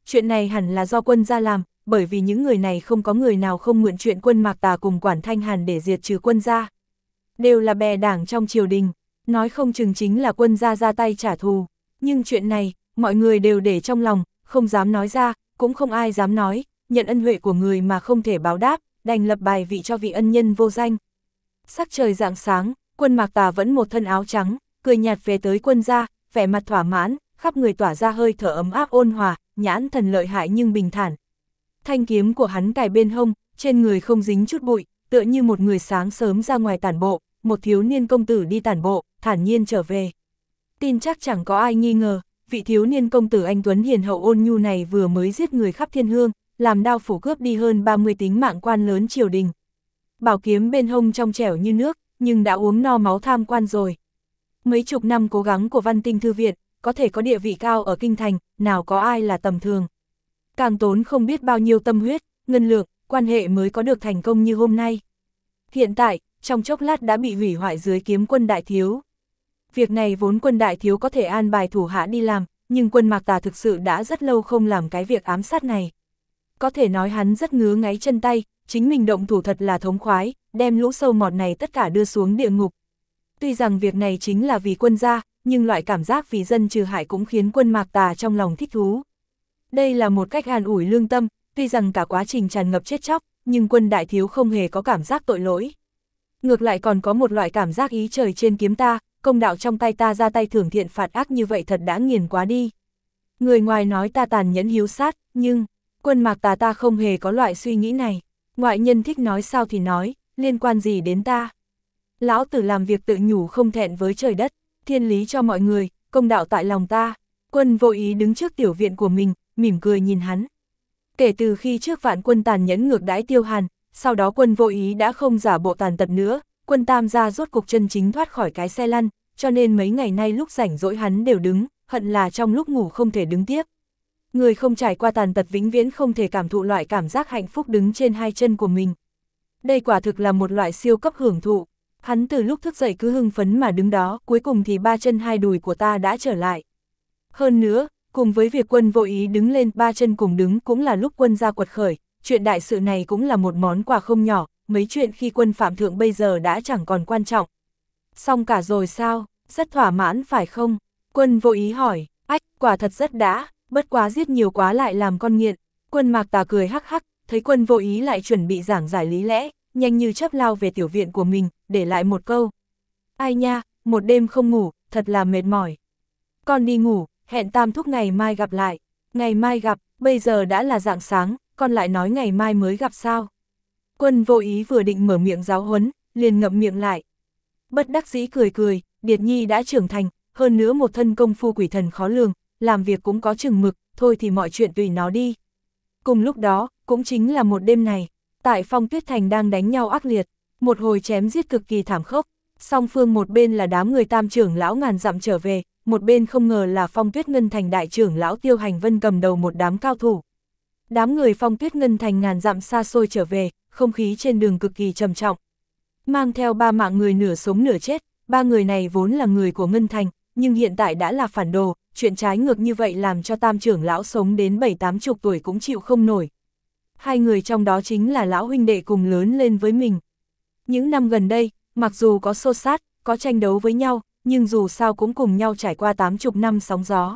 chuyện này hẳn là do quân gia làm, bởi vì những người này không có người nào không mượn chuyện quân Mạc Tà cùng Quản Thanh Hàn để diệt trừ quân gia. Đều là bè đảng trong triều đình, nói không chừng chính là quân gia ra tay trả thù, nhưng chuyện này, mọi người đều để trong lòng, không dám nói ra, cũng không ai dám nói, nhận ân huệ của người mà không thể báo đáp, đành lập bài vị cho vị ân nhân vô danh. Sắc trời rạng sáng, quân Mạc Tà vẫn một thân áo trắng, cười nhạt về tới quân gia, vẻ mặt thỏa mãn, khắp người tỏa ra hơi thở ấm áp ôn hòa, nhãn thần lợi hại nhưng bình thản. Thanh kiếm của hắn cài bên hông, trên người không dính chút bụi, tựa như một người sáng sớm ra ngoài tản bộ, một thiếu niên công tử đi tản bộ, thản nhiên trở về. Tin chắc chẳng có ai nghi ngờ, vị thiếu niên công tử anh tuấn hiền hậu ôn nhu này vừa mới giết người khắp thiên hương, làm đao phủ cướp đi hơn 30 tính mạng quan lớn triều đình. Bảo kiếm bên hông trong trẻo như nước, nhưng đã uống no máu tham quan rồi. Mấy chục năm cố gắng của Văn Tinh Thư Viện, có thể có địa vị cao ở kinh thành, nào có ai là tầm thường. Càng tốn không biết bao nhiêu tâm huyết, ngân lượng, quan hệ mới có được thành công như hôm nay. Hiện tại, trong chốc lát đã bị hủy hoại dưới kiếm quân đại thiếu. Việc này vốn quân đại thiếu có thể an bài thủ hạ đi làm, nhưng quân Mạc Tà thực sự đã rất lâu không làm cái việc ám sát này. Có thể nói hắn rất ngứa ngáy chân tay, chính mình động thủ thật là thống khoái, đem lũ sâu mọt này tất cả đưa xuống địa ngục. Tuy rằng việc này chính là vì quân gia, nhưng loại cảm giác vì dân trừ hại cũng khiến quân Mạc Tà trong lòng thích thú. Đây là một cách an ủi lương tâm, tuy rằng cả quá trình tràn ngập chết chóc, nhưng quân đại thiếu không hề có cảm giác tội lỗi. Ngược lại còn có một loại cảm giác ý trời trên kiếm ta, công đạo trong tay ta ra tay thưởng thiện phạt ác như vậy thật đã nghiền quá đi. Người ngoài nói ta tàn nhẫn hiếu sát, nhưng quân Mạc Tà ta không hề có loại suy nghĩ này. Ngoại nhân thích nói sao thì nói, liên quan gì đến ta. Lão tử làm việc tự nhủ không thẹn với trời đất, thiên lý cho mọi người, công đạo tại lòng ta. Quân Vô Ý đứng trước tiểu viện của mình, mỉm cười nhìn hắn. Kể từ khi trước Vạn Quân tàn nhẫn ngược đãi Tiêu Hàn, sau đó Quân Vô Ý đã không giả bộ tàn tật nữa, quân Tam gia rốt cục chân chính thoát khỏi cái xe lăn, cho nên mấy ngày nay lúc rảnh rỗi hắn đều đứng, hận là trong lúc ngủ không thể đứng tiếp. Người không trải qua tàn tật vĩnh viễn không thể cảm thụ loại cảm giác hạnh phúc đứng trên hai chân của mình. Đây quả thực là một loại siêu cấp hưởng thụ. Hắn từ lúc thức dậy cứ hưng phấn mà đứng đó, cuối cùng thì ba chân hai đùi của ta đã trở lại. Hơn nữa, cùng với việc Quân Vô Ý đứng lên ba chân cùng đứng cũng là lúc quân gia quật khởi, chuyện đại sự này cũng là một món quà không nhỏ, mấy chuyện khi quân phạm thượng bây giờ đã chẳng còn quan trọng. Xong cả rồi sao, rất thỏa mãn phải không? Quân Vô Ý hỏi, ách, quả thật rất đã, bất quá giết nhiều quá lại làm con nghiện. Quân Mạc Tà cười hắc hắc, thấy Quân Vô Ý lại chuẩn bị giảng giải lý lẽ, nhanh như chớp lao về tiểu viện của mình, để lại một câu. Ai nha, một đêm không ngủ, thật là mệt mỏi. Con đi ngủ, hẹn Tam thúc ngày mai gặp lại. Ngày mai gặp, bây giờ đã là rạng sáng, con lại nói ngày mai mới gặp sao. Quân Vô Ý vừa định mở miệng giáo huấn, liền ngậm miệng lại. Bất đắc dĩ cười cười, Điệt Nhi đã trưởng thành, hơn nữa một thân công phu quỷ thần khó lường, làm việc cũng có chừng mực, thôi thì mọi chuyện tùy nó đi. Cùng lúc đó, cũng chính là một đêm này, tại Phong Tuyết Thành đang đánh nhau ác liệt, một hồi chém giết cực kỳ thảm khốc, song phương một bên là đám người Tam trưởng lão ngàn dặm trở về, một bên không ngờ là Phong Tuyết Ngân Thành đại trưởng lão Tiêu Hành Vân cầm đầu một đám cao thủ. Đám người Phong Tuyết Ngân Thành ngàn dặm xa xôi trở về, không khí trên đường cực kỳ trầm trọng. Mang theo 3 mạng người nửa sống nửa chết, 3 người này vốn là người của Ngân Thành, nhưng hiện tại đã là phản đồ, chuyện trái ngược như vậy làm cho Tam trưởng lão sống đến 7-80 tuổi cũng chịu không nổi. Hai người trong đó chính là lão huynh đệ cùng lớn lên với mình. Những năm gần đây, mặc dù có xô xát, có tranh đấu với nhau, nhưng dù sao cũng cùng nhau trải qua 80 năm sóng gió.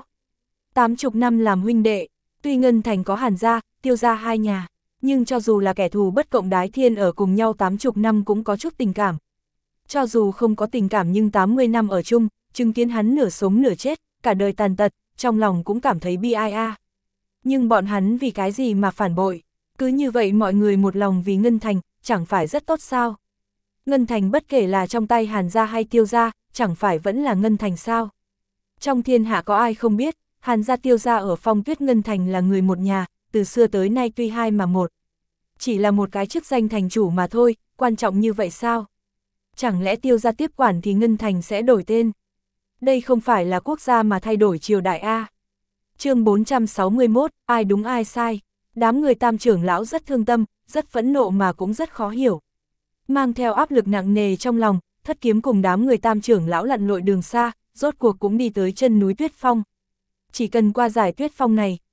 80 năm làm huynh đệ, tuy Ngân Thành có Hàn gia, Tiêu gia hai nhà, nhưng cho dù là kẻ thù bất cộng đái thiên ở cùng nhau 80 năm cũng có chút tình cảm. Cho dù không có tình cảm nhưng 80 năm ở chung, chứng kiến hắn nửa sống nửa chết, cả đời tàn tật, trong lòng cũng cảm thấy bi ai a. Nhưng bọn hắn vì cái gì mà phản bội? Cứ như vậy mọi người một lòng vì Ngân Thành, chẳng phải rất tốt sao? Ngân Thành bất kể là trong tay Hàn gia hay Tiêu gia, chẳng phải vẫn là Ngân Thành sao? Trong thiên hạ có ai không biết, Hàn gia Tiêu gia ở Phong Tuyết Ngân Thành là người một nhà, từ xưa tới nay tuy hai mà một. Chỉ là một cái chức danh thành chủ mà thôi, quan trọng như vậy sao? Chẳng lẽ Tiêu gia tiếp quản thì Ngân Thành sẽ đổi tên? Đây không phải là quốc gia mà thay đổi triều đại A. Chương 461, ai đúng ai sai? Đám người Tam trưởng lão rất thương tâm, rất phẫn nộ mà cũng rất khó hiểu. Mang theo áp lực nặng nề trong lòng, Thất Kiếm cùng đám người Tam trưởng lão lặn lội đường xa, rốt cuộc cũng đi tới chân núi Tuyết Phong. Chỉ cần qua giải Tuyết Phong này,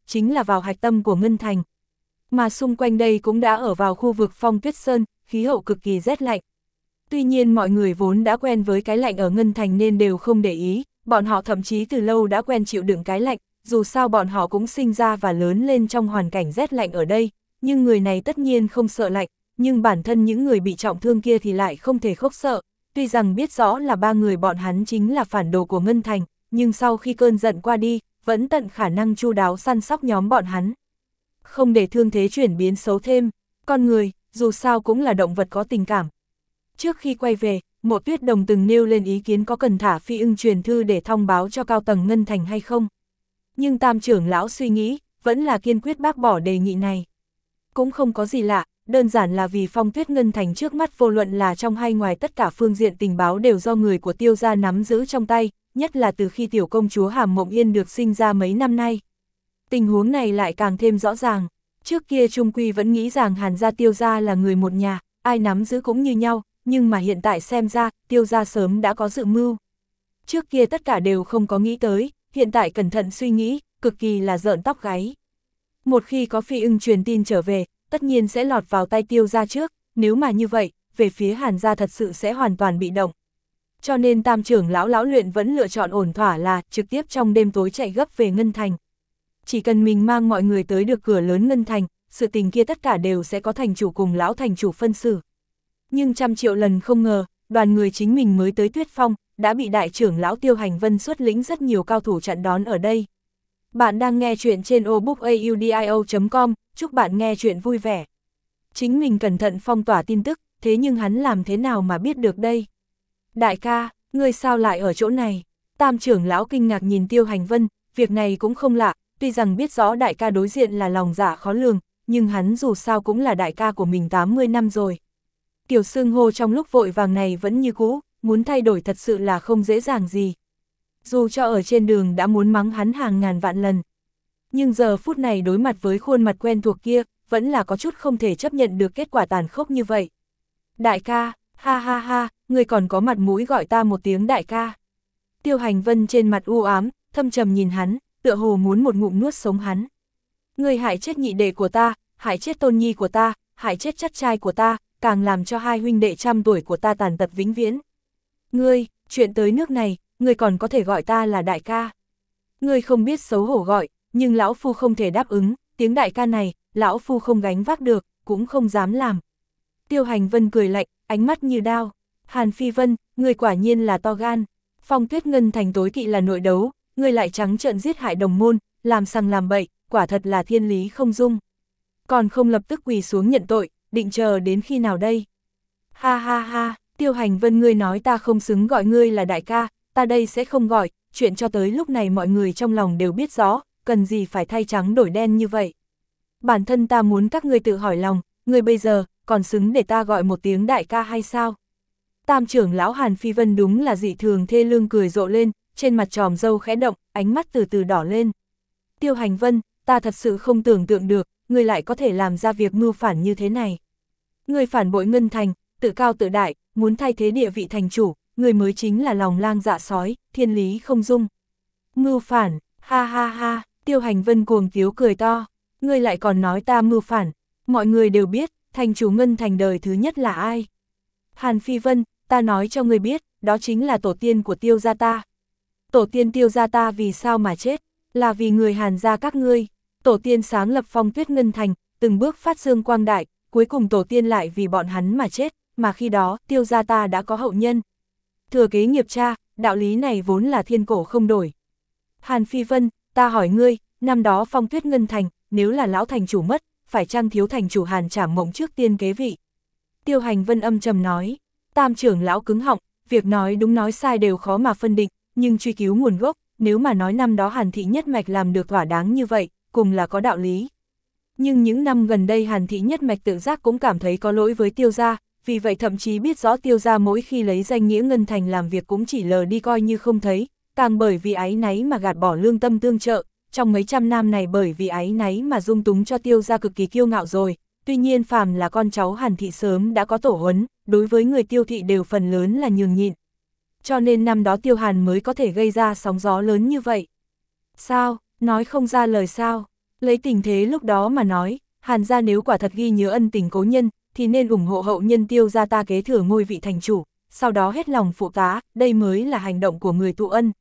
chính là vào hạch tâm của Ngân Thành. Mà xung quanh đây cũng đã ở vào khu vực Phong Tuyết Sơn, khí hậu cực kỳ rét lạnh. Tuy nhiên mọi người vốn đã quen với cái lạnh ở Ngân Thành nên đều không để ý, bọn họ thậm chí từ lâu đã quen chịu đựng cái lạnh, dù sao bọn họ cũng sinh ra và lớn lên trong hoàn cảnh rét lạnh ở đây, nhưng người này tất nhiên không sợ lạnh, nhưng bản thân những người bị trọng thương kia thì lại không thể khóc sợ, tuy rằng biết rõ là ba người bọn hắn chính là phản đồ của Ngân Thành, nhưng sau khi cơn giận qua đi, vẫn tận khả năng chu đáo săn sóc nhóm bọn hắn. Không để thương thế chuyển biến xấu thêm, con người, dù sao cũng là động vật có tình cảm. Trước khi quay về, Mộ Tuyết Đồng từng nêu lên ý kiến có cần thả Phi Ưng truyền thư để thông báo cho cao tầng Ngân Thành hay không. Nhưng Tam trưởng lão suy nghĩ, vẫn là kiên quyết bác bỏ đề nghị này. Cũng không có gì lạ, đơn giản là vì Phong Tuyết Ngân Thành trước mắt vô luận là trong hay ngoài tất cả phương diện tình báo đều do người của Tiêu gia nắm giữ trong tay, nhất là từ khi tiểu công chúa Hàm Mộng Yên được sinh ra mấy năm nay. Tình huống này lại càng thêm rõ ràng, trước kia Trung Quy vẫn nghĩ rằng Hàn gia Tiêu gia là người một nhà, ai nắm giữ cũng như nhau, nhưng mà hiện tại xem ra, Tiêu gia sớm đã có dự mưu. Trước kia tất cả đều không có nghĩ tới, hiện tại cẩn thận suy nghĩ, cực kỳ là rợn tóc gáy. Một khi có Phi Ưng truyền tin trở về, tất nhiên sẽ lọt vào tay Tiêu gia trước, nếu mà như vậy, về phía Hàn gia thật sự sẽ hoàn toàn bị động. Cho nên Tam trưởng lão luyện vẫn lựa chọn ổn thỏa là trực tiếp trong đêm tối chạy gấp về Ngân Thành. Chỉ cần mình mang mọi người tới được cửa lớn Ngân Thành, sự tình kia tất cả đều sẽ có thành chủ cùng lão thành chủ phân xử. Nhưng trăm triệu lần không ngờ, đoàn người chính mình mới tới Tuyết Phong, đã bị đại trưởng lão Tiêu Hành Vân xuất lĩnh rất nhiều cao thủ chặn đón ở đây. Bạn đang nghe chuyện trên obookaudio.com, chúc bạn nghe chuyện vui vẻ. Chính mình cẩn thận phong tỏa tin tức, thế nhưng hắn làm thế nào mà biết được đây? Đại ca, ngươi sao lại ở chỗ này? Tam trưởng lão kinh ngạc nhìn Tiêu Hành Vân, việc này cũng không lạ, tuy rằng biết rõ đại ca đối diện là lòng dạ khó lường, nhưng hắn dù sao cũng là đại ca của mình 80 năm rồi. Kiểu xưng hô trong lúc vội vàng này vẫn như cũ, muốn thay đổi thật sự là không dễ dàng gì. Dù cho ở trên đường đã muốn mắng hắn hàng ngàn vạn lần. Nhưng giờ phút này đối mặt với khuôn mặt quen thuộc kia, vẫn là có chút không thể chấp nhận được kết quả tàn khốc như vậy. Đại ca, ha ha ha, người còn có mặt mũi gọi ta một tiếng đại ca. Tiêu Hành Vân trên mặt u ám, thâm trầm nhìn hắn, tựa hồ muốn một ngụm nuốt sống hắn. Người hại chết nhị đệ của ta, hại chết tôn nhi của ta, hại chết chắt trai của ta, càng làm cho hai huynh đệ trăm tuổi của ta tàn tật vĩnh viễn. Ngươi, chuyện tới nước này, ngươi còn có thể gọi ta là đại ca. Ngươi không biết xấu hổ gọi, nhưng lão phu không thể đáp ứng, tiếng đại ca này, lão phu không gánh vác được, cũng không dám làm. Tiêu Hành Vân cười lạnh, ánh mắt như đao. Hàn Phi Vân, ngươi quả nhiên là to gan. Phong Tuyết Ngân Thành tối kỵ là nội đấu, ngươi lại trắng trợn giết hại đồng môn, làm sằng làm bậy, quả thật là thiên lý không dung. Còn không lập tức quỳ xuống nhận tội, định chờ đến khi nào đây? Ha ha ha, Tiêu Hành Vân, ngươi nói ta không xứng gọi ngươi là đại ca, ta đây sẽ không gọi, chuyện cho tới lúc này mọi người trong lòng đều biết rõ, cần gì phải thay trắng đổi đen như vậy. Bản thân ta muốn các ngươi tự hỏi lòng, ngươi bây giờ, còn xứng để ta gọi một tiếng đại ca hay sao? Tam trưởng lão Hàn Phi Vân đúng là dị thường thê lương cười rộ lên, trên mặt tròm râu khẽ động, ánh mắt từ từ đỏ lên. Tiêu Hành Vân, ta thật sự không tưởng tượng được, ngươi lại có thể làm ra việc mưu phản như thế này. Ngươi phản bội Ngân Thành, tự cao tự đại, muốn thay thế địa vị thành chủ, ngươi mới chính là lòng lang dạ sói, thiên lý không dung. Mưu phản, ha ha ha, Tiêu Hành Vân cuồng tiếu cười to, ngươi lại còn nói ta mưu phản, mọi người đều biết, thành chủ Ngân Thành đời thứ nhất là ai. Hàn Phi Vân, ta nói cho ngươi biết, đó chính là tổ tiên của Tiêu gia ta. Tổ tiên Tiêu gia ta vì sao mà chết, là vì người Hàn gia các ngươi. Tổ tiên sáng lập Phong Tuyết Ngân Thành, từng bước phát dương quang đại, cuối cùng tổ tiên lại vì bọn hắn mà chết, mà khi đó Tiêu gia ta đã có hậu nhân. Thừa kế nghiệp cha, đạo lý này vốn là thiên cổ không đổi. Hàn Phi Vân, ta hỏi ngươi, năm đó Phong Tuyết Ngân Thành, nếu là lão thành chủ mất, phải chăng thiếu thành chủ Hàn Trảm Mộng trước tiên kế vị? Tiêu Hành Vân âm trầm nói. Tam trưởng lão cứng họng, việc nói đúng nói sai đều khó mà phân định, nhưng truy cứu nguồn gốc, nếu mà nói năm đó Hàn thị nhất mạch làm được thỏa đáng như vậy, cùng là có đạo lý. Nhưng những năm gần đây Hàn thị nhất mạch tự giác cũng cảm thấy có lỗi với Tiêu gia, vì vậy thậm chí biết rõ Tiêu gia mỗi khi lấy danh nghĩa Ngân Thành làm việc cũng chỉ lờ đi coi như không thấy, càng bởi vì áy náy mà gạt bỏ lương tâm tương trợ, trong mấy trăm năm này bởi vì áy náy mà dung túng cho Tiêu gia cực kỳ kiêu ngạo rồi. Tuy nhiên phàm là con cháu Hàn thị sớm đã có tổ huấn, đối với người Tiêu thị đều phần lớn là nhường nhịn. Cho nên năm đó Tiêu Hàn mới có thể gây ra sóng gió lớn như vậy. Sao, nói không ra lời sao? Lấy tình thế lúc đó mà nói, Hàn gia nếu quả thật ghi nhớ ân tình cố nhân, thì nên ủng hộ hậu nhân Tiêu gia ta kế thừa ngôi vị thành chủ, sau đó hết lòng phụ tá, đây mới là hành động của người tụ ân.